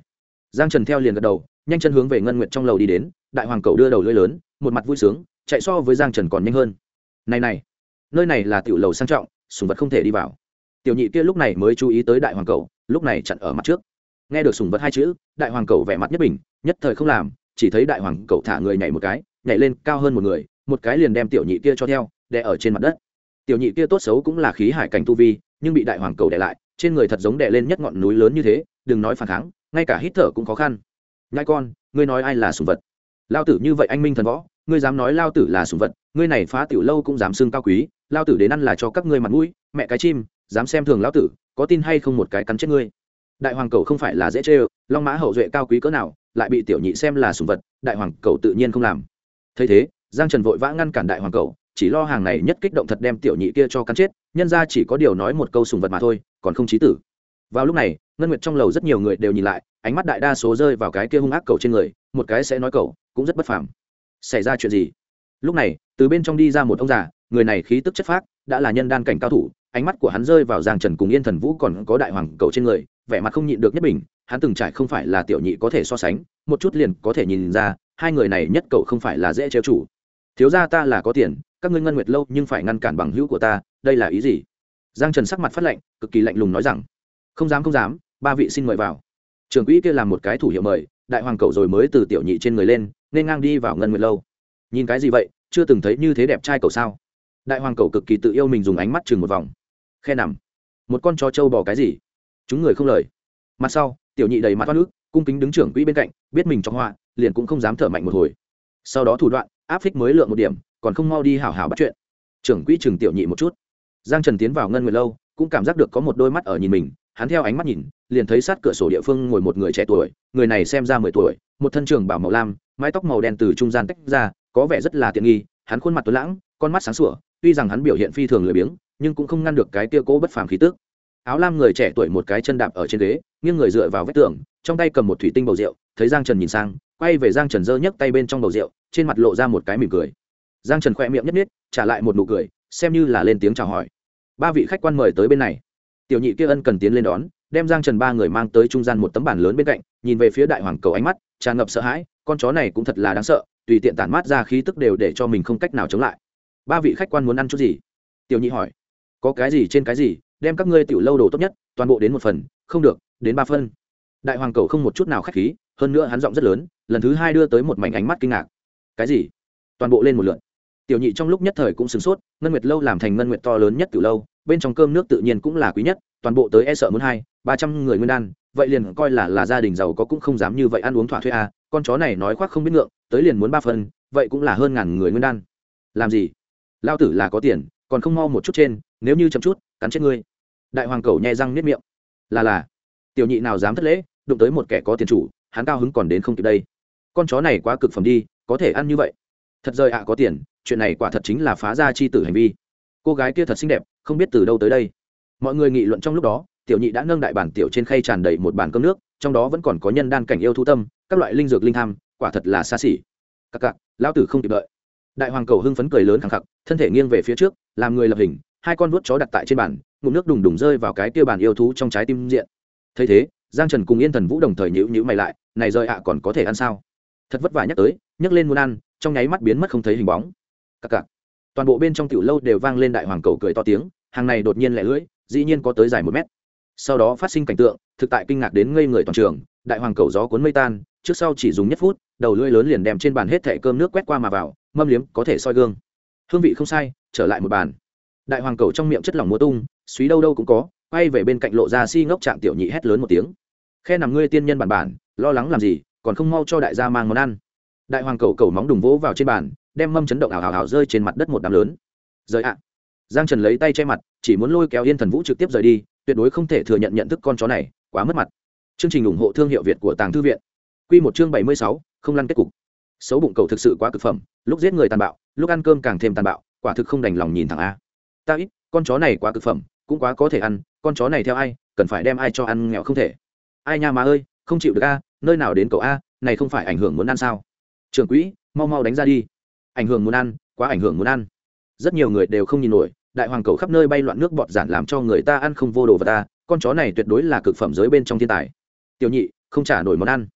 Giang Trần theo liền gật đầu, nhanh chân hướng về ngân nguyệt trong lầu đi đến. Đại hoàng cầu đưa đầu lưỡi lớn, một mặt vui sướng, chạy so với Giang Trần còn nhanh hơn. Này, nơi này là tiểu lầu sang trọng, sủng vật không thể đi vào. Tiểu nhị kia lúc này mới chú ý tới đại hoàng cầu, lúc này chặn ở mặt trước. Nghe được sủng vật hai chữ, đại hoàng cầu vẻ mặt nhất bình, nhất thời không làm, chỉ thấy đại hoàng cầu thả người nhảy một cái, nhảy lên cao hơn một người, một cái liền đem tiểu nhị kia cho theo, đè ở trên mặt đất. Tiểu nhị kia tốt xấu cũng là khí hải cảnh tu vi, nhưng bị đại hoàng cầu đè lại, trên người thật giống đè lên nhất ngọn núi lớn như thế, đừng nói phản kháng, ngay cả hít thở cũng khó khăn. Nhãi con, ngươi nói ai là sủng vật? Lao tử như vậy anh minh thần võ, ngươi dám nói lao tử là sủng vật, ngươi này phá tiểu lâu cũng dám xưng cao quý, lao tử đến ăn là cho các ngươi mặt mũi, mẹ cái chim, dám xem thường lão tử, có tin hay không một cái cắn chết ngươi. Đại hoàng cầu không phải là dễ chơi, long mã hậu duệ cao quý cỡ nào, lại bị tiểu nhị xem là sủng vật, đại hoàng cầu tự nhiên không làm. Thấy thế, Giang Trần vội vã ngăn cản đại hoàng cầu, chỉ lo hàng này nhất kích động thật đem tiểu nhị kia cho cắn chết, nhân ra chỉ có điều nói một câu sủng vật mà thôi, còn không chí tử. Vào lúc này, ngân nguyệt trong lầu rất nhiều người đều nhìn lại, ánh mắt đại đa số rơi vào cái kia hung ác cầu trên người, một cái sẽ nói cầu, cũng rất bất phàm. Xảy ra chuyện gì? Lúc này, từ bên trong đi ra một ông già, người này khí tức chất phác, đã là nhân đan cảnh cao thủ, ánh mắt của hắn rơi vào Giang Trần cùng Yên Thần Vũ còn có đại hoàng cầu trên người, vẻ mặt không nhịn được nhất bình, hắn từng trải không phải là tiểu nhị có thể so sánh, một chút liền có thể nhìn ra, hai người này nhất cậu không phải là dễ trêu chủ. Thiếu gia ta là có tiền, các ngươi ngân nguyệt lâu nhưng phải ngăn cản bằng hữu của ta, đây là ý gì? Giang Trần sắc mặt phát lạnh, cực kỳ lạnh lùng nói rằng, không dám, ba vị xin mời vào. Trưởng quỹ kia làm một cái thủ hiệu mời, đại hoàng cầu rồi mới từ tiểu nhị trên người lên, nên ngang đi vào ngân nguyệt lâu. Nhìn cái gì vậy, chưa từng thấy như thế đẹp trai cầu sao? Đại hoàng cầu cực kỳ tự yêu mình dùng ánh mắt chừng một vòng. Khe nằm, một con chó trâu bò cái gì? Chúng người không lời. Mặt sau, tiểu nhị đầy mặt toát nước, cung kính đứng trưởng quỹ bên cạnh, biết mình trong họa, liền cũng không dám thở mạnh một hồi. Sau đó thủ đoạn, áp phích mới lượng một điểm, còn không mau đi hảo hảo bắt chuyện. Trưởng quỹ chừng tiểu nhị một chút. Giang Trần tiến vào ngân nguyệt lâu, cũng cảm giác được có một đôi mắt ở nhìn mình, hắn theo ánh mắt nhìn, liền thấy sát cửa sổ địa phương ngồi một người trẻ tuổi, người này xem ra 10 tuổi, một thân trường bào màu lam, mái tóc màu đen từ trung gian tách ra, có vẻ rất là tiện nghi, hắn khuôn mặt tuấn lãng, con mắt sáng sủa, tuy rằng hắn biểu hiện phi thường lười biếng, nhưng cũng không ngăn được cái kia cố bất phàm khí tức. Áo lam người trẻ tuổi một cái chân đạp ở trên ghế, nghiêng người dựa vào vách tường, trong tay cầm một thủy tinh bầu rượu, thấy Giang Trần nhìn sang, quay về Giang Trần giơ nhấc tay bên trong bầu rượu, trên mặt lộ ra một cái mỉm cười. Giang Trần khẽ miệng nhất nhất, trả lại một nụ cười, xem như là lên tiếng chào hỏi. Ba vị khách quan mời tới bên này. Tiểu nhị kia ân cần tiến lên đón, đem Giang Trần ba người mang tới trung gian một tấm bàn lớn bên cạnh, nhìn về phía đại hoàng cầu ánh mắt tràn ngập sợ hãi, con chó này cũng thật là đáng sợ, tùy tiện tản mát ra khí tức đều để cho mình không cách nào chống lại. Ba vị khách quan muốn ăn chút gì? Tiểu nhị hỏi. Có cái gì trên cái gì, đem các ngươi tiểu lâu đồ tốt nhất, toàn bộ đến một phần, không được, đến 3 phân. Đại hoàng cầu không một chút nào khách khí, hơn nữa hắn giọng rất lớn, lần thứ 2 đưa tới một mảnh ánh mắt kinh ngạc. Cái gì? Toàn bộ lên một lượt. Tiểu nhị trong lúc nhất thời cũng sửng sốt, ngân nguyệt lâu làm thành ngân nguyệt to lớn nhất tiểu lâu, bên trong cơm nước tự nhiên cũng là quý nhất, toàn bộ tới e sợ muốn 200-300 người nguyên đan, vậy liền coi là gia đình giàu có cũng không dám như vậy ăn uống thỏa thuê à, con chó này nói khoác không biết ngượng, tới liền muốn 3 phần, vậy cũng là hơn ngàn người nguyên đan. Làm gì? Lao tử là có tiền, còn không mau một chút trên, nếu như chậm chút, cắn chết ngươi. Đại hoàng cầu nhẹ răng niết miệng. Là. Tiểu nhị nào dám thất lễ, đụng tới một kẻ có tiền chủ, hắn cao hứng còn đến không kịp đây. Con chó này quá cực phẩm đi, có thể ăn như vậy. Thật rời ạ có tiền, chuyện này quả thật chính là phá ra chi tử hành vi. Cô gái kia thật xinh đẹp, không biết từ đâu tới đây. Mọi người nghị luận trong lúc đó, tiểu nhị đã nâng đại bản tiểu trên khay tràn đầy một bàn cơm nước, trong đó vẫn còn có nhân đan cảnh yêu thú tâm, các loại linh dược linh tham, quả thật là xa xỉ. Cặc, lão tử không kịp đợi. Đại hoàng cầu hưng phấn cười lớn khẳng khặc, thân thể nghiêng về phía trước, làm người lập hình, hai con vuốt chó đặt tại trên bàn, ngụm nước đùng đùng rơi vào cái kia bàn yêu thú trong trái tim diện. Thấy thế, Giang Trần cùng Yên Thần Vũ đồng thời nhíu mày lại, này rơi ạ còn có thể ăn sao? Thật vất vả nhắc tới, nhấc lên muốn ăn, trong nháy mắt biến mất không thấy hình bóng. Cặc. Toàn bộ bên trong tiểu lâu đều vang lên đại hoàng cầu cười to tiếng, hàng này đột nhiên lẻ lưỡi, dĩ nhiên có tới dài 1 mét. Sau đó phát sinh cảnh tượng, thực tại kinh ngạc đến ngây người toàn trường, đại hoàng cầu gió cuốn mây tan, trước sau chỉ dùng nhất phút, đầu lưỡi lớn liền đem trên bàn hết thảy cơm nước quét qua mà vào, mâm liếm có thể soi gương. Hương vị không sai, trở lại một bàn. Đại hoàng cầu trong miệng chất lỏng múa tung, suý đâu đâu cũng có, quay về bên cạnh lộ ra si ngốc trạng tiểu nhị hét lớn một tiếng. Khe nằm ngươi tiên nhân bản, lo lắng làm gì, còn không mau cho đại gia mang món ăn. Đại hoàng cầu cầu móng đùng vỗ vào trên bàn, đem mâm chấn động ảo rơi trên mặt đất một đám lớn. Rời ạ. Giang Trần lấy tay che mặt, chỉ muốn lôi kéo Yên Thần Vũ trực tiếp rời đi, tuyệt đối không thể thừa nhận nhận thức con chó này, quá mất mặt. Chương trình ủng hộ thương hiệu Việt của Tàng Thư viện. Quy một chương 76, không lăn kết cục. Xấu bụng cầu thực sự quá cực phẩm, lúc giết người tàn bạo, lúc ăn cơm càng thêm tàn bạo, quả thực không đành lòng nhìn thẳng a. Ta ít, con chó này quá cực phẩm, cũng quá có thể ăn, con chó này theo ai, cần phải đem ai cho ăn nghèo không thể. Ai nha má ơi, không chịu được a, nơi nào đến cậu a, này không phải ảnh hưởng muốn ăn sao? Trưởng quỹ, mau đánh ra đi. Ảnh hưởng muốn ăn, quá ảnh hưởng muốn ăn. Rất nhiều người đều không nhìn nổi, đại hoàng cầu khắp nơi bay loạn nước bọt giản làm cho người ta ăn không vô đồ vật ta, con chó này tuyệt đối là cực phẩm giới bên trong thiên tài. Tiểu nhị, không trả nổi món ăn.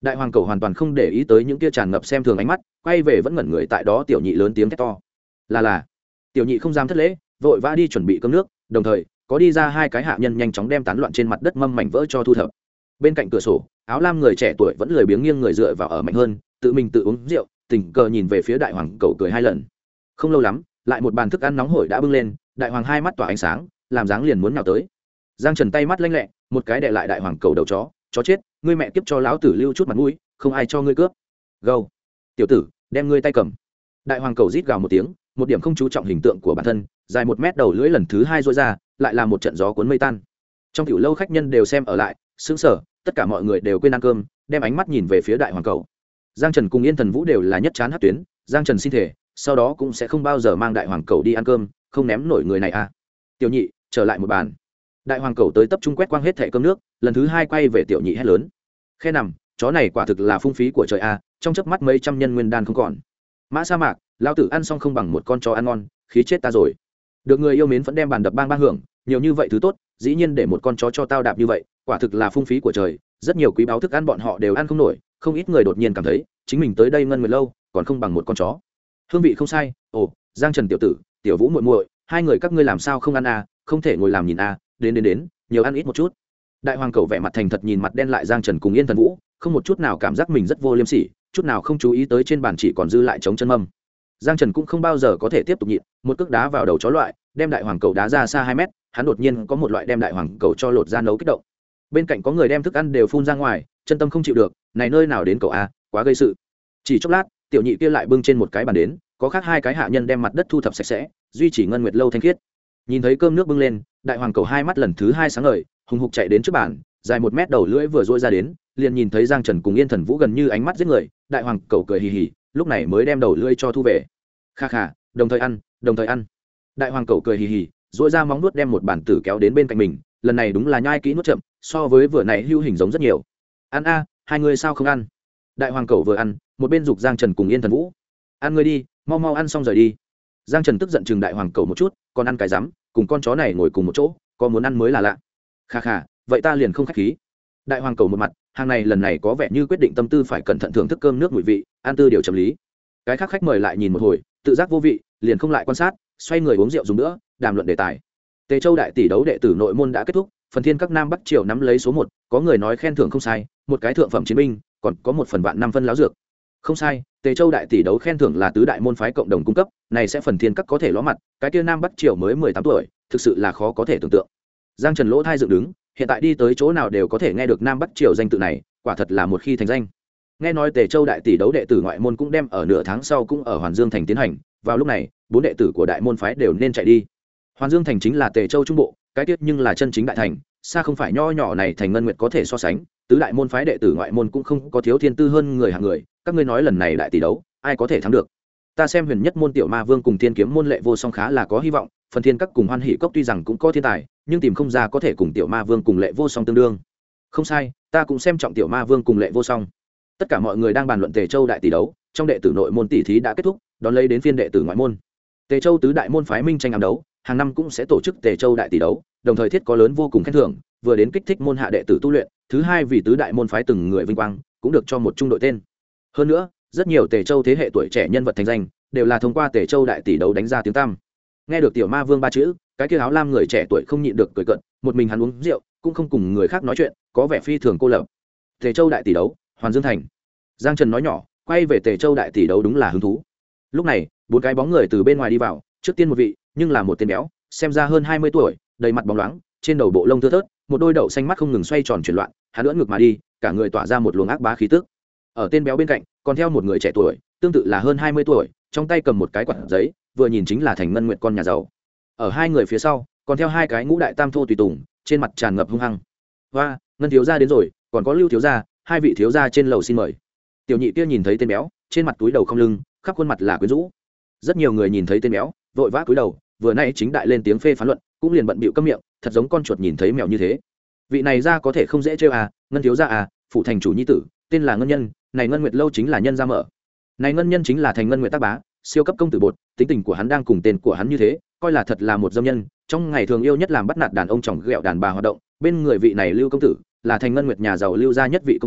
đại hoàng cầu hoàn toàn không để ý tới những kia tràn ngập xem thường ánh mắt, quay về vẫn ngẩn người tại đó tiểu nhị lớn tiếng thét to. Là tiểu nhị không dám thất lễ, vội vã đi chuẩn bị cơm nước, đồng thời có đi ra hai cái hạ nhân nhanh chóng đem tán loạn trên mặt đất mâm mảnh vỡ cho thu thập. Bên cạnh cửa sổ, áo lam người trẻ tuổi vẫn lười biếng nghiêng người dựa vào ở mạnh hơn, tự mình tự uống rượu, tình cờ nhìn về phía đại hoàng cầu cười hai lần. Không lâu lắm, lại một bàn thức ăn nóng hổi đã bưng lên, đại hoàng hai mắt tỏa ánh sáng, làm dáng liền muốn nhào tới. Giang Trần tay mắt lanh lẹ, một cái đè lại đại hoàng cầu đầu chó chết, ngươi mẹ kiếp cho lão tử lưu chút mặt mũi, không ai cho ngươi cướp. Gâu, tiểu tử, đem ngươi tay cầm. Đại hoàng cầu rít gào một tiếng, một điểm không chú trọng hình tượng của bản thân, dài 1 mét đầu lưỡi lần thứ 2 rũa ra, lại là một trận gió cuốn mây tan. Trong tiểu lâu khách nhân đều xem ở lại, sững sờ, tất cả mọi người đều quên ăn cơm, đem ánh mắt nhìn về phía đại hoàng cầu. Giang Trần cùng Yên Thần Vũ đều là nhất chán hất tuyến, Giang Trần xin thể, sau đó cũng sẽ không bao giờ mang đại hoàng cầu đi ăn cơm, không ném nổi người này à. Tiểu nhị, trở lại một bàn. Đại hoàng cầu tới tập trung quét quang hết thẻ cơm nước, lần thứ 2 quay về tiểu nhị hét lớn. Khe nằm, chó này quả thực là phung phí của trời a, trong chớp mắt mấy trăm nhân nguyên đan không còn. Mã sa mạc, lão tử ăn xong không bằng một con chó ăn ngon, khí chết ta rồi. Được người yêu mến vẫn đem bàn đập bang bang hưởng, nhiều như vậy thứ tốt, dĩ nhiên để một con chó cho tao đạp như vậy, quả thực là phung phí của trời, rất nhiều quý báu thức ăn bọn họ đều ăn không nổi, không ít người đột nhiên cảm thấy, chính mình tới đây ngân nguyệt lâu, còn không bằng một con chó. Hương vị không sai, ồ, Giang Trần tiểu tử, tiểu Vũ muội muội, hai người các ngươi làm sao không ăn à, không thể ngồi làm nhìn à, đến, nhiều ăn ít một chút. Đại hoàng cầu vẻ mặt thành thật nhìn mặt đen lại Giang Trần cùng Yên Thần Vũ, không một chút nào cảm giác mình rất vô liêm sỉ, chút nào không chú ý tới trên bàn chỉ còn dư lại trống chân mâm. Giang Trần cũng không bao giờ có thể tiếp tục nhịn, một cước đá vào đầu chó loại, đem đại hoàng cầu đá ra xa 2 mét, hắn đột nhiên có một loại đem đại hoàng cầu cho lột ra nấu kích động. Bên cạnh có người đem thức ăn đều phun ra ngoài, chân tâm không chịu được, này nơi nào đến cậu a, quá gây sự. Chỉ chốc lát, tiểu nhị kia lại bưng trên một cái bàn đến, có khác 2 cái hạ nhân đem mặt đất thu thập sạch sẽ, duy trì ngân nguyệt lâu thanh khiết. Nhìn thấy cơm nước bưng lên, đại hoàng cầu 2 mắt lần thứ 2 sáng ngời, hùng hục chạy đến trước bàn, dài 1 mét đầu lưỡi vừa rũa ra đến, liền nhìn thấy Giang Trần cùng Yên Thần Vũ gần như ánh mắt giết người, đại hoàng cầu cười hì hì, lúc này mới đem đầu lưỡi cho thu về. Kha kha, đồng thời ăn. Đại hoàng cầu cười hì hì, rũa ra móng nuốt đem một bản tử kéo đến bên cạnh mình, lần này đúng là nhai kỹ nuốt chậm, so với vừa nãy hưu hình giống rất nhiều. Ăn a, hai người sao không ăn? Đại hoàng cầu vừa ăn, một bên giục Giang Trần cùng Yên Thần Vũ. Ăn ngươi đi, mau ăn xong rời đi. Giang Trần tức giận chừng đại hoàng cầu một chút, còn ăn cái rắm, cùng con chó này ngồi cùng một chỗ, có muốn ăn mới là lạ. Kha kha, vậy ta liền không khách khí. Đại hoàng cầu một mặt, hàng này lần này có vẻ như quyết định tâm tư phải cẩn thận thưởng thức cơm nước mùi vị, ăn tư điều trầm lý. Cái khác khách mời lại nhìn một hồi, tự giác vô vị, liền không lại quan sát, xoay người uống rượu dùng nữa, đàm luận đề tài. Tề Châu đại tỷ đấu đệ tử nội môn đã kết thúc, phần thiên các nam bắc triều nắm lấy số 1, có người nói khen thưởng không sai, một cái thượng phẩm chiến binh, còn có một phần vạn 5 phân láo dược. Không sai, Tề Châu đại tỷ đấu khen thưởng là tứ đại môn phái cộng đồng cung cấp, này sẽ phần thiên các có thể ló mặt, cái kia nam bắc triều mới 18 tuổi, thực sự là khó có thể tưởng tượng. Giang Trần lỗ thai dựng đứng, hiện tại đi tới chỗ nào đều có thể nghe được nam bắc triều danh tự này, quả thật là một khi thành danh. Nghe nói Tề Châu đại tỷ đấu đệ tử ngoại môn cũng đem ở nửa tháng sau cũng ở Hoàn Dương thành tiến hành, vào lúc này, 4 đệ tử của đại môn phái đều nên chạy đi. Hoàn Dương thành chính là Tề Châu trung bộ, cái tiết nhưng là chân chính đại thành, xa không phải nho nhỏ này thành ngân nguyệt có thể so sánh, tứ đại môn phái đệ tử ngoại môn cũng không có thiếu thiên tư hơn người hạng người, các ngươi nói lần này đại tỷ đấu, ai có thể thắng được? Ta xem Huyền Nhất môn Tiểu Ma Vương cùng Thiên Kiếm môn Lệ Vô Song khá là có hy vọng, phần thiên các cùng Hoan Hỷ cốc tuy rằng cũng có thiên tài, nhưng tìm không ra có thể cùng Tiểu Ma Vương cùng Lệ Vô Song tương đương. Không sai, ta cũng xem trọng Tiểu Ma Vương cùng Lệ Vô Song. Tất cả mọi người đang bàn luận Tề Châu đại tỷ đấu, trong đệ tử nội môn tỷ thí đã kết thúc, đón lấy đến phiên đệ tử ngoại môn. Tề Châu tứ đại môn phái minh tranh ám đấu, hàng năm cũng sẽ tổ chức Tề Châu đại tỷ đấu, đồng thời thiết có lớn vô cùng khen thưởng, vừa đến kích thích môn hạ đệ tử tu luyện, thứ hai vì tứ đại môn phái từng người vinh quang, cũng được cho một trung đội tên. Hơn nữa, rất nhiều Tề Châu thế hệ tuổi trẻ nhân vật thành danh, đều là thông qua Tề Châu đại tỷ đấu đánh ra tiếng tăm. Nghe được Tiểu Ma Vương 3 chữ, cái kia áo lam người trẻ tuổi không nhịn được cười cợt, một mình hắn uống rượu, cũng không cùng người khác nói chuyện, có vẻ phi thường cô lập. Tề Châu đại tỷ đấu, Hoàn Dương thành. Giang Trần nói nhỏ, quay về Tề Châu đại tỷ đấu đúng là hứng thú. Lúc này, 4 cái bóng người từ bên ngoài đi vào, trước tiên một vị, nhưng là một tên béo, xem ra hơn 20 tuổi, đầy mặt bóng loáng, trên đầu bộ lông thưa thớt, một đôi đậu xanh mắt không ngừng xoay tròn chuyển loạn, hắn ưỡn ngược mà đi, cả người tỏa ra một luồng ác bá khí tức. Ở tên béo bên cạnh, còn theo một người trẻ tuổi, tương tự là hơn 20 tuổi, trong tay cầm một cái quạt giấy, vừa nhìn chính là Thành Ngân Nguyệt con nhà giàu. Ở hai người phía sau, còn theo hai cái ngũ đại tam thô tùy tùng, trên mặt tràn ngập hung hăng. "Oa, Ngân thiếu gia đến rồi, còn có Lưu thiếu gia, hai vị thiếu gia trên lầu xin mời." Tiểu nhị kia nhìn thấy tên béo, trên mặt túi đầu không lưng, khắp khuôn mặt là quyến rũ. Rất nhiều người nhìn thấy tên béo, vội vã cúi đầu, vừa nãy chính đại lên tiếng phê phán luận, cũng liền bận bịu câm miệng, thật giống con chuột nhìn thấy mèo như thế. Vị này ra có thể không dễ trêu à, Ngân thiếu gia à, phụ thành chủ nhi tử, tên là Ngân Nhân, này Ngân Nguyệt lâu chính là nhân gia mở. Này Ngân Nhân chính là Thành Ngân Nguyệt tác bá, siêu cấp công tử bột, tính tình của hắn đang cùng tên của hắn như thế, coi là thật là một dâm nhân, trong ngày thường yêu nhất làm bắt nạt đàn ông chồng ghẹo đàn bà hoạt động, bên người vị này Lưu công tử, là Thành Ngân Nguyệt nhà giàu Lưu gia nhất vị công tử,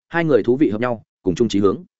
hai người thú vị hợp nhau cùng chung chí hướng.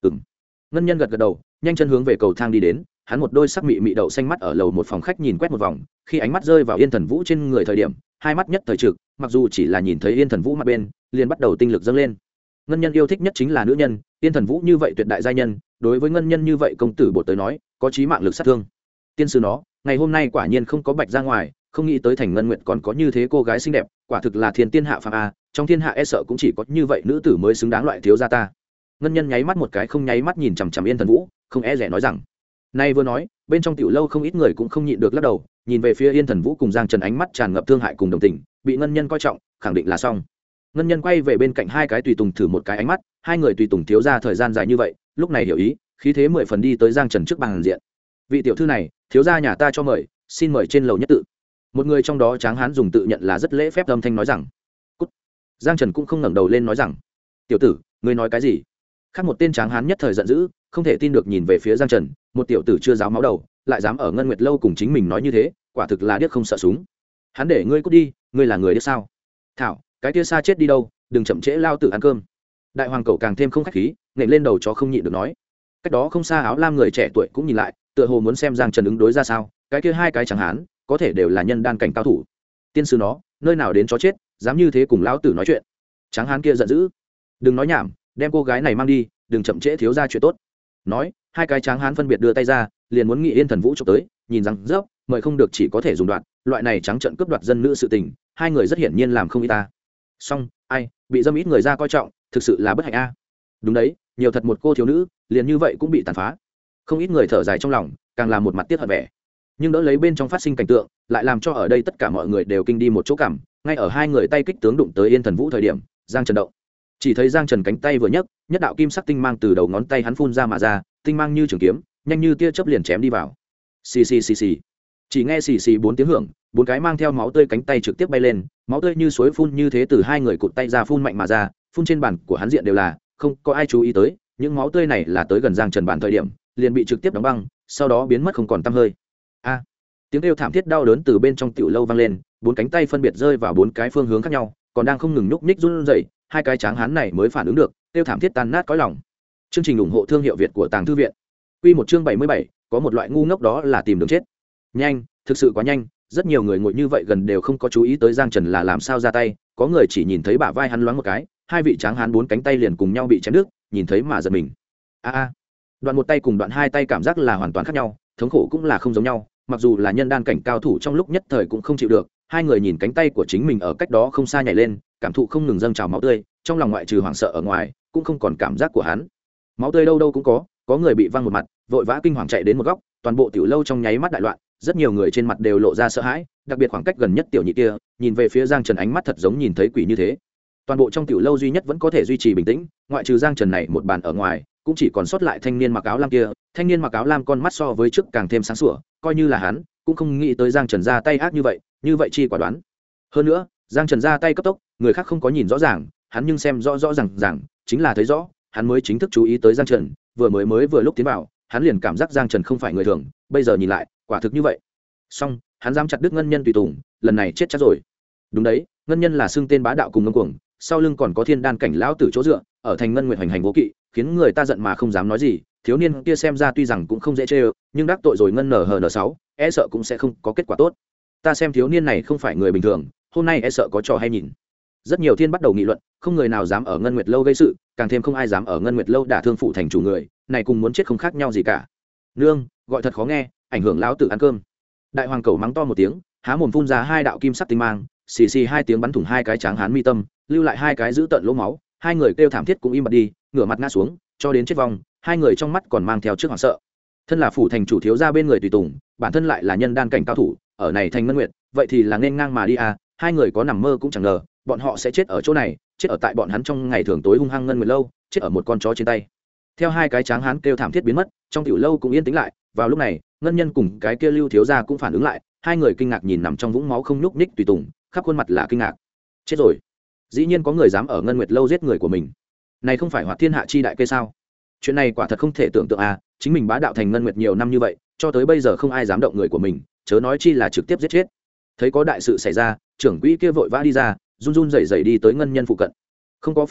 Ngân nhân gật gật đầu, nhanh chân hướng về cầu thang đi đến. Hắn một đôi sắc mị mị đậu xanh mắt ở lầu một phòng khách nhìn quét một vòng, khi ánh mắt rơi vào Yên Thần Vũ trên người thời điểm, hai mắt nhất thời trực, mặc dù chỉ là nhìn thấy Yên Thần Vũ mặt bên, liền bắt đầu tinh lực dâng lên. Ngân nhân yêu thích nhất chính là nữ nhân, Yên Thần Vũ như vậy tuyệt đại giai nhân, đối với ngân nhân như vậy công tử bột tới nói, có chí mạng lực sát thương. Tiên sư nó, ngày hôm nay quả nhiên không có bạch ra ngoài, không nghĩ tới thành ngân nguyện còn có như thế cô gái xinh đẹp, quả thực là thiên tiên hạ phàm a, trong thiên hạ e sợ cũng chỉ có như vậy nữ tử mới xứng đáng loại thiếu gia ta. Ngân nhân nháy mắt một cái không nháy mắt nhìn chằm chằm Yên Thần Vũ, không e rẻ nói rằng. Nay vừa nói, bên trong tiểu lâu không ít người cũng không nhịn được lắc đầu, nhìn về phía Yên Thần Vũ cùng Giang Trần ánh mắt tràn ngập thương hại cùng đồng tình, bị ngân nhân coi trọng, khẳng định là xong. Ngân nhân quay về bên cạnh hai cái tùy tùng thử một cái ánh mắt, hai người tùy tùng thiếu ra thời gian dài như vậy, lúc này hiểu ý, khí thế 10 phần đi tới Giang Trần trước bàn diện. Vị tiểu thư này, thiếu gia nhà ta cho mời, xin mời trên lầu nhất tự. Một người trong đó tráng hán dùng tự nhận là rất lễ phép âm thanh nói rằng. Cút. Giang Trần cũng không ngẩng đầu lên nói rằng, tiểu tử, ngươi nói cái gì? Khác một tên tráng hán nhất thời giận dữ, không thể tin được nhìn về phía Giang Trần, một tiểu tử chưa giáo máu đầu, lại dám ở Ngân Nguyệt lâu cùng chính mình nói như thế, quả thực là điếc không sợ súng. Hắn để ngươi cút đi, ngươi là người điếc sao? Thảo, cái kia xa chết đi đâu, đừng chậm trễ lao tử ăn cơm. Đại hoàng cẩu càng thêm không khách khí, nện lên đầu chó không nhịn được nói. Cách đó không xa áo lam người trẻ tuổi cũng nhìn lại, tựa hồ muốn xem Giang Trần ứng đối ra sao, cái kia hai cái tráng hán, có thể đều là nhân đan cảnh cao thủ. Tiên sư nó, nơi nào đến chó chết, dám như thế cùng lão tử nói chuyện. Tráng hán kia giận dữ, đừng nói nhảm, đem cô gái này mang đi, đừng chậm trễ thiếu gia chuyện tốt. Nói, hai cái tráng hán phân biệt đưa tay ra, liền muốn nghị Yên Thần Vũ chụp tới, nhìn rằng dốc, mời không được chỉ có thể dùng đoạn, loại này trắng trợn cướp đoạt dân nữ sự tình, hai người rất hiển nhiên làm không y ta. Song, ai, bị dâm ít người ra coi trọng, thực sự là bất hạnh a. Đúng đấy, nhiều thật một cô thiếu nữ, liền như vậy cũng bị tàn phá. Không ít người thở dài trong lòng, càng làm một mặt tiếc hận vẻ. Nhưng đỡ lấy bên trong phát sinh cảnh tượng, lại làm cho ở đây tất cả mọi người đều kinh đi một chỗ cảm, ngay ở hai người tay kích tướng đụng tới Yên Thần Vũ thời điểm, Giang Trần động. Chỉ thấy Giang Trần cánh tay vừa nhấc, nhất đạo kim sắc tinh mang từ đầu ngón tay hắn phun ra mà ra, tinh mang như trường kiếm, nhanh như tia chớp liền chém đi vào. Xì xì xì xì. Chỉ nghe xì xì 4 tiếng hưởng, 4 cái mang theo máu tươi cánh tay trực tiếp bay lên, máu tươi như suối phun như thế từ hai người cụt tay ra phun mạnh mà ra, phun trên bàn của hắn diện đều là, không có ai chú ý tới, những máu tươi này là tới gần Giang Trần bàn thời điểm, liền bị trực tiếp đóng băng, sau đó biến mất không còn tăm hơi. A! Tiếng kêu thảm thiết đau đớn từ bên trong tiểu lâu vang lên, 4 cánh tay phân biệt rơi vào 4 cái phương hướng khác nhau, còn đang không ngừng nhúc nhích run rẩy, hai cái tráng hán này mới phản ứng được, kêu thảm thiết tan nát cõi lòng. Chương trình ủng hộ thương hiệu Việt của Tàng Thư viện. Quy một chương 77, có một loại ngu ngốc đó là tìm đường chết. Nhanh, thực sự quá nhanh, rất nhiều người ngồi như vậy gần đều không có chú ý tới Giang Trần là làm sao ra tay, có người chỉ nhìn thấy bả vai hắn loáng một cái, hai vị tráng hán 4 cánh tay liền cùng nhau bị chém đứt, nhìn thấy mà giật mình. A đoạn một tay cùng đoạn hai tay cảm giác là hoàn toàn khác nhau, thống khổ cũng là không giống nhau, mặc dù là nhân đan cảnh cao thủ trong lúc nhất thời cũng không chịu được, hai người nhìn cánh tay của chính mình ở cách đó không xa nhảy lên, cảm thụ không ngừng dâng trào máu tươi, trong lòng ngoại trừ hoảng sợ ở ngoài, cũng không còn cảm giác của hắn. Máu tươi đâu đâu cũng có người bị văng một mặt, vội vã kinh hoàng chạy đến một góc, toàn bộ tiểu lâu trong nháy mắt đại loạn, rất nhiều người trên mặt đều lộ ra sợ hãi, đặc biệt khoảng cách gần nhất tiểu nhị kia, nhìn về phía Giang Trần ánh mắt thật giống nhìn thấy quỷ như thế. Toàn bộ trong tiểu lâu duy nhất vẫn có thể duy trì bình tĩnh, ngoại trừ Giang Trần này một bàn ở ngoài, cũng chỉ còn sót lại thanh niên mặc áo lam kia, thanh niên mặc áo lam con mắt so với trước càng thêm sáng sủa, coi như là hắn, cũng không nghĩ tới Giang Trần ra tay ác như vậy chi quả đoán. Hơn nữa, Giang Trần ra tay cấp tốc, người khác không có nhìn rõ ràng, hắn nhưng xem rõ ràng, chính là thấy rõ, hắn mới chính thức chú ý tới Giang Trần, vừa lúc tiến vào, hắn liền cảm giác Giang Trần không phải người thường, bây giờ nhìn lại, quả thực như vậy. Song, hắn dám chặt đứt ngân nhân tùy tùng, lần này chết chắc rồi. Đúng đấy, ngân nhân là xưng tên bá đạo cùng ngông cuồng, sau lưng còn có thiên đan cảnh lão tử chỗ dựa, ở thành ngân nguyện hoành hành vô kỵ, khiến người ta giận mà không dám nói gì. Thiếu niên kia xem ra tuy rằng cũng không dễ chơi, nhưng đắc tội rồi ngân NHN6, e sợ cũng sẽ không có kết quả tốt. Ta xem thiếu niên này không phải người bình thường, hôm nay e sợ có trò hay nhìn. Rất nhiều thiên bắt đầu nghị luận, không người nào dám ở ngân nguyệt lâu gây sự, càng thêm không ai dám ở ngân nguyệt lâu đả thương phụ thành chủ người, này cùng muốn chết không khác nhau gì cả. Nương, gọi thật khó nghe, ảnh hưởng lão tử ăn cơm. Đại hoàng cẩu mắng to một tiếng, há mồm phun ra hai đạo kim sắc tinh mang, xì xì hai tiếng bắn thủng hai cái tráng hán mi tâm, lưu lại hai cái giữ tận lỗ máu, hai người kêu thảm thiết cũng im bặt đi, ngửa mặt ngã xuống, cho đến chết vong, hai người trong mắt còn mang theo trước hoảng sợ. Thân là phủ thành chủ thiếu gia bên người tùy tùng, bản thân lại là nhân đan cảnh cao thủ, ở này thành ngân nguyệt, vậy thì là nên ngang mà đi à, hai người có nằm mơ cũng chẳng ngờ, bọn họ sẽ chết ở chỗ này, chết ở tại bọn hắn trong ngày thường tối hung hăng ngân nguyệt lâu, chết ở một con chó trên tay. Theo hai cái tráng hán kêu thảm thiết biến mất, trong tiểu lâu cũng yên tĩnh lại, vào lúc này, ngân nhân cùng cái kia lưu thiếu gia cũng phản ứng lại, hai người kinh ngạc nhìn nằm trong vũng máu không nhúc nhích tùy tùng, khắp khuôn mặt là kinh ngạc. Chết rồi, dĩ nhiên có người dám ở ngân nguyệt lâu giết người của mình, này không phải Hoạt Thiên Hạ chi đại kê sao? Chuyện này quả thật không thể tưởng tượng à, chính mình bá đạo thành ngân nguyệt nhiều năm như vậy, cho tới bây giờ không ai dám động người của mình, chớ nói chi là trực tiếp giết chết. Thấy có đại sự xảy ra, trưởng quỹ kia vội vã đi ra, run run rẩy rẩy đi tới ngân nhân phụ cận. Không có phận sự,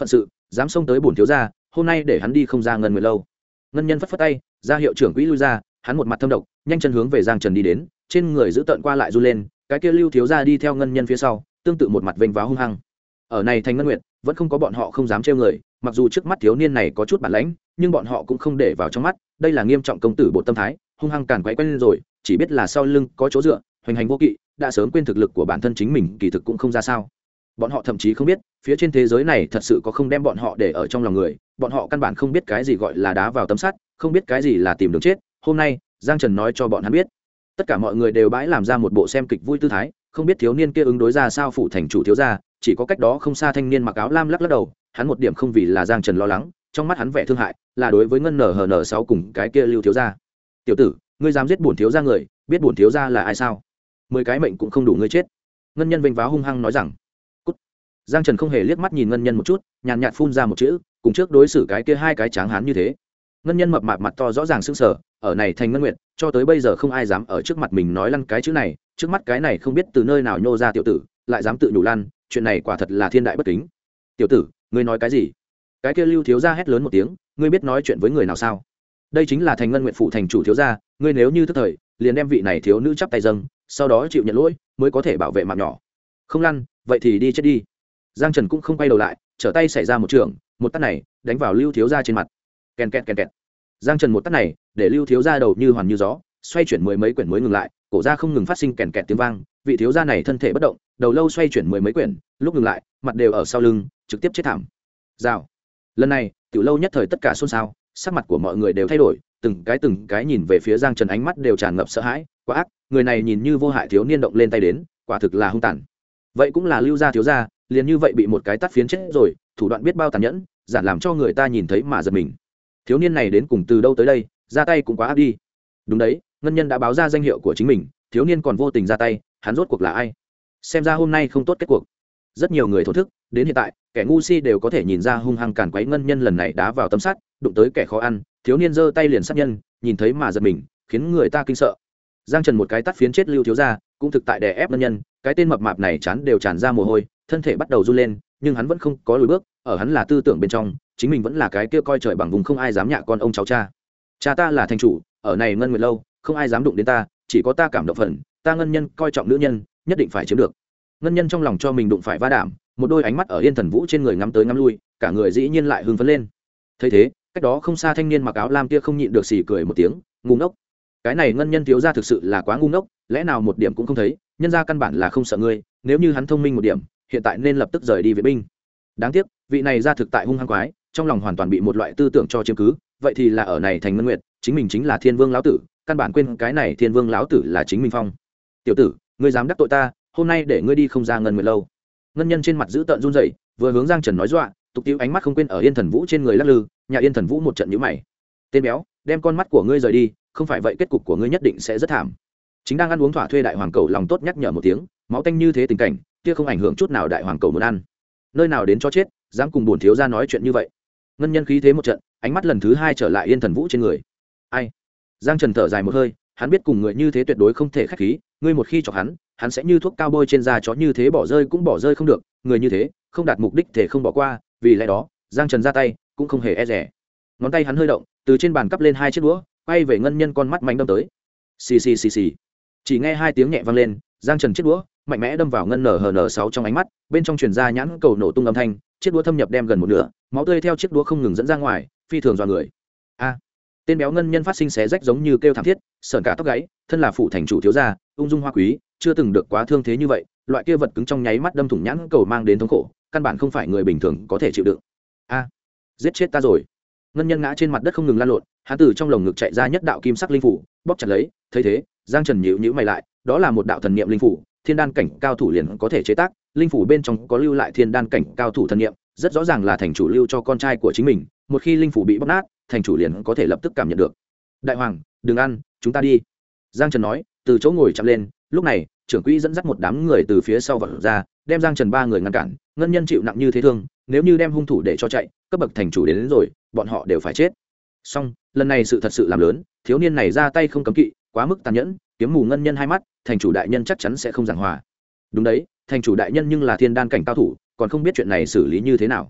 dám xông tới bổn thiếu gia, hôm nay để hắn đi không ra ngân nguyệt lâu. Ngân nhân phất phất tay ra hiệu trưởng quỹ lui ra, hắn một mặt thâm độc nhanh chân hướng về Giang Trần đi đến, trên người giữ tợn qua lại run lên. Cái kia Lưu thiếu gia đi theo ngân nhân phía sau, tương tự một mặt vênh váo hung hăng. Ở này thành ngân nguyệt vẫn không có bọn họ không dám trêu người, mặc dù trước mắt thiếu niên này có chút bản lãnh, nhưng bọn họ cũng không để vào trong mắt. Đây là nghiêm trọng công tử bộ tâm thái, hung hăng càn quấy quen lên rồi, chỉ biết là sau lưng có chỗ dựa, hoành hành vô kỵ, đã sớm quên thực lực của bản thân chính mình kỳ thực cũng không ra sao. Bọn họ thậm chí không biết phía trên thế giới này thật sự có không đem bọn họ để ở trong lòng người, bọn họ căn bản không biết cái gì gọi là đá vào tấm sắt, không biết cái gì là tìm đường chết. Hôm nay Giang Trần nói cho bọn hắn biết, tất cả mọi người đều bãi làm ra một bộ xem kịch vui tư thái, không biết thiếu niên kia ứng đối ra sao phủ thành chủ thiếu gia. Chỉ có cách đó không xa thanh niên mặc áo lam lắc lắc đầu, hắn một điểm không vì là Giang Trần lo lắng, trong mắt hắn vẻ thương hại là đối với ngân NHN6 cùng cái kia Lưu thiếu gia. Tiểu tử, ngươi dám giết bổn thiếu gia người, biết bổn thiếu gia là ai sao? 10 cái mệnh cũng không đủ ngươi chết. Ngân nhân vênh váo hung hăng nói rằng. Cút. Giang Trần không hề liếc mắt nhìn ngân nhân một chút, nhàn nhạt phun ra một chữ, cùng trước đối xử cái kia hai cái tráng hán như thế. Ngân nhân mập mạp mặt to rõ ràng sững sờ, ở này thành ngân nguyệt, cho tới bây giờ không ai dám ở trước mặt mình nói lăn cái chữ này, trước mắt cái này không biết từ nơi nào nhô ra tiểu tử, lại dám tự nhủ lăn, chuyện này quả thật là thiên đại bất kính. Tiểu tử, ngươi nói cái gì? Cái kia Lưu thiếu gia hét lớn một tiếng, ngươi biết nói chuyện với người nào sao? Đây chính là thành ngân nguyệt phụ thành chủ thiếu gia, ngươi nếu như thức thời, liền đem vị này thiếu nữ chắp tay dâng, sau đó chịu nhận lỗi, mới có thể bảo vệ mạng nhỏ. Không lăn, vậy thì đi chết đi. Giang Trần cũng không quay đầu lại, trở tay xảy ra một trường, một tát này đánh vào Lưu thiếu gia trên mặt. Kèn kẹt kèn kẹt. Giang Trần một tát này, để Lưu thiếu gia đầu như hoàn như gió, xoay chuyển mười mấy quyển mới ngừng lại, cổ ra không ngừng phát sinh kèn kẹt tiếng vang. Vị thiếu gia này thân thể bất động, đầu lâu xoay chuyển mười mấy quyển, lúc ngừng lại, mặt đều ở sau lưng, trực tiếp chết thảm. Rào. Lần này, tiểu lâu nhất thời tất cả xôn xao, sắc mặt của mọi người đều thay đổi, từng cái nhìn về phía Giang Trần, ánh mắt đều tràn ngập sợ hãi, quá ác, người này nhìn như vô hại thiếu niên động lên tay đến, quả thực là hung tàn. Vậy cũng là Lưu gia thiếu gia, liền như vậy bị một cái tát phiến chết rồi, thủ đoạn biết bao tàn nhẫn, giản làm cho người ta nhìn thấy mà giật mình. Thiếu niên này đến cùng từ đâu tới đây, ra tay cũng quá ác đi. Đúng đấy, ngân nhân đã báo ra danh hiệu của chính mình, thiếu niên còn vô tình ra tay, hắn rốt cuộc là ai? Xem ra hôm nay không tốt kết cuộc. Rất nhiều người thổ thức, đến hiện tại, kẻ ngu si đều có thể nhìn ra hung hăng càn quấy ngân nhân lần này đá vào tấm sắt, đụng tới kẻ khó ăn, thiếu niên giơ tay liền sát nhân, nhìn thấy mà giật mình, khiến người ta kinh sợ. Giang Trần một cái tát phiến chết Lưu thiếu gia, cũng thực tại đè ép ngân nhân, cái tên mập mạp này chán đều tràn ra mồ hôi, thân thể bắt đầu run lên, nhưng hắn vẫn không có lùi bước, ở hắn là tư tưởng bên trong, chính mình vẫn là cái kia coi trời bằng vùng không ai dám nhạ con ông cháu cha. Cha ta là thành chủ, ở này ngân nguyệt lâu, không ai dám đụng đến ta, chỉ có ta cảm động phần, ta ngân nhân coi trọng nữ nhân, nhất định phải chiếm được. Ngân nhân trong lòng cho mình đụng phải va đạm, một đôi ánh mắt ở Yên Thần Vũ trên người ngắm tới ngắm lui, cả người dĩ nhiên lại hưng phấn lên. Thấy thế, cách đó không xa thanh niên mặc áo lam kia không nhịn được xì cười một tiếng, ngu ngốc. Cái này ngân nhân thiếu gia thực sự là quá ngu ngốc, lẽ nào một điểm cũng không thấy, nhân gia căn bản là không sợ ngươi, nếu như hắn thông minh một điểm, hiện tại nên lập tức rời đi viện binh. Đáng tiếc, vị này ra thực tại hung hăng quái, trong lòng hoàn toàn bị một loại tư tưởng cho chiếm cứ, vậy thì là ở này thành ngân nguyệt, chính mình chính là Thiên Vương lão tử, căn bản quên cái này Thiên Vương lão tử là chính mình phong. Tiểu tử, ngươi dám đắc tội ta, hôm nay để ngươi đi không ra ngân nguyệt lâu. Ngân nhân trên mặt giữ tợn run rẩy, vừa hướng Giang Trần nói dọa, tục tiêu ánh mắt không quên ở Yên Thần Vũ trên người lắc lư, nhà Yên Thần Vũ một trận nhíu mày. Tên béo, đem con mắt của ngươi rời đi, không phải vậy kết cục của ngươi nhất định sẽ rất thảm. Chính đang ăn uống thỏa thuê đại hoàng cầu lòng tốt nhắc nhở một tiếng, máu tanh như thế tình cảnh, kia không ảnh hưởng chút nào đại hoàng cầu muốn ăn. Nơi nào đến cho chết, dám cùng bổn thiếu gia nói chuyện như vậy. Ngân nhân khí thế một trận, ánh mắt lần thứ hai trở lại Yên Thần Vũ trên người. Ai? Giang Trần thở dài một hơi, hắn biết cùng người như thế tuyệt đối không thể khách khí, ngươi một khi chọc hắn sẽ như thuốc cao bôi trên da chó như thế bỏ rơi cũng bỏ rơi không được, người như thế, không đạt mục đích thể không bỏ qua, vì lẽ đó, Giang Trần ra tay, cũng không hề e dè. Ngón tay hắn hơi động, từ trên bàn cắp lên hai chiếc đũa, quay về ngân nhân con mắt mạnh đâm tới. Xì xì xì xì. Chỉ nghe hai tiếng nhẹ vang lên, Giang Trần chiếc đũa mạnh mẽ đâm vào ngân NHN6 trong ánh mắt, bên trong truyền ra nhãn cầu nổ tung âm thanh, chiếc đũa thâm nhập đem gần một nửa, máu tươi theo chiếc đũa không ngừng dẫn ra ngoài, phi thường dọa người. A! Tên béo ngân nhân phát sinh xé rách giống như kêu thảm thiết, sởn cả tóc gáy, thân là phụ thành chủ thiếu gia, ung dung hoa quý, chưa từng được quá thương thế như vậy, loại kia vật cứng trong nháy mắt đâm thủng nhãn cầu mang đến thống khổ, căn bản không phải người bình thường có thể chịu đựng. A! Giết chết ta rồi. Ngân nhân ngã trên mặt đất không ngừng lăn lộn, hắn từ trong lồng ngực chạy ra nhất đạo kim sắc linh phủ, bóp chặt lấy, thấy thế, Giang Trần nhíu mày lại, đó là một đạo thần niệm linh phủ, thiên đan cảnh cao thủ liền có thể chế tác, linh phủ bên trong có lưu lại thiên đan cảnh cao thủ thần niệm, rất rõ ràng là thành chủ lưu cho con trai của chính mình, một khi linh phủ bị bóp nát, thành chủ liền có thể lập tức cảm nhận được. Đại hoàng, đừng ăn, chúng ta đi. Giang Trần nói, từ chỗ ngồi chạm lên, lúc này, trưởng quỹ dẫn dắt một đám người từ phía sau vọt ra, đem Giang Trần ba người ngăn cản, ngân nhân chịu nặng như thế thương, nếu như đem hung thủ để cho chạy, cấp bậc thành chủ đến rồi, bọn họ đều phải chết. Song, lần này sự thật sự làm lớn, thiếu niên này ra tay không cấm kỵ, quá mức tàn nhẫn, kiếm mù ngân nhân hai mắt, thành chủ đại nhân chắc chắn sẽ không giảng hòa. Đúng đấy, thành chủ đại nhân nhưng là thiên đan cảnh cao thủ, còn không biết chuyện này xử lý như thế nào.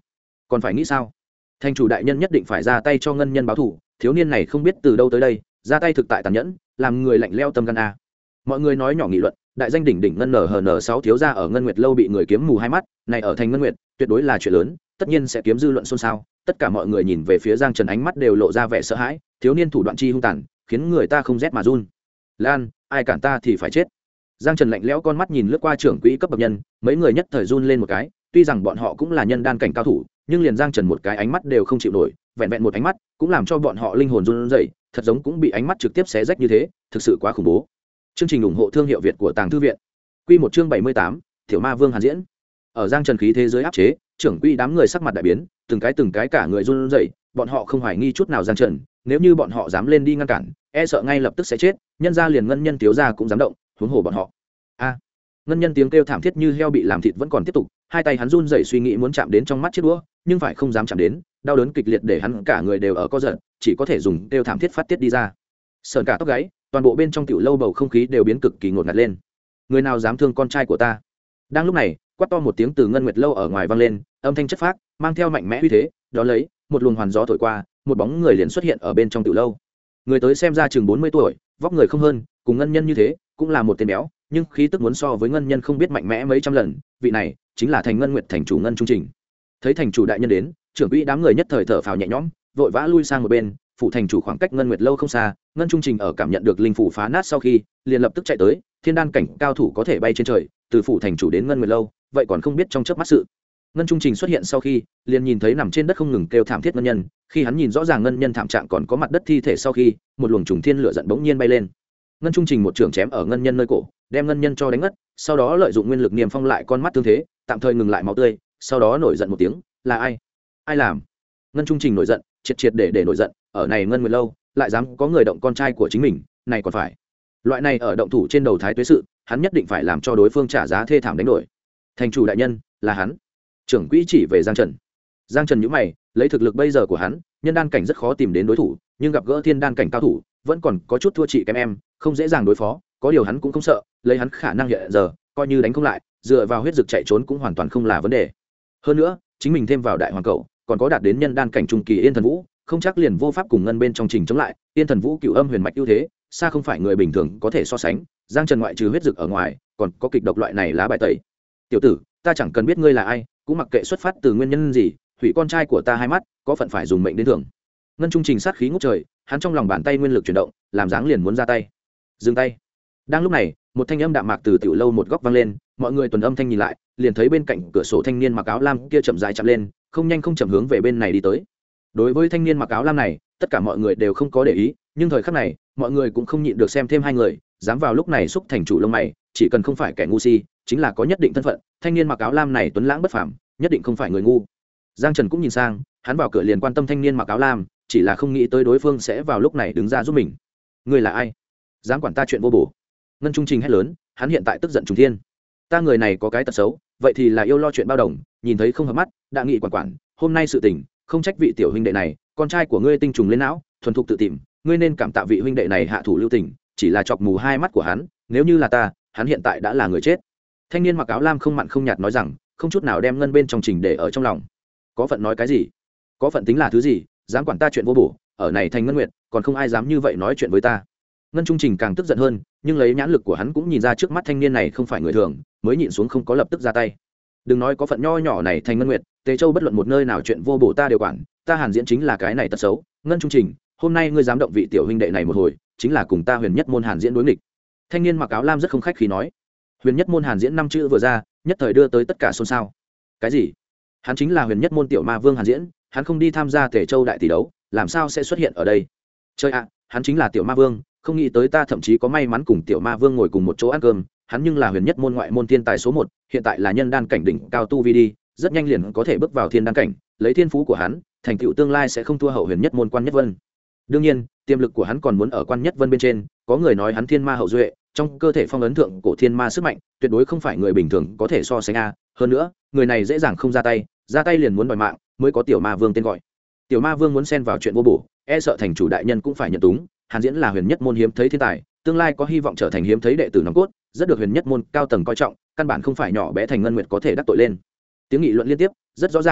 còn phải nghĩ sao? Thành chủ đại nhân nhất định phải ra tay cho ngân nhân báo thù, thiếu niên này không biết từ đâu tới đây, ra tay thực tại tàn nhẫn, làm người lạnh leo tâm gan a. Mọi người nói nhỏ nghị luận, đại danh đỉnh đỉnh ngân NHN6 thiếu gia ở Ngân Nguyệt lâu bị người kiếm mù hai mắt, này ở thành Ngân Nguyệt, tuyệt đối là chuyện lớn, tất nhiên sẽ kiếm dư luận xôn xao. Tất cả mọi người nhìn về phía Giang Trần ánh mắt đều lộ ra vẻ sợ hãi, thiếu niên thủ đoạn chi hung tàn, khiến người ta không rét mà run. Lan, ai cản ta thì phải chết. Giang Trần lạnh lẽo con mắt nhìn lướt qua trưởng quỹ cấp bậc nhân, mấy người nhất thời run lên một cái, tuy rằng bọn họ cũng là nhân đan cảnh cao thủ, nhưng liền Giang Trần một cái ánh mắt đều không chịu nổi, vẹn vẹn một ánh mắt cũng làm cho bọn họ linh hồn run rẩy, thật giống cũng bị ánh mắt trực tiếp xé rách như thế, thực sự quá khủng bố. Chương trình ủng hộ thương hiệu Việt của Tàng Thư viện. Quy một chương 78, Tiểu Ma Vương Hàn Diễn. Ở Giang Trần khí thế giới áp chế, trưởng quỹ đám người sắc mặt đại biến, từng cái cả người run rẩy, bọn họ không hoài nghi chút nào Giang Trần, nếu như bọn họ dám lên đi ngăn cản, e sợ ngay lập tức sẽ chết, nhân gia liền ngân nhân thiếu gia cũng dám động, huống hồ bọn họ. A! Ngân nhân tiếng kêu thảm thiết như heo bị làm thịt vẫn còn tiếp tục, hai tay hắn run rẩy suy nghĩ muốn chạm đến trong mắt chiếc đũa, nhưng phải không dám chạm đến, đau đớn kịch liệt để hắn cả người đều ở co giật, chỉ có thể dùng kêu thảm thiết phát tiết đi ra. Sờn cả tóc gáy, toàn bộ bên trong tiểu lâu bầu không khí đều biến cực kỳ ngột ngạt lên. Người nào dám thương con trai của ta? Đang lúc này, quát to một tiếng từ Ngân Nguyệt lâu ở ngoài vang lên, âm thanh chất phác, mang theo mạnh mẽ uy thế, đó lấy, một luồng hoàn gió thổi qua, một bóng người liền xuất hiện ở bên trong tiểu lâu. Người tới xem ra chừng 40 tuổi, vóc người không hơn, cùng ngân nhân như thế, cũng là một tên béo, nhưng khí tức muốn so với ngân nhân không biết mạnh mẽ mấy trăm lần, vị này chính là Thành Ngân Nguyệt thành chủ Ngân Trung Trình. Thấy thành chủ đại nhân đến, trưởng quỹ đám người nhất thời thở phào nhẹ nhõm, vội vã lui sang một bên, phủ thành chủ khoảng cách Ngân Nguyệt lâu không xa, Ngân Trung Trình ở cảm nhận được linh phủ phá nát sau khi, liền lập tức chạy tới, thiên đan cảnh cao thủ có thể bay trên trời, từ phủ thành chủ đến Ngân Nguyệt lâu, vậy còn không biết trong chớp mắt sự. Ngân Trung Trình xuất hiện sau khi, liền nhìn thấy nằm trên đất không ngừng kêu thảm thiết ngân nhân, khi hắn nhìn rõ ràng ngân nhân thảm trạng còn có mặt đất thi thể sau khi, một luồng trùng thiên lửa giận bỗng nhiên bay lên. Ngân Trung Trình một trường chém ở ngân nhân nơi cổ, đem ngân nhân cho đánh ngất, sau đó lợi dụng nguyên lực niêm phong lại con mắt tương thế, tạm thời ngừng lại máu tươi, sau đó nổi giận một tiếng, là ai? Ai làm? Ngân Trung Trình nổi giận, triệt để nổi giận, ở này Ngân Nguyệt lâu, lại dám có người động con trai của chính mình, này còn phải. Loại này ở động thủ trên đầu thái tuế sự, hắn nhất định phải làm cho đối phương trả giá thê thảm đánh đổi. Thành chủ đại nhân, là hắn. Trưởng quỹ chỉ về Giang Trần nhíu mày, lấy thực lực bây giờ của hắn, nhân đan cảnh rất khó tìm đến đối thủ, nhưng gặp gỡ thiên đan cảnh cao thủ, vẫn còn có chút thua chị kém em, không dễ dàng đối phó, có điều hắn cũng không sợ, lấy hắn khả năng hiện giờ, coi như đánh không lại, dựa vào huyết dực chạy trốn cũng hoàn toàn không là vấn đề. Hơn nữa, chính mình thêm vào đại hoàng cậu, còn có đạt đến nhân đan cảnh trung kỳ Yên Thần Vũ, không chắc liền vô pháp cùng ngân bên trong trình chống lại, Yên Thần Vũ cửu âm huyền mạch ưu thế, xa không phải người bình thường có thể so sánh, Giang Trần ngoại trừ huyết dực ở ngoài, còn có kịch độc loại này lá bài tẩy. Tiểu tử, ta chẳng cần biết ngươi là ai, cũng mặc kệ xuất phát từ nguyên nhân gì, hủy con trai của ta hai mắt, có phận phải dùng mệnh đến thưởng. Ngân Trung Trình sát khí ngút trời, hắn trong lòng bàn tay nguyên lực chuyển động, làm dáng liền muốn ra tay. Dừng tay. Đang lúc này, một thanh âm đạm mạc từ tiểu lâu một góc vang lên, mọi người tuần âm thanh nhìn lại, liền thấy bên cạnh cửa sổ thanh niên mặc áo lam kia chậm rãi chậm lên, không nhanh không chậm hướng về bên này đi tới. Đối với thanh niên mặc áo lam này, tất cả mọi người đều không có để ý, nhưng thời khắc này, mọi người cũng không nhịn được xem thêm hai người, dám vào lúc này xúc thành chủ lông mày, chỉ cần không phải kẻ ngu si, chính là có nhất định thân phận, thanh niên mặc áo lam này tuấn lãng bất phàm, nhất định không phải người ngu. Giang Trần cũng nhìn sang, hắn vào cửa liền quan tâm thanh niên mặc áo lam, chỉ là không nghĩ tới đối phương sẽ vào lúc này đứng ra giúp mình. Ngươi là ai? Dám quản ta chuyện vô bổ? Ngân Trung Trình hét lớn, hắn hiện tại tức giận trùng thiên. Ta người này có cái tật xấu, vậy thì là yêu lo chuyện bao đồng, nhìn thấy không hợp mắt, đã nghị quản, hôm nay sự tình, không trách vị tiểu huynh đệ này, con trai của ngươi tinh trùng lên não, thuần thục tự tìm, ngươi nên cảm tạ vị huynh đệ này hạ thủ lưu tình, chỉ là chọc mù hai mắt của hắn, nếu như là ta, hắn hiện tại đã là người chết. Thanh niên mặc áo lam không mặn không nhạt nói rằng, không chút nào đem ngân bên trong Trình để ở trong lòng. Có phận nói cái gì? Có phận tính là thứ gì? Dám quản ta chuyện vô bổ, ở này thành Ngân Nguyệt, còn không ai dám như vậy nói chuyện với ta. Ngân Trung Trình càng tức giận hơn, nhưng lấy nhãn lực của hắn cũng nhìn ra trước mắt thanh niên này không phải người thường, mới nhịn xuống không có lập tức ra tay. Đừng nói có phận nho nhỏ này thành Ngân Nguyệt, Tề Châu bất luận một nơi nào chuyện vô bổ ta đều quản, ta Hàn Diễn chính là cái này tật xấu. Ngân Trung Trình, hôm nay ngươi dám động vị tiểu huynh đệ này một hồi, chính là cùng ta Huyền Nhất môn Hàn Diễn đối nghịch. Thanh niên mặc áo lam rất không khách khí nói. Huyền Nhất môn Hàn Diễn năm chữ vừa ra, nhất thời đưa tới tất cả xôn xao. Cái gì? Hắn chính là Huyền Nhất môn tiểu ma vương Hàn Diễn, hắn không đi tham gia Tề Châu đại tỷ đấu, làm sao sẽ xuất hiện ở đây? Chơi ạ, hắn chính là tiểu ma vương, không nghĩ tới ta thậm chí có may mắn cùng tiểu ma vương ngồi cùng một chỗ ăn cơm, hắn nhưng là Huyền Nhất môn ngoại môn thiên tài số 1, hiện tại là nhân đan cảnh đỉnh cao tu vi đi, rất nhanh liền có thể bước vào thiên đan cảnh, lấy thiên phú của hắn, thành tựu tương lai sẽ không thua hậu Huyền Nhất môn Quan Nhất Vân. Đương nhiên, tiềm lực của hắn còn muốn ở Quan Nhất Vân bên trên, có người nói hắn thiên ma hậu duệ, trong cơ thể phong ấn thượng cổ thiên ma sức mạnh, tuyệt đối không phải người bình thường có thể so sánh a, hơn nữa, người này dễ dàng không ra tay liền muốn đòi mạng, mới có tiểu ma vương tên gọi. Tiểu ma vương muốn xen vào chuyện vô bổ, e sợ thành chủ đại nhân cũng phải nhận túng, Hàn Diễn là Huyền Nhất môn hiếm thấy thiên tài, tương lai có hy vọng trở thành hiếm thấy đệ tử nòng cốt, rất được Huyền Nhất môn cao tầng coi trọng, căn bản không phải nhỏ bé thành Ngân Nguyệt có thể đắc tội lên. Tiếng nghị luận liên tiếp, rất rõ ràng,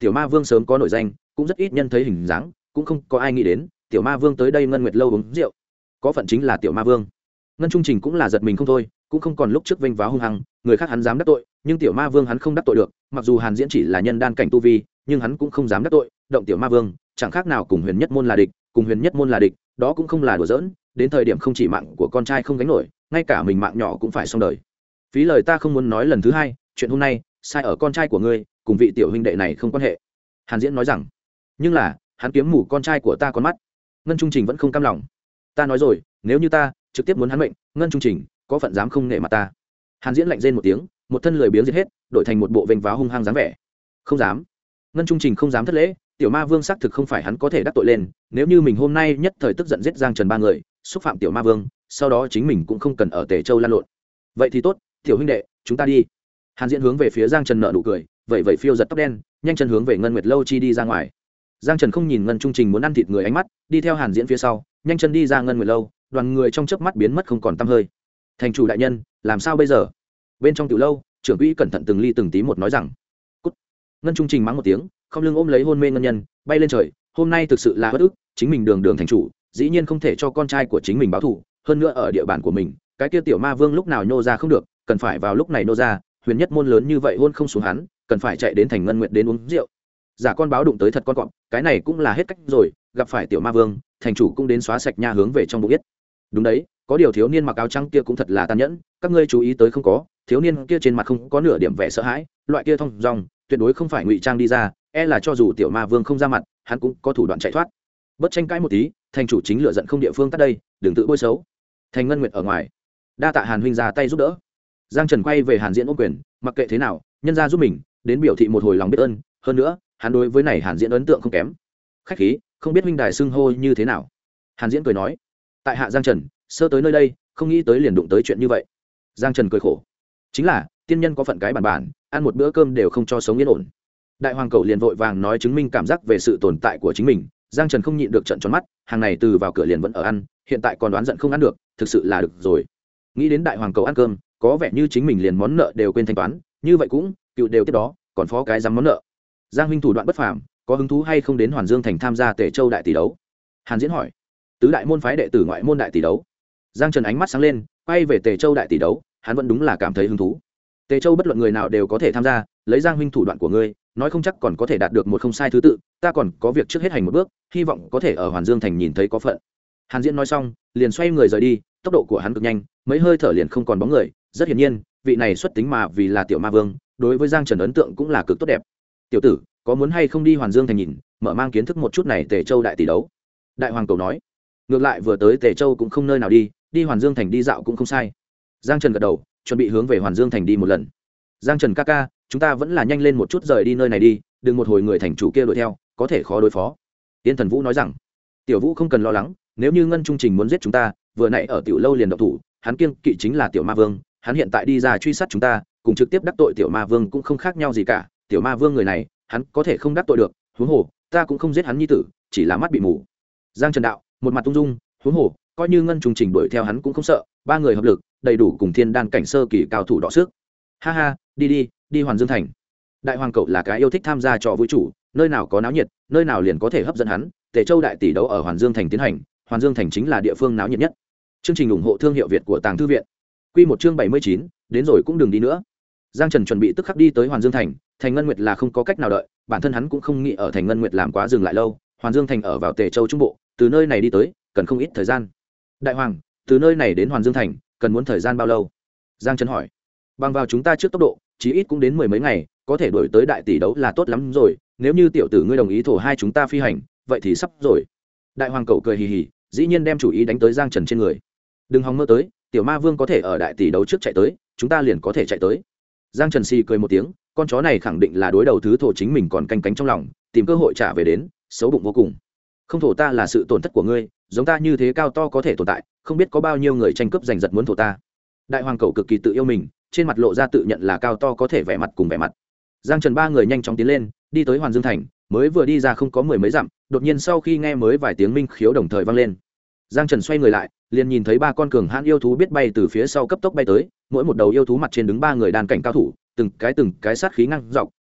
tiểu ma vương sớm có nổi danh, cũng rất ít nhân thấy hình dáng, cũng không có ai nghĩ đến tiểu ma vương tới đây Ngân Nguyệt lâu uống rượu, có phận chính là tiểu ma vương. Ngân Trung Trình cũng là giật mình không thôi, cũng không còn lúc trước vênh váo hung hăng, người khác hắn dám đắc tội, nhưng tiểu ma vương hắn không đắc tội được. Mặc dù Hàn Diễn chỉ là nhân đan cảnh tu vi, nhưng hắn cũng không dám đắc tội, động tiểu ma vương chẳng khác nào cùng Huyền Nhất môn là địch, cùng Huyền Nhất môn là địch, đó cũng không là đùa giỡn. Đến thời điểm không chỉ mạng của con trai không gánh nổi, ngay cả mình mạng nhỏ cũng phải xong đời. Phí lời ta không muốn nói lần thứ hai, chuyện hôm nay sai ở con trai của ngươi, cùng vị tiểu huynh đệ này không quan hệ. Hàn Diễn nói rằng, nhưng là hắn kiếm mù con trai của ta con mắt. Ngân Trung Trình vẫn không cam lòng. Ta nói rồi, nếu như ta trực tiếp muốn hắn mệnh, Ngân Trung Trình có phận dám không nể mặt ta? Hàn Diễn lạnh rên một tiếng, một thân lười biếng giết hết, đổi thành một bộ vênh váo hung hăng dáng vẻ. Không dám. Ngân Trung Trình không dám thất lễ, tiểu ma vương xác thực không phải hắn có thể đắc tội lên, nếu như mình hôm nay nhất thời tức giận giết Giang Trần ba người, xúc phạm tiểu ma vương, sau đó chính mình cũng không cần ở Tề Châu lan lộn. Vậy thì tốt, tiểu huynh đệ, chúng ta đi. Hàn Diễn hướng về phía Giang Trần nở nụ cười, vậy phiêu giật tóc đen, nhanh chân hướng về Ngân Nguyệt lâu chi đi ra ngoài. Giang Trần không nhìn Ngân Trung Trình muốn ăn thịt người ánh mắt, đi theo Hàn Diễn phía sau, nhanh chân đi ra Ngân Nguyệt lâu. Đoàn người trong chớp mắt biến mất không còn tăm hơi. Thành chủ đại nhân, làm sao bây giờ? Bên trong tiểu lâu, trưởng quỹ cẩn thận từng ly từng tí một nói rằng. Cút. Ngân Trung Trình mắng một tiếng, không lưng ôm lấy hôn mê ngân nhân, bay lên trời. Hôm nay thực sự là bất ức, chính mình đường thành chủ, dĩ nhiên không thể cho con trai của chính mình báo thù, hơn nữa ở địa bàn của mình, cái kia tiểu ma vương lúc nào nhô ra không được, cần phải vào lúc này nô ra. Huyền Nhất môn lớn như vậy hôn không xuống hắn, cần phải chạy đến thành Ngân Nguyệt đến uống rượu. Giả con báo đụng tới thật con cọp, cái này cũng là hết cách rồi, gặp phải tiểu ma vương, thành chủ cũng đến xóa sạch nha hướng về trong bụng biết. Đúng đấy, có điều thiếu niên mặc áo trắng kia cũng thật là tàn nhẫn, các ngươi chú ý tới không có, thiếu niên kia trên mặt không có nửa điểm vẻ sợ hãi, loại kia thông dong, tuyệt đối không phải ngụy trang đi ra, e là cho dù tiểu ma vương không ra mặt, hắn cũng có thủ đoạn chạy thoát. Bất tranh cãi một tí, thành chủ chính lựa giận không địa phương tắt đây, đừng tự bôi xấu. Thành Ngân Nguyệt ở ngoài, đa tạ Hàn huynh ra tay giúp đỡ. Giang Trần quay về Hàn Diễn ôm quyền, mặc kệ thế nào, nhân gia giúp mình, đến biểu thị một hồi lòng biết ơn, hơn nữa, hắn đối với này Hàn Diễn ấn tượng không kém. Khách khí, không biết huynh đài xưng hô như thế nào? Hàn Diễn cười nói, tại hạ Giang Trần, sơ tới nơi đây, không nghĩ tới liền đụng tới chuyện như vậy. Giang Trần cười khổ, chính là tiên nhân có phận cái bản, ăn một bữa cơm đều không cho sống yên ổn. Đại hoàng cầu liền vội vàng nói chứng minh cảm giác về sự tồn tại của chính mình. Giang Trần không nhịn được trợn tròn mắt, hàng này từ vào cửa liền vẫn ở ăn, hiện tại còn đoán giận không ăn được, thực sự là được rồi. Nghĩ đến đại hoàng cầu ăn cơm, có vẻ như chính mình liền món nợ đều quên thanh toán, như vậy cũng cựu đều tiếp đó, còn phó cái dám món nợ. Giang huynh thủ đoạn bất phàm, có hứng thú hay không đến Hoàn Dương thành tham gia Tề Châu đại tỷ đấu? Hàn Diễn hỏi. Tứ đại môn phái đệ tử ngoại môn đại tỷ đấu. Giang Trần ánh mắt sáng lên, quay về Tề Châu đại tỷ đấu, hắn vẫn đúng là cảm thấy hứng thú. Tề Châu bất luận người nào đều có thể tham gia, lấy Giang huynh thủ đoạn của ngươi, nói không chắc còn có thể đạt được một không sai thứ tự, ta còn có việc trước hết hành một bước, hy vọng có thể ở Hoàn Dương thành nhìn thấy có phận. Hàn Diễn nói xong, liền xoay người rời đi, tốc độ của hắn cực nhanh, mấy hơi thở liền không còn bóng người, rất hiển nhiên, vị này xuất tính mà vì là tiểu ma vương, đối với Giang Trần ấn tượng cũng là cực tốt đẹp. Tiểu tử, có muốn hay không đi Hoàn Dương thành nhìn, mở mang kiến thức một chút này Tề Châu đại tỷ đấu? Đại hoàng cầu nói. Ngược lại vừa tới Tề Châu cũng không nơi nào đi, đi Hoàn Dương thành đi dạo cũng không sai. Giang Trần gật đầu, chuẩn bị hướng về Hoàn Dương thành đi một lần. Giang Trần ca ca, chúng ta vẫn là nhanh lên một chút rời đi nơi này đi, đừng một hồi người thành chủ kia đuổi theo, có thể khó đối phó. Tiên Thần Vũ nói rằng. Tiểu Vũ không cần lo lắng, nếu như Ngân Trung Trình muốn giết chúng ta, vừa nãy ở tiểu lâu liền động thủ, hắn kiêng kỵ chính là tiểu ma vương, hắn hiện tại đi ra truy sát chúng ta, cùng trực tiếp đắc tội tiểu ma vương cũng không khác nhau gì cả. Tiểu ma vương người này, hắn có thể không đắc tội được, huống hồ ta cũng không giết hắn nhi tử, chỉ là mắt bị mù. Giang Trần đạo, một mặt ung dung, huống hồ coi như Ngân Trung Trình đuổi theo hắn cũng không sợ, ba người hợp lực, đầy đủ cùng thiên đan cảnh sơ kỳ cao thủ đọ sức. Ha ha, đi Hoàn Dương thành. Đại hoàng cậu là cái yêu thích tham gia trò vui chủ, nơi nào có náo nhiệt, nơi nào liền có thể hấp dẫn hắn. Tề Châu đại tỷ đấu ở Hoàn Dương thành tiến hành, Hoàn Dương thành chính là địa phương náo nhiệt nhất. Chương trình ủng hộ thương hiệu Việt của Tàng Thư viện. Quy một chương 79, đến rồi cũng đừng đi nữa. Giang Trần chuẩn bị tức khắc đi tới Hoàn Dương thành, thành Ngân Nguyệt là không có cách nào đợi, bản thân hắn cũng không nghĩ ở thành Ngân Nguyệt làm quá dừng lại lâu. Hoàn Dương thành ở vào Tề Châu trung bộ, từ nơi này đi tới cần không ít thời gian. Đại hoàng, từ nơi này đến Hoàn Dương thành cần muốn thời gian bao lâu? Giang Trần hỏi. Bằng vào chúng ta trước tốc độ, chí ít cũng đến mười mấy ngày, có thể đuổi tới đại tỷ đấu là tốt lắm rồi, nếu như tiểu tử ngươi đồng ý thổ hai chúng ta phi hành, vậy thì sắp rồi. Đại hoàng cậu cười hì hì, dĩ nhiên đem chủ ý đánh tới Giang Trần trên người. Đừng hòng mơ tới, tiểu ma vương có thể ở đại tỷ đấu trước chạy tới, chúng ta liền có thể chạy tới. Giang Trần xì cười một tiếng, con chó này khẳng định là đối đầu thứ thổ chính mình còn canh cánh trong lòng, tìm cơ hội trả về đến, xấu bụng vô cùng. Không thổ ta là sự tổn thất của ngươi, giống ta như thế cao to có thể tồn tại, không biết có bao nhiêu người tranh cướp giành giật muốn thổ ta. Đại hoàng cậu cực kỳ tự yêu mình, trên mặt lộ ra tự nhận là cao to có thể vẻ mặt cùng vẻ mặt. Giang Trần ba người nhanh chóng tiến lên, đi tới Hoàn Dương thành, mới vừa đi ra không có mười mấy dặm, đột nhiên sau khi nghe mới vài tiếng minh khiếu đồng thời vang lên. Giang Trần xoay người lại, liền nhìn thấy ba con cường hãn yêu thú biết bay từ phía sau cấp tốc bay tới, mỗi một đầu yêu thú mặt trên đứng ba người đàn cảnh cao thủ, từng cái sát khí ngăng dọc,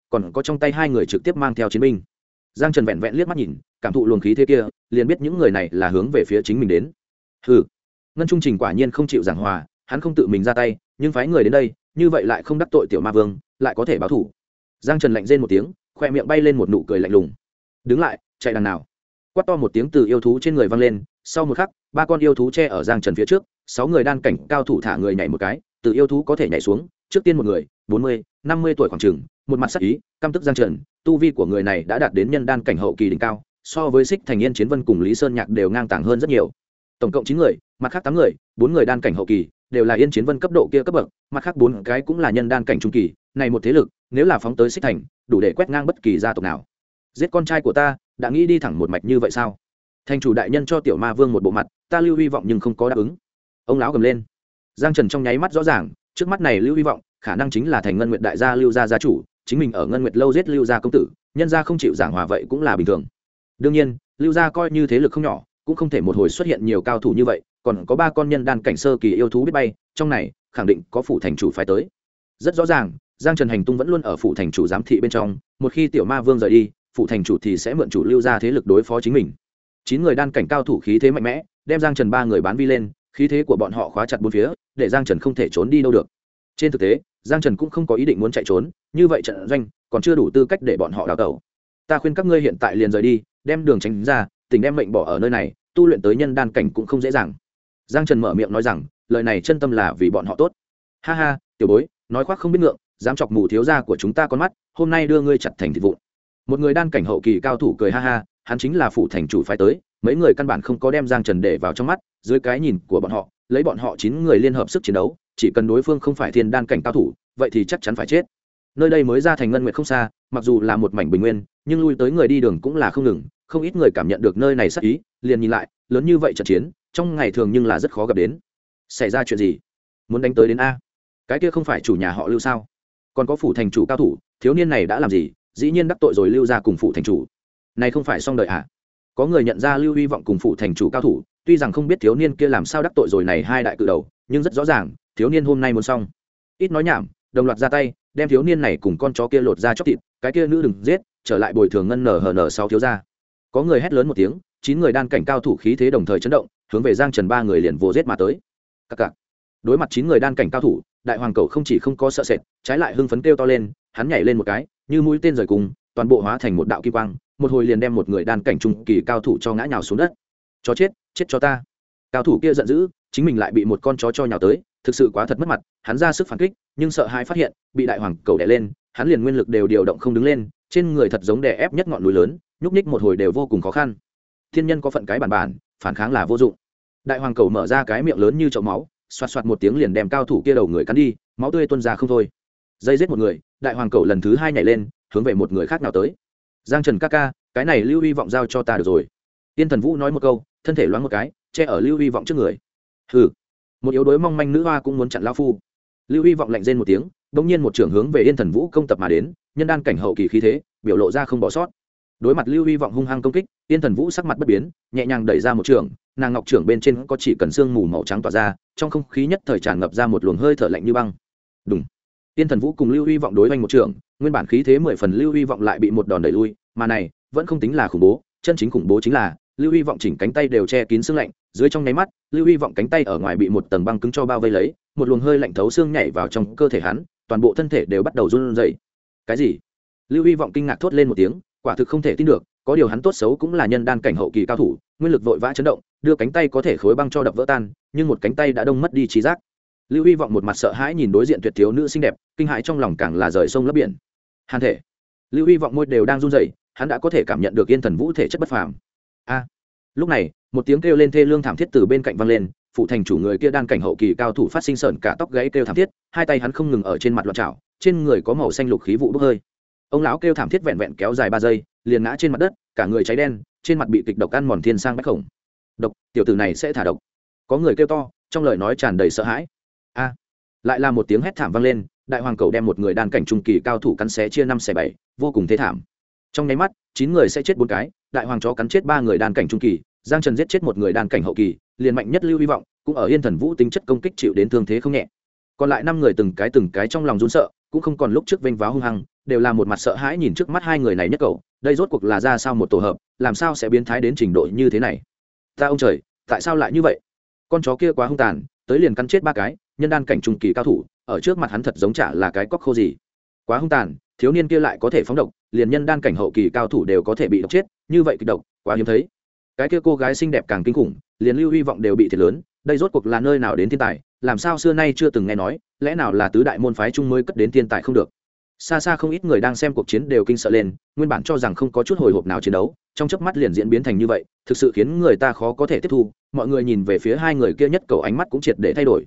còn có trong tay hai người trực tiếp mang theo chiến binh. Giang Trần vẹn vẹn liếc mắt nhìn, cảm thụ luồng khí thế kia, liền biết những người này là hướng về phía chính mình đến. Hừ, Ngân Trung Trình quả nhiên không chịu giảng hòa, hắn không tự mình ra tay, nhưng phái người đến đây, như vậy lại không đắc tội tiểu ma vương, lại có thể báo thủ. Giang Trần lạnh rên một tiếng, khoe miệng bay lên một nụ cười lạnh lùng. Đứng lại, chạy đằng nào? Quát to một tiếng từ yêu thú trên người vang lên, sau một khắc, ba con yêu thú che ở Giang Trần phía trước, 6 người đan cảnh cao thủ thả người nhảy một cái, từ yêu thú có thể nhảy xuống, trước tiên một người, 40, 50 tuổi khoảng chừng, một mặt sắc ý, căm tức Giang Trần, tu vi của người này đã đạt đến nhân đan cảnh hậu kỳ đỉnh cao, so với Xích Thành Yên Chiến Vân cùng Lý Sơn Nhạc đều ngang tàng hơn rất nhiều. Tổng cộng 9 người, mặt khác 8 người, 4 người đan cảnh hậu kỳ, đều là Yên Chiến Vân cấp độ kia cấp bậc, mặt khác 4 cái cũng là nhân đan cảnh trung kỳ, này một thế lực, nếu là phóng tới Xích Thành, đủ để quét ngang bất kỳ gia tộc nào. Giết con trai của ta, đã nghĩ đi thẳng một mạch như vậy sao? Thành chủ đại nhân cho tiểu ma vương một bộ mặt, ta Lưu Hy vọng nhưng không có đáp ứng. Ông lão gầm lên. Giang Trần trong nháy mắt rõ ràng, trước mắt này Lưu Hy vọng, khả năng chính là thành Ngân Nguyệt đại gia Lưu gia gia chủ, chính mình ở Ngân Nguyệt lâu giết Lưu gia công tử, nhân gia không chịu giảng hòa vậy cũng là bình thường. Đương nhiên, Lưu gia coi như thế lực không nhỏ, cũng không thể một hồi xuất hiện nhiều cao thủ như vậy, còn có 3 con nhân đan cảnh sơ kỳ yêu thú biết bay, trong này khẳng định có phủ thành chủ phải tới. Rất rõ ràng, Giang Trần hành tung vẫn luôn ở phủ thành chủ giám thị bên trong, một khi tiểu ma vương rời đi, phủ thành chủ thì sẽ mượn chủ Lưu gia thế lực đối phó chính mình. 9 người đan cảnh cao thủ khí thế mạnh mẽ, đem Giang Trần 3 người bán vi lên, khí thế của bọn họ khóa chặt bốn phía, để Giang Trần không thể trốn đi đâu được. Trên thực tế, Giang Trần cũng không có ý định muốn chạy trốn, như vậy trận doanh còn chưa đủ tư cách để bọn họ đào tẩu. Ta khuyên các ngươi hiện tại liền rời đi, đem đường tránh ra, tình đem mệnh bỏ ở nơi này, tu luyện tới nhân đan cảnh cũng không dễ dàng. Giang Trần mở miệng nói rằng, lời này chân tâm là vì bọn họ tốt. Ha ha, tiểu bối, nói khoác không biết ngượng, dám chọc mù thiếu gia của chúng ta con mắt, hôm nay đưa ngươi chặt thành thịt vụn. Một người đan cảnh hậu kỳ cao thủ cười ha ha, hắn chính là phủ thành chủ phái tới, mấy người căn bản không có đem Giang Trần để vào trong mắt, dưới cái nhìn của bọn họ, lấy bọn họ 9 người liên hợp sức chiến đấu, chỉ cần đối phương không phải thiên đan cảnh cao thủ, vậy thì chắc chắn phải chết. Nơi đây mới ra thành Ngân Nguyệt không xa, mặc dù là một mảnh bình nguyên, nhưng lui tới người đi đường cũng là không ngừng, không ít người cảm nhận được nơi này sát ý, liền nhìn lại, lớn như vậy trận chiến, trong ngày thường nhưng là rất khó gặp đến. Xảy ra chuyện gì? Muốn đánh tới đến a? Cái kia không phải chủ nhà họ Lưu sao? Còn có phủ thành chủ cao thủ, thiếu niên này đã làm gì? Dĩ nhiên đắc tội rồi Lưu gia cùng phủ thành chủ. Này không phải xong đời à? Có người nhận ra Lưu Hy vọng cùng phủ thành chủ cao thủ, tuy rằng không biết thiếu niên kia làm sao đắc tội rồi này hai đại cự đầu, nhưng rất rõ ràng, thiếu niên hôm nay muốn xong. Ít nói nhảm, đồng loạt ra tay, đem thiếu niên này cùng con chó kia lột ra chóc thịt, cái kia nữ đừng giết, trở lại bồi thường ngân NHN6 thiếu gia. Có người hét lớn một tiếng, 9 người đan cảnh cao thủ khí thế đồng thời chấn động, hướng về Giang Trần 3 người liền vô giết mà tới. Các cặc. Đối mặt 9 người đan cảnh cao thủ, đại hoàng cầu không chỉ không có sợ sệt, trái lại hưng phấn kêu to lên, hắn nhảy lên một cái, như mũi tên rời cùng, toàn bộ hóa thành một đạo kim quang, một hồi liền đem một người đan cảnh trung kỳ cao thủ cho ngã nhào xuống đất. Chó chết, chết cho ta. Cao thủ kia giận dữ, chính mình lại bị một con chó cho nhào tới, thực sự quá thật mất mặt, hắn ra sức phản kích, nhưng sợ hãi phát hiện, bị đại hoàng cầu đè lên, hắn liền nguyên lực đều điều động không đứng lên, trên người thật giống đè ép nhất ngọn núi lớn, nhúc nhích một hồi đều vô cùng khó khăn. Thiên nhân có phận cái bản bản, phản kháng là vô dụng. Đại hoàng cầu mở ra cái miệng lớn như chậu máu, xoạt xoạt một tiếng liền đem cao thủ kia đầu người cắn đi, máu tươi tuôn ra không thôi. Dây giết một người, đại hoàng cầu lần thứ 2 nhảy lên, hướng về một người khác nào tới. Giang Trần ca ca, cái này Lưu Hy vọng giao cho ta được rồi. Tiên Thần Vũ nói một câu, thân thể loáng một cái, che ở Lưu Hy vọng trước người. Hừ, một yếu đuối mong manh nữ hoa cũng muốn chặn lão phu. Lưu Hy vọng lạnh rên một tiếng, đột nhiên một trưởng hướng về Yên Thần Vũ công tập mà đến, nhân đan cảnh hậu kỳ khí thế, biểu lộ ra không bỏ sót. Đối mặt Lưu Hy vọng hung hăng công kích, Yên Thần Vũ sắc mặt bất biến, nhẹ nhàng đẩy ra một trưởng, nàng ngọc trưởng bên trên có chỉ cần xương mù màu trắng tỏa ra, trong không khí nhất thời tràn ngập ra một luồng hơi thở lạnh như băng. Đùng. Yên Thần Vũ cùng Lưu Hy vọng đối oanh một trưởng, nguyên bản khí thế 10 phần Lưu Hy vọng lại bị một đòn đẩy lui, mà này vẫn không tính là khủng bố, chân chính khủng bố chính là Lưu Hy vọng chỉnh cánh tay đều che kín xương lạnh, dưới trong nháy mắt, Lưu Hy vọng cánh tay ở ngoài bị một tầng băng cứng cho bao vây lấy, một luồng hơi lạnh thấu xương nhảy vào trong cơ thể hắn, toàn bộ thân thể đều bắt đầu run rẩy. Cái gì? Lưu Hy vọng kinh ngạc thốt lên một tiếng, quả thực không thể tin được, có điều hắn tốt xấu cũng là nhân đan cảnh hậu kỳ cao thủ, nguyên lực vội vã chấn động, đưa cánh tay có thể khối băng cho đập vỡ tan, nhưng một cánh tay đã đông mất đi trí giác. Lưu Hy vọng một mặt sợ hãi nhìn đối diện tuyệt thiếu nữ xinh đẹp, kinh hãi trong lòng càng là rời sông lấp biển. Hàn thể. Lưu Hy vọng môi đều đang run rẩy, hắn đã có thể cảm nhận được Yên Thần Vũ thể chất bất phàm. A. Lúc này, một tiếng kêu lên thê lương thảm thiết từ bên cạnh vang lên, phụ thành chủ người kia đan cảnh hậu kỳ cao thủ phát sinh sởn cả tóc gáy kêu thảm thiết, hai tay hắn không ngừng ở trên mặt loạn trảo, trên người có màu xanh lục khí vụ bốc hơi. Ông lão kêu thảm thiết vẹn vẹn kéo dài 3 giây, liền ngã trên mặt đất, cả người cháy đen, trên mặt bị kịch độc ăn mòn thiên sang bách khổng. Độc, tiểu tử này sẽ thả độc. Có người kêu to, trong lời nói tràn đầy sợ hãi. A. Lại là một tiếng hét thảm vang lên, đại hoàng cầu đem một người đan cảnh trung kỳ cao thủ cắn xé chia 5 xẻ 7, vô cùng thê thảm. Trong nháy mắt, 9 người sẽ chết 4 cái, đại hoàng chó cắn chết 3 người đan cảnh trung kỳ, Giang Trần giết chết một người đan cảnh hậu kỳ, liền mạnh nhất Lưu Hy vọng, cũng ở Yên Thần Vũ tính chất công kích chịu đến thương thế không nhẹ. Còn lại 5 người từng cái trong lòng run sợ, cũng không còn lúc trước vênh váo hung hăng, đều là một mặt sợ hãi nhìn trước mắt hai người này nhất cậu, đây rốt cuộc là ra sao một tổ hợp, làm sao sẽ biến thái đến trình độ như thế này. Ta ông trời, tại sao lại như vậy? Con chó kia quá hung tàn, tới liền cắn chết ba cái nhân đan cảnh trung kỳ cao thủ, ở trước mặt hắn thật giống chả là cái cóc khô gì. Quá hung tàn, thiếu niên kia lại có thể phóng độc, liền nhân đan cảnh hậu kỳ cao thủ đều có thể bị độc chết, như vậy kịch độc quá hiếm thấy. Cái kia cô gái xinh đẹp càng kinh khủng, liền Lưu Hy vọng đều bị thiệt lớn, đây rốt cuộc là nơi nào đến thiên tài, làm sao xưa nay chưa từng nghe nói, lẽ nào là tứ đại môn phái trung mới cất đến thiên tài không được. Xa xa không ít người đang xem cuộc chiến đều kinh sợ lên, nguyên bản cho rằng không có chút hồi hộp nào chiến đấu, trong chớp mắt liền diễn biến thành như vậy, thực sự khiến người ta khó có thể tiếp thu. Mọi người nhìn về phía hai người kia nhất cầu ánh mắt cũng triệt để thay đổi.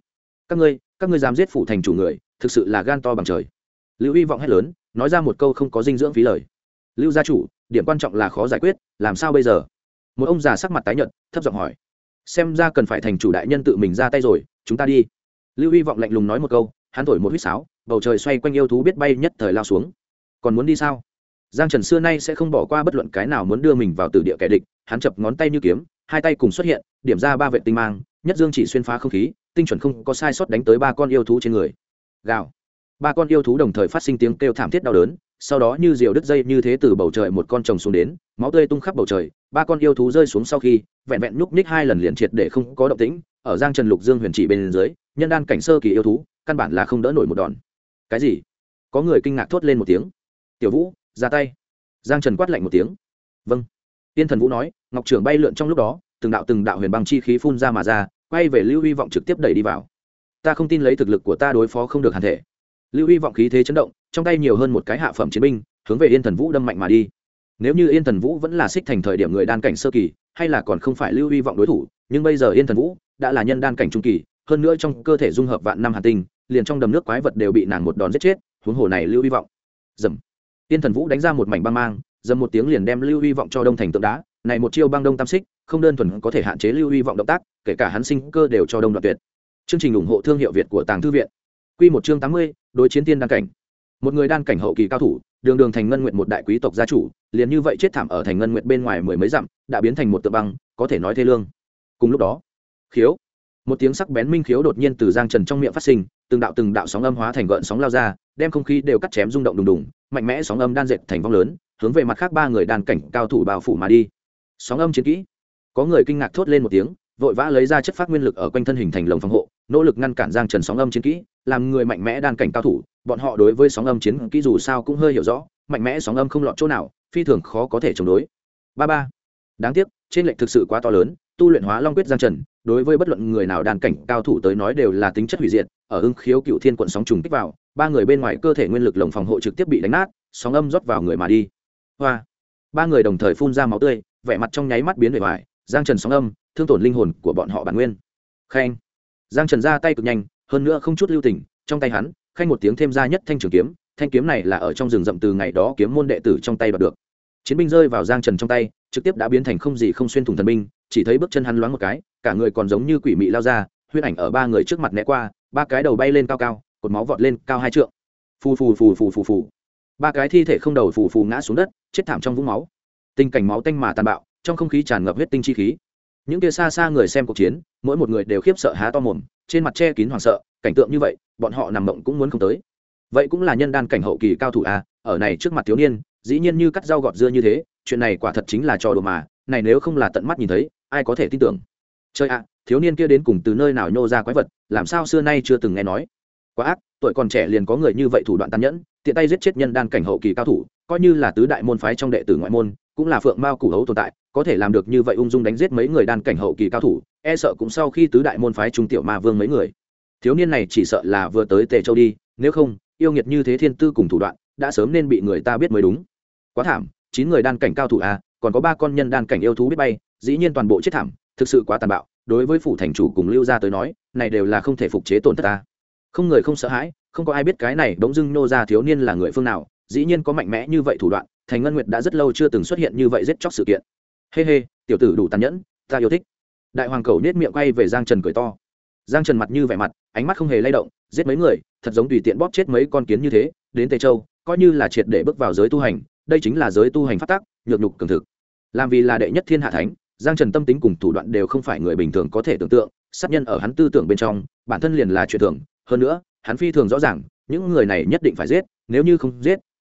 Các ngươi dám giết phủ thành chủ người, thực sự là gan to bằng trời. Lưu Hy vọng hét lớn, nói ra một câu không có dinh dưỡng phí lời. Lưu gia chủ, điểm quan trọng là khó giải quyết, làm sao bây giờ? Một ông già sắc mặt tái nhợt, thấp giọng hỏi. Xem ra cần phải thành chủ đại nhân tự mình ra tay rồi, chúng ta đi. Lưu Hy vọng lạnh lùng nói một câu, hắn thổi một huýt sáo, bầu trời xoay quanh yêu thú biết bay nhất thời lao xuống. Còn muốn đi sao? Giang Trần xưa nay sẽ không bỏ qua bất luận cái nào muốn đưa mình vào tử địa kẻ địch, hắn chập ngón tay như kiếm, hai tay cùng xuất hiện, điểm ra ba vệt tinh mang, nhất dương chỉ xuyên phá không khí, tinh chuẩn không có sai sót đánh tới ba con yêu thú trên người. Gào. Ba con yêu thú đồng thời phát sinh tiếng kêu thảm thiết đau đớn, sau đó như diều đứt dây như thế từ bầu trời một con chồng xuống đến, máu tươi tung khắp bầu trời. Ba con yêu thú rơi xuống sau khi vẹn vẹn nhúc nhích hai lần liền triệt để không có động tĩnh. Ở Giang Trần Lục Dương huyền chỉ bên dưới, nhân đan cảnh sơ kỳ yêu thú căn bản là không đỡ nổi một đòn. Cái gì? Có người kinh ngạc thốt lên một tiếng. Tiểu Vũ, ra tay. Giang Trần quát lạnh một tiếng. Vâng. Tiên Thần Vũ nói, ngọc trưởng bay lượn trong lúc đó, từng đạo huyền băng chi khí phun ra mà ra, quay về Lưu Hy vọng trực tiếp đẩy đi vào. Ta không tin lấy thực lực của ta đối phó không được hàn thể. Lưu Hy vọng khí thế chấn động, trong tay nhiều hơn một cái hạ phẩm chiến binh, hướng về Yên Thần Vũ đâm mạnh mà đi. Nếu như Yên Thần Vũ vẫn là xích thành thời điểm người đan cảnh sơ kỳ, hay là còn không phải Lưu Hy vọng đối thủ, nhưng bây giờ Yên Thần Vũ đã là nhân đan cảnh trung kỳ, hơn nữa trong cơ thể dung hợp vạn năm hàn tinh, liền trong đầm nước quái vật đều bị nàng một đòn giết chết, huống hồ này Lưu Hy vọng. Dầm. Yên Thần Vũ đánh ra một mảnh băng mang, dầm một tiếng liền đem Lưu Hy vọng cho đông thành tượng đá, này một chiêu băng đông tam xích, không đơn thuần có thể hạn chế Lưu Hy vọng động tác, kể cả hắn sinh cơ đều cho đông đoạn tuyệt. Chương trình ủng hộ thương hiệu Việt của Tàng Thư viện. Quy một chương 80, đối chiến tiên đan cảnh. Một người đan cảnh hậu kỳ cao thủ, đường đường thành ngân nguyện một đại quý tộc gia chủ, liền như vậy chết thảm ở thành ngân nguyện bên ngoài mười mấy dặm, đã biến thành một tượng băng, có thể nói thê lương. Cùng lúc đó, khiếu, một tiếng sắc bén minh khiếu đột nhiên từ Giang Trần trong miệng phát sinh, từng đạo sóng âm hóa thành gợn sóng lao ra, đem không khí đều cắt chém rung động đùng đùng, mạnh mẽ sóng âm đan dệt thành vong lớn, hướng về mặt khác ba người đan cảnh cao thủ bao phủ mà đi. Sóng âm chiến kỹ. Có người kinh ngạc thốt lên một tiếng, vội vã lấy ra chất phát nguyên lực ở quanh thân hình thành lồng phòng hộ, nỗ lực ngăn cản Giang Trần sóng âm chiến kỹ, làm người mạnh mẽ đan cảnh cao thủ, bọn họ đối với sóng âm chiến kỹ dù sao cũng hơi hiểu rõ, mạnh mẽ sóng âm không lọt chỗ nào, phi thường khó có thể chống đối. Ba. Đáng tiếc, trên lệnh thực sự quá to lớn, tu luyện Hóa Long quyết Giang Trần, đối với bất luận người nào đan cảnh cao thủ tới nói đều là tính chất hủy diệt, ở Ưng Khiếu Cựu Thiên quận sóng trùng kích vào, ba người bên ngoài cơ thể nguyên lực lồng phòng hộ trực tiếp bị đánh nát, sóng âm rót vào người mà đi. Hoa. Ba người đồng thời phun ra máu tươi, vẻ mặt trong nháy mắt biến đổi hoài, Giang Trần sóng âm, thương tổn linh hồn của bọn họ bản nguyên. Khen. Giang Trần ra tay cực nhanh, hơn nữa không chút lưu tình, trong tay hắn, khanh một tiếng thêm ra nhất thanh trường kiếm, thanh kiếm này là ở trong rừng rậm từ ngày đó kiếm môn đệ tử trong tay đoạt được. Chiến binh rơi vào Giang Trần trong tay, trực tiếp đã biến thành không gì không xuyên thủng thần binh, chỉ thấy bước chân hắn loáng một cái, cả người còn giống như quỷ mị lao ra, huyết ảnh ở ba người trước mặt né qua, ba cái đầu bay lên cao cao, cột máu vọt lên cao 2 trượng. Phù. Ba cái thi thể không đầu phù ngã xuống đất, chết thảm trong vũng máu. Tình cảnh máu tanh mà tàn bạo, trong không khí tràn ngập huyết tinh chi khí. Những kia xa người xem cuộc chiến, mỗi một người đều khiếp sợ há to mồm, trên mặt che kín hoảng sợ, cảnh tượng như vậy, bọn họ nằm mộng cũng muốn không tới. Vậy cũng là nhân đan cảnh hậu kỳ cao thủ à, ở này trước mặt thiếu niên, dĩ nhiên như cắt rau gọt dưa như thế, chuyện này quả thật chính là trò đùa mà, này nếu không là tận mắt nhìn thấy, ai có thể tin tưởng. Trời ạ, thiếu niên kia đến cùng từ nơi nào nhô ra quái vật, làm sao xưa nay chưa từng nghe nói. Quá ác, tuổi còn trẻ liền có người như vậy thủ đoạn tàn nhẫn, tiện tay giết chết nhân đan cảnh hậu kỳ cao thủ, coi như là tứ đại môn phái trong đệ tử ngoại môn, cũng là phượng mao củ hấu tồn tại, có thể làm được như vậy ung dung đánh giết mấy người đan cảnh hậu kỳ cao thủ, e sợ cũng sau khi tứ đại môn phái trung tiểu ma vương mấy người. Thiếu niên này chỉ sợ là vừa tới Tề Châu đi, nếu không, yêu nghiệt như thế thiên tư cùng thủ đoạn, đã sớm nên bị người ta biết mới đúng. Quá thảm, 9 người đan cảnh cao thủ à, còn có 3 con nhân đan cảnh yêu thú biết bay, dĩ nhiên toàn bộ chết thảm, thực sự quá tàn bạo, đối với phủ thành chủ cùng Lưu gia tới nói, này đều là không thể phục chế tổn thất ta. Không người không sợ hãi, không có ai biết cái này bỗng dưng nô ra thiếu niên là người phương nào, dĩ nhiên có mạnh mẽ như vậy thủ đoạn, Thành Ngân Nguyệt đã rất lâu chưa từng xuất hiện như vậy giết chóc sự kiện. Hê, tiểu tử đủ tàn nhẫn, ta yêu thích. Đại hoàng cầu nhếch miệng quay về Giang Trần cười to. Giang Trần mặt như vẻ mặt, ánh mắt không hề lay động, giết mấy người, thật giống tùy tiện bóp chết mấy con kiến như thế, đến Tề Châu, coi như là triệt để bước vào giới tu hành, đây chính là giới tu hành pháp tắc, nhược nhục cường thực. Làm vì là đệ nhất thiên hạ thánh, Giang Trần tâm tính cùng thủ đoạn đều không phải người bình thường có thể tưởng tượng, sát nhân ở hắn tư tưởng bên trong, bản thân liền là chuyện thường, hơn nữa, hắn phi thường rõ ràng, những người này nhất định phải giết, nếu như không giết,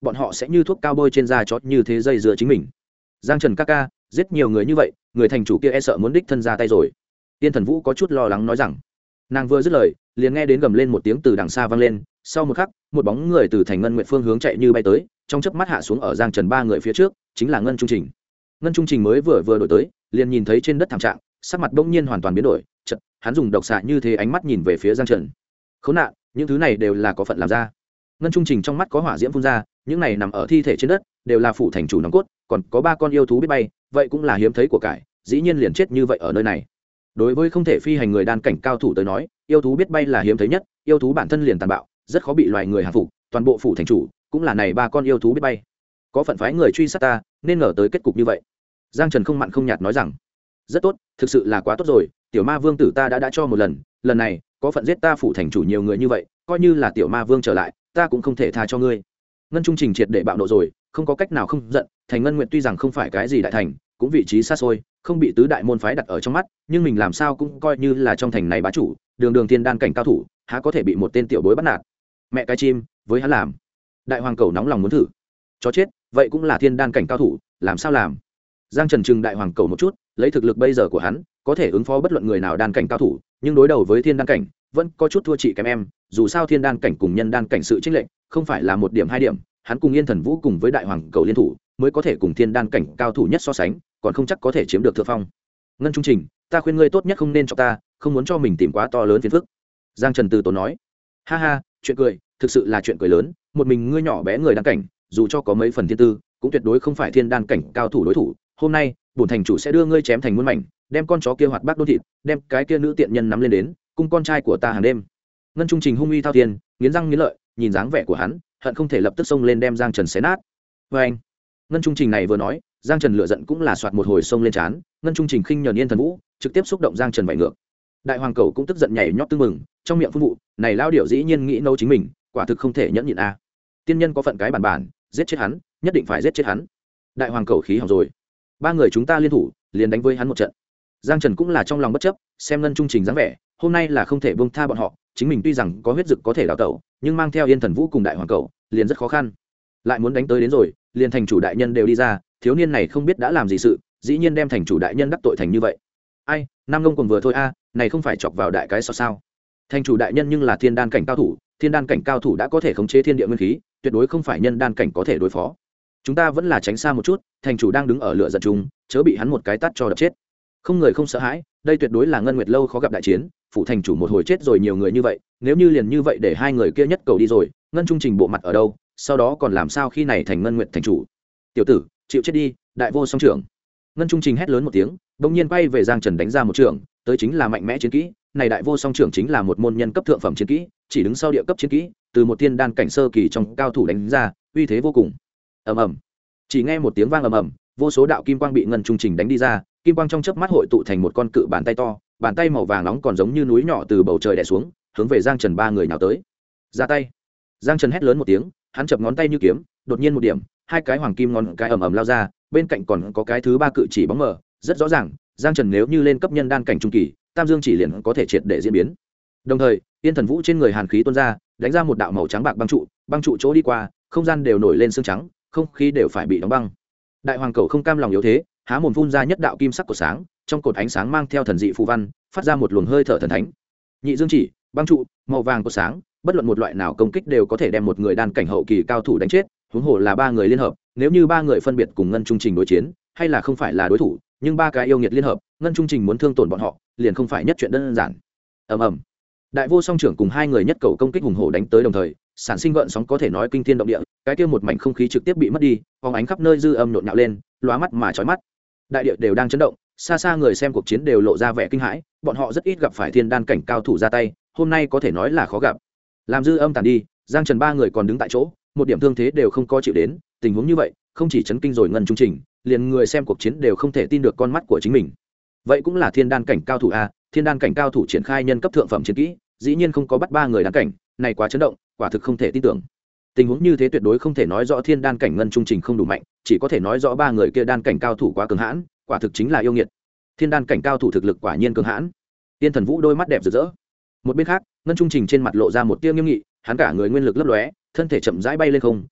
bọn họ sẽ như thuốc cao bôi trên da chó như thế dây dưa chính mình. Giang Trần ca ca, giết nhiều người như vậy, người thành chủ kia e sợ muốn đích thân ra tay rồi. Yên Thần Vũ có chút lo lắng nói rằng. Nàng vừa dứt lời, liền nghe đến gầm lên một tiếng từ đằng xa vang lên, sau một khắc, một bóng người từ thành ngân nguyện phương hướng chạy như bay tới, trong chớp mắt hạ xuống ở Giang Trần ba người phía trước, chính là Ngân Trung Trình. Ngân Trung Trình mới vừa đổi tới, liền nhìn thấy trên đất thảm trạng, sắc mặt bỗng nhiên hoàn toàn biến đổi, chợt, hắn dùng độc xạ như thế ánh mắt nhìn về phía Giang Trần. Khốn nạn, những thứ này đều là có phận làm ra. Ngân Trung Trình trong mắt có hỏa diễm phun ra, những này nằm ở thi thể trên đất, đều là phủ thành chủ nòng cốt, còn có ba con yêu thú biết bay, vậy cũng là hiếm thấy của cải, dĩ nhiên liền chết như vậy ở nơi này. Đối với không thể phi hành người đan cảnh cao thủ tới nói, yêu thú biết bay là hiếm thấy nhất, yêu thú bản thân liền tàn bạo, rất khó bị loài người hạ phục, toàn bộ phủ thành chủ cũng là này ba con yêu thú biết bay. Có phận phái người truy sát ta, nên ngờ tới kết cục như vậy. Giang Trần không mặn không nhạt nói rằng, rất tốt, thực sự là quá tốt rồi, tiểu ma vương tử ta đã cho một lần, lần này có phận giết ta phủ thành chủ nhiều người như vậy, coi như là tiểu ma vương trở lại, ta cũng không thể tha cho ngươi. Ngân Trung Trình triệt để bạo nộ rồi, không có cách nào không giận, thành Ngân Nguyệt tuy rằng không phải cái gì đại thành, cũng vị trí xa xôi, không bị tứ đại môn phái đặt ở trong mắt, nhưng mình làm sao cũng coi như là trong thành này bá chủ, đường thiên đan cảnh cao thủ, há có thể bị một tên tiểu bối bắt nạt. Mẹ cái chim, với hắn làm. Đại hoàng cầu nóng lòng muốn thử. Chó chết, vậy cũng là thiên đan cảnh cao thủ, làm sao làm? Giang Trần trừng đại hoàng cầu một chút, lấy thực lực bây giờ của hắn, có thể ứng phó bất luận người nào đan cảnh cao thủ, nhưng đối đầu với thiên đan cảnh, vẫn có chút thua chị kém em, dù sao thiên đan cảnh cùng nhân đan cảnh sự chênh lệch, không phải là một điểm hai điểm, hắn cùng Yên Thần Vũ cùng với đại hoàng cầu liên thủ, mới có thể cùng thiên đan cảnh cao thủ nhất so sánh, còn không chắc có thể chiếm được thượng phong. Ngân Trung Trình, ta khuyên ngươi tốt nhất không nên chọc ta, không muốn cho mình tìm quá to lớn phiền phức. Giang Trần từ tốn nói. Ha ha, chuyện cười, thực sự là chuyện cười lớn, một mình ngươi nhỏ bé người đan cảnh, dù cho có mấy phần thiên tư, cũng tuyệt đối không phải thiên đan cảnh cao thủ đối thủ. Hôm nay, bổn thành chủ sẽ đưa ngươi chém thành muôn mảnh, đem con chó kia hoạt bát đôn thịt, đem cái kia nữ tiện nhân nắm lên đến, cung con trai của ta hàng đêm. Ngân Trung Trình hung uy thao thiên, nghiến răng nghiến lợi, nhìn dáng vẻ của hắn, hận không thể lập tức xông lên đem Giang Trần xé nát. Và anh, Ngân Trung Trình này vừa nói, Giang Trần lửa giận cũng là soạt một hồi xông lên trán, Ngân Trung Trình khinh nhờn Yên Thần Vũ, trực tiếp xúc động Giang Trần vảy ngược. Đại hoàng cầu cũng tức giận nhảy nhót tưng mừng, trong miệng phun vụ, này lao điểu dĩ nhiên nghĩ nấu chính mình, quả thực không thể nhẫn nhịn a. Tiên nhân có phận cái bản bản, giết chết hắn, nhất định phải giết chết hắn. Đại hoàng cầu khí hỏng rồi. Ba người chúng ta liên thủ, liền đánh với hắn một trận. Giang Trần cũng là trong lòng bất chấp, xem Ngân Trung Trình dáng vẻ, hôm nay là không thể buông tha bọn họ, chính mình tuy rằng có huyết dực có thể đào tẩu, nhưng mang theo Yên Thần Vũ cùng đại hoàng cầu, liền rất khó khăn. Lại muốn đánh tới đến rồi, liền thành chủ đại nhân đều đi ra, thiếu niên này không biết đã làm gì sự, dĩ nhiên đem thành chủ đại nhân đắc tội thành như vậy. Ai, Nam Ngông còn vừa thôi a, này không phải chọc vào đại cái sao? Thành chủ đại nhân nhưng là thiên đan cảnh cao thủ, thiên đan cảnh cao thủ đã có thể khống chế thiên địa nguyên khí, tuyệt đối không phải nhân đan cảnh có thể đối phó. Chúng ta vẫn là tránh xa một chút, thành chủ đang đứng ở lửa giận chúng, chớ bị hắn một cái tát cho đập chết. Không người không sợ hãi, đây tuyệt đối là Ngân Nguyệt lâu khó gặp đại chiến, phủ thành chủ một hồi chết rồi nhiều người như vậy, nếu như liền như vậy để hai người kia nhất cầu đi rồi, Ngân Trung Trình bộ mặt ở đâu, sau đó còn làm sao khi này thành Ngân Nguyệt thành chủ? Tiểu tử, chịu chết đi, đại vô song trưởng. Ngân Trung Trình hét lớn một tiếng, bỗng nhiên quay về Giang Trần đánh ra một trường, tới chính là mạnh mẽ chiến kỹ, này đại vô song trưởng chính là một môn nhân cấp thượng phẩm chiến kỹ, chỉ đứng sau địa cấp chiến kỹ, từ một thiên đan cảnh sơ kỳ trong cao thủ đánh ra, uy thế vô cùng. Ầm ầm. Chỉ nghe một tiếng vang ầm ầm, vô số đạo kim quang bị Ngân Trung Trình đánh đi ra, kim quang trong chớp mắt hội tụ thành một con cự bàn tay to, bàn tay màu vàng nóng còn giống như núi nhỏ từ bầu trời đè xuống, hướng về Giang Trần ba người nào tới. Ra tay. Giang Trần hét lớn một tiếng, hắn chập ngón tay như kiếm, đột nhiên một điểm, hai cái hoàng kim ngón cái ầm ầm lao ra, bên cạnh còn có cái thứ ba cự chỉ bóng mờ, rất rõ ràng, Giang Trần nếu như lên cấp nhân đan cảnh trung kỳ, Tam Dương chỉ liền có thể triệt để diễn biến. Đồng thời, Yên Thần Vũ trên người hàn khí tuôn ra, đánh ra một đạo màu trắng bạc băng trụ chỗ đi qua, không gian đều nổi lên sương trắng, không khí đều phải bị đóng băng. Đại hoàng cầu không cam lòng yếu thế, há mồm phun ra nhất đạo kim sắc của sáng, trong cột ánh sáng mang theo thần dị phù văn, phát ra một luồng hơi thở thần thánh. Nhị Dương chỉ, băng trụ, màu vàng của sáng, bất luận một loại nào công kích đều có thể đem một người đan cảnh hậu kỳ cao thủ đánh chết, huống hồ là ba người liên hợp, nếu như ba người phân biệt cùng Ngân Trung Trình đối chiến, hay là không phải là đối thủ, nhưng ba cái yêu nghiệt liên hợp, Ngân Trung Trình muốn thương tổn bọn họ, liền không phải nhất chuyện đơn giản. Ầm ầm. Đại vô song trưởng cùng hai người nhất cầu công kích hùng hổ đánh tới đồng thời, sản sinh gợn sóng có thể nói kinh thiên động địa, cái kia một mảnh không khí trực tiếp bị mất đi, phóng ánh khắp nơi dư âm nhộn nhạo lên, lóa mắt mà chói mắt. Đại địa đều đang chấn động, xa xa người xem cuộc chiến đều lộ ra vẻ kinh hãi, bọn họ rất ít gặp phải thiên đan cảnh cao thủ ra tay, hôm nay có thể nói là khó gặp. Làm dư âm tàn đi, Giang Trần ba người còn đứng tại chỗ, một điểm thương thế đều không có chịu đến, tình huống như vậy, không chỉ chấn kinh rồi Ngân Trung Trình, liền người xem cuộc chiến đều không thể tin được con mắt của chính mình. Vậy cũng là thiên đan cảnh cao thủ a, thiên đan cảnh cao thủ triển khai nhân cấp thượng phẩm chiến kỹ, dĩ nhiên không có bắt ba người đan cảnh, này quá chấn động, quả thực không thể tin tưởng. Tình huống như thế tuyệt đối không thể nói rõ thiên đan cảnh Ngân Trung Trình không đủ mạnh, chỉ có thể nói rõ ba người kia đan cảnh cao thủ quá cường hãn, quả thực chính là yêu nghiệt. Thiên đan cảnh cao thủ thực lực quả nhiên cường hãn. Tiên Thần Vũ đôi mắt đẹp rực rỡ. Một bên khác, Ngân Trung Trình trên mặt lộ ra một tia nghiêm nghị, hắn cả người nguyên lực lấp lóe, thân thể chậm rãi bay lên không,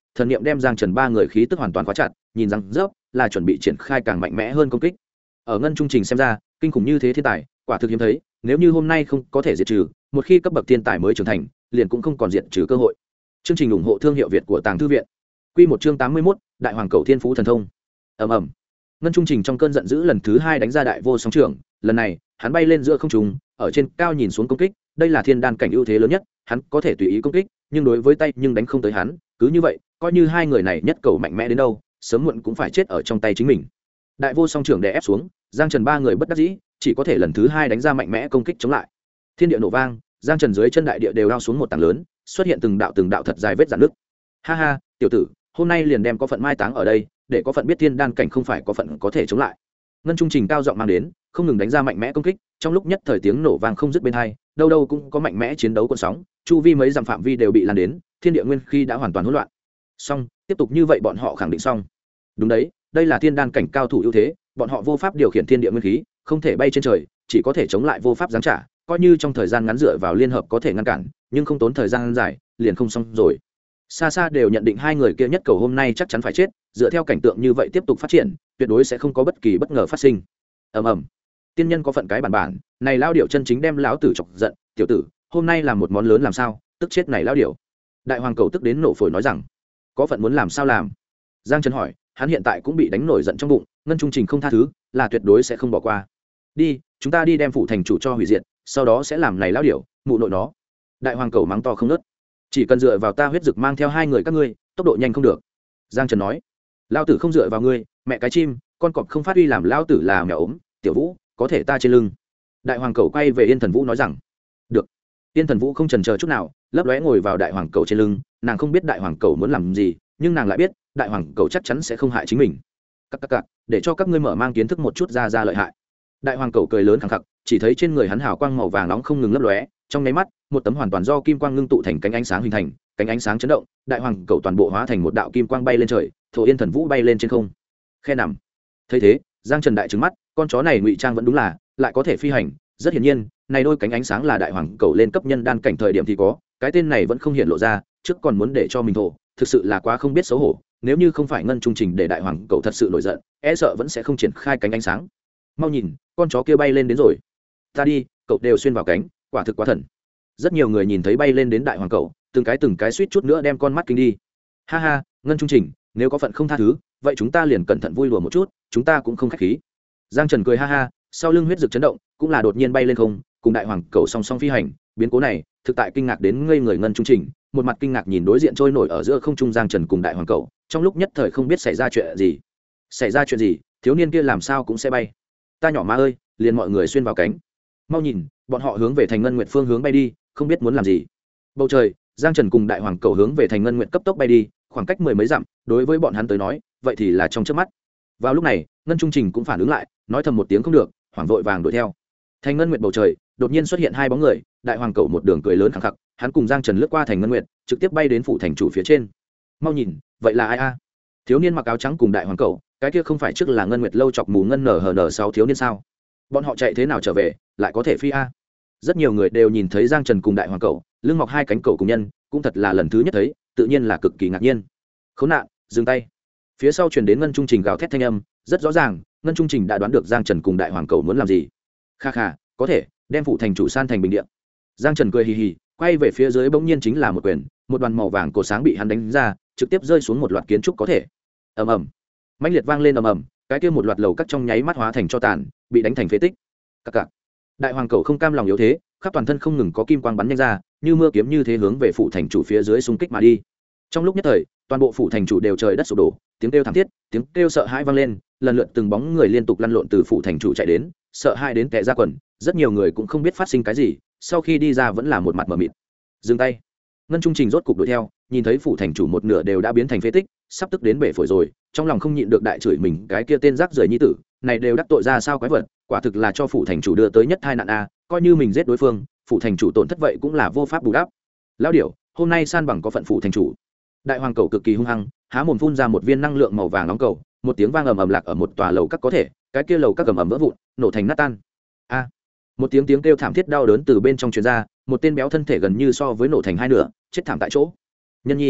thần niệm đem Giang Trần ba người khí tức hoàn toàn khóa chặt, nhìn rằng rớp là chuẩn bị triển khai càng mạnh mẽ hơn công kích. Ở ngân trung trình xem ra, kinh khủng như thế thiên tài, quả thực hiếm thấy, nếu như hôm nay không có thể diệt trừ, một khi cấp bậc thiên tài mới trưởng thành, liền cũng không còn diệt trừ cơ hội. Chương trình ủng hộ thương hiệu Việt của Tàng Thư viện. Quy một chương 81, Đại Hoàng Cầu Thiên Phú Thần Thông. Ầm ầm. Ngân trung trình trong cơn giận dữ lần thứ 2 đánh ra đại vô song trưởng, lần này, hắn bay lên giữa không trung, ở trên cao nhìn xuống công kích, đây là thiên đan cảnh ưu thế lớn nhất, hắn có thể tùy ý công kích, nhưng đối với tay nhưng đánh không tới hắn, cứ như vậy, coi như hai người này nhất cầu mạnh mẽ đến đâu, sớm muộn cũng phải chết ở trong tay chính mình. Đại vô song trưởng đè ép xuống, Giang Trần ba người bất đắc dĩ, chỉ có thể lần thứ 2 đánh ra mạnh mẽ công kích chống lại. Thiên địa nổ vang, Giang Trần dưới chân đại địa đều lao xuống một tảng lớn, xuất hiện từng đạo thật dài vết rạn nứt. Ha ha, tiểu tử, hôm nay liền đem có phận mai táng ở đây, để có phận biết thiên đan cảnh không phải có phận có thể chống lại. Ngân trung trình cao giọng mang đến, không ngừng đánh ra mạnh mẽ công kích, trong lúc nhất thời tiếng nổ vang không dứt bên tai, đâu đâu cũng có mạnh mẽ chiến đấu cuộn sóng, chu vi mấy dặm phạm vi đều bị lan đến, thiên địa nguyên khí đã hoàn toàn hỗn loạn. Xong, tiếp tục như vậy bọn họ khẳng định xong. Đúng đấy, đây là thiên đan cảnh cao thủ ưu thế, bọn họ vô pháp điều khiển thiên địa nguyên khí, không thể bay trên trời, chỉ có thể chống lại vô pháp giáng trả, coi như trong thời gian ngắn dựa vào liên hợp có thể ngăn cản, nhưng không tốn thời gian dài, liền không xong rồi. Xa xa đều nhận định hai người kia nhất cầu hôm nay chắc chắn phải chết, dựa theo cảnh tượng như vậy tiếp tục phát triển, tuyệt đối sẽ không có bất kỳ bất ngờ phát sinh. Ầm ầm. Tiên nhân có phận cái bản, này lao điểu chân chính đem lão tử chọc giận, tiểu tử, hôm nay làm một món lớn làm sao, tức chết này lao điểu. Đại hoàng cầu tức đến nổ phổi nói rằng, có phận muốn làm sao làm. Giang Trần hỏi, hắn hiện tại cũng bị đánh nổi giận trong bụng, ngân trung trình không tha thứ, là tuyệt đối sẽ không bỏ qua. Đi, chúng ta đi đem phủ thành chủ cho hủy diệt, sau đó sẽ làm này lao điểu, mụ nội nó. Đại hoàng cầu mắng to không nớt, chỉ cần dựa vào ta huyết dực mang theo hai người các ngươi, tốc độ nhanh không được. Giang Trần nói, lao tử không dựa vào ngươi, mẹ cái chim, con cọp không phát uy làm lao tử là mèo ốm, tiểu vũ có thể ta trên lưng. Đại hoàng cầu quay về Yên Thần Vũ nói rằng, được. Yên Thần Vũ không chần chờ chút nào, lấp lóe ngồi vào đại hoàng cầu trên lưng, nàng không biết đại hoàng cầu muốn làm gì, nhưng nàng lại biết đại hoàng cầu chắc chắn sẽ không hại chính mình. Các để cho các ngươi mở mang kiến thức một chút ra lợi hại. Đại hoàng cầu cười lớn khẳng khặc, chỉ thấy trên người hắn hào quang màu vàng nóng không ngừng lấp lóe, trong nháy mắt, một tấm hoàn toàn do kim quang ngưng tụ thành cánh ánh sáng hình thành, cánh ánh sáng chấn động, đại hoàng cầu toàn bộ hóa thành một đạo kim quang bay lên trời, thổ Yên Thần Vũ bay lên trên không. Khe nằm. Thấy thế, Giang Trần đại trừng mắt, con chó này ngụy trang vẫn đúng là, lại có thể phi hành, rất hiển nhiên, này đôi cánh ánh sáng là đại hoàng cầu lên cấp nhân đan cảnh thời điểm thì có, cái tên này vẫn không hiện lộ ra, trước còn muốn để cho mình thổ, thực sự là quá không biết xấu hổ, nếu như không phải ngân trung trình để đại hoàng cầu thật sự nổi giận, e sợ vẫn sẽ không triển khai cánh ánh sáng. Mau nhìn, con chó kia bay lên đến rồi. Ta đi, cậu đều xuyên vào cánh, quả thực quá thần. Rất nhiều người nhìn thấy bay lên đến đại hoàng cầu, từng cái suýt chút nữa đem con mắt kinh đi. Ha ha, ngân trung trình, nếu có phận không tha thứ, vậy chúng ta liền cẩn thận vui đùa một chút, chúng ta cũng không khách khí. Giang Trần cười ha ha, sau lưng huyết dực chấn động, cũng là đột nhiên bay lên không, cùng đại hoàng cầu song song phi hành, biến cố này, thực tại kinh ngạc đến ngây người ngân trung trình, một mặt kinh ngạc nhìn đối diện trôi nổi ở giữa không trung Giang Trần cùng đại hoàng cầu, trong lúc nhất thời không biết xảy ra chuyện gì. Xảy ra chuyện gì? Thiếu niên kia làm sao cũng sẽ bay. Ta nhỏ má ơi, liền mọi người xuyên vào cánh. Mau nhìn, bọn họ hướng về thành ngân nguyệt phương hướng bay đi, không biết muốn làm gì. Bầu trời, Giang Trần cùng đại hoàng cầu hướng về thành ngân nguyệt cấp tốc bay đi, khoảng cách mười mấy dặm, đối với bọn hắn tới nói, vậy thì là trong chớp mắt. Vào lúc này, ngân trung trình cũng phản ứng lại, nói thầm một tiếng không được, hoảng vội vàng đuổi theo. Thành ngân nguyệt bầu trời, đột nhiên xuất hiện hai bóng người, đại hoàng cầu một đường cười lớn khẳng khặc, hắn cùng Giang Trần lướt qua thành ngân nguyệt, trực tiếp bay đến phủ thành chủ phía trên. Mau nhìn, vậy là ai a? Thiếu niên mặc áo trắng cùng đại hoàng cầu, cái kia không phải trước là ngân nguyệt lâu chọc mù ngân NHN6 thiếu niên sao? Bọn họ chạy thế nào trở về, lại có thể phi a? Rất nhiều người đều nhìn thấy Giang Trần cùng đại hoàng cầu, lưng mọc hai cánh cầu cùng nhân, cũng thật là lần thứ nhất thấy, tự nhiên là cực kỳ ngạc nhiên. Khốn nạn, dừng tay. Phía sau truyền đến ngân trung trình gào thét thanh âm, rất rõ ràng, ngân trung trình đã đoán được Giang Trần cùng đại hoàng cầu muốn làm gì. Kha kha, có thể đem phủ thành chủ san thành bình địa. Giang Trần cười hì hì, quay về phía dưới bỗng nhiên chính là một quyền, một đoàn màu vàng cổ sáng bị hắn đánh ra, trực tiếp rơi xuống một loạt kiến trúc có thể. Ầm ầm. Mãnh liệt vang lên ầm ầm, cái kia một loạt lầu cắt trong nháy mắt hóa thành tro tàn, bị đánh thành phế tích. Cặc. Đại hoàng cầu không cam lòng yếu thế, khắp toàn thân không ngừng có kim quang bắn nhanh ra, như mưa kiếm như thế hướng về phủ thành chủ phía dưới xung kích mà đi. Trong lúc nhất thời, toàn bộ phủ thành chủ đều trời đất sụp đổ, tiếng kêu thảm thiết, tiếng kêu sợ hãi vang lên, lần lượt từng bóng người liên tục lăn lộn từ phủ thành chủ chạy đến, sợ hãi đến tè ra quần, rất nhiều người cũng không biết phát sinh cái gì, sau khi đi ra vẫn là một mặt mờ mịt. Dừng tay. Ngân trung trình rốt cục đuổi theo, nhìn thấy phủ thành chủ một nửa đều đã biến thành phế tích, sắp tức đến bể phổi rồi, trong lòng không nhịn được đại chửi mình, cái kia tên rác rưởi nhi tử, này đều đắc tội ra sao quái vật, quả thực là cho phủ thành chủ đưa tới nhất tai nạn a, coi như mình giết đối phương, phủ thành chủ tổn thất vậy cũng là vô pháp bù đắp. Lão điểu, hôm nay san bằng có phận phủ thành chủ. Đại hoàng cầu cực kỳ hung hăng, há mồm phun ra một viên năng lượng màu vàng nóng cầu, một tiếng vang ầm ầm lạc ở một tòa lầu các có thể, cái kia lầu các ầm ầm vỡ vụn, nổ thành nát tan. A! Một tiếng kêu thảm thiết đau đớn từ bên trong truyền ra, một tên béo thân thể gần như so với nổ thành hai nửa, chết thảm tại chỗ. Nhân nhi,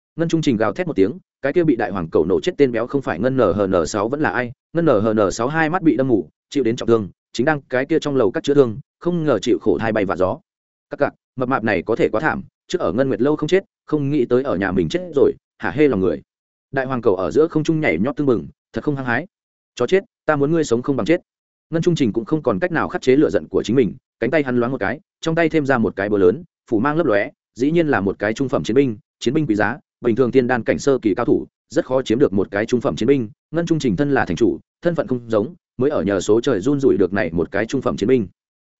Ngân Trung Trình gào thét một tiếng, cái kia bị đại hoàng cầu nổ chết tên béo không phải Ngân NHN6 vẫn là ai? Ngân NHN6 hai mắt bị đâm mù, chịu đến trọng thương, chính đang cái kia trong lầu cắt chữa thương, không ngờ chịu khổ thai bay vạ gió. Các cặc, mập mạp này có thể quá thảm, trước ở Ngân Nguyệt lâu không chết, không nghĩ tới ở nhà mình chết rồi, hả hê lòng người. Đại hoàng cầu ở giữa không trung nhảy nhót tương mừng, thật không hăng hái. Chó chết, ta muốn ngươi sống không bằng chết. Ngân Trung Trình cũng không còn cách nào khắc chế lửa giận của chính mình, cánh tay hắn loáng một cái, trong tay thêm ra một cái búa lớn, phủ mang lấp lóe, dĩ nhiên là một cái trung phẩm chiến binh quý giá, bình thường tiên đan cảnh sơ kỳ cao thủ rất khó chiếm được một cái trung phẩm chiến binh. Ngân Trung Trình thân là thành chủ, thân phận không giống, mới ở nhờ số trời run rủi được này một cái trung phẩm chiến binh.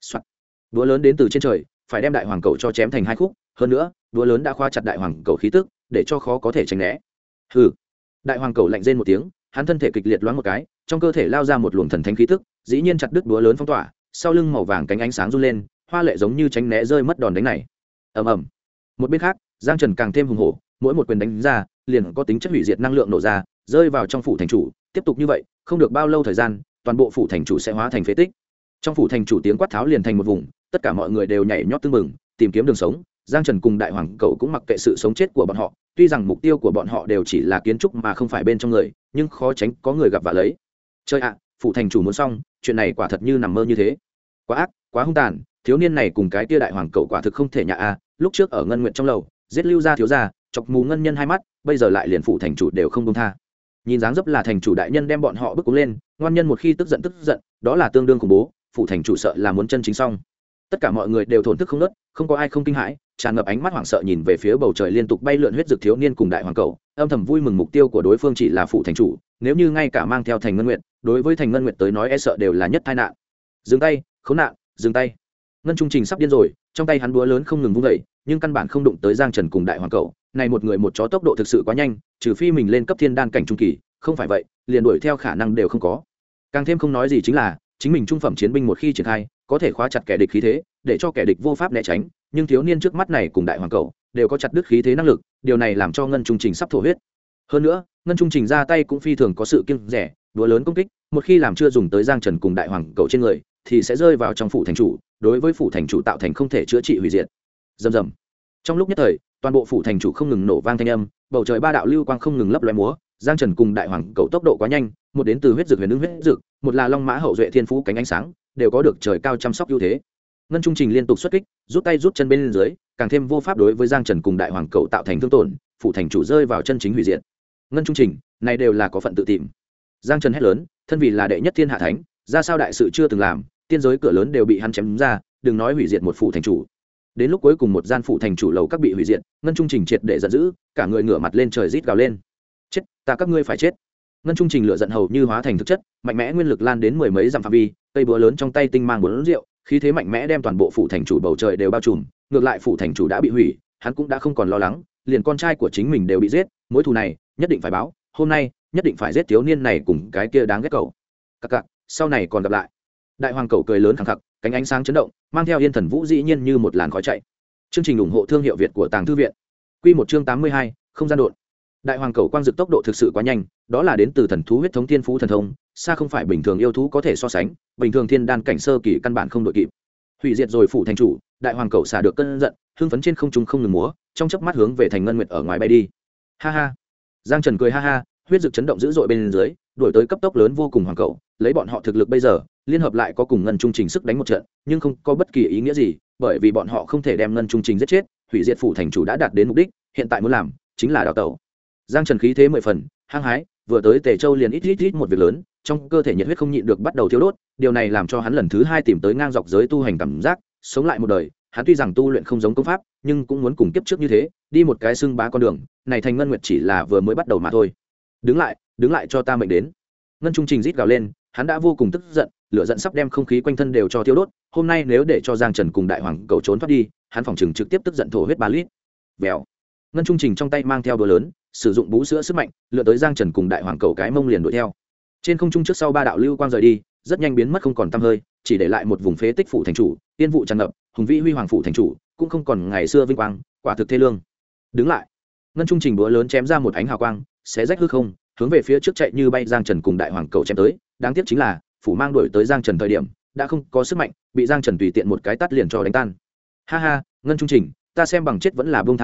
Đũa lớn đến từ trên trời, phải đem đại hoàng cầu cho chém thành hai khúc, hơn nữa đũa lớn đã khóa chặt đại hoàng cầu khí tức, để cho khó có thể tránh né. Hừ. Đại hoàng cầu lạnh rên một tiếng, hắn thân thể kịch liệt loáng một cái, trong cơ thể lao ra một luồng thần thánh khí tức, dĩ nhiên chặt đứt đũa lớn phong tỏa, sau lưng màu vàng cánh ánh sáng run lên, hoa lệ giống như tránh né rơi mất đòn đánh này. Ầm ầm. Một bên khác, Giang Trần càng thêm hùng hổ, mỗi một quyền đánh ra, liền có tính chất hủy diệt năng lượng nổ ra, rơi vào trong phủ thành chủ. Tiếp tục như vậy, không được bao lâu thời gian, toàn bộ phủ thành chủ sẽ hóa thành phế tích. Trong phủ thành chủ tiếng quát tháo liền thành một vùng, tất cả mọi người đều nhảy nhót tưng mừng, tìm kiếm đường sống. Giang Trần cùng đại hoàng cậu cũng mặc kệ sự sống chết của bọn họ, tuy rằng mục tiêu của bọn họ đều chỉ là kiến trúc mà không phải bên trong người, nhưng khó tránh có người gặp vạ lấy. Chơi ạ, phủ thành chủ muốn xong, chuyện này quả thật như nằm mơ như thế. Quá ác, quá hung tàn, thiếu niên này cùng cái kia đại hoàng cậu quả thực không thể nhạ a. Lúc trước ở Ngân Nguyện trong lầu, giết Lưu gia thiếu gia, chọc mù ngân nhân hai mắt, bây giờ lại liền phủ thành chủ đều không buông tha. Nhìn dáng dấp là thành chủ đại nhân đem bọn họ bức cuống lên, ngoan nhân một khi tức giận, đó là tương đương khủng bố, phủ thành chủ sợ là muốn chân chính xong. Tất cả mọi người đều thổn thức không nớt, không có ai không kinh hãi, tràn ngập ánh mắt hoảng sợ nhìn về phía bầu trời liên tục bay lượn huyết dược thiếu niên cùng đại hoàng cầu, âm thầm vui mừng mục tiêu của đối phương chỉ là phủ thành chủ, nếu như ngay cả mang theo thành ngân nguyệt, đối với thành ngân nguyệt tới nói e sợ đều là nhất tai nạn. Dừng tay, khốn nạn, dừng tay. Ngân Trung Trình sắp điên rồi, trong tay hắn búa lớn không ngừng vung dậy, nhưng căn bản không đụng tới Giang Trần cùng đại hoàng cầu, này một người một chó tốc độ thực sự quá nhanh, trừ phi mình lên cấp thiên đan cảnh trung kỳ, không phải vậy, liền đuổi theo khả năng đều không có. Càng thêm không nói gì chính là, chính mình trung phẩm chiến binh một khi triển khai, có thể khóa chặt kẻ địch khí thế, để cho kẻ địch vô pháp né tránh, nhưng thiếu niên trước mắt này cùng đại hoàng cầu đều có chặt đứt khí thế năng lực, điều này làm cho Ngân Trung Trình sắp thổ huyết. Hơn nữa, Ngân Trung Trình ra tay cũng phi thường có sự kiêng dè, đũa lớn công kích, một khi làm chưa dùng tới Giang Trần cùng đại hoàng cầu trên người, thì sẽ rơi vào trong phủ thành chủ, đối với phủ thành chủ tạo thành không thể chữa trị hủy diệt. Rầm rầm. Trong lúc nhất thời, toàn bộ phủ thành chủ không ngừng nổ vang thanh âm, bầu trời ba đạo lưu quang không ngừng lấp lóe múa, Giang Trần cùng đại hoàng cầu tốc độ quá nhanh, một đến từ huyết dược huyền ứng huyết dược, một là long mã hậu duệ thiên phú cánh ánh sáng, đều có được trời cao chăm sóc ưu thế. Ngân Trung Trình liên tục xuất kích, rút tay rút chân bên dưới, càng thêm vô pháp đối với Giang Trần cùng đại hoàng cầu tạo thành thương tổn, phủ thành chủ rơi vào chân chính hủy diệt. Ngân Trung Trình, này đều là có phận tự tìm. Giang Trần hét lớn, thân vì là đệ nhất thiên hạ thánh, ra sao đại sự chưa từng làm, tiên giới cửa lớn đều bị hắn chém ra, đừng nói hủy diệt một phủ thành chủ. Đến lúc cuối cùng một gian phủ thành chủ lầu các bị hủy diệt, Ngân Trung Trình triệt để giận dữ, cả người ngửa mặt lên trời rít gào lên. Chết, ta các ngươi phải chết. Ngân Trung Trình lửa giận hầu như hóa thành thực chất, mạnh mẽ nguyên lực lan đến mười mấy dặm phạm vi, cây búa lớn trong tay tinh mang bốn rượu, khí thế mạnh mẽ đem toàn bộ phủ thành chủ bầu trời đều bao trùm. Ngược lại phủ thành chủ đã bị hủy, hắn cũng đã không còn lo lắng, liền con trai của chính mình đều bị giết, mối thù này nhất định phải báo, hôm nay nhất định phải giết thiếu niên này cùng cái kia đáng ghét cậu. Các cặc, sau này còn gặp lại. Đại hoàng cầu cười lớn khẳng khặc, cánh ánh sáng chấn động, mang theo Yên Thần Vũ dĩ nhiên như một làn khói chạy. Chương trình ủng hộ thương hiệu Việt của Tàng Thư viện. Quy một chương 82, không gian độn. Đại hoàng cầu quang dực tốc độ thực sự quá nhanh, đó là đến từ thần thú huyết thống thiên phú thần thông, xa không phải bình thường yêu thú có thể so sánh, bình thường thiên đan cảnh sơ kỳ căn bản không đội kịp. Hủy diệt rồi phủ thành chủ, đại hoàng cầu xả được cơn giận, hưng phấn trên không trung không ngừng múa, trong chớp mắt hướng về thành ngân nguyệt ở ngoài bay đi. Ha ha. Giang Trần cười ha ha, huyết dực chấn động dữ dội bên dưới, đuổi tới cấp tốc lớn vô cùng hoàng cầu, lấy bọn họ thực lực bây giờ, liên hợp lại có cùng Ngân Trung Trình sức đánh một trận, nhưng không có bất kỳ ý nghĩa gì, bởi vì bọn họ không thể đem Ngân Trung Trình giết chết, hủy diệt phủ thành chủ đã đạt đến mục đích, hiện tại muốn làm chính là đào tẩu. Giang Trần khí thế mười phần, hăng hái, vừa tới Tề Châu liền ít một việc lớn, trong cơ thể nhiệt huyết không nhịn được bắt đầu thiêu đốt, điều này làm cho hắn lần thứ hai tìm tới ngang dọc giới tu hành cảm giác, sống lại một đời, hắn tuy rằng tu luyện không giống công pháp, nhưng cũng muốn cùng kiếp trước như thế, đi một cái xưng bá con đường, này thành Ngân Nguyệt chỉ là vừa mới bắt đầu mà thôi. Đứng lại cho ta mệnh đến. Ngân Trung Trình rít gào lên, hắn đã vô cùng tức giận, lửa giận sắp đem không khí quanh thân đều cho thiêu đốt, hôm nay nếu để cho Giang Trần cùng đại hoàng cầu trốn thoát đi, hắn phòng trừng trực tiếp tức giận thổ huyết 3 lít. Vèo. Ngân Trung Trình trong tay mang theo đũa lớn, sử dụng bú sữa sức mạnh, lựa tới Giang Trần cùng đại hoàng cầu cái mông liền đuổi theo. Trên không trung trước sau ba đạo lưu quang rời đi, rất nhanh biến mất không còn tăm hơi, chỉ để lại một vùng phế tích phủ thành chủ, tiên vụ tràn ngập, hùng vĩ huy hoàng phủ thành chủ, cũng không còn ngày xưa vinh quang, quả thực thê lương. Đứng lại. Ngân Trung Trình búa lớn chém ra một ánh hào quang, xé rách hư không, hướng về phía trước chạy như bay Giang Trần cùng đại hoàng cầu chém tới, đáng tiếc chính là, phủ mang đuổi tới Giang Trần thời điểm, đã không có sức mạnh, bị Giang Trần tùy tiện một cái tát liền cho đánh tan. Ha ha, Ngân Trung Trình, ta xem bằng chết vẫn là buông tha đi,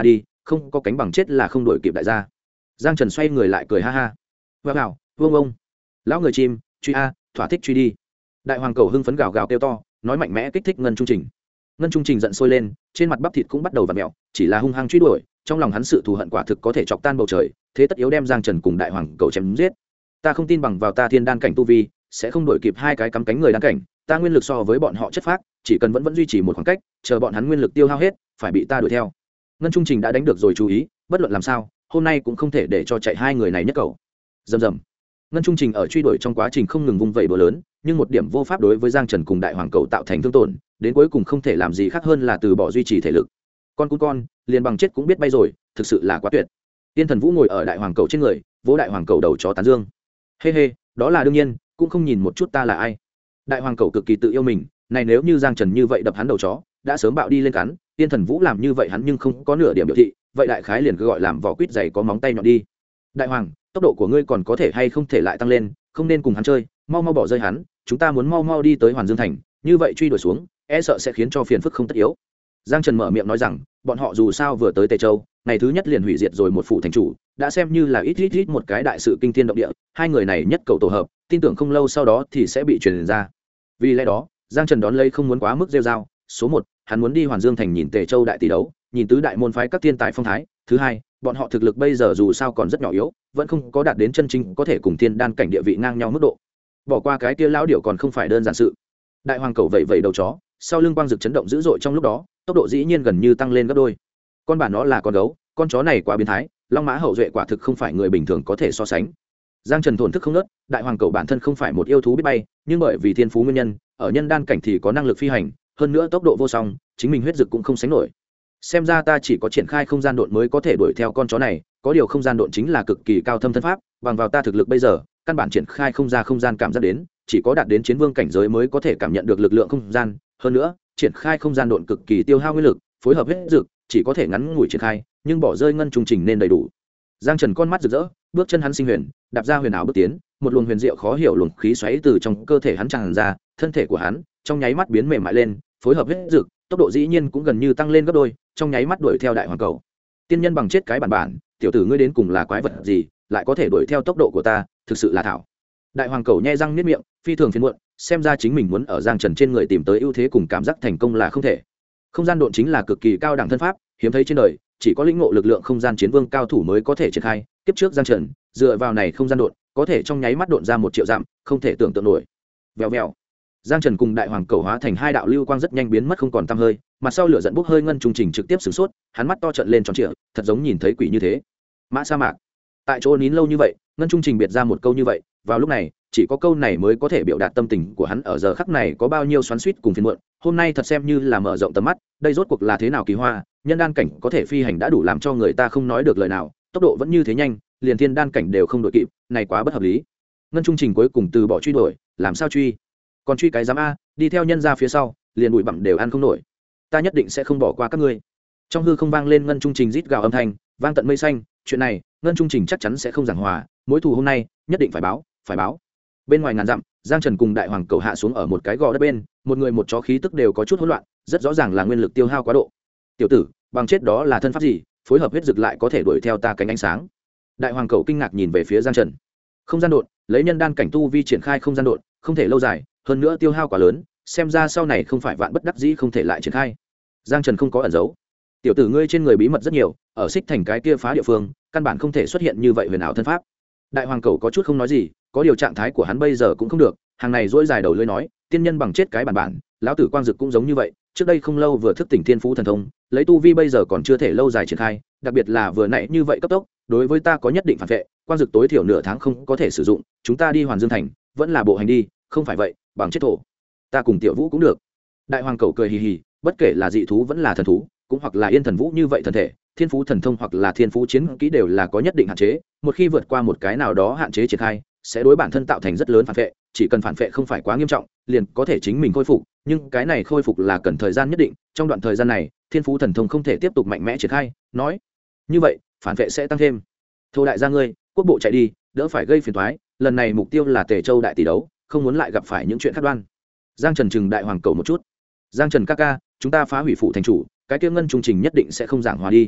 không có cánh bằng chết là không đổi kịp đại gia. Giang Trần xoay người lại cười ha ha. Vào vương ông, lão người chim, truy a, thỏa thích truy đi. Đại hoàng cầu hưng phấn gào gào kêu to, nói mạnh mẽ kích thích Ngân Trung Trình. Ngân Trung Trình giận sôi lên, trên mặt bắp thịt cũng bắt đầu vặn mèo, chỉ là hung hăng truy đuổi, trong lòng hắn sự thù hận quả thực có thể chọc tan bầu trời, thế tất yếu đem Giang Trần cùng đại hoàng cầu chém giết. Ta không tin bằng vào ta thiên đan cảnh tu vi sẽ không đổi kịp hai cái cắm cánh người đan cảnh, ta nguyên lực so với bọn họ chất phác, chỉ cần vẫn duy trì một khoảng cách, chờ bọn hắn nguyên lực tiêu hao hết, phải bị ta đuổi theo. Ngân Trung Trình đã đánh được rồi chú ý, bất luận làm sao, hôm nay cũng không thể để cho chạy hai người này nhất cầu. Rầm rầm. Ngân Trung Trình ở truy đuổi trong quá trình không ngừng vung vẩy búa lớn, nhưng một điểm vô pháp đối với Giang Trần cùng đại hoàng cầu tạo thành thương tổn, đến cuối cùng không thể làm gì khác hơn là từ bỏ duy trì thể lực. Con liền bằng chết cũng biết bay rồi, thực sự là quá tuyệt. Tiên Thần Vũ ngồi ở đại hoàng cầu trên người, vỗ đại hoàng cầu đầu chó tán dương. Hê, đó là đương nhiên, cũng không nhìn một chút ta là ai. Đại hoàng cầu cực kỳ tự yêu mình, này nếu như Giang Trần như vậy đập hắn đầu chó, đã sớm bạo đi lên cắn. Tiên Thần Vũ làm như vậy hắn nhưng không có nửa điểm biểu thị, vậy đại khái liền cứ gọi làm vỏ quýt dày có móng tay nhọn đi. Đại hoàng, tốc độ của ngươi còn có thể hay không thể lại tăng lên, không nên cùng hắn chơi, mau bỏ rơi hắn, chúng ta muốn mau đi tới Hoàn Dương thành, như vậy truy đuổi xuống, e sợ sẽ khiến cho phiền phức không tất yếu. Giang Trần mở miệng nói rằng, bọn họ dù sao vừa tới Tề Châu, ngày thứ nhất liền hủy diệt rồi một phủ thành chủ, đã xem như là ít một cái đại sự kinh thiên động địa, hai người này nhất cầu tổ hợp, tin tưởng không lâu sau đó thì sẽ bị truyền ra. Vì lẽ đó, Giang Trần đón lấy không muốn quá mức rêu rao, số 1, hắn muốn đi Hoàn Dương thành nhìn Tề Châu đại tỷ đấu, nhìn tứ đại môn phái các thiên tài phong thái, thứ hai, bọn họ thực lực bây giờ dù sao còn rất nhỏ yếu, vẫn không có đạt đến chân chính có thể cùng thiên đan cảnh địa vị ngang nhau mức độ. Bỏ qua cái kia lão điểu còn không phải đơn giản sự. Đại hoàng cầu vẫy đầu chó, sau lưng quang dực chấn động dữ dội trong lúc đó, tốc độ dĩ nhiên gần như tăng lên gấp đôi. Con bản nó là con gấu, con chó này quá biến thái, long mã hậu duệ quả thực không phải người bình thường có thể so sánh. Giang Trần thổn thức không nớt, đại hoàng cầu bản thân không phải một yêu thú biết bay, nhưng bởi vì thiên phú nguyên nhân, ở nhân đan cảnh thì có năng lực phi hành, hơn nữa tốc độ vô song, chính mình huyết dực cũng không sánh nổi. Xem ra ta chỉ có triển khai không gian độn mới có thể đuổi theo con chó này, có điều không gian độn chính là cực kỳ cao thâm thân pháp, bằng vào ta thực lực bây giờ, căn bản triển khai không ra không gian cảm giác đến, chỉ có đạt đến chiến vương cảnh giới mới có thể cảm nhận được lực lượng không gian, hơn nữa, triển khai không gian độn cực kỳ tiêu hao nguyên lực, phối hợp huyết dực, chỉ có thể ngắn ngủi triển khai, nhưng bỏ rơi Ngân Trung Trình nên đầy đủ. Giang Trần con mắt rực rỡ, bước chân hắn sinh huyền, đạp ra huyền ảo bước tiến, một luồng huyền diệu khó hiểu luồng khí xoáy từ trong cơ thể hắn tràn ra, thân thể của hắn trong nháy mắt biến mềm mại lên, phối hợp huyết dực, tốc độ dĩ nhiên cũng gần như tăng lên gấp đôi, trong nháy mắt đuổi theo đại hoàng cầu. Tiên nhân bằng chết cái bản, tiểu tử ngươi đến cùng là quái vật gì, lại có thể đuổi theo tốc độ của ta, thực sự là thảo. Đại hoàng cầu nhe răng niết miệng, phi thường phiền muộn, xem ra chính mình muốn ở Giang Trần trên người tìm tới ưu thế cùng cảm giác thành công là không thể. Không gian độn chính là cực kỳ cao đẳng thân pháp, hiếm thấy trên đời, chỉ có lĩnh ngộ lực lượng không gian chiến vương cao thủ mới có thể triển khai. Kiếp trước Giang Trần dựa vào này không gian độn, có thể trong nháy mắt độn ra 1 triệu dặm, không thể tưởng tượng nổi. Vèo vèo. Giang Trần cùng đại hoàng cầu hóa thành hai đạo lưu quang rất nhanh biến mất không còn tăm hơi, mặt sau lửa giận bốc hơi Ngân Trung Trình trực tiếp sửng sốt, hắn mắt to trợn lên tròn trịa, thật giống nhìn thấy quỷ như thế. Mã sa mạc. Tại chỗ nín lâu như vậy, Ngân Trung Trình biệt ra một câu như vậy, vào lúc này, chỉ có câu này mới có thể biểu đạt tâm tình của hắn ở giờ khắc này có bao nhiêu xoắn xuýt cùng phiền muộn, hôm nay thật xem như là mở rộng tầm mắt, đây rốt cuộc là thế nào kỳ hoa, nhân đan cảnh có thể phi hành đã đủ làm cho người ta không nói được lời nào, tốc độ vẫn như thế nhanh, liền thiên đan cảnh đều không đội kịp, này quá bất hợp lý. Ngân Trung Trình cuối cùng từ bỏ truy đuổi, làm sao truy? Còn truy cái giám a, đi theo nhân ra phía sau, liền bụi bặm đều ăn không nổi. Ta nhất định sẽ không bỏ qua các ngươi. Trong hư không vang lên Ngân Trung Trình rít gào âm thanh, vang tận mây xanh, chuyện này, Ngân Trung Trình chắc chắn sẽ không giảng hòa, mối thù hôm nay, nhất định phải báo. Bên ngoài ngàn dặm, Giang Trần cùng đại hoàng cầu hạ xuống ở một cái gò đất bên, một người một chó khí tức đều có chút hỗn loạn, rất rõ ràng là nguyên lực tiêu hao quá độ. Tiểu tử, bằng chết đó là thân pháp gì, phối hợp huyết dực lại có thể đuổi theo ta cánh ánh sáng. Đại hoàng cầu kinh ngạc nhìn về phía Giang Trần. Không gian độn, lấy nhân đan cảnh tu vi triển khai không gian độn, không thể lâu dài, hơn nữa tiêu hao quá lớn, xem ra sau này không phải vạn bất đắc dĩ không thể lại triển khai. Giang Trần không có ẩn giấu. Tiểu tử ngươi trên người bí mật rất nhiều, ở xích thành cái kia phá địa phương, căn bản không thể xuất hiện như vậy huyền ảo thân pháp. Đại hoàng cầu có chút không nói gì, có điều trạng thái của hắn bây giờ cũng không được, hàng này dỗi dài đầu lưỡi nói, tiên nhân bằng chết cái bản, lão tử quang dực cũng giống như vậy, trước đây không lâu vừa thức tỉnh thiên phú thần thông, lấy tu vi bây giờ còn chưa thể lâu dài triển khai, đặc biệt là vừa nãy như vậy cấp tốc, đối với ta có nhất định phản vệ, quang dực tối thiểu nửa tháng không có thể sử dụng, chúng ta đi Hoàn Dương thành, vẫn là bộ hành đi, không phải vậy, bằng chết thổ. Ta cùng Tiểu Vũ cũng được. Đại hoàng cầu cười hì hì, bất kể là dị thú vẫn là thần thú, cũng hoặc là Yên Thần Vũ như vậy thần thể, thiên phú thần thông hoặc là thiên phú chiến kỹ đều là có nhất định hạn chế, một khi vượt qua một cái nào đó hạn chế triển khai, sẽ đối bản thân tạo thành rất lớn phản vệ, chỉ cần phản vệ không phải quá nghiêm trọng, liền có thể chính mình khôi phục, nhưng cái này khôi phục là cần thời gian nhất định, trong đoạn thời gian này, thiên phú thần thông không thể tiếp tục mạnh mẽ triển khai, nói như vậy, phản vệ sẽ tăng thêm. Thô đại gia ngươi, quốc bộ chạy đi, đỡ phải gây phiền toái, lần này mục tiêu là Tề Châu đại tỷ đấu, không muốn lại gặp phải những chuyện khác đoan. Giang Trần chừng đại hoàng cầu một chút. Giang Trần ca ca, chúng ta phá hủy phụ thành chủ, cái kia Ngân Trung Trình nhất định sẽ không giảng hòa đi.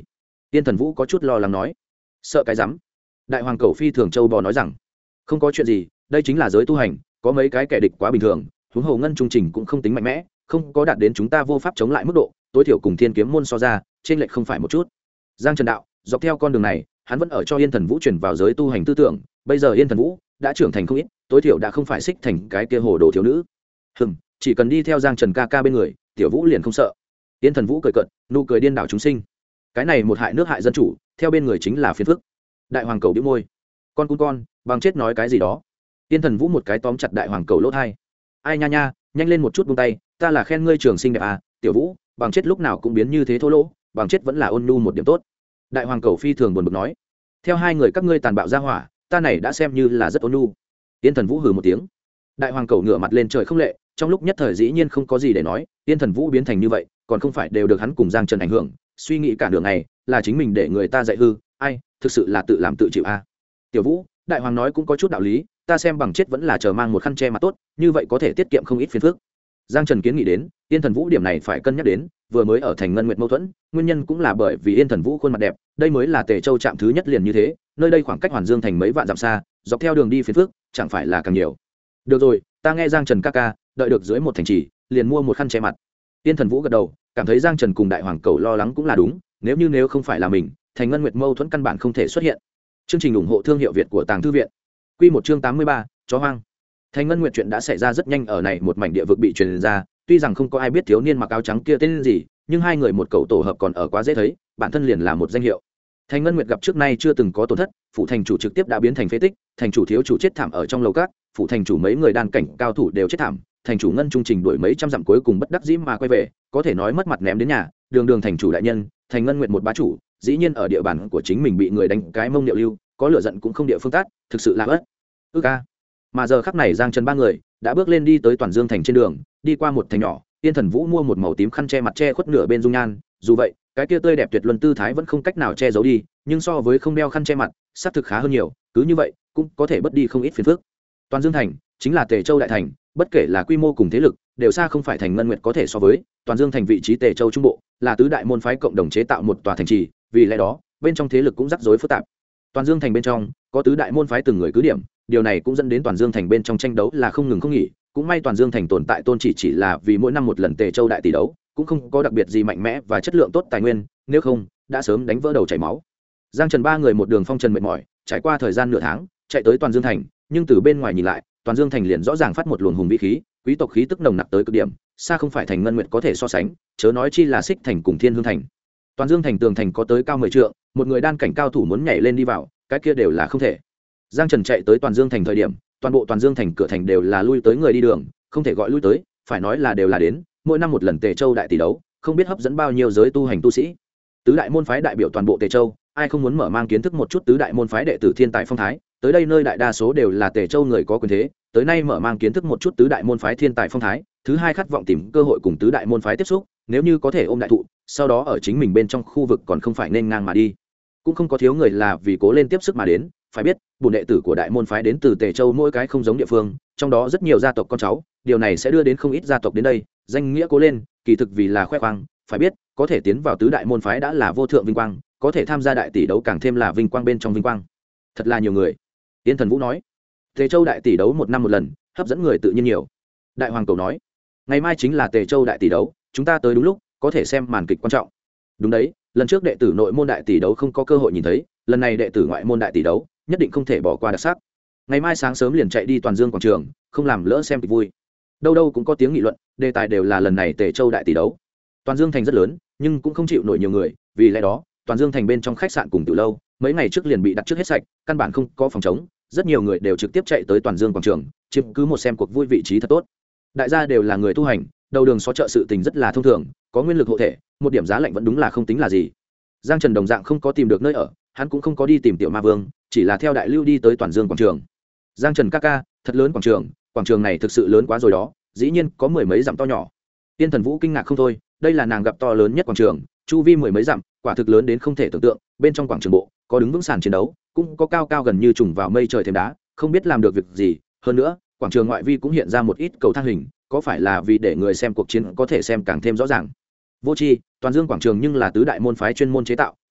Tiên Thần Vũ có chút lo lắng nói. Sợ cái rắm? Đại hoàng cầu phi thường châu bò nói rằng, không có chuyện gì, đây chính là giới tu hành, có mấy cái kẻ địch quá bình thường, huống hồ ngân trung trình cũng không tính mạnh mẽ, không có đạt đến chúng ta vô pháp chống lại mức độ, tối thiểu cùng Thiên Kiếm môn so ra, trên lệch không phải một chút. Giang Trần đạo, dọc theo con đường này, hắn vẫn ở cho Yên Thần Vũ truyền vào giới tu hành tư tưởng, bây giờ Yên Thần Vũ đã trưởng thành không ít, tối thiểu đã không phải xích thành cái kia hồ đồ thiếu nữ. Chỉ cần đi theo Giang Trần ca ca bên người, tiểu Vũ liền không sợ. Yên Thần Vũ cười cợt, nụ cười điên đảo chúng sinh. Cái này một hại nước hại dân chủ, theo bên người chính là phiền phức. Đại hoàng cầu bĩu môi, con cún con, bằng chết nói cái gì đó. Yên Thần Vũ một cái tóm chặt đại hoàng cầu lỗ thai. Ai nha nha, nhanh lên một chút buông tay, ta là khen ngươi trường sinh đẹp à, tiểu Vũ, bằng chết lúc nào cũng biến như thế thô lỗ, bằng chết vẫn là ôn nhu một điểm tốt. Đại hoàng cầu phi thường buồn bực nói, theo hai người các ngươi tàn bạo ra hỏa, ta này đã xem như là rất ôn nhu. Yên Thần Vũ hừ một tiếng. Đại hoàng cầu ngửa mặt lên trời không lệ, trong lúc nhất thời dĩ nhiên không có gì để nói. Yên Thần Vũ biến thành như vậy, còn không phải đều được hắn cùng Giang Trần ảnh hưởng, suy nghĩ cả đường này là chính mình để người ta dạy hư, ai, thực sự là tự làm tự chịu a. Tiểu Vũ, đại hoàng nói cũng có chút đạo lý, ta xem bằng chết vẫn là chờ mang một khăn che mặt tốt, như vậy có thể tiết kiệm không ít phiền phức. Giang Trần kiến nghị đến, Yên Thần Vũ điểm này phải cân nhắc đến, vừa mới ở thành Ngân Nguyệt mâu thuẫn, nguyên nhân cũng là bởi vì Yên Thần Vũ khuôn mặt đẹp, đây mới là Tề Châu trạm thứ nhất liền như thế, nơi đây khoảng cách Hoàn Dương thành mấy vạn dặm xa, dọc theo đường đi phiền phức, chẳng phải là càng nhiều. Được rồi, ta nghe Giang Trần ca ca, đợi được dưới một thành trì, liền mua một khăn che mặt. Yên Thần Vũ gật đầu, cảm thấy Giang Trần cùng đại hoàng cầu lo lắng cũng là đúng, nếu không phải là mình, thành Ngân Nguyệt mâu thuẫn căn bản không thể xuất hiện. Chương trình ủng hộ thương hiệu Việt của Tàng Thư viện. Quy một chương 83, chó hoang. Thành Ngân Nguyệt chuyện đã xảy ra rất nhanh ở này một mảnh địa vực bị truyền ra, tuy rằng không có ai biết thiếu niên mặc áo trắng kia tên gì, nhưng hai người một cậu tổ hợp còn ở quá dễ thấy, bản thân liền là một danh hiệu. Thành Ngân Nguyệt gặp trước nay chưa từng có tổn thất, phủ thành chủ trực tiếp đã biến thành phế tích, thành chủ thiếu chủ chết thảm ở trong lầu cát, phủ thành chủ mấy người đan cảnh cao thủ đều chết thảm, thành chủ Ngân Trung Trình đuổi mấy trăm dặm cuối cùng bất đắc dĩ mà quay về, có thể nói mất mặt ném đến nhà, đường thành chủ đại nhân, Thành Ngân Nguyệt một bá chủ, dĩ nhiên ở địa bàn của chính mình bị người đánh cái mông điệu lưu, có lửa giận cũng không địa phương tát, thực sự là bất ức a. Mà giờ khắc này Giang Trần ba người đã bước lên đi tới Toàn Dương thành trên đường, đi qua một thành nhỏ, Yên Thần Vũ mua một màu tím khăn che mặt che khuất nửa bên dung nhan, dù vậy, cái kia tươi đẹp tuyệt luân tư thái vẫn không cách nào che giấu đi, nhưng so với không đeo khăn che mặt, xác thực khá hơn nhiều, cứ như vậy, cũng có thể bớt đi không ít phiền phức. Toàn Dương thành chính là Tề Châu đại thành, bất kể là quy mô cùng thế lực, đều xa không phải thành Ngân Nguyệt có thể so với. Toàn Dương thành vị trí Tề Châu trung bộ, là tứ đại môn phái cộng đồng chế tạo một tòa thành trì, vì lẽ đó, bên trong thế lực cũng rắc rối phức tạp. Toàn Dương thành bên trong có tứ đại môn phái từng người cứ điểm, điều này cũng dẫn đến Toàn Dương thành bên trong tranh đấu là không ngừng không nghỉ, cũng may Toàn Dương thành tồn tại tôn chỉ là vì mỗi năm một lần Tề Châu đại tỷ đấu, cũng không có đặc biệt gì mạnh mẽ và chất lượng tốt tài nguyên, nếu không đã sớm đánh vỡ đầu chảy máu. Giang Trần ba người một đường phong trần mệt mỏi, trải qua thời gian nửa tháng, chạy tới Toàn Dương thành, nhưng từ bên ngoài nhìn lại, Toàn Dương thành liền rõ ràng phát một luồng hùng vĩ khí, quý tộc khí tức nồng nặc tới cực điểm, xa không phải thành Ngân Nguyệt có thể so sánh, chớ nói chi là Xích thành cùng Thiên Hương thành. Toàn Dương thành tường thành có tới cao 10 trượng, một người đan cảnh cao thủ muốn nhảy lên đi vào, cái kia đều là không thể. Giang Trần chạy tới Toàn Dương thành thời điểm, toàn bộ Toàn Dương thành cửa thành đều là lui tới người đi đường, không thể gọi lui tới, phải nói là đều là đến, mỗi năm một lần Tề Châu đại tỷ đấu, không biết hấp dẫn bao nhiêu giới tu hành tu sĩ. Tứ đại môn phái đại biểu toàn bộ Tề Châu, ai không muốn mở mang kiến thức một chút tứ đại môn phái đệ tử thiên tài phong thái, tới đây nơi đại đa số đều là Tề Châu người có quyền thế, tới nay mở mang kiến thức một chút tứ đại môn phái thiên tài phong thái, thứ hai khát vọng tìm cơ hội cùng tứ đại môn phái tiếp xúc, nếu như có thể ôm đại thụ, sau đó ở chính mình bên trong khu vực còn không phải nên ngang mà đi. Cũng không có thiếu người là vì cố lên tiếp sức mà đến, phải biết, bổn đệ tử của đại môn phái đến từ Tề Châu mỗi cái không giống địa phương, trong đó rất nhiều gia tộc con cháu, điều này sẽ đưa đến không ít gia tộc đến đây, danh nghĩa cố lên, kỳ thực vì là khoe khoang, phải biết, có thể tiến vào tứ đại môn phái đã là vô thượng vinh quang, có thể tham gia đại tỷ đấu càng thêm là vinh quang bên trong vinh quang. Thật là nhiều người. Yên Thần Vũ nói, Tề Châu đại tỷ đấu một năm một lần, hấp dẫn người tự nhiên nhiều. Đại hoàng cầu nói, ngày mai chính là Tề Châu đại tỷ đấu, chúng ta tới đúng lúc, có thể xem màn kịch quan trọng. Đúng đấy, lần trước đệ tử nội môn đại tỷ đấu không có cơ hội nhìn thấy, lần này đệ tử ngoại môn đại tỷ đấu nhất định không thể bỏ qua đặc sắc. Ngày mai sáng sớm liền chạy đi Toàn Dương quảng trường, không làm lỡ xem kịch vui. Đâu đâu cũng có tiếng nghị luận, đề tài đều là lần này Tề Châu đại tỷ đấu. Toàn Dương thành rất lớn, nhưng cũng không chịu nổi nhiều người, vì lẽ đó, Toàn Dương thành bên trong khách sạn cùng tiểu lâu, mấy ngày trước liền bị đặt trước hết sạch, căn bản không có phòng trống, rất nhiều người đều trực tiếp chạy tới Toàn Dương quảng trường, chiếm cứ một xem cuộc vui vị trí thật tốt. Đại gia đều là người tu hành, đầu đường xó chợ sự tình rất là thông thường, có nguyên lực hộ thể, một điểm giá lạnh vẫn đúng là không tính là gì. Giang Trần đồng dạng không có tìm được nơi ở, hắn cũng không có đi tìm tiểu ma vương, chỉ là theo đại lưu đi tới Toàn Dương quảng trường. Giang Trần ca ca, thật lớn quảng trường này thực sự lớn quá rồi đó, dĩ nhiên có mười mấy dặm to nhỏ. Tiên Thần Vũ kinh ngạc không thôi, đây là nàng gặp to lớn nhất quảng trường, chu vi mười mấy dặm, quả thực lớn đến không thể tưởng tượng. Bên trong quảng trường bộ có đứng vững sàn chiến đấu, cũng có cao cao gần như trùng vào mây trời thềm đá, không biết làm được việc gì. Hơn nữa, quảng trường ngoại vi cũng hiện ra một ít cầu thang hình, có phải là vì để người xem cuộc chiến có thể xem càng thêm rõ ràng. Vô tri, Toàn Dương quảng trường nhưng là tứ đại môn phái chuyên môn chế tạo,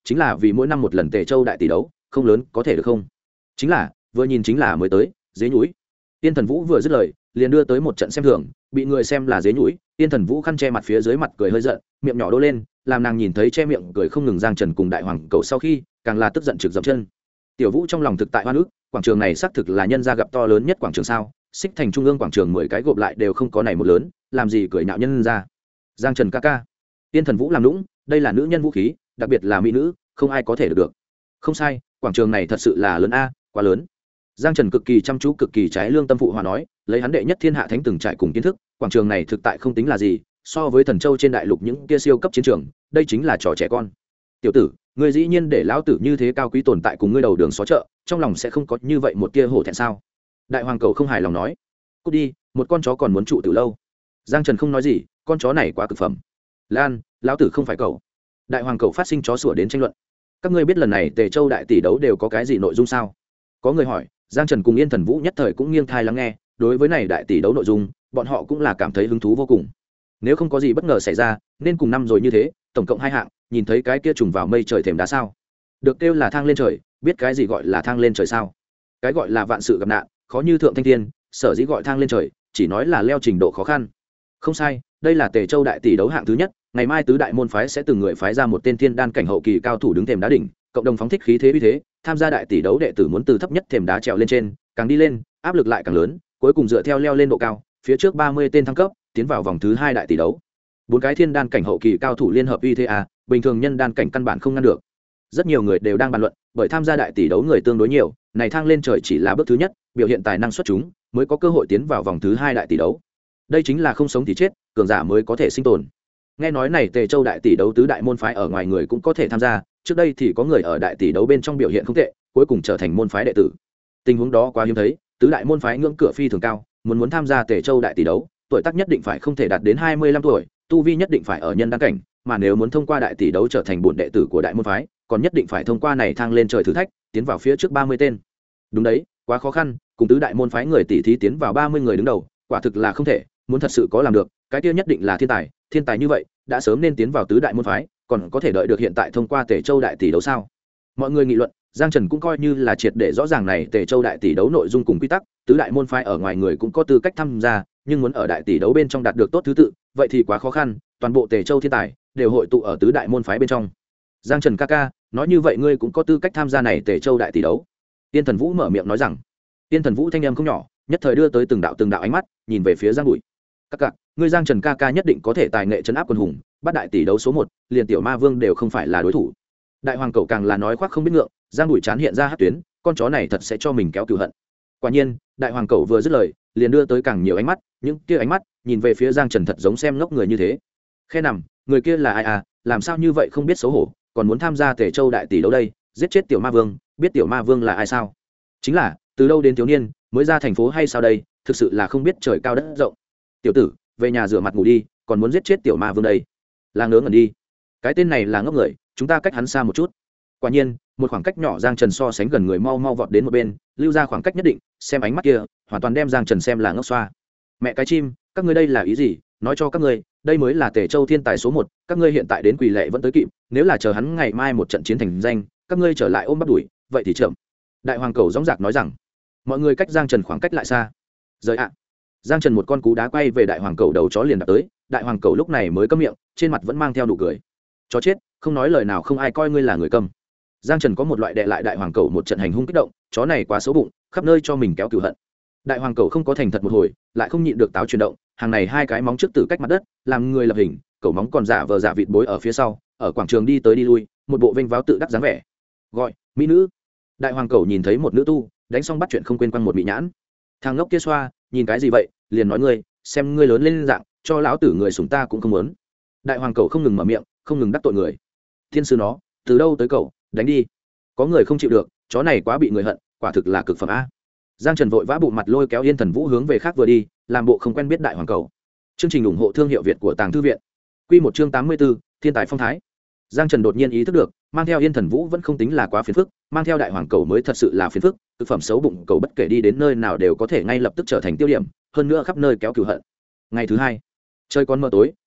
chính là vì mỗi năm một lần Tề Châu đại tỷ đấu, không lớn có thể được không? Chính là, vừa nhìn chính là mới tới, dế nhúi. Tiên Thần Vũ vừa dứt lời, liền đưa tới một trận xem thường, bị người xem là dế nhúi. Tiên Thần Vũ khăn che mặt phía dưới mặt cười hơi giận, miệng nhỏ đô lên, làm nàng nhìn thấy che miệng cười không ngừng Giang Trần cùng Đại Hoàng Cầu sau khi, càng là tức giận trực dậm chân. Tiểu Vũ trong lòng thực tại oan ức, quảng trường này xác thực là nhân gia gặp to lớn nhất quảng trường sao? Xích thành trung ương quảng trường 10 cái gộp lại đều không có này một lớn, làm gì cười nhạo nhân gia. Giang Trần ca ca. Tiên Thần Vũ làm nũng, đây là nữ nhân vũ khí, đặc biệt là mỹ nữ, không ai có thể được. Không sai, quảng trường này thật sự là lớn a, quá lớn. Giang Trần cực kỳ chăm chú, cực kỳ trái lương tâm phụ hòa nói, lấy hắn đệ nhất thiên hạ thánh từng trải cùng kiến thức, quảng trường này thực tại không tính là gì, so với Thần Châu trên đại lục những kia siêu cấp chiến trường, đây chính là trò trẻ con. Tiểu tử, ngươi dĩ nhiên để lão tử như thế cao quý tồn tại cùng ngươi đầu đường xó chợ, trong lòng sẽ không có như vậy một tia hổ thẹn sao? Đại Hoàng Cầu không hài lòng nói, cút đi, một con chó còn muốn trụ từ lâu. Giang Trần không nói gì, con chó này quá cực phẩm. Lan, lão tử không phải cậu. Đại Hoàng Cầu phát sinh chó sủa đến tranh luận. Các ngươi biết lần này Tề Châu đại tỷ đấu đều có cái gì nội dung sao? Có người hỏi. Giang Trần cùng Yên Thần Vũ nhất thời cũng nghiêng thai lắng nghe, đối với này đại tỷ đấu nội dung, bọn họ cũng là cảm thấy hứng thú vô cùng. Nếu không có gì bất ngờ xảy ra, nên cùng năm rồi như thế, tổng cộng 2 hạng, nhìn thấy cái kia trùng vào mây trời thềm đá sao? Được kêu là thang lên trời, biết cái gì gọi là thang lên trời sao? Cái gọi là vạn sự gặp nạn, khó như thượng thanh thiên, sở dĩ gọi thang lên trời, chỉ nói là leo trình độ khó khăn. Không sai, đây là Tề Châu đại tỷ đấu hạng thứ nhất, ngày mai tứ đại môn phái sẽ từng người phái ra một tên thiên đan cảnh hậu kỳ cao thủ đứng thềm đá đỉnh, cộng đồng phóng thích khí thế uy thế, tham gia đại tỷ đấu đệ tử muốn từ thấp nhất thềm đá trèo lên trên, càng đi lên, áp lực lại càng lớn, cuối cùng dựa theo leo lên độ cao, phía trước 30 tên thăng cấp, tiến vào vòng thứ 2 đại tỷ đấu. 4 cái thiên đan cảnh hậu kỳ cao thủ liên hợp uy thế bình thường nhân đan cảnh căn bản không ngăn được. Rất nhiều người đều đang bàn luận, bởi tham gia đại tỷ đấu người tương đối nhiều, này thang lên trời chỉ là bước thứ nhất, biểu hiện tài năng xuất chúng, mới có cơ hội tiến vào vòng thứ 2 đại tỷ đấu. Đây chính là không sống thì chết, cường giả mới có thể sinh tồn. Nghe nói này Tề Châu đại tỷ đấu tứ đại môn phái ở ngoài người cũng có thể tham gia, trước đây thì có người ở đại tỷ đấu bên trong biểu hiện không tệ, cuối cùng trở thành môn phái đệ tử. Tình huống đó quá hiếm thấy, tứ đại môn phái ngưỡng cửa phi thường cao, muốn tham gia Tề Châu đại tỷ đấu, tuổi tác nhất định phải không thể đạt đến 25 tuổi, tu vi nhất định phải ở nhân đan cảnh, mà nếu muốn thông qua đại tỷ đấu trở thành bổn đệ tử của đại môn phái, còn nhất định phải thông qua này thang lên trời thử thách, tiến vào phía trước 30 tên. Đúng đấy, quá khó khăn, cùng tứ đại môn phái người tỷ thí tiến vào 30 người đứng đầu, quả thực là không thể, muốn thật sự có làm được, cái kia nhất định là thiên tài như vậy, đã sớm nên tiến vào tứ đại môn phái, còn có thể đợi được hiện tại thông qua Tề Châu đại tỷ đấu sao? Mọi người nghị luận, Giang Trần cũng coi như là triệt để rõ ràng này Tề Châu đại tỷ đấu nội dung cùng quy tắc, tứ đại môn phái ở ngoài người cũng có tư cách tham gia, nhưng muốn ở đại tỷ đấu bên trong đạt được tốt thứ tự, vậy thì quá khó khăn, toàn bộ Tề Châu thiên tài đều hội tụ ở tứ đại môn phái bên trong. Giang Trần ca ca, nói như vậy ngươi cũng có tư cách tham gia này Tề Châu đại tỷ đấu. Tiên Thần Vũ mở miệng nói rằng. Tiên Thần Vũ thanh âm không nhỏ, nhất thời đưa tới từng đạo ánh mắt, nhìn về phía Giang Bụi. Các cặc, ngươi Giang Trần ca ca nhất định có thể tài nghệ trấn áp quân hùng, bắt đại tỷ đấu số 1, liền tiểu ma vương đều không phải là đối thủ. Đại Hoàng Cầu càng là nói khoác không biết ngượng, Giang Bụi chán hiện ra hất tuyến, con chó này thật sẽ cho mình kéo cừu hận. Quả nhiên, Đại Hoàng Cầu vừa dứt lời, liền đưa tới càng nhiều ánh mắt, những kia ánh mắt nhìn về phía Giang Trần thật giống xem ngốc người như thế. Khe nằm, người kia là ai à, làm sao như vậy không biết xấu hổ, còn muốn tham gia Tề Châu đại tỷ đấu đây, giết chết tiểu ma vương, biết tiểu ma vương là ai sao? Chính là, từ đâu đến thiếu niên, mới ra thành phố hay sao đây, thực sự là không biết trời cao đất rộng. Tiểu tử, về nhà rửa mặt ngủ đi, còn muốn giết chết tiểu ma vương đây, là ngớ ngẩn đi. Cái tên này là ngốc người, chúng ta cách hắn xa một chút. Quả nhiên, một khoảng cách nhỏ Giang Trần so sánh gần người mau vọt đến một bên, lưu ra khoảng cách nhất định, xem ánh mắt kia, hoàn toàn đem Giang Trần xem là ngốc xoa. Mẹ cái chim, các ngươi đây là ý gì? Nói cho các ngươi, đây mới là Tề Châu thiên tài số 1, các ngươi hiện tại đến quỳ lệ vẫn tới kịp, nếu là chờ hắn ngày mai một trận chiến thành danh, các ngươi trở lại ôm bắt đuổi, vậy thì chậm. Đại Hoàng Cầu dõng dạc nói rằng. Mọi người cách Giang Trần khoảng cách lại xa. Rời ạ. Giang Trần một con cú đá quay về Đại Hoàng Cầu đầu chó liền đạp tới, Đại Hoàng Cầu lúc này mới câm miệng, trên mặt vẫn mang theo nụ cười. Chó chết, không nói lời nào không ai coi ngươi là người câm. Giang Trần có một loại đệ lại Đại Hoàng Cầu một trận hành hung kích động, chó này quá xấu bụng, khắp nơi cho mình kéo cừu hận. Đại Hoàng Cầu không có thành thật một hồi, lại không nhịn được táo chuyển động, hàng này 2 cái móng trước từ cách mặt đất, làm người lập hình, cầu móng còn giả vờ giả vịt bối ở phía sau, ở quảng trường đi tới đi lui, một bộ vênh váo tự đắc dáng vẻ. Gọi, mỹ nữ. Đại Hoàng Cầu nhìn thấy một nữ tu, đánh xong bắt chuyện không quên quăng một mỹ nhãn. Thằng ngốc kia xoa, nhìn cái gì vậy, liền nói ngươi, xem ngươi lớn lên dạng, cho lão tử người sủng ta cũng không muốn. Đại Hoàng Cầu không ngừng mở miệng, không ngừng đắc tội người. Thiên sư nó, từ đâu tới cậu, đánh đi. Có người không chịu được, chó này quá bị người hận, quả thực là cực phẩm a. Giang Trần vội vã bụng mặt lôi kéo Yên Thần Vũ hướng về khác vừa đi, làm bộ không quen biết Đại Hoàng Cầu. Chương trình ủng hộ thương hiệu Việt của Tàng Thư viện. Quy một chương 84, Thiên tài phong thái. Giang Trần đột nhiên ý thức được, mang theo Yên Thần Vũ vẫn không tính là quá phiền phức, mang theo Đại Hoàng Cầu mới thật sự là phiền phức, thực phẩm xấu bụng cầu bất kể đi đến nơi nào đều có thể ngay lập tức trở thành tiêu điểm, hơn nữa khắp nơi kéo cừu hận. Ngày thứ 2, trời còn mờ tối,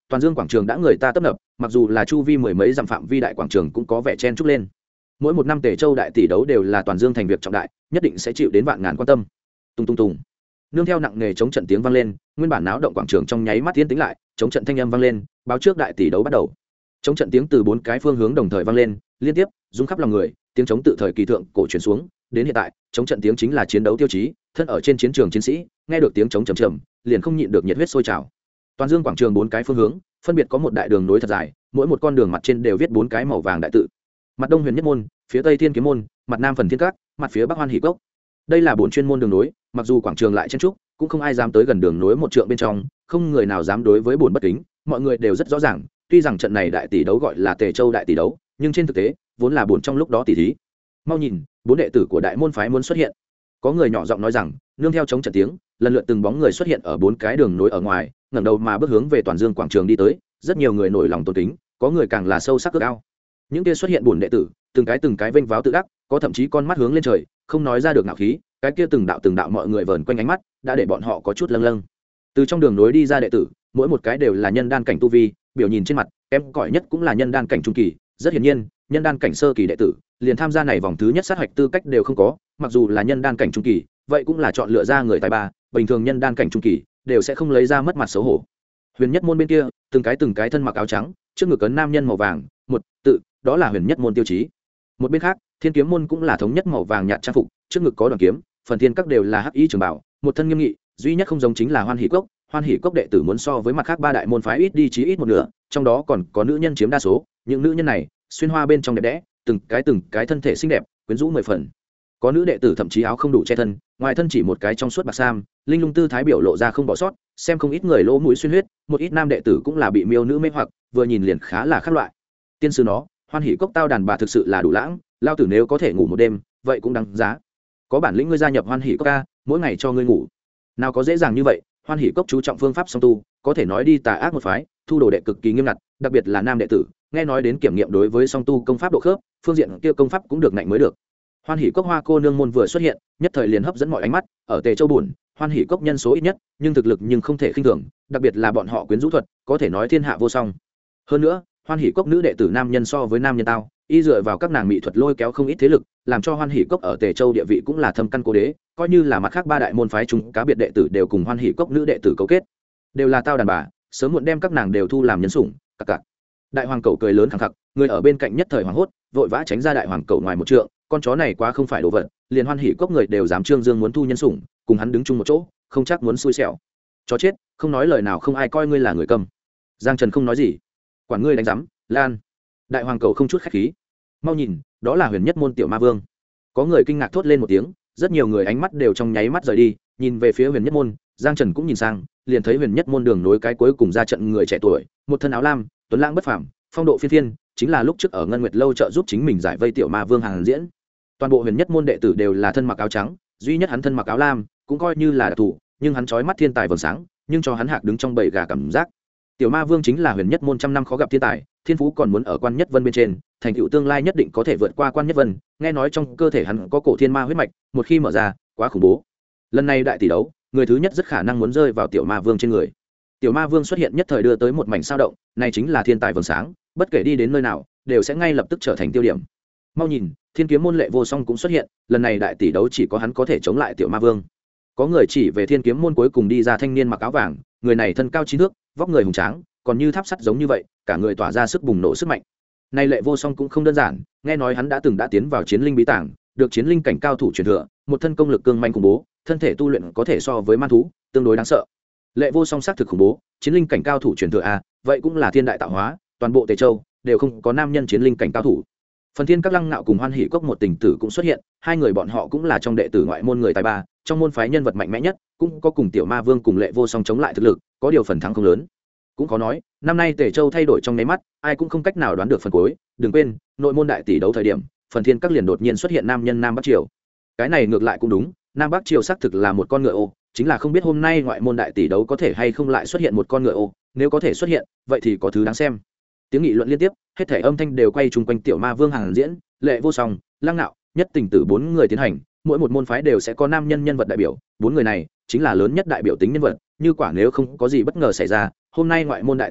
toàn dương quảng trường đã người ta tấp nập, mặc dù là chu vi mười mấy dặm phạm vi đại quảng trường cũng có vẻ chen trúc lên. Mỗi một năm Tề Châu đại tỷ đấu đều là toàn dương thành việc trọng đại, nhất định sẽ chịu đến vạn ngàn quan tâm. Tung tung tung, nương theo nặng nề chống trận tiếng vang lên, nguyên bản náo động quảng trường trong nháy mắt tiến tĩnh lại, chống trận thanh âm vang lên, báo trước đại tỷ đấu bắt đầu. Chống trận tiếng từ bốn cái phương hướng đồng thời vang lên, liên tiếp rung khắp lòng người, tiếng chống tự thời kỳ thượng cổ truyền xuống, đến hiện tại, chống trận tiếng chính là chiến đấu tiêu chí, thân ở trên chiến trường chiến sĩ, nghe được tiếng chống trầm trầm, liền không nhịn được nhiệt huyết sôi trào. Toàn dương quảng trường bốn cái phương hướng, phân biệt có một đại đường nối thật dài, mỗi một con đường mặt trên đều viết bốn cái màu vàng đại tự. Mặt đông Huyền Nhất môn, phía tây Thiên Kiếm môn, mặt nam Phần Thiên các, mặt phía bắc Hoan Hỷ cốc. Đây là bốn chuyên môn đường nối, mặc dù quảng trường lại chen trúc, cũng không ai dám tới gần đường nối một trượng bên trong, không người nào dám đối với bổn bất kính, mọi người đều rất rõ ràng, tuy rằng trận này đại tỷ đấu gọi là Tề Châu đại tỷ đấu, nhưng trên thực tế, vốn là bổn trong lúc đó tỷ thí. Mau nhìn, bốn đệ tử của đại môn phái muốn xuất hiện. Có người nhỏ giọng nói rằng, nương theo chống trận tiếng, lần lượt từng bóng người xuất hiện ở bốn cái đường nối ở ngoài, ngẩng đầu mà bước hướng về toàn dương quảng trường đi tới, rất nhiều người nổi lòng tôn kính, có người càng là sâu sắc ước ao. Những kia xuất hiện bổn đệ tử, từng cái vênh váo tự đắc, có thậm chí con mắt hướng lên trời, không nói ra được ngạo khí, cái kia từng đạo mọi người vờn quanh ánh mắt, đã để bọn họ có chút lâng lâng. Từ trong đường nối đi ra đệ tử, mỗi một cái đều là nhân đan cảnh tu vi, biểu nhìn trên mặt, kém cỏi nhất cũng là nhân đan cảnh trung kỳ, rất hiển nhiên, nhân đan cảnh sơ kỳ đệ tử, liền tham gia này vòng thứ nhất sát hạch tư cách đều không có, mặc dù là nhân đan cảnh trung kỳ, vậy cũng là chọn lựa ra người tài ba, bình thường nhân đan cảnh trung kỳ đều sẽ không lấy ra mất mặt xấu hổ. Huyền Nhất môn bên kia, từng cái thân mặc áo trắng, trước ngực ấn nam nhân màu vàng, một tự, đó là Huyền Nhất môn tiêu chí. Một bên khác, Thiên Kiếm môn cũng là thống nhất màu vàng nhạt trang phục, trước ngực có đoàn kiếm, phần thiên các đều là hắc y trường bảo, một thân nghiêm nghị, duy nhất không giống chính là Hoan Hỷ cốc đệ tử muốn so với mặt khác ba đại môn phái ít đi chí ít một nửa, trong đó còn có nữ nhân chiếm đa số, những nữ nhân này xuyên hoa bên trong đẹp đẽ, từng cái thân thể xinh đẹp, quyến rũ mười phần. Có nữ đệ tử thậm chí áo không đủ che thân, ngoài thân chỉ một cái trong suốt bạc sam, linh lung tư thái biểu lộ ra không bỏ sót, xem không ít người lỗ mũi xuyên huyết, một ít nam đệ tử cũng là bị miêu nữ mê hoặc, vừa nhìn liền khá là khác loại. Tiên sư nó, Hoan Hỷ cốc tao đàn bà thực sự là đủ lãng, lao tử nếu có thể ngủ một đêm, vậy cũng đáng giá. Có bản lĩnh ngươi gia nhập Hoan Hỷ cốc ca, mỗi ngày cho ngươi ngủ. Nào có dễ dàng như vậy, Hoan Hỷ cốc chú trọng phương pháp song tu, có thể nói đi tà ác một phái, thu đồ đệ cực kỳ nghiêm ngặt, đặc biệt là nam đệ tử, nghe nói đến kiểm nghiệm đối với song tu công pháp độ khớp, phương diện kia công pháp cũng được nạnh mới được. Hoan Hỷ cốc hoa cô nương môn vừa xuất hiện, nhất thời liền hấp dẫn mọi ánh mắt, ở Tề Châu buồn, Hoan Hỷ cốc nhân số ít nhất, nhưng thực lực nhưng không thể khinh thường, đặc biệt là bọn họ quyến rũ thuật, có thể nói thiên hạ vô song. Hơn nữa, Hoan Hỷ cốc nữ đệ tử nam nhân so với nam nhân tao, y dựa vào các nàng mỹ thuật lôi kéo không ít thế lực, làm cho Hoan Hỷ cốc ở Tề Châu địa vị cũng là thâm căn cố đế, coi như là mặt khác ba đại môn phái chúng cá biệt đệ tử đều cùng Hoan Hỷ cốc nữ đệ tử cấu kết, đều là tao đàn bà, sớm muộn đem các nàng đều thu làm nhân sủng. Cặc. Đại hoàng cẩu cười lớn khẳng khặc, người ở bên cạnh nhất thời hoảng hốt, vội vã tránh ra đại hoàng cẩu ngoài một trượng, con chó này quá không phải đồ vật, liền Hoan Hỷ cốc người đều dám trương dương muốn thu nhân sủng, cùng hắn đứng chung một chỗ, không chắc muốn xui xẻo. Chó chết, không nói lời nào không ai coi ngươi là người câm. Giang Trần không nói gì, quản ngươi đánh rắm, lan. Đại hoàng cẩu không chút khách khí, mau nhìn, đó là Huyền Nhất môn tiểu ma vương. Có người kinh ngạc thốt lên một tiếng, rất nhiều người ánh mắt đều trong nháy mắt rời đi, nhìn về phía Huyền Nhất môn. Giang Trần cũng nhìn sang, liền thấy Huyền Nhất môn đường nối cái cuối cùng ra trận người trẻ tuổi, một thân áo lam, tuấn lãng bất phàm, phong độ phiên phiên, chính là lúc trước ở Ngân Nguyệt lâu trợ giúp chính mình giải vây tiểu ma vương Hàn Diễn. Toàn bộ Huyền Nhất môn đệ tử đều là thân mặc áo trắng, duy nhất hắn thân mặc áo lam, cũng coi như là đặc thù, nhưng hắn chói mắt thiên tài vầng sáng, nhưng cho hắn hạc đứng trong bầy gà cảm giác. Tiểu ma vương chính là Huyền Nhất môn trăm năm khó gặp thiên tài, thiên phú còn muốn ở Quan Nhất Vân bên trên, thành tựu tương lai nhất định có thể vượt qua Quan Nhất Vân, nghe nói trong cơ thể hắn có cổ thiên ma huyết mạch, một khi mở ra, quá khủng bố. Lần này đại tỷ đấu, người thứ nhất rất khả năng muốn rơi vào tiểu ma vương trên người. Tiểu ma vương xuất hiện nhất thời đưa tới một mảnh sao động, này chính là thiên tài vầng sáng, bất kể đi đến nơi nào đều sẽ ngay lập tức trở thành tiêu điểm. Mau nhìn, Thiên Kiếm môn Lệ Vô Song cũng xuất hiện, lần này đại tỷ đấu chỉ có hắn có thể chống lại tiểu ma vương. Có người chỉ về Thiên Kiếm môn cuối cùng đi ra thanh niên mặc áo vàng, người này thân cao 9 thước, vóc người hùng tráng, còn như tháp sắt giống như vậy, cả người tỏa ra sức bùng nổ sức mạnh. Này Lệ Vô Song cũng không đơn giản, nghe nói hắn đã tiến vào chiến linh bí tàng, được chiến linh cảnh cao thủ truyền thừa, một thân công lực cương manh khủng bố, thân thể tu luyện có thể so với man thú, tương đối đáng sợ. Lệ Vô Song xác thực khủng bố, chiến linh cảnh cao thủ truyền thừa a, vậy cũng là thiên đại tạo hóa, toàn bộ Tề Châu đều không có nam nhân chiến linh cảnh cao thủ. Phần Thiên các Lăng Nạo cùng Hoan Hỷ cốc một tình tử cũng xuất hiện, hai người bọn họ cũng là trong đệ tử ngoại môn người tài ba, trong môn phái nhân vật mạnh mẽ nhất, cũng có cùng tiểu ma vương cùng Lệ Vô Song chống lại thực lực, có điều phần thắng không lớn. Cũng có nói, năm nay Tề Châu thay đổi trong nháy mắt, ai cũng không cách nào đoán được phần cuối, đừng quên, nội môn đại tỷ đấu thời điểm, Phần Thiên các liền đột nhiên xuất hiện nam nhân Nam Bắc Triều. Cái này ngược lại cũng đúng, Nam Bắc Triều xác thực là một con ngựa ô, chính là không biết hôm nay ngoại môn đại tỷ đấu có thể hay không lại xuất hiện một con ngựa ô, nếu có thể xuất hiện, vậy thì có thứ đáng xem. Tiếng nghị luận liên tiếp, hết thảy âm thanh đều quay chung quanh tiểu ma vương Hàn Diễn, Lệ Vô Song, Lăng Nạo, Nhất Tình Tử bốn người tiến hành, mỗi một môn phái đều sẽ có nam nhân nhân vật đại biểu, bốn người này chính là lớn nhất đại biểu tính nhân vật, như quả nếu không có gì bất ngờ xảy ra, hôm nay ngoại môn đại tỷ đấu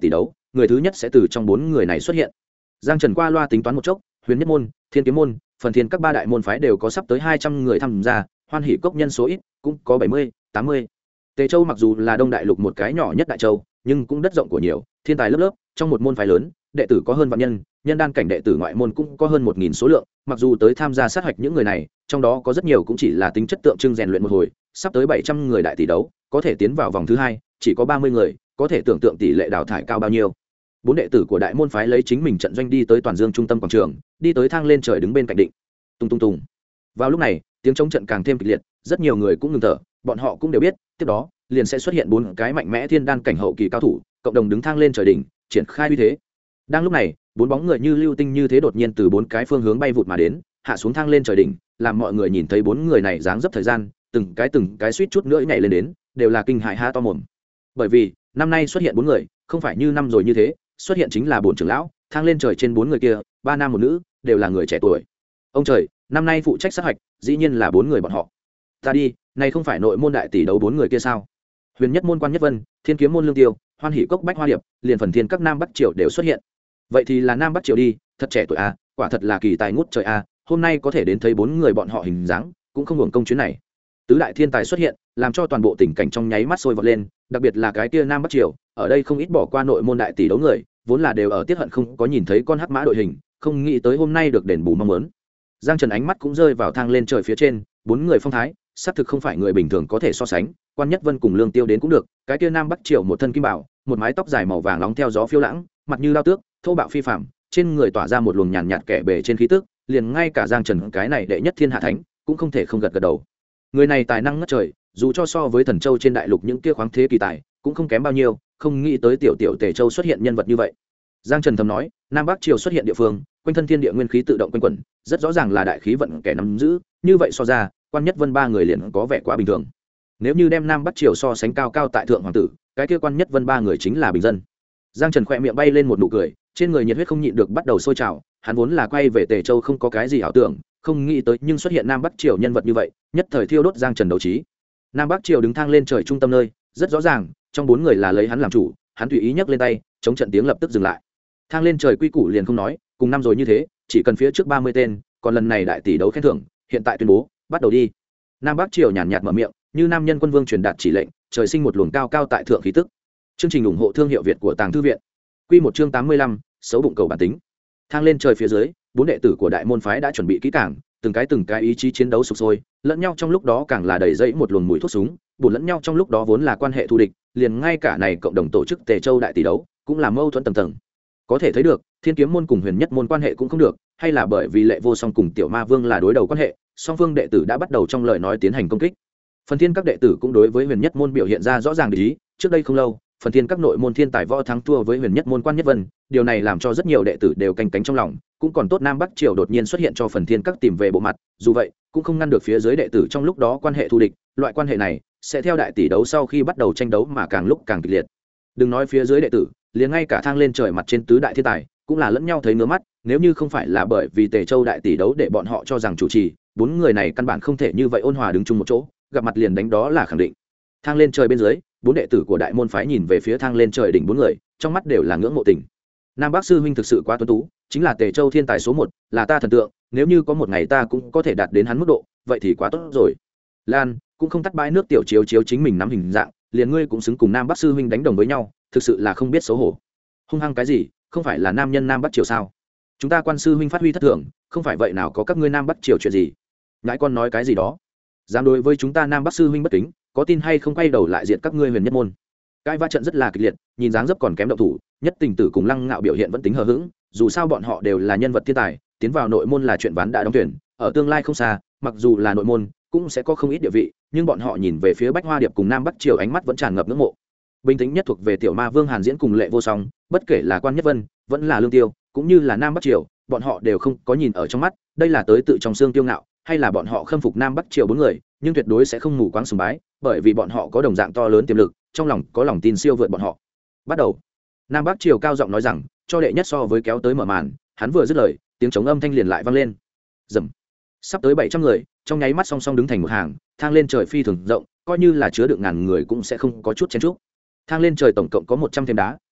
người thứ nhất sẽ từ trong 4 người này xuất hiện. Giang Trần qua loa tính toán một chốc, Huyền Nhất môn, Thiên Kiếm môn, Phần Thiên các 3 đại môn phái đều có sắp tới 200 người tham gia, Hoan Hỷ cốc nhân số ít, cũng có 70, 80. Tề Châu mặc dù là Đông Đại Lục một cái nhỏ nhất đại châu, nhưng cũng đất rộng của nhiều, thiên tài lớp lớp, trong một môn phái lớn, đệ tử có hơn vạn nhân, nhân đan cảnh đệ tử ngoại môn cũng có hơn 1000 số lượng, mặc dù tới tham gia sát hạch những người này, trong đó có rất nhiều cũng chỉ là tính chất tượng trưng rèn luyện một hồi, sắp tới 700 người đại tỷ đấu, có thể tiến vào vòng thứ 2, chỉ có 30 người, có thể tưởng tượng tỷ lệ đào thải cao bao nhiêu. 4 đệ tử của đại môn phái lấy chính mình trận doanh đi tới Toàn Dương trung tâm quảng trường, đi tới thang lên trời đứng bên cạnh định. Tung tung tung. Vào lúc này, tiếng chống trận càng thêm kịch liệt, rất nhiều người cũng ngừng thở, bọn họ cũng đều biết, tiếp đó liền sẽ xuất hiện 4 cái mạnh mẽ thiên đan cảnh hậu kỳ cao thủ, cộng đồng đứng thang lên trời đỉnh, triển khai uy thế. Đang lúc này, 4 bóng người như lưu tinh như thế đột nhiên từ 4 cái phương hướng bay vụt mà đến, hạ xuống thang lên trời đỉnh, làm mọi người nhìn thấy 4 người này dáng dấp thời gian, từng cái suýt chút nữa nhảy lên đến, đều là kinh hãi há to mồm. Bởi vì, năm nay xuất hiện 4 người, không phải như năm rồi như thế, xuất hiện chính là 4 trưởng lão, thang lên trời trên 4 người kia, 3 nam 1 nữ, đều là người trẻ tuổi. Ông trời, năm nay phụ trách sát hạch, dĩ nhiên là 4 người bọn họ. Ta đi, này không phải nội môn đại tỷ đấu 4 người kia sao? Huyền Nhất môn Quan Nhất Vân, Thiên Kiếm môn Lương Tiêu, Hoan Hỷ cốc Bách Hoa Điệp, liền Phần Thiên các Nam Bắc Triều đều xuất hiện. Vậy thì là Nam Bắc Triều đi, thật trẻ tuổi a, quả thật là kỳ tài ngút trời a, hôm nay có thể đến thấy 4 người bọn họ hình dáng, cũng không hưởng công chuyến này. Tứ đại thiên tài xuất hiện, làm cho toàn bộ tình cảnh trong nháy mắt sôi vọt lên, đặc biệt là cái kia Nam Bắc Triều, ở đây không ít bỏ qua nội môn đại tỷ đấu người, vốn là đều ở tiết hận không có nhìn thấy con hắc mã đội hình, không nghĩ tới hôm nay được đền bù mong muốn. Giang Trần ánh mắt cũng rơi vào thang lên trời phía trên, 4 người phong thái, xác thực không phải người bình thường có thể so sánh, Quan Nhất Vân cùng Lương Tiêu đến cũng được, cái kia Nam Bắc Triều một thân kim bảo, một mái tóc dài màu vàng nóng theo gió phiêu lãng, mặt như lao tước, thô bạo phi phàm, trên người tỏa ra một luồng nhàn nhạt kẻ bề trên khí tức, liền ngay cả Giang Trần cái này đệ nhất thiên hạ thánh, cũng không thể không gật gật đầu. Người này tài năng ngất trời, dù cho so với Thần Châu trên đại lục những kia khoáng thế kỳ tài, cũng không kém bao nhiêu, không nghĩ tới tiểu tiểu Tề Châu xuất hiện nhân vật như vậy. Giang Trần thầm nói, Nam Bắc Triều xuất hiện địa phương, quanh thân thiên địa nguyên khí tự động quanh quẩn, rất rõ ràng là đại khí vận kẻ nắm giữ, như vậy so ra, Quan Nhất Vân 3 người liền có vẻ quá bình thường. Nếu như đem Nam Bắc Triều so sánh cao cao tại thượng hoàng tử, cái kia Quan Nhất Vân 3 người chính là bình dân. Giang Trần khẽ miệng bay lên một nụ cười, trên người nhiệt huyết không nhịn được bắt đầu sôi trào, hắn vốn là quay về Tề Châu không có cái gì ảo tưởng, không nghĩ tới nhưng xuất hiện Nam Bắc Triều nhân vật như vậy, nhất thời thiêu đốt Giang Trần đấu trí. Nam Bắc Triều đứng thang lên trời trung tâm nơi, rất rõ ràng, trong 4 người là lấy hắn làm chủ, hắn tùy ý nhấc lên tay, chống trận tiếng lập tức dừng lại. Thang lên trời quy củ liền không nói, cùng năm rồi như thế, chỉ cần phía trước 30 tên, còn lần này đại tỷ đấu khen thưởng, hiện tại tuyên bố, bắt đầu đi. Nam Bắc Triều nhàn nhạt mở miệng, như nam nhân quân vương truyền đạt chỉ lệnh, trời sinh một luồng cao cao tại thượng khí tức. Chương trình ủng hộ thương hiệu Việt của Tàng Thư viện. Quy một chương 85, xấu bụng cầu bản tính. Thang lên trời phía dưới, 4 đệ tử của đại môn phái đã chuẩn bị kỹ càng, từng cái ý chí chiến đấu sục sôi, lẫn nhau trong lúc đó càng là đầy dẫy một luồng mùi thuốc súng, buồn lẫn nhau trong lúc đó vốn là quan hệ thù địch, liền ngay cả này cộng đồng tổ chức Tề Châu đại tỷ đấu, cũng là mâu thuẫn tầng tầng. Có thể thấy được, Thiên Kiếm môn cùng Huyền Nhất môn quan hệ cũng không được, hay là bởi vì Lệ Vô Song cùng Tiểu Ma Vương là đối đầu quan hệ, song phương đệ tử đã bắt đầu trong lời nói tiến hành công kích. Phần Thiên các đệ tử cũng đối với Huyền Nhất môn biểu hiện ra rõ ràng ý, trước đây không lâu, Phần Thiên các nội môn thiên tài võ thắng thua với Huyền Nhất môn Quan Nhất Vân, điều này làm cho rất nhiều đệ tử đều canh cánh trong lòng, cũng còn tốt Nam Bắc Triều đột nhiên xuất hiện cho Phần Thiên các tìm về bộ mặt, dù vậy, cũng không ngăn được phía dưới đệ tử trong lúc đó quan hệ thù địch, loại quan hệ này sẽ theo đại tỷ đấu sau khi bắt đầu tranh đấu mà càng lúc càng kịch liệt. Đừng nói phía dưới đệ tử, liền ngay cả thang lên trời mặt trên tứ đại thiên tài, cũng là lẫn nhau thấy ngứa mắt, nếu như không phải là bởi vì Tề Châu đại tỷ đấu để bọn họ cho rằng chủ trì, 4 người này căn bản không thể như vậy ôn hòa đứng chung một chỗ, gặp mặt liền đánh đó là khẳng định. Thang lên trời bên dưới, 4 đệ tử của đại môn phái nhìn về phía thang lên trời đỉnh 4 người, trong mắt đều là ngưỡng mộ tình. Nam Bắc sư huynh thực sự quá tuấn tú, chính là Tề Châu thiên tài số 1, là ta thần tượng, nếu như có một ngày ta cũng có thể đạt đến hắn mức độ, vậy thì quá tốt rồi. Lan, cũng không tắt bãi nước tiểu chiếu chiếu chính mình nắm hình dạng, liền ngươi cũng xứng cùng Nam Bắc sư huynh đánh đồng với nhau, thực sự là không biết xấu hổ. Hung hăng cái gì, không phải là nam nhân Nam Bắc Triều sao? Chúng ta Quan sư huynh phát huy thất thường, không phải vậy nào có các ngươi Nam Bắc Triều chuyện gì? Ngãi con nói cái gì đó? Dám đối với chúng ta Nam Bắc sư huynh bất kính, có tin hay không quay đầu lại diệt các ngươi Huyền Nhất môn. Cái va trận rất là kịch liệt, nhìn dáng dấp còn kém động thủ, Nhất Tình Tử cùng Lăng Ngạo biểu hiện vẫn tính hờ hững, dù sao bọn họ đều là nhân vật thiên tài, tiến vào nội môn là chuyện ván đã đóng tuyển, ở tương lai không xa, mặc dù là nội môn, cũng sẽ có không ít địa vị, nhưng bọn họ nhìn về phía Bách Hoa Điệp cùng Nam Bắc Triều ánh mắt vẫn tràn ngập ngưỡng mộ. Bình tĩnh nhất thuộc về Tiểu Ma Vương Hàn Diễn cùng Lệ Vô Song, bất kể là Quan Nhất Vân, vẫn là Lương Tiêu, cũng như là Nam Bắc Triều, bọn họ đều không có nhìn ở trong mắt, đây là tới tự trong xương kiêu ngạo, hay là bọn họ khâm phục Nam Bắc Triều 4 người, nhưng tuyệt đối sẽ không mù quáng sùng bái, bởi vì bọn họ có đồng dạng to lớn tiềm lực, trong lòng có lòng tin siêu vượt bọn họ. Bắt đầu. Nam Bắc Triều cao giọng nói rằng, cho đệ nhất so với kéo tới mở màn, hắn vừa dứt lời, tiếng trống âm thanh liền lại vang lên. Rầm. Sắp tới 700 người, trong nháy mắt song song đứng thành một hàng, thang lên trời phi thường rộng, coi như là chứa được ngàn người cũng sẽ không có chút chen chúc. Thang lên trời tổng cộng có 100 thềm đá,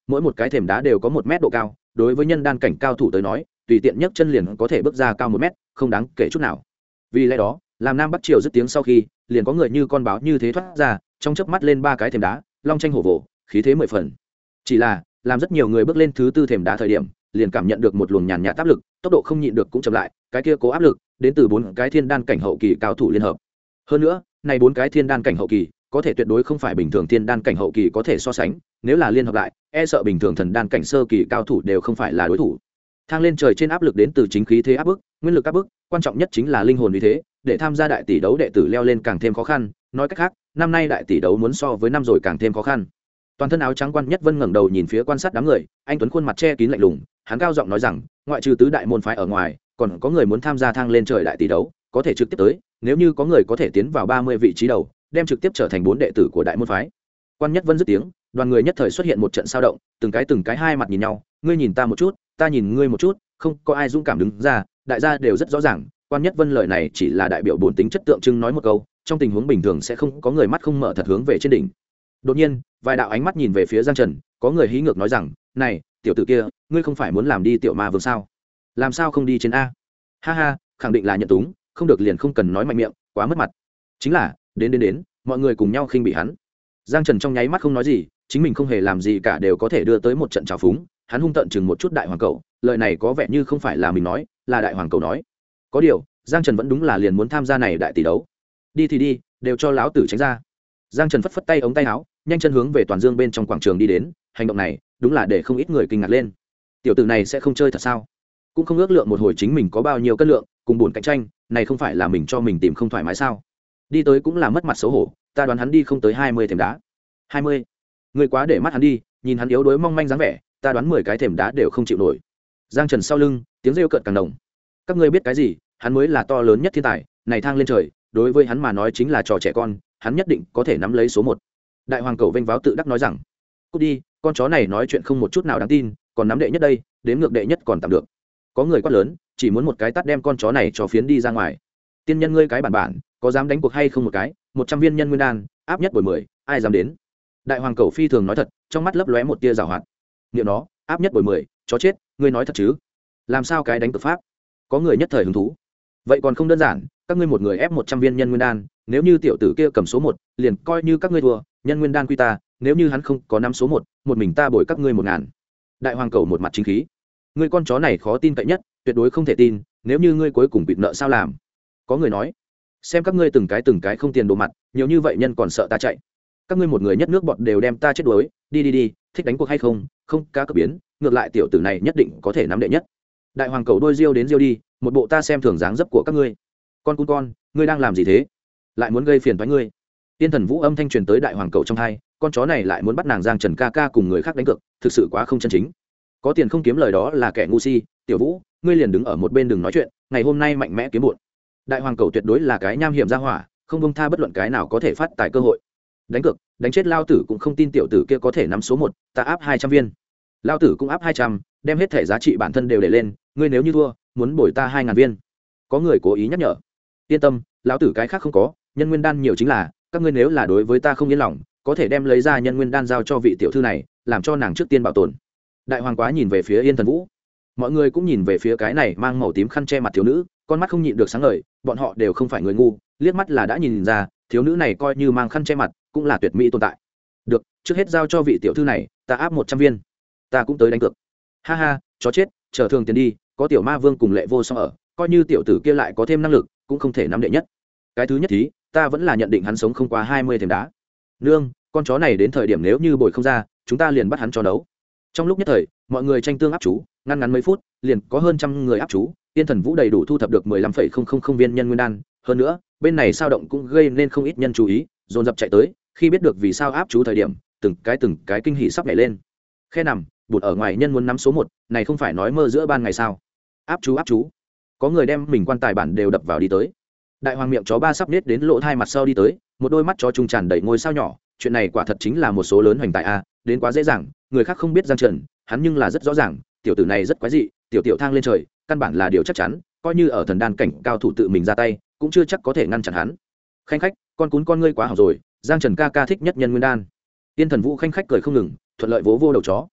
mỗi một cái thềm đá đều có 1 mét độ cao, đối với nhân đan cảnh cao thủ tới nói tùy tiện nhấc chân liền có thể bước ra cao 1 mét, không đáng kể chút nào. Vì lẽ đó làm nam bắc triều dứt tiếng sau khi liền có người như con báo như thế thoát ra, trong chớp mắt lên 3 cái thềm đá, long tranh hổ vồ, khí thế 10 phần. Chỉ là làm rất nhiều người bước lên thứ 4 thềm đá thời điểm liền cảm nhận được một luồng nhàn nhạt áp lực, tốc độ không nhịn được cũng chậm lại, cái kia cố áp lực đến từ 4 cái thiên đan cảnh hậu kỳ cao thủ liên hợp. Hơn nữa này 4 cái thiên đan cảnh hậu kỳ có thể tuyệt đối không phải bình thường thiên đan cảnh hậu kỳ có thể so sánh, nếu là liên hợp lại e sợ bình thường thần đan cảnh sơ kỳ cao thủ đều không phải là đối thủ. Thang lên trời trên áp lực đến từ chính khí thế áp bức, nguyên lực áp bức, quan trọng nhất chính là linh hồn uy thế, để tham gia đại tỷ đấu đệ tử leo lên càng thêm khó khăn, nói cách khác năm nay đại tỷ đấu muốn so với năm rồi càng thêm khó khăn. Toàn thân áo trắng Quan Nhất Vân ngẩng đầu nhìn phía quan sát đám người, anh tuấn khuôn mặt che kín lạnh lùng, hắn cao giọng nói rằng ngoại trừ tứ đại môn phái ở ngoài còn có người muốn tham gia thang lên trời đại tỷ đấu, có thể trực tiếp tới, nếu như có người có thể tiến vào 30 vị trí đầu đem trực tiếp trở thành 4 đệ tử của đại môn phái. Quan Nhất Vân dứt tiếng, đoàn người nhất thời xuất hiện một trận sao động, từng cái hai mặt nhìn nhau, ngươi nhìn ta một chút ta nhìn ngươi một chút, không có ai dũng cảm đứng ra, đại gia đều rất rõ ràng Quan Nhất Vân lời này chỉ là đại biểu bổn tính chất tượng trưng nói một câu, trong tình huống bình thường sẽ không có người mắt không mở thật hướng về trên đỉnh. Đột nhiên vài đạo ánh mắt nhìn về phía Giang Trần, có người hí ngược nói rằng này tiểu tử kia ngươi không phải muốn làm đi tiểu ma vương sao, làm sao không đi trên a? Ha ha, khẳng định là nhận túng, không được liền không cần nói mạnh miệng, quá mất mặt. Chính là đến mọi người cùng nhau khinh bị hắn. Giang Trần trong nháy mắt không nói gì, chính mình không hề làm gì cả đều có thể đưa tới một trận trào phúng, hắn hung tợn chừng một chút đại hoàng cậu, lời này có vẻ như không phải là mình nói, là đại hoàng cậu nói. Có điều Giang Trần vẫn đúng là liền muốn tham gia này đại tỷ đấu, đi thì đi, đều cho lão tử tránh ra. Giang Trần phất phất tay ống tay áo, nhanh chân hướng về toàn dương bên trong quảng trường đi đến, hành động này đúng là để không ít người kinh ngạc lên. Tiểu tử này sẽ không chơi thật sao? Cũng không ước lượng một hồi chính mình có bao nhiêu cân lượng, cùng buồn cạnh tranh, này không phải là mình cho mình tìm không thoải mái sao? Đi tới cũng là mất mặt xấu hổ, ta đoán hắn đi không tới 20 thềm đá. 20? Người quá để mắt hắn đi, nhìn hắn yếu đuối mong manh dáng vẻ, ta đoán 10 cái thềm đá đều không chịu nổi. Giang Trần sau lưng, tiếng rêu cợt càng đồng. Các ngươi biết cái gì? Hắn mới là to lớn nhất thiên tài, này thang lên trời, đối với hắn mà nói chính là trò trẻ con, hắn nhất định có thể nắm lấy số 1. Đại hoàng cầu vênh váo tự đắc nói rằng, cút đi, con chó này nói chuyện không một chút nào đáng tin, còn nắm đệ nhất đây, đếm ngược đệ nhất còn tạm được. Có người quát lớn, chỉ muốn một cái tát đem con chó này cho phiến đi ra ngoài. Tiên nhân ngươi cái bản, có dám đánh cuộc hay không một cái, 100 viên nhân nguyên đan, áp nhất bồi 10, ai dám đến? Đại hoàng cầu phi thường nói thật, trong mắt lấp lóe một tia giảo hoạt. Niệm nó, áp nhất bồi 10, chó chết, ngươi nói thật chứ? Làm sao cái đánh cực pháp? Có người nhất thời hứng thú. Vậy còn không đơn giản, các ngươi một người ép 100 viên nhân nguyên đan, nếu như tiểu tử kia cầm số 1, liền coi như các ngươi thua, nhân nguyên đan quy ta, nếu như hắn không có năm số 1, một mình ta bồi các ngươi 1000. Đại hoàng cầu một mặt chính khí. Ngươi con chó này khó tin cậy nhất, tuyệt đối không thể tin, nếu như ngươi cuối cùng bị nợ sao làm? Có người nói, xem các ngươi từng cái không tiền đồ mặt, nhiều như vậy nhân còn sợ ta chạy. Các ngươi một người nhất nước bọt đều đem ta chết đuối, đi, thích đánh cuộc hay không? Không, cá cược biến, ngược lại tiểu tử này nhất định có thể nắm đệ nhất. Đại hoàng cầu đôi riêu đến riêu đi, một bộ ta xem thường dáng dấp của các ngươi. Con, ngươi đang làm gì thế? Lại muốn gây phiền toái ngươi? Tiên Thần Vũ âm thanh truyền tới đại hoàng cầu trong tai, con chó này lại muốn bắt nàng Giang Trần ca ca cùng người khác đánh cược, thực sự quá không chân chính. Có tiền không kiếm lời đó là kẻ ngu si, Tiểu Vũ, ngươi liền đứng ở một bên đừng nói chuyện, ngày hôm nay mạnh mẽ kiếm bộn. Đại hoàng cầu tuyệt đối là cái nham hiểm ra hỏa, không buông tha bất luận cái nào có thể phát tài cơ hội. Đánh cược, đánh chết lao tử cũng không tin tiểu tử kia có thể nắm số 1, ta áp 200 viên. Lao tử cũng áp 200, đem hết thể giá trị bản thân đều để lên, ngươi nếu như thua, muốn bồi ta 2000 viên. Có người cố ý nhắc nhở. Yên tâm, lão tử cái khác không có, nhân nguyên đan nhiều chính là, các ngươi nếu là đối với ta không yên lòng, có thể đem lấy ra nhân nguyên đan giao cho vị tiểu thư này, làm cho nàng trước tiên bảo tồn. Đại hoàng quá nhìn về phía Yên Thần Vũ, mọi người cũng nhìn về phía cái này mang màu tím khăn che mặt thiếu nữ, con mắt không nhịn được sáng ngời, bọn họ đều không phải người ngu, liếc mắt là đã nhìn ra, thiếu nữ này coi như mang khăn che mặt, cũng là tuyệt mỹ tồn tại. Được, trước hết giao cho vị tiểu thư này, ta áp 100 viên. Ta cũng tới đánh cược. Ha ha, chó chết, chờ thường tiền đi, có tiểu ma vương cùng Lệ Vô Song ở, coi như tiểu tử kia lại có thêm năng lực, cũng không thể nắm đệ nhất. Cái thứ nhất thí, ta vẫn là nhận định hắn sống không qua 20 thềm đá. Nương, con chó này đến thời điểm nếu như bồi không ra, chúng ta liền bắt hắn cho đấu. Trong lúc nhất thời, mọi người tranh tương áp chú, ngắn mấy phút, liền có hơn 100 người áp chú, Tiên Thần Vũ đầy đủ thu thập được 15,000 viên nhân nguyên đan, hơn nữa, bên này sao động cũng gây nên không ít nhân chú ý, dồn dập chạy tới, khi biết được vì sao áp chú thời điểm, từng cái kinh hỉ sắp nhảy lên. Khe nằm, bụt ở ngoài nhân muốn nắm số 1, này không phải nói mơ giữa ban ngày sao? Áp chú. Có người đem mình quan tài bản đều đập vào đi tới. Đại hoàng miệng chó ba sắp nết đến lỗ hai mặt sau đi tới, một đôi mắt chó trung tràn đầy ngôi sao nhỏ, chuyện này quả thật chính là một số lớn hoành tài a, đến quá dễ dàng, người khác không biết Giang Trần, hắn nhưng là rất rõ ràng, tiểu tử này rất quái dị, tiểu thang lên trời, căn bản là điều chắc chắn, coi như ở thần đan cảnh cao thủ tự mình ra tay, cũng chưa chắc có thể ngăn chặn hắn. Khanh khách, con ngươi quá hảo rồi, Giang Trần ca ca thích nhất nhân nguyên đan. Tiên Thần Vũ khanh khách cười không ngừng, thuận lợi vỗ vô đầu chó.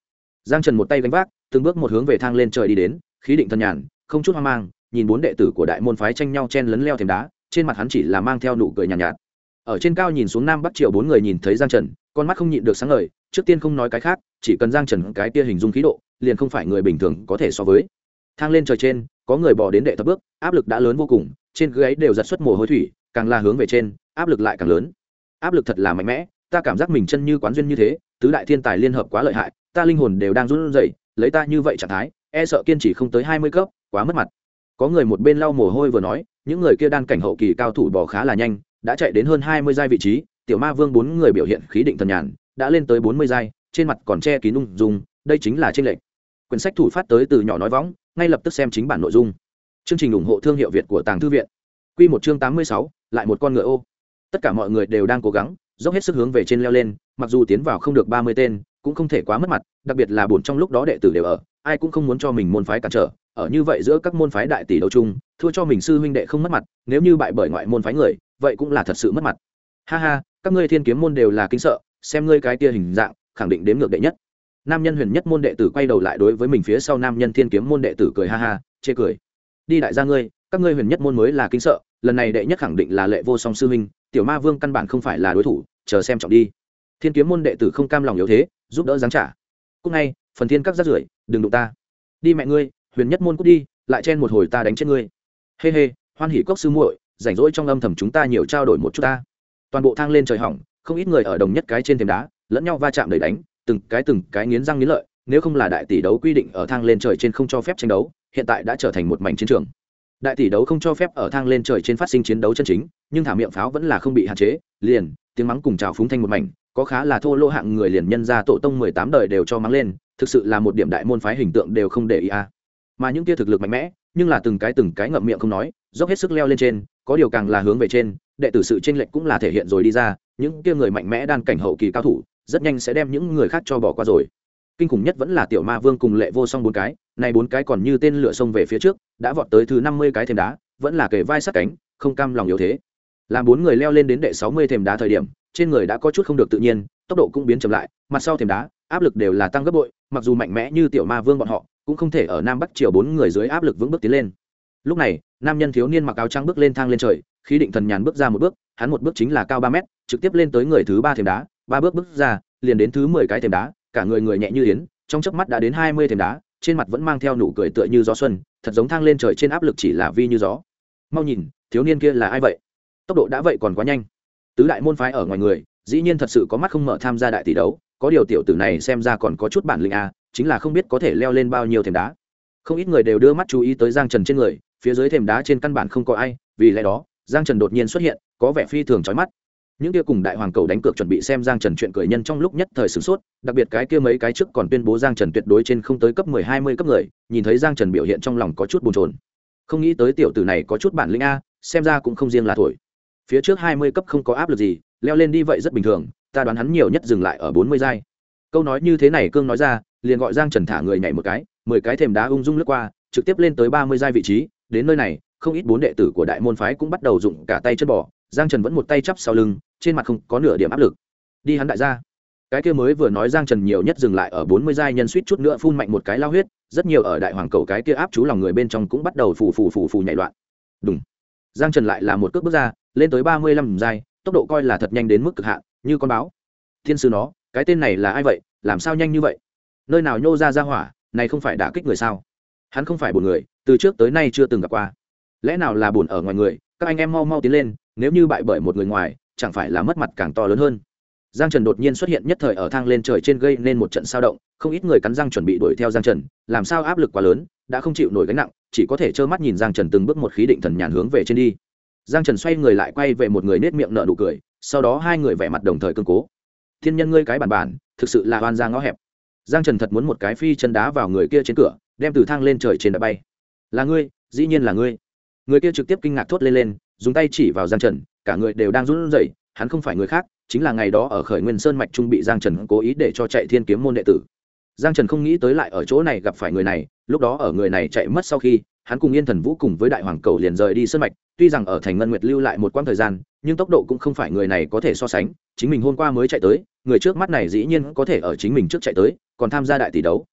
Giang Trần một tay gánh vác, từng bước một hướng về thang lên trời đi đến, khí định thần nhàn, không chút hoang mang, nhìn bốn đệ tử của đại môn phái tranh nhau chen lấn leo thềm đá, trên mặt hắn chỉ là mang theo nụ cười nhàn nhạt. Ở trên cao nhìn xuống nam bắc triều bốn người nhìn thấy Giang Trần, con mắt không nhịn được sáng ngời, trước tiên không nói cái khác, chỉ cần Giang Trần cái kia hình dung khí độ, liền không phải người bình thường có thể so với. Thang lên trời trên, có người bò đến đệ thập bước, áp lực đã lớn vô cùng, trên gáy đều giật xuất mồ hôi thủy, càng là hướng về trên, áp lực lại càng lớn. Áp lực thật là mạnh mẽ, ta cảm giác mình chân như quán duyên như thế, tứ đại thiên tài liên hợp quá lợi hại, ta linh hồn đều đang run rẩy, lấy ta như vậy trạng thái, e sợ kiên trì không tới 20 cấp, quá mất mặt. Có người một bên lau mồ hôi vừa nói, những người kia đan cảnh hậu kỳ cao thủ bò khá là nhanh, đã chạy đến hơn 20 giai vị trí, tiểu ma vương bốn người biểu hiện khí định thần nhàn, đã lên tới 40 giai, trên mặt còn che kín ung dung, đây chính là chênh lệch. Quyển sách thủ phát tới từ nhỏ nói võng, ngay lập tức xem chính bản nội dung. Chương trình ủng hộ thương hiệu Việt của Tàng Thư viện. Quy một chương 86, lại một con ngựa ô. Tất cả mọi người đều đang cố gắng, dốc hết sức hướng về trên leo lên, mặc dù tiến vào không được 30 tên, cũng không thể quá mất mặt, đặc biệt là buồn trong lúc đó đệ tử đều ở, ai cũng không muốn cho mình môn phái cản trở, ở như vậy giữa các môn phái đại tỷ đấu chung, thua cho mình sư huynh đệ không mất mặt, nếu như bại bởi ngoại môn phái người, vậy cũng là thật sự mất mặt. Ha ha, các ngươi Thiên Kiếm môn đều là kính sợ, xem ngươi cái kia hình dạng, khẳng định đếm ngược đệ nhất. Nam nhân Huyền Nhất môn đệ tử quay đầu lại đối với mình phía sau nam nhân Thiên Kiếm môn đệ tử cười ha ha, chê cười. Đi đại gia ngươi, các ngươi Huyền Nhất môn mới là kính sợ, lần này đệ nhất khẳng định là Lệ Vô Song sư huynh, tiểu ma vương căn bản không phải là đối thủ, chờ xem trọng đi. Thiên Kiếm môn đệ tử không cam lòng yếu thế, giúp đỡ giáng trả. Cút ngay, phần thiên các rác rưởi, đừng đụng ta. Đi mẹ ngươi, Huyền Nhất môn cút đi, lại chen một hồi ta đánh chết ngươi. Hê hê, Hoan Hỉ Cốc sư muội, rảnh rỗi trong âm thầm chúng ta nhiều trao đổi một chút ta. Toàn bộ thang lên trời hỏng, không ít người ở đồng nhất cái trên thềm đá, lẫn nhau va chạm đẩy đánh, từng cái nghiến răng nghiến lợi, nếu không là đại tỷ đấu quy định ở thang lên trời trên không cho phép tranh đấu, hiện tại đã trở thành một mảnh chiến trường. Đại tỷ đấu không cho phép ở thang lên trời trên phát sinh chiến đấu chân chính, nhưng thả miệng pháo vẫn là không bị hạn chế, liền tiếng mắng cùng chào phúng thanh một mảnh, có khá là thô lỗ hạng người liền nhân ra tổ tông 18 đời đều cho mắng lên, thực sự là một điểm đại môn phái hình tượng đều không để ý a. Mà những kia thực lực mạnh mẽ, nhưng là từng cái ngậm miệng không nói, dốc hết sức leo lên trên, có điều càng là hướng về trên, đệ tử sự chênh lệch cũng là thể hiện rồi đi ra, những kia người mạnh mẽ đan cảnh hậu kỳ cao thủ, rất nhanh sẽ đem những người khác cho bỏ qua rồi. Kinh khủng nhất vẫn là tiểu ma vương cùng Lệ Vô Song bốn cái, này bốn cái còn như tên lửa xông về phía trước, đã vọt tới thứ 50 cái thềm đá, vẫn là kề vai sát cánh, không cam lòng yếu thế. Làm bốn người leo lên đến đệ 60 thềm đá thời điểm, trên người đã có chút không được tự nhiên, tốc độ cũng biến chậm lại, mặt sau thềm đá, áp lực đều là tăng gấp bội, mặc dù mạnh mẽ như tiểu ma vương bọn họ, cũng không thể ở nam bắc triều bốn người dưới áp lực vững bước tiến lên. Lúc này, nam nhân thiếu niên mặc áo trắng bước lên thang lên trời, khí định thần nhàn bước ra một bước, hắn một bước chính là cao 3 mét, trực tiếp lên tới người thứ 3 thềm đá, 3 bước bước ra, liền đến thứ 10 cái thềm đá, cả người người nhẹ như yến, trong chớp mắt đã đến 20 thềm đá, trên mặt vẫn mang theo nụ cười tựa như gió xuân, thật giống thang lên trời trên áp lực chỉ là vi như gió. Mau nhìn, thiếu niên kia là ai vậy? Tốc độ đã vậy còn quá nhanh. Tứ đại môn phái ở ngoài người, dĩ nhiên thật sự có mắt không mở tham gia đại tỷ đấu, có điều tiểu tử này xem ra còn có chút bản lĩnh a, chính là không biết có thể leo lên bao nhiêu thềm đá. Không ít người đều đưa mắt chú ý tới Giang Trần trên người, phía dưới thềm đá trên căn bản không có ai, vì lẽ đó, Giang Trần đột nhiên xuất hiện, có vẻ phi thường chói mắt. Những kia cùng đại hoàng cầu đánh cược chuẩn bị xem Giang Trần chuyện cười nhân trong lúc nhất thời sửng sốt, đặc biệt cái kia mấy cái trước còn tuyên bố Giang Trần tuyệt đối trên không tới cấp 10 20 cấp người, nhìn thấy Giang Trần biểu hiện trong lòng có chút buồn chồn. Không nghĩ tới tiểu tử này có chút bản lĩnh a, xem ra cũng không riêng là thổi. Phía trước 20 cấp không có áp lực gì, leo lên đi vậy rất bình thường, ta đoán hắn nhiều nhất dừng lại ở 40 giai. Câu nói như thế này cương nói ra, liền gọi Giang Trần thả người nhảy một cái, 10 cái thềm đá ung dung lướt qua, trực tiếp lên tới 30 giai vị trí, đến nơi này, không ít bốn đệ tử của đại môn phái cũng bắt đầu dụng cả tay chân bò, Giang Trần vẫn một tay chắp sau lưng, trên mặt không có nửa điểm áp lực. Đi hắn đại gia. Cái kia mới vừa nói Giang Trần nhiều nhất dừng lại ở 40 giai nhân suýt chút nữa phun mạnh một cái lao huyết, rất nhiều ở đại hoàng cầu cái kia áp chú lòng người bên trong cũng bắt đầu phù nhảy loạn. Đùng. Giang Trần lại là một cước bước ra, lên tới 35 giai, tốc độ coi là thật nhanh đến mức cực hạn, như con báo. Thiên sư nó, cái tên này là ai vậy, làm sao nhanh như vậy? Nơi nào nhô ra hỏa, này không phải đả kích người sao? Hắn không phải buồn người, từ trước tới nay chưa từng gặp qua. Lẽ nào là buồn ở ngoài người, các anh em mau tiến lên, nếu như bại bởi một người ngoài, chẳng phải là mất mặt càng to lớn hơn. Giang Trần đột nhiên xuất hiện nhất thời ở thang lên trời trên gây nên một trận sao động, không ít người cắn răng chuẩn bị đuổi theo Giang Trần, làm sao áp lực quá lớn, đã không chịu nổi gánh nặng, chỉ có thể trơ mắt nhìn Giang Trần từng bước một khí định thần nhàn hướng về trên đi. Giang Trần xoay người lại quay về một người nết miệng nở nụ cười, sau đó hai người vẻ mặt đồng thời cương cố. Thiên nhân ngươi cái bản, thực sự là oan ra ngõ hẹp. Giang Trần thật muốn một cái phi chân đá vào người kia trên cửa, đem từ thang lên trời trên đã bay. Là ngươi, dĩ nhiên là ngươi. Người kia trực tiếp kinh ngạc thốt lên, dùng tay chỉ vào Giang Trần, cả người đều đang run rẩy, hắn không phải người khác, chính là ngày đó ở Khởi Nguyên Sơn mạch trung bị Giang Trần cố ý để cho chạy Thiên Kiếm môn đệ tử. Giang Trần không nghĩ tới lại ở chỗ này gặp phải người này, lúc đó ở người này chạy mất sau khi, hắn cùng Yên Thần Vũ cùng với Đại Hoàng Cầu liền rời đi sơn mạch, tuy rằng ở thành Ngân Nguyệt lưu lại một quãng thời gian, nhưng tốc độ cũng không phải người này có thể so sánh, chính mình hôm qua mới chạy tới, người trước mắt này dĩ nhiên có thể ở chính mình trước chạy tới, còn tham gia đại tỷ đấu,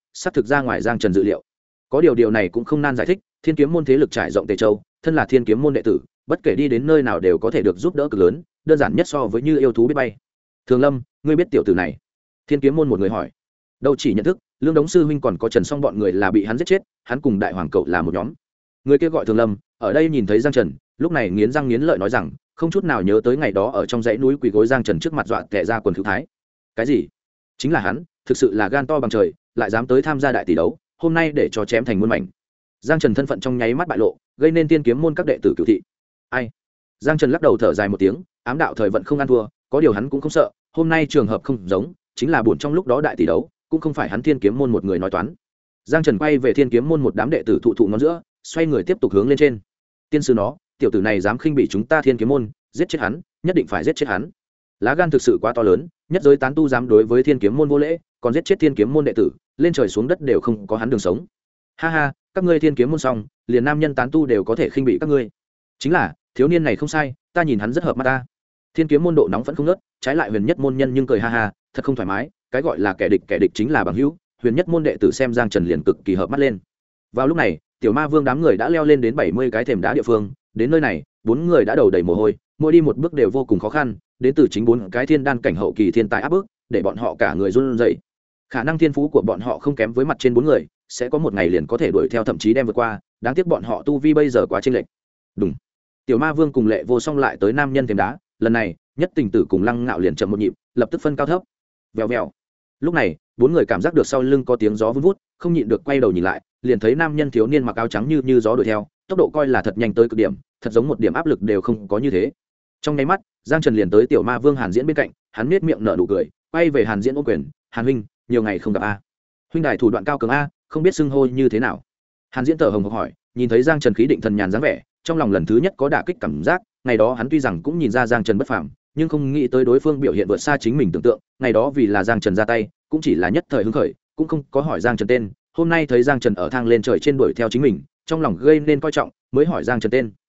xác thực ra ngoài giang trần dự liệu. Có điều này cũng không nan giải thích, thiên kiếm môn thế lực trải rộng Tề Châu, thân là thiên kiếm môn đệ tử, bất kể đi đến nơi nào đều có thể được giúp đỡ cực lớn, đơn giản nhất so với như yêu thú biết bay. Thường Lâm, ngươi biết tiểu tử này? Thiên kiếm môn một người hỏi. Đâu chỉ nhận thức, Lương Đống sư huynh còn có Trần Song bọn người là bị hắn giết chết, hắn cùng đại hoàng cậu là một nhóm. Người kia gọi Thường Lâm, ở đây nhìn thấy Giang Trần, lúc này nghiến răng nghiến lợi nói rằng, không chút nào nhớ tới ngày đó ở trong dãy núi quỳ gối Giang Trần trước mặt dọa tè ra quần hữu thái. Cái gì? Chính là hắn, thực sự là gan to bằng trời, lại dám tới tham gia đại tỷ đấu, hôm nay để cho chém thành muôn mảnh. Giang Trần thân phận trong nháy mắt bại lộ, gây nên tiên kiếm môn các đệ tử cửu thị. Ai? Giang Trần lắc đầu thở dài một tiếng, ám đạo thời vận không ăn thua, có điều hắn cũng không sợ, hôm nay trường hợp không giống, chính là buồn trong lúc đó đại tỷ đấu, cũng không phải hắn thiên kiếm môn một người nói toán. Giang Trần quay về thiên kiếm môn một đám đệ tử thụ ngón giữa, xoay người tiếp tục hướng lên trên. Tiên sư nó, tiểu tử này dám khinh bị chúng ta thiên kiếm môn, giết chết hắn, nhất định phải giết chết hắn. Lá gan thực sự quá to lớn, nhất giới tán tu dám đối với thiên kiếm môn vô lễ, còn giết chết thiên kiếm môn đệ tử, lên trời xuống đất đều không có hắn đường sống. Ha ha, các ngươi thiên kiếm môn xong, liền nam nhân tán tu đều có thể khinh bị các ngươi. Chính là, thiếu niên này không sai, ta nhìn hắn rất hợp mắt ta. Thiên kiếm môn độ nóng vẫn không ngớt, trái lại huyền nhất môn nhân nhưng cười ha ha, thật không thoải mái, cái gọi là kẻ địch chính là bằng hữu, huyền nhất môn đệ tử xem Giang Trần liền cực kỳ hợp mắt lên. Vào lúc này, tiểu ma vương đám người đã leo lên đến 70 cái thềm đá địa phương, đến nơi này, bốn người đã đầu đầy mồ hôi, mỗi đi một bước đều vô cùng khó khăn, đến từ chính bốn cái thiên đan cảnh hậu kỳ thiên tài áp bức, để bọn họ cả người run rẩy. Khả năng thiên phú của bọn họ không kém với mặt trên bốn người, sẽ có một ngày liền có thể đuổi theo thậm chí đem vượt qua, đáng tiếc bọn họ tu vi bây giờ quá chênh lệch. Đúng. Tiểu ma vương cùng Lệ Vô Song lại tới nam nhân thềm đá, lần này, Nhất Tình Tử cùng Lăng Ngạo liền chậm một nhịp, lập tức phân cao thấp. Vèo vèo. Lúc này, bốn người cảm giác được sau lưng có tiếng gió vun vút, không nhịn được quay đầu nhìn lại, liền thấy nam nhân thiếu niên mặc áo trắng như gió đuổi theo, tốc độ coi là thật nhanh tới cực điểm, thật giống một điểm áp lực đều không có như thế. Trong nháy mắt, Giang Trần liền tới tiểu ma vương Hàn Diễn bên cạnh, hắn nhếch miệng nở nụ cười, quay về Hàn Diễn ôm quyền, "Hàn huynh, nhiều ngày không gặp a. Huynh đài thủ đoạn cao cường a, không biết xưng hô như thế nào?" Hàn Diễn thở hồng hộc hỏi, nhìn thấy Giang Trần khí định thần nhàn dáng vẻ, trong lòng lần thứ nhất có đả kích cảm giác, ngày đó hắn tuy rằng cũng nhìn ra Giang Trần bất phàm, nhưng không nghĩ tới đối phương biểu hiện vượt xa chính mình tưởng tượng, ngày đó vì là Giang Trần ra tay, cũng chỉ là nhất thời hứng khởi, cũng không có hỏi Giang Trần tên, hôm nay thấy Giang Trần ở thang lên trời trên đuổi theo chính mình, trong lòng gây nên coi trọng, mới hỏi Giang Trần tên.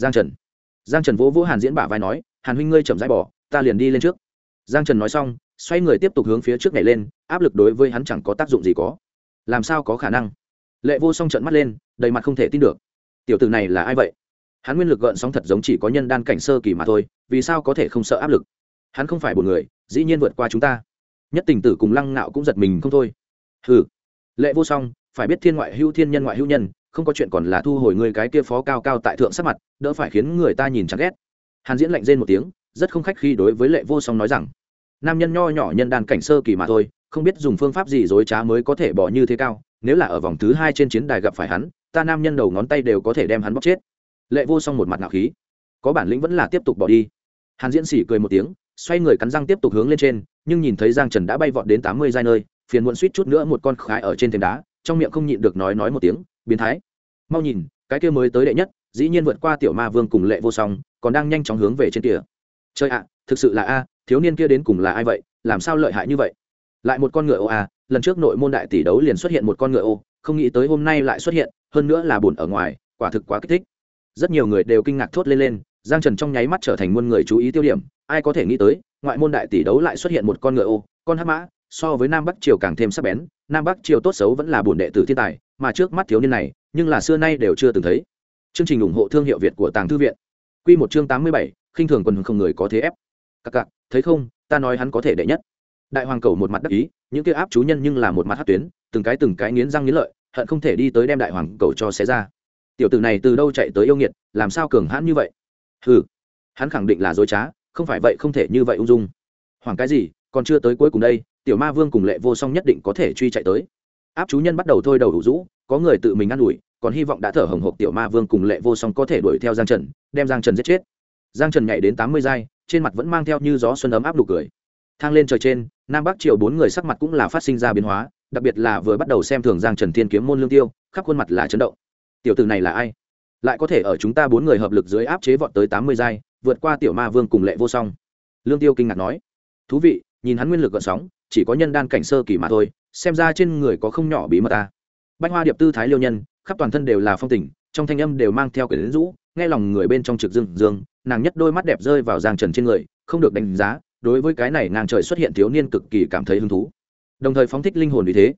Giang Trần vỗ vỗ Hàn Diễn bả vai nói, "Hàn huynh ngươi chậm rãi bỏ, ta liền đi lên trước." Giang Trần nói xong, xoay người tiếp tục hướng phía trước nhảy lên, áp lực đối với hắn chẳng có tác dụng gì có. Làm sao có khả năng? Lệ Vô Song trợn mắt lên, đầy mặt không thể tin được. Tiểu tử này là ai vậy? Hắn nguyên lực gợn sóng thật giống chỉ có nhân đan cảnh sơ kỳ mà thôi, vì sao có thể không sợ áp lực? Hắn không phải một người, dĩ nhiên vượt qua chúng ta. Nhất Tình Tử cùng Lăng Ngạo cũng giật mình không thôi. Hừ. Lệ Vô Song, phải biết thiên ngoại hữu thiên, nhân ngoại hữu nhân, không có chuyện còn là thu hồi người cái kia phó cao cao tại thượng sắc mặt, đỡ phải khiến người ta nhìn chán ghét. Hàn Diễn lạnh rên một tiếng, rất không khách khí đối với Lệ Vô Song nói rằng, nam nhân nho nhỏ nhân đan cảnh sơ kỳ mà thôi, không biết dùng phương pháp gì dối trá mới có thể bỏ như thế cao, nếu là ở vòng thứ 2 trên chiến đài gặp phải hắn, ta nam nhân đầu ngón tay đều có thể đem hắn bóp chết. Lệ Vô Song một mặt ngạo khí, có bản lĩnh vẫn là tiếp tục bỏ đi. Hàn Diễn sỉ cười một tiếng, xoay người cắn răng tiếp tục hướng lên trên, nhưng nhìn thấy Giang Trần đã bay vọt đến 80 giai nơi, phiền muộn suýt chút nữa một con khái ở trên thềm đá, trong miệng không nhịn được nói một tiếng, biến thái. Mau nhìn, cái kia mới tới đệ nhất, dĩ nhiên vượt qua tiểu ma vương cùng Lệ Vô Song, còn đang nhanh chóng hướng về trên kia. Chơi ạ, thực sự là a, thiếu niên kia đến cùng là ai vậy, làm sao lợi hại như vậy? Lại một con ngựa ô a, lần trước nội môn đại tỷ đấu liền xuất hiện một con ngựa ô, không nghĩ tới hôm nay lại xuất hiện, hơn nữa là buồn ở ngoài, quả thực quá kích thích. Rất nhiều người đều kinh ngạc thốt lên, Giang Trần trong nháy mắt trở thành muôn người chú ý tiêu điểm, ai có thể nghĩ tới, ngoại môn đại tỷ đấu lại xuất hiện một con ngựa ô, con hắc mã, so với Nam Bắc Triều càng thêm sắc bén, Nam Bắc Triều tốt xấu vẫn là bổn đệ tử thiên tài, mà trước mắt thiếu niên này, nhưng là xưa nay đều chưa từng thấy. Chương trình ủng hộ thương hiệu Việt của Tàng Thư viện. Quy một chương 87, khinh thường quần không người có thế ép. Các cặc, thấy không, ta nói hắn có thể đệ nhất. Đại hoàng cầu một mặt đắc ý, những kia áp chú nhân nhưng là một mặt hất tuyến, từng cái nghiến răng nghiến lợi, hận không thể đi tới đem đại hoàng cầu cho xé ra. Tiểu tử này từ đâu chạy tới yêu nghiệt, làm sao cường hãn như vậy? Hừ, hắn khẳng định là dối trá, không phải vậy không thể như vậy ung dung. Hoàng cái gì, còn chưa tới cuối cùng đây, tiểu ma vương cùng Lệ Vô Song nhất định có thể truy chạy tới. Áp chú nhân bắt đầu thôi đầu đủ rũ, có người tự mình ăn ủi, còn hy vọng đã thở hồng hộc tiểu ma vương cùng Lệ Vô Song có thể đuổi theo Giang Trần, đem Giang Trần giết chết. Giang Trần nhảy đến 80 giai, trên mặt vẫn mang theo như gió xuân ấm áp nụ cười. Thang lên trời trên, Nam Bắc Triều bốn người sắc mặt cũng là phát sinh ra biến hóa, đặc biệt là vừa bắt đầu xem thường Giang Trần thiên kiếm môn Lương Tiêu, khắp khuôn mặt là chấn động. Tiểu tử này là ai? Lại có thể ở chúng ta bốn người hợp lực dưới áp chế vọt tới 80 giai, vượt qua tiểu ma vương cùng Lệ Vô Song. Lương Tiêu kinh ngạc nói, thú vị, nhìn hắn nguyên lực gợn sóng, chỉ có nhân đan cảnh sơ kỳ mà thôi, xem ra trên người có không nhỏ bí mật ta. Bạch Hoa điệp tư thái liêu nhân, khắp toàn thân đều là phong tình, trong thanh âm đều mang theo quyến rũ, nghe lòng người bên trong trực dương dương, nàng nhất đôi mắt đẹp rơi vào Giang Trần trên người, không được đánh giá, đối với cái này ngang trời xuất hiện thiếu niên cực kỳ cảm thấy hứng thú, đồng thời phóng thích linh hồn vì thế.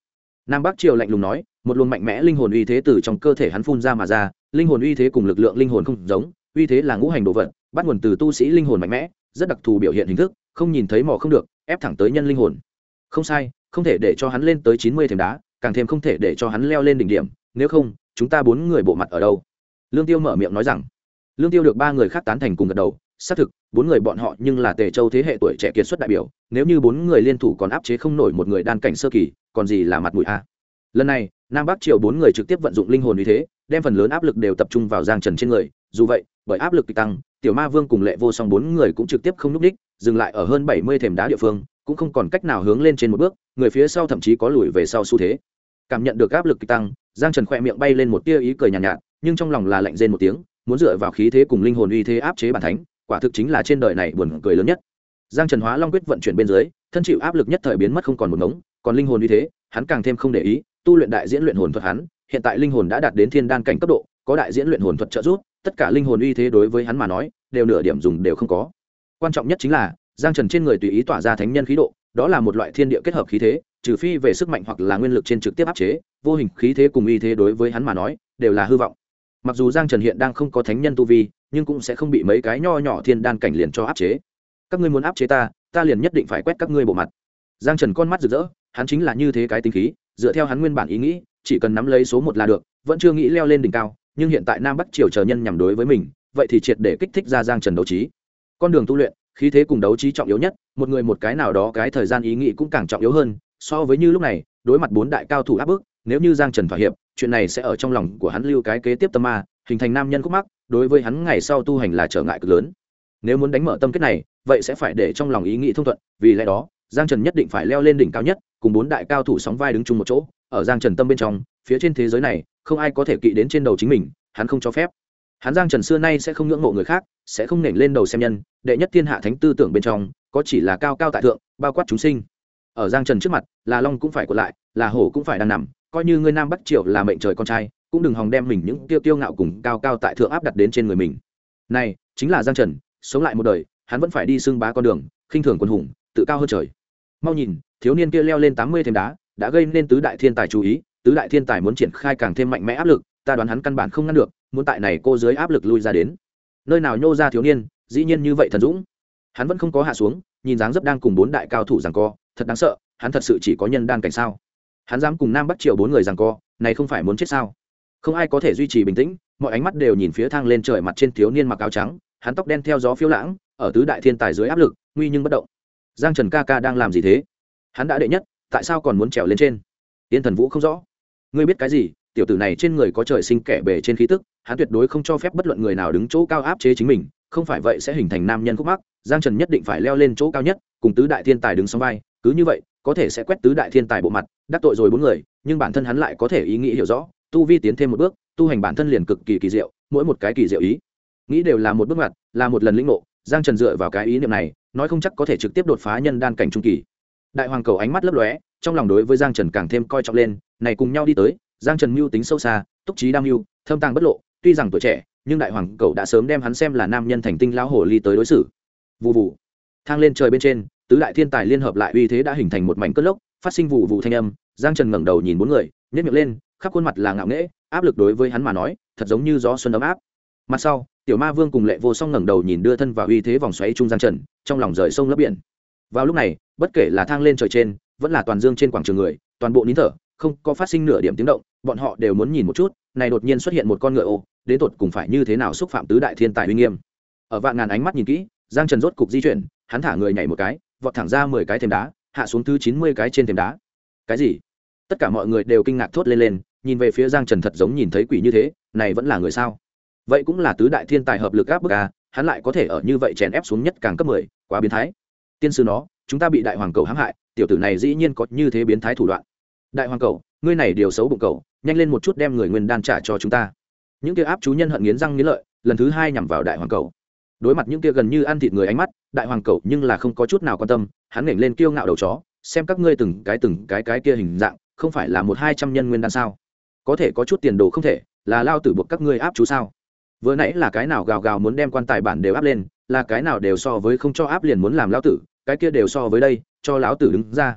Nam Bắc Triều lạnh lùng nói, một luồng mạnh mẽ linh hồn uy thế từ trong cơ thể hắn phun ra mà ra, linh hồn uy thế cùng lực lượng linh hồn không giống, uy thế là ngũ hành đồ vật, bắt nguồn từ tu sĩ linh hồn mạnh mẽ, rất đặc thù biểu hiện hình thức, không nhìn thấy mò không được, ép thẳng tới nhân linh hồn. Không sai, không thể để cho hắn lên tới 90 thềm đá, càng thêm không thể để cho hắn leo lên đỉnh điểm, nếu không, chúng ta 4 người bộ mặt ở đâu? Lương Tiêu mở miệng nói rằng. Lương Tiêu được 3 người khác tán thành cùng gật đầu, xác thực, 4 người bọn họ nhưng là Tề Châu thế hệ tuổi trẻ kiệt xuất đại biểu, nếu như 4 người liên thủ còn áp chế không nổi một người đan cảnh sơ kỳ, còn gì là mặt mũi a. Lần này, Nam Bắc Triều 4 người trực tiếp vận dụng linh hồn uy thế, đem phần lớn áp lực đều tập trung vào Giang Trần trên người, dù vậy, bởi áp lực tăng, Tiểu Ma Vương cùng Lệ Vô Song 4 người cũng trực tiếp không lúc đích, dừng lại ở hơn 70 thềm đá địa phương, cũng không còn cách nào hướng lên trên một bước, người phía sau thậm chí có lùi về sau xu thế. Cảm nhận được áp lực tăng, Giang Trần khẽ miệng bay lên một tia ý cười nhàn nhạt, nhưng trong lòng là lạnh rên một tiếng, muốn dựa vào khí thế cùng linh hồn uy thế áp chế bản thánh, quả thực chính là trên đời này buồn cười lớn nhất. Giang Trần Hóa Long quyết vận chuyển bên dưới, thân chịu áp lực nhất thời biến mất không còn một ngống, còn linh hồn uy thế, hắn càng thêm không để ý, tu luyện đại diễn luyện hồn thuật hắn, hiện tại linh hồn đã đạt đến thiên đan cảnh cấp độ, có đại diễn luyện hồn thuật trợ giúp, tất cả linh hồn uy thế đối với hắn mà nói, đều nửa điểm dùng đều không có. Quan trọng nhất chính là, Giang Trần trên người tùy ý tỏa ra thánh nhân khí độ, đó là một loại thiên địa kết hợp khí thế, trừ phi về sức mạnh hoặc là nguyên lực trên trực tiếp áp chế, vô hình khí thế cùng uy thế đối với hắn mà nói, đều là hư vọng. Mặc dù Giang Trần hiện đang không có thánh nhân tu vi, nhưng cũng sẽ không bị mấy cái nho nhỏ thiên đan cảnh liền cho áp chế. Các ngươi muốn áp chế ta, ta liền nhất định phải quét các ngươi bộ mặt. Giang Trần con mắt rực rỡ, hắn chính là như thế cái tính khí, dựa theo hắn nguyên bản ý nghĩ, chỉ cần nắm lấy số 1 là được, vẫn chưa nghĩ leo lên đỉnh cao, nhưng hiện tại Nam Bắc Triều chờ nhân nhằm đối với mình, vậy thì triệt để kích thích ra Giang Trần đấu trí. Con đường tu luyện, khí thế cùng đấu trí trọng yếu nhất, một người một cái nào đó cái thời gian ý nghĩ cũng càng trọng yếu hơn, so với như lúc này, đối mặt 4 đại cao thủ áp bức, nếu như Giang Trần thỏa hiệp, chuyện này sẽ ở trong lòng của hắn lưu cái kế tiếp tâm ma, hình thành nam nhân khúc mắc, đối với hắn ngày sau tu hành là trở ngại cực lớn. Nếu muốn đánh mở tâm kết này, vậy sẽ phải để trong lòng ý nghĩ thông thuận, vì lẽ đó, Giang Trần nhất định phải leo lên đỉnh cao nhất, cùng 4 đại cao thủ sóng vai đứng chung một chỗ, ở Giang Trần tâm bên trong, phía trên thế giới này, không ai có thể kỵ đến trên đầu chính mình, hắn không cho phép. Hắn Giang Trần xưa nay sẽ không ngưỡng mộ người khác, sẽ không nểnh lên đầu xem nhân, đệ nhất thiên hạ thánh tư tưởng bên trong, có chỉ là cao cao tại thượng, bao quát chúng sinh. Ở Giang Trần trước mặt, là long cũng phải cuộn lại, là hổ cũng phải đang nằm, coi như ngươi Nam Bắc Triều là mệnh trời con trai, cũng đừng hòng đem mình những kiêu ngạo cùng cao cao tại thượng áp đặt đến trên người mình. Này, chính là Giang Trần, sống lại một đời, hắn vẫn phải đi xưng bá con đường, khinh thường quân hùng, tự cao hơn trời. Mau nhìn, thiếu niên kia leo lên 80 thềm đá, đã gây nên tứ đại thiên tài chú ý, tứ đại thiên tài muốn triển khai càng thêm mạnh mẽ áp lực, ta đoán hắn căn bản không ngăn được, muốn tại này cô dưới áp lực lui ra đến. Nơi nào nhô ra thiếu niên, dĩ nhiên như vậy thần dũng. Hắn vẫn không có hạ xuống, nhìn dáng dấp đang cùng 4 đại cao thủ giằng co, thật đáng sợ, hắn thật sự chỉ có nhân đan cảnh sao? Hắn dám cùng Nam Bắc Triều 4 người giằng co, này không phải muốn chết sao? Không ai có thể duy trì bình tĩnh, mọi ánh mắt đều nhìn phía thang lên trời mặt trên thiếu niên mặc áo trắng, hắn tóc đen theo gió phiêu lãng, ở tứ đại thiên tài dưới áp lực, nguy nhưng bất động. Giang Trần ca ca đang làm gì thế? Hắn đã đệ nhất, tại sao còn muốn trèo lên trên? Tiên Thần Vũ không rõ. Ngươi biết cái gì? Tiểu tử này trên người có trời sinh kẻ bề trên khí tức, hắn tuyệt đối không cho phép bất luận người nào đứng chỗ cao áp chế chính mình, không phải vậy sẽ hình thành nam nhân khúc mắc. Giang Trần nhất định phải leo lên chỗ cao nhất, cùng tứ đại thiên tài đứng song vai, cứ như vậy, có thể sẽ quét tứ đại thiên tài bộ mặt, đắc tội rồi 4 người, nhưng bản thân hắn lại có thể ý nghĩ hiểu rõ, tu vi tiến thêm một bước, tu hành bản thân liền cực kỳ kỳ diệu, mỗi một cái kỳ diệu ý nghĩ đều là một bước ngoặt, là một lần lĩnh ngộ. Giang Trần dựa vào cái ý niệm này, nói không chắc có thể trực tiếp đột phá nhân đan cảnh trung kỳ. Đại hoàng cầu ánh mắt lấp lóe, trong lòng đối với Giang Trần càng thêm coi trọng lên, này cùng nhau đi tới, Giang Trần mưu tính sâu xa, túc trí đam mưu, thâm tàng bất lộ, tuy rằng tuổi trẻ, nhưng đại hoàng cầu đã sớm đem hắn xem là nam nhân thành tinh lão hồ ly tới đối xử. Vù vù. Thang lên trời bên trên, tứ đại thiên tài liên hợp lại uy thế đã hình thành một mảnh cơn lốc, phát sinh vù vù thanh âm. Giang Trần ngẩng đầu nhìn 4 người, nhếch miệng lên, khắp khuôn mặt là ngạo nghễ, áp lực đối với hắn mà nói, thật giống như gió xuân ấm áp. Mặt sau, Tiểu Ma Vương cùng Lệ Vô Song ngẩng đầu nhìn đưa thân vào uy thế vòng xoáy trung Giang Trần, trong lòng rời sông lấp biển. Vào lúc này, bất kể là thang lên trời trên, vẫn là toàn dương trên quảng trường người, toàn bộ nín thở, không có phát sinh nửa điểm tiếng động, bọn họ đều muốn nhìn một chút, này đột nhiên xuất hiện một con ngựa ô, đến tột cùng phải như thế nào xúc phạm tứ đại thiên tài uy nghiêm. Ở vạn ngàn ánh mắt nhìn kỹ, Giang Trần rốt cục di chuyển, hắn thả người nhảy một cái, vọt thẳng ra 10 cái thềm đá, hạ xuống thứ 90 cái trên thềm đá. Cái gì? Tất cả mọi người đều kinh ngạc thốt lên, nhìn về phía Giang Trần thật giống nhìn thấy quỷ như thế, này vẫn là người sao? Vậy cũng là tứ đại thiên tài hợp lực áp bức a, hắn lại có thể ở như vậy chèn ép xuống nhất càng cấp 10, quá biến thái. Tiên sư nó, chúng ta bị đại hoàng cầu hãm hại, tiểu tử này dĩ nhiên có như thế biến thái thủ đoạn. Đại hoàng cầu, ngươi này điều xấu bụng cầu, nhanh lên một chút đem người nguyên đan trả cho chúng ta. Những kia áp chú nhân hận nghiến răng nghiến lợi, lần thứ 2 nhằm vào đại hoàng cầu. Đối mặt những kia gần như ăn thịt người ánh mắt, đại hoàng cầu nhưng là không có chút nào quan tâm, hắn ngẩng lên kiêu ngạo đầu chó, xem các ngươi từng cái kia hình dạng, không phải là 1-200 nhân nguyên đan sao? Có thể có chút tiền đồ không thể, là lao tử buộc các ngươi áp chú sao? Vừa nãy là cái nào gào gào muốn đem quan tài bản đều áp lên, là cái nào đều so với không cho áp liền muốn làm lão tử, cái kia đều so với đây, cho lão tử đứng ra.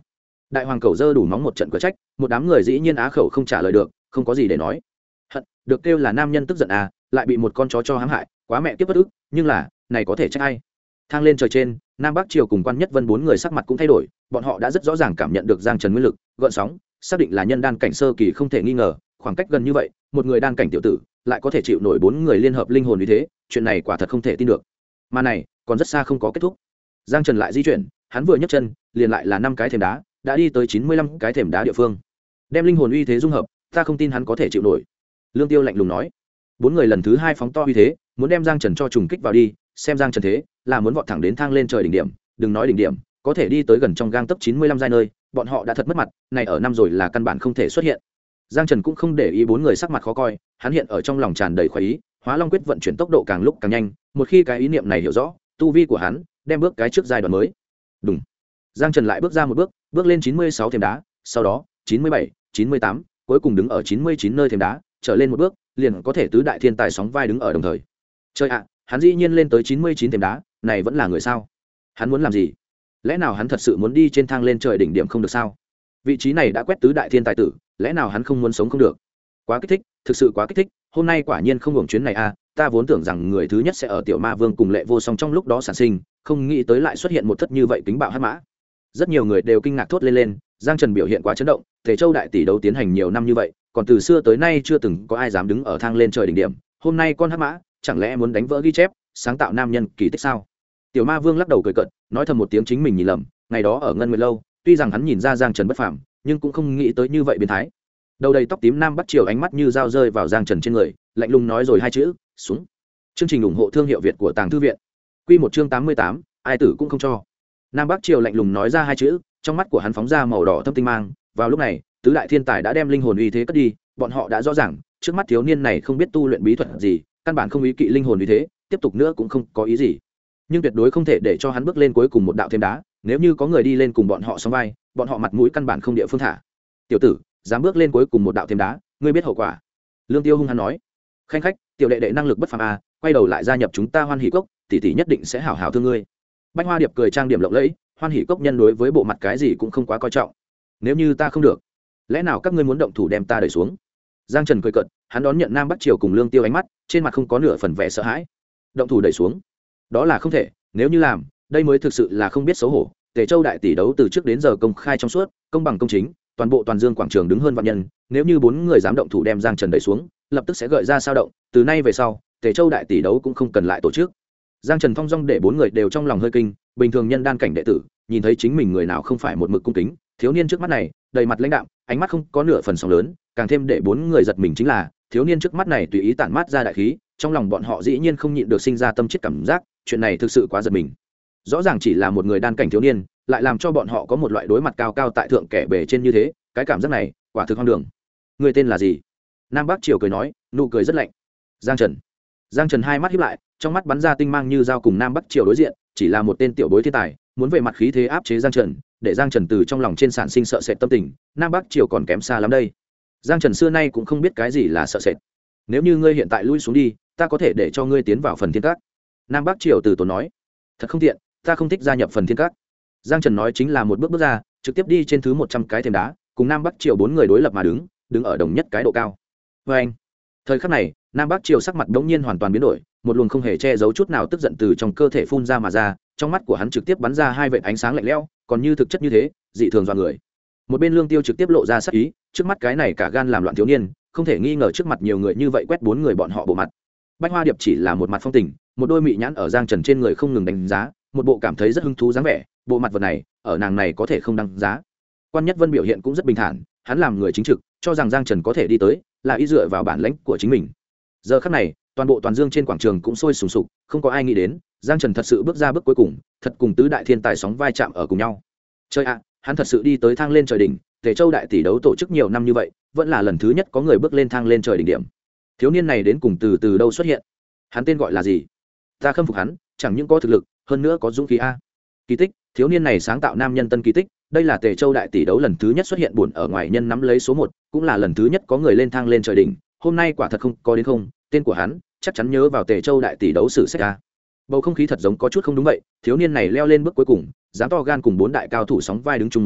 đại hoàng cầu dơ đủ móng một trận cửa trách, một đám người dĩ nhiên á khẩu không trả lời được, không có gì để nói. Hận được kêu là nam nhân tức giận à, lại bị một con chó cho hãm hại, quá mẹ kiếp bất ức, nhưng là này có thể trách ai. Thang lên trời trên, Nam Bắc Triều cùng Quan Nhất Vân bốn người sắc mặt cũng thay đổi, bọn họ đã rất rõ ràng cảm nhận được Giang Trần nguyên lực gợn sóng, xác định là nhân đan cảnh sơ kỳ không thể nghi ngờ, khoảng cách gần như vậy, một người đan cảnh tiểu tử lại có thể chịu nổi bốn người liên hợp linh hồn như thế, chuyện này quả thật không thể tin được. Mà này, còn rất xa không có kết thúc. Giang Trần lại di chuyển, hắn vừa nhấc chân, liền lại là 5 cái thềm đá, đã đi tới 95 cái thềm đá địa phương. Đem linh hồn uy thế dung hợp, ta không tin hắn có thể chịu nổi. Lương Tiêu lạnh lùng nói. Bốn người lần thứ 2 phóng to uy thế, muốn đem Giang Trần cho trùng kích vào đi, xem Giang Trần thế, là muốn vọt thẳng đến thang lên trời đỉnh điểm, đừng nói đỉnh điểm, có thể đi tới gần trong gang tấc 95 giai nơi, bọn họ đã thật mất mặt, này ở năm rồi là căn bản không thể xuất hiện. Giang Trần cũng không để ý bốn người sắc mặt khó coi, hắn hiện ở trong lòng tràn đầy khoái ý, Hóa Long quyết vận chuyển tốc độ càng lúc càng nhanh, một khi cái ý niệm này hiểu rõ, tu vi của hắn đem bước cái trước giai đoạn mới. Đúng. Giang Trần lại bước ra một bước, bước lên 96 thềm đá, sau đó 97, 98, cuối cùng đứng ở 99 nơi thềm đá, trở lên một bước, liền có thể tứ đại thiên tài sóng vai đứng ở đồng thời. Chơi ạ, hắn dĩ nhiên lên tới 99 thềm đá, này vẫn là người sao? Hắn muốn làm gì? Lẽ nào hắn thật sự muốn đi trên thang lên trời đỉnh điểm không được sao? Vị trí này đã quét tứ đại thiên tài tử, lẽ nào hắn không muốn sống không được? Quá kích thích, thực sự quá kích thích, hôm nay quả nhiên không hưởng chuyến này à, ta vốn tưởng rằng người thứ nhất sẽ ở Tiểu Ma Vương cùng Lệ Vô Song trong lúc đó sản sinh, không nghĩ tới lại xuất hiện một thất như vậy tính bạo hắc mã. Rất nhiều người đều kinh ngạc thốt lên, Giang Trần biểu hiện quá chấn động, Tề Châu đại tỷ đấu tiến hành nhiều năm như vậy, còn từ xưa tới nay chưa từng có ai dám đứng ở thang lên trời đỉnh điểm, hôm nay con hắc mã, chẳng lẽ muốn đánh vỡ ghi chép, sáng tạo nam nhân kỳ tích sao? Tiểu Ma Vương lắc đầu cười cợt, nói thầm một tiếng chính mình nhìn lầm, ngày đó ở Ngân Nguyệt lâu, tuy rằng hắn nhìn ra Giang Trần bất phàm, nhưng cũng không nghĩ tới như vậy biến thái. Đầu đầy tóc tím Nam Bắc Triều ánh mắt như dao rơi vào Giang Trần trên người, lạnh lùng nói rồi hai chữ, xuống. Chương trình ủng hộ thương hiệu Việt của Tàng Thư viện. Quy một chương 88, ai tử cũng không cho. Nam Bắc Triều lạnh lùng nói ra hai chữ, trong mắt của hắn phóng ra màu đỏ thâm tinh mang, vào lúc này, tứ đại thiên tài đã đem linh hồn uy thế cất đi, bọn họ đã rõ ràng, trước mắt thiếu niên này không biết tu luyện bí thuật gì, căn bản không ý kỵ linh hồn uy thế, tiếp tục nữa cũng không có ý gì. Nhưng tuyệt đối không thể để cho hắn bước lên cuối cùng một đạo thêm đá, nếu như có người đi lên cùng bọn họ song vai, bọn họ mặt mũi căn bản không địa phương thả. Tiểu tử, dám bước lên cuối cùng một đạo thêm đá, ngươi biết hậu quả. Lương Tiêu hung hăng nói. Khanh khách, tiểu đệ đệ năng lực bất phàm à, quay đầu lại gia nhập chúng ta Hoan Hỷ Cốc, tỷ tỷ nhất định sẽ hảo hảo thương ngươi. Bách Hoa Điệp cười trang điểm lộng lẫy, Hoan Hỷ Cốc nhân đối với bộ mặt cái gì cũng không quá coi trọng. Nếu như ta không được, lẽ nào các ngươi muốn động thủ đem ta đẩy xuống? Giang Trần cười cợt, hắn đón nhận Nam Bắc Triều cùng Lương Tiêu ánh mắt, trên mặt không có nửa phần vẻ sợ hãi. Động thủ đẩy xuống, đó là không thể, nếu như làm, đây mới thực sự là không biết xấu hổ. Tề Châu đại tỷ đấu từ trước đến giờ công khai trong suốt, công bằng công chính, toàn bộ toàn dương quảng trường đứng hơn vạn nhân, nếu như bốn người dám động thủ đem Giang Trần đẩy xuống, lập tức sẽ gợi ra sao động, từ nay về sau, Tề Châu đại tỷ đấu cũng không cần lại tổ chức. Giang Trần thong dong để bốn người đều trong lòng hơi kinh, bình thường nhân đan cảnh đệ tử, nhìn thấy chính mình người nào không phải một mực cung kính, thiếu niên trước mắt này, đầy mặt lãnh đạm, ánh mắt không có nửa phần sóng lớn, càng thêm để bốn người giật mình chính là, thiếu niên trước mắt này tùy ý tản mát ra đại khí, trong lòng bọn họ dĩ nhiên không nhịn được sinh ra tâm chết cảm giác, chuyện này thực sự quá giật mình. Rõ ràng chỉ là một người đan cảnh thiếu niên, lại làm cho bọn họ có một loại đối mặt cao cao tại thượng kẻ bề trên như thế, cái cảm giác này, quả thực hoang đường. Người tên là gì? Nam Bắc Triều cười nói, nụ cười rất lạnh. Giang Trần. Giang Trần hai mắt híp lại, trong mắt bắn ra tinh mang như dao, cùng Nam Bắc Triều đối diện, chỉ là một tên tiểu bối thiên tài, muốn về mặt khí thế áp chế Giang Trần, để Giang Trần từ trong lòng trên sản sinh sợ sệt tâm tình, Nam Bắc Triều còn kém xa lắm đây. Giang Trần xưa nay cũng không biết cái gì là sợ sệt. Nếu như ngươi hiện tại lui xuống đi, ta có thể để cho ngươi tiến vào phần thiên các. Nam Bắc Triều từ tốn nói. Thật không tiện, ta không thích gia nhập phần thiên các. Giang Trần nói chính là một bước bước ra, trực tiếp đi trên thứ 100 cái thềm đá, cùng Nam Bắc Triều bốn người đối lập mà đứng ở đồng nhất cái độ cao. Và anh, thời khắc này, Nam Bắc Triều sắc mặt đống nhiên hoàn toàn biến đổi, một luồng không hề che giấu chút nào tức giận từ trong cơ thể phun ra mà ra, trong mắt của hắn trực tiếp bắn ra hai vệt ánh sáng lạnh lẽo, còn như thực chất như thế, dị thường dọa người. Một bên Lương Tiêu trực tiếp lộ ra sắc ý, trước mắt cái này cả gan làm loạn thiếu niên, không thể nghi ngờ trước mặt nhiều người như vậy quét bốn người bọn họ bộ mặt. Bách Hoa Điệp chỉ là một mặt phong tình, một đôi mị nhãn ở Giang Trần trên người không ngừng đánh giá, một bộ cảm thấy rất hứng thú dáng vẻ, bộ mặt vật này, ở nàng này có thể không đăng giá. Quan Nhất Vân biểu hiện cũng rất bình thản, hắn làm người chính trực, cho rằng Giang Trần có thể đi tới, là y dựa vào bản lãnh của chính mình. Giờ khắc này, toàn bộ toàn dương trên quảng trường cũng sôi sùng sục, không có ai nghĩ đến, Giang Trần thật sự bước ra bước cuối cùng, thật cùng tứ đại thiên tài sóng vai chạm ở cùng nhau. Chơi ạ, hắn thật sự đi tới thang lên trời đỉnh, Tề Châu đại tỷ đấu tổ chức nhiều năm như vậy, vẫn là lần thứ nhất có người bước lên thang lên trời đỉnh điểm. Thiếu niên này đến cùng từ đâu xuất hiện? Hắn tên gọi là gì? Ta khâm phục hắn, chẳng những có thực lực, hơn nữa có dũng khí a. Kỳ tích, thiếu niên này sáng tạo nam nhân tân kỳ tích, đây là Tề Châu đại tỷ đấu lần thứ nhất xuất hiện buồn ở ngoài nhân nắm lấy số 1, cũng là lần thứ nhất có người lên thang lên trời đỉnh, hôm nay quả thật không có đến không, tên của hắn chắc chắn nhớ vào Tề Châu đại tỷ đấu sử sách a. Bầu không khí thật giống có chút không đúng vậy, thiếu niên này leo lên bước cuối cùng, dám to gan cùng bốn đại cao thủ sóng vai đứng chung một chỗ,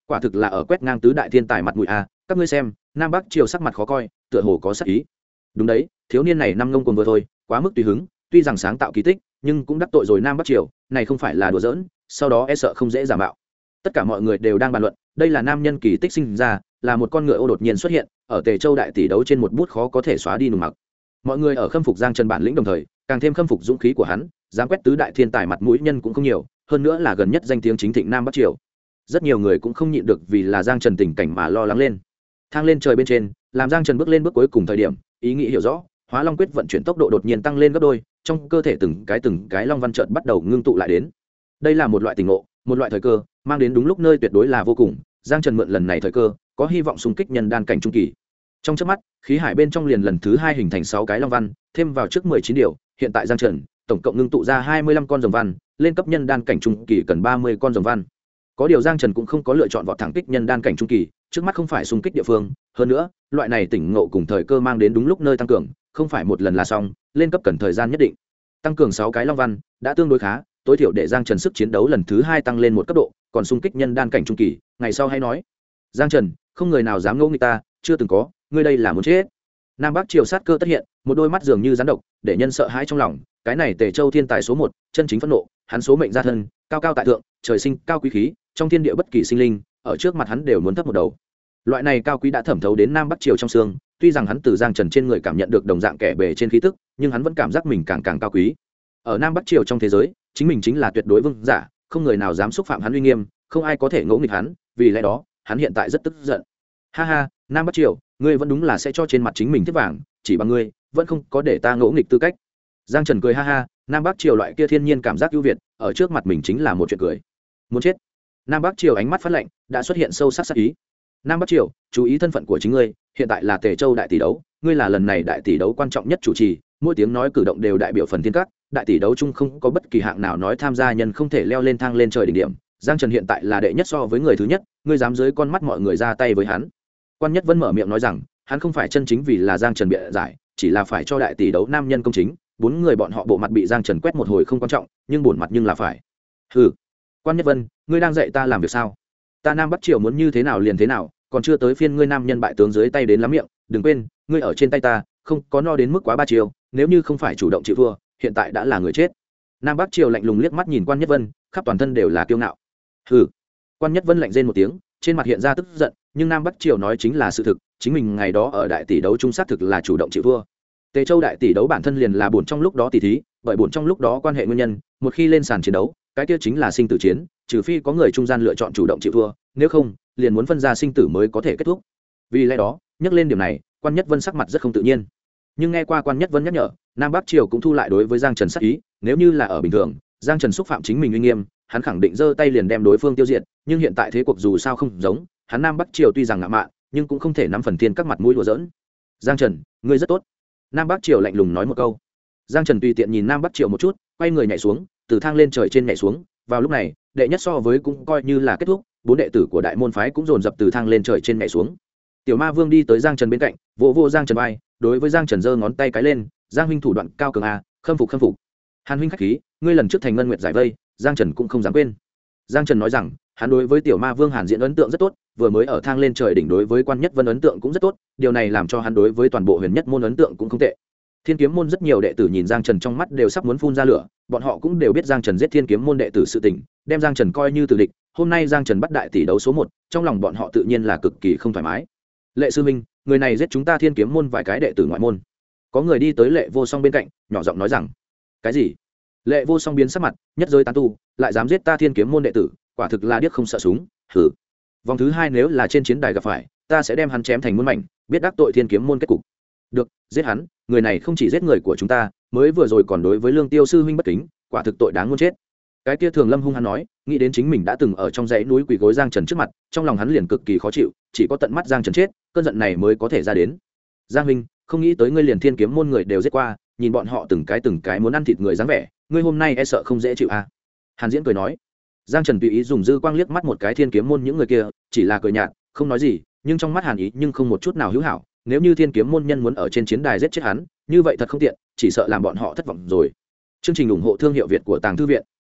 quả thực là ở quét ngang tứ đại thiên tài mặt mũi a. Các ngươi xem, Nam Bắc Triều sắc mặt khó coi, tựa hồ có sắc ý. Đúng đấy, thiếu niên này năm ngông cuồng vừa thôi, quá mức tùy hứng, tuy rằng sáng tạo kỳ tích, nhưng cũng đắc tội rồi Nam Bắc Triều, này không phải là đùa giỡn, sau đó e sợ không dễ giả mạo. Tất cả mọi người đều đang bàn luận, đây là nam nhân kỳ tích sinh ra, là một con ngựa ô đột nhiên xuất hiện, ở Tề Châu đại tỷ đấu trên một bút khó có thể xóa đi nùng mặc. Mọi người ở khâm phục Giang Trần bản lĩnh đồng thời, càng thêm khâm phục dũng khí của hắn, dám quét tứ đại thiên tài mặt mũi nhân cũng không nhiều, hơn nữa là gần nhất danh tiếng chính thịnh Nam Bắc Triều. Rất nhiều người cũng không nhịn được vì là Giang Trần tình cảnh mà lo lắng lên. Thang lên trời bên trên, làm Giang Trần bước lên bước cuối cùng thời điểm, ý nghĩ hiểu rõ, Hóa Long quyết vận chuyển tốc độ đột nhiên tăng lên gấp đôi, trong cơ thể từng cái long văn chợt bắt đầu ngưng tụ lại đến. Đây là một loại tình ngộ, một loại thời cơ, mang đến đúng lúc nơi tuyệt đối là vô cùng. Giang Trần mượn lần này thời cơ, có hy vọng xung kích nhân đan cảnh trung kỳ. Trong chớp mắt, khí hải bên trong liền lần thứ 2 hình thành 6 cái long văn, thêm vào trước 19 điều, hiện tại Giang Trần tổng cộng ngưng tụ ra 25 con rồng văn, lên cấp nhân đan cảnh trung kỳ cần 30 con rồng văn. Có điều Giang Trần cũng không có lựa chọn vọt thẳng kích nhân đan cảnh trung kỳ, trước mắt không phải xung kích địa phương, hơn nữa, loại này tỉnh ngộ cùng thời cơ mang đến đúng lúc nơi tăng cường, không phải một lần là xong, lên cấp cần thời gian nhất định. Tăng cường 6 cái long văn, đã tương đối khá, tối thiểu để Giang Trần sức chiến đấu lần thứ 2 tăng lên một cấp độ, còn xung kích nhân đan cảnh trung kỳ, ngày sau hay nói. Giang Trần, không người nào dám ngỗ nghịch ta, chưa từng có, ngươi đây là muốn chết. Nam Bắc Triều sát cơ tất hiện, một đôi mắt dường như rắn độc, để nhân sợ hãi trong lòng, cái này Tề Châu thiên tài số 1, chân chính phẫn nộ, hắn số mệnh gia thân, cao cao tại thượng, trời sinh cao quý khí, trong thiên địa bất kỳ sinh linh, ở trước mặt hắn đều muốn thấp một đầu. Loại này cao quý đã thẩm thấu đến Nam Bắc Triều trong xương, tuy rằng hắn từ Giang Trần trên người cảm nhận được đồng dạng kẻ bề trên khí tức, nhưng hắn vẫn cảm giác mình càng càng cao quý. Ở Nam Bắc Triều trong thế giới, chính mình chính là tuyệt đối vương giả, không người nào dám xúc phạm hắn uy nghiêm, không ai có thể ngỗ nghịch hắn, vì lẽ đó, hắn hiện tại rất tức giận. Ha ha, Nam Bắc Triều, ngươi vẫn đúng là sẽ cho trên mặt chính mình thiết vàng, chỉ bằng ngươi, vẫn không có để ta ngỗ nghịch tư cách. Giang Trần cười ha ha, Nam Bắc Triều loại kia thiên nhiên cảm giác ưu việt, ở trước mặt mình chính là một chuyện cười. Muốn chết. Nam Bắc Triều ánh mắt phát lạnh, đã xuất hiện sâu sắc sát ý. Nam Bắc Triều, chú ý thân phận của chính ngươi, hiện tại là Tề Châu đại tỷ đấu, ngươi là lần này đại tỷ đấu quan trọng nhất chủ trì, mỗi tiếng nói cử động đều đại biểu phần thiên các, đại tỷ đấu chung không có bất kỳ hạng nào nói tham gia nhân không thể leo lên thang lên trời đỉnh điểm. Giang Trần hiện tại là đệ nhất so với người thứ nhất, ngươi dám dưới con mắt mọi người ra tay với hắn. Quan Nhất Vân mở miệng nói rằng, hắn không phải chân chính vì là Giang Trần bịa giải, chỉ là phải cho đại tỷ đấu nam nhân công chính, 4 người bọn họ bộ mặt bị Giang Trần quét một hồi không quan trọng, nhưng bổn mặt nhưng là phải. Hừ. Quan Nhất Vân, ngươi đang dạy ta làm việc sao? Ta Nam Bắc Triều muốn như thế nào liền thế nào, còn chưa tới phiên ngươi nam nhân bại tướng dưới tay đến lắm miệng, đừng quên, ngươi ở trên tay ta, không có no đến mức quá 3 chiều, nếu như không phải chủ động chịu thua, hiện tại đã là người chết. Nam Bắc Triều lạnh lùng liếc mắt nhìn Quan Nhất Vân, khắp toàn thân đều là kiêu ngạo. Hừ. Quan Nhất Vân lạnh rên một tiếng, trên mặt hiện ra tức giận, nhưng Nam Bắc Triều nói chính là sự thực, chính mình ngày đó ở đại tỷ đấu trung xác thực là chủ động chịu thua. Tề Châu đại tỷ đấu bản thân liền là buồn trong lúc đó tỷ thí, bởi buồn trong lúc đó quan hệ nguyên nhân, một khi lên sàn chiến đấu, cái kia chính là sinh tử chiến, trừ phi có người trung gian lựa chọn chủ động chịu thua, nếu không, liền muốn phân ra sinh tử mới có thể kết thúc. Vì lẽ đó, nhắc lên điểm này, Quan Nhất Vân sắc mặt rất không tự nhiên. Nhưng nghe qua Quan Nhất Vân nhắc nhở, Nam Bắc Triều cũng thu lại đối với Giang Trần sát ý, nếu như là ở bình thường, Giang Trần xúc phạm chính mình uy nghiêm, hắn khẳng định giơ tay liền đem đối phương tiêu diệt, nhưng hiện tại thế cuộc dù sao không giống, hắn Nam Bắc Triều tuy rằng ngạo mạn, nhưng cũng không thể nắm phần thiên các mặt mũi đùa giỡn. Giang Trần, ngươi rất tốt. Nam Bắc Triều lạnh lùng nói một câu. Giang Trần tùy tiện nhìn Nam Bắc Triều một chút, quay người nhảy xuống, từ thang lên trời trên nhảy xuống. Vào lúc này, đệ nhất so với cũng coi như là kết thúc, 4 đệ tử của đại môn phái cũng dồn dập từ thang lên trời trên nhảy xuống. Tiểu Ma Vương đi tới Giang Trần bên cạnh, vỗ vỗ Giang Trần vai, đối với Giang Trần giơ ngón tay cái lên, Giang huynh thủ đoạn cao cường a, khâm phục khâm phục. Hàn huynh khách khí, ngươi lần trước thành ngân nguyệt giải vây, Giang Trần cũng không dám quên. Giang Trần nói rằng, hắn đối với Tiểu Ma Vương Hàn Diễn ấn tượng rất tốt, vừa mới ở thang lên trời đỉnh đối với Quan Nhất Vân ấn tượng cũng rất tốt, điều này làm cho hắn đối với toàn bộ Huyền Nhất môn ấn tượng cũng không tệ. Thiên Kiếm môn rất nhiều đệ tử nhìn Giang Trần trong mắt đều sắp muốn phun ra lửa, bọn họ cũng đều biết Giang Trần giết Thiên Kiếm môn đệ tử sự tình, đem Giang Trần coi như tử địch, hôm nay Giang Trần bắt đại tỷ đấu số 1, trong lòng bọn họ tự nhiên là cực kỳ không thoải mái. Lệ sư minh, người này giết chúng ta Thiên Kiếm môn vài cái đệ tử ngoại môn. Có người đi tới Lệ Vô Song bên cạnh, nhỏ giọng nói rằng, cái gì? Lệ Vô Song biến sắc mặt, nhất giới tán tu, lại dám giết ta Thiên Kiếm môn đệ tử, quả thực là điếc không sợ súng. Hừ. Vòng thứ 2 nếu là trên chiến đài gặp phải, ta sẽ đem hắn chém thành muôn mảnh, biết đắc tội Thiên Kiếm môn kết cục. Được, giết hắn, người này không chỉ giết người của chúng ta, mới vừa rồi còn đối với Lương Tiêu sư huynh bất kính, quả thực tội đáng muốn chết. Cái kia Thường Lâm hung hắn nói, nghĩ đến chính mình đã từng ở trong dãy núi quỳ gối Giang Trần trước mặt, trong lòng hắn liền cực kỳ khó chịu, chỉ có tận mắt Giang Trần chết, cơn giận này mới có thể ra đến. Giang huynh, không nghĩ tới ngươi liền Thiên Kiếm môn người đều giết qua, nhìn bọn họ từng cái muốn ăn thịt người dáng vẻ, ngươi hôm nay e sợ không dễ chịu à? Hàn Diễn cười nói. Giang Trần tùy ý dùng dư quang liếc mắt một cái Thiên Kiếm môn những người kia, chỉ là cười nhạt, không nói gì, nhưng trong mắt Hàn ý nhưng không một chút nào hữu hảo. Nếu như Thiên Kiếm môn nhân muốn ở trên chiến đài giết chết hắn, như vậy thật không tiện, chỉ sợ làm bọn họ thất vọng rồi. Chương trình ủng hộ thương hiệu Việt của Tàng Thư viện.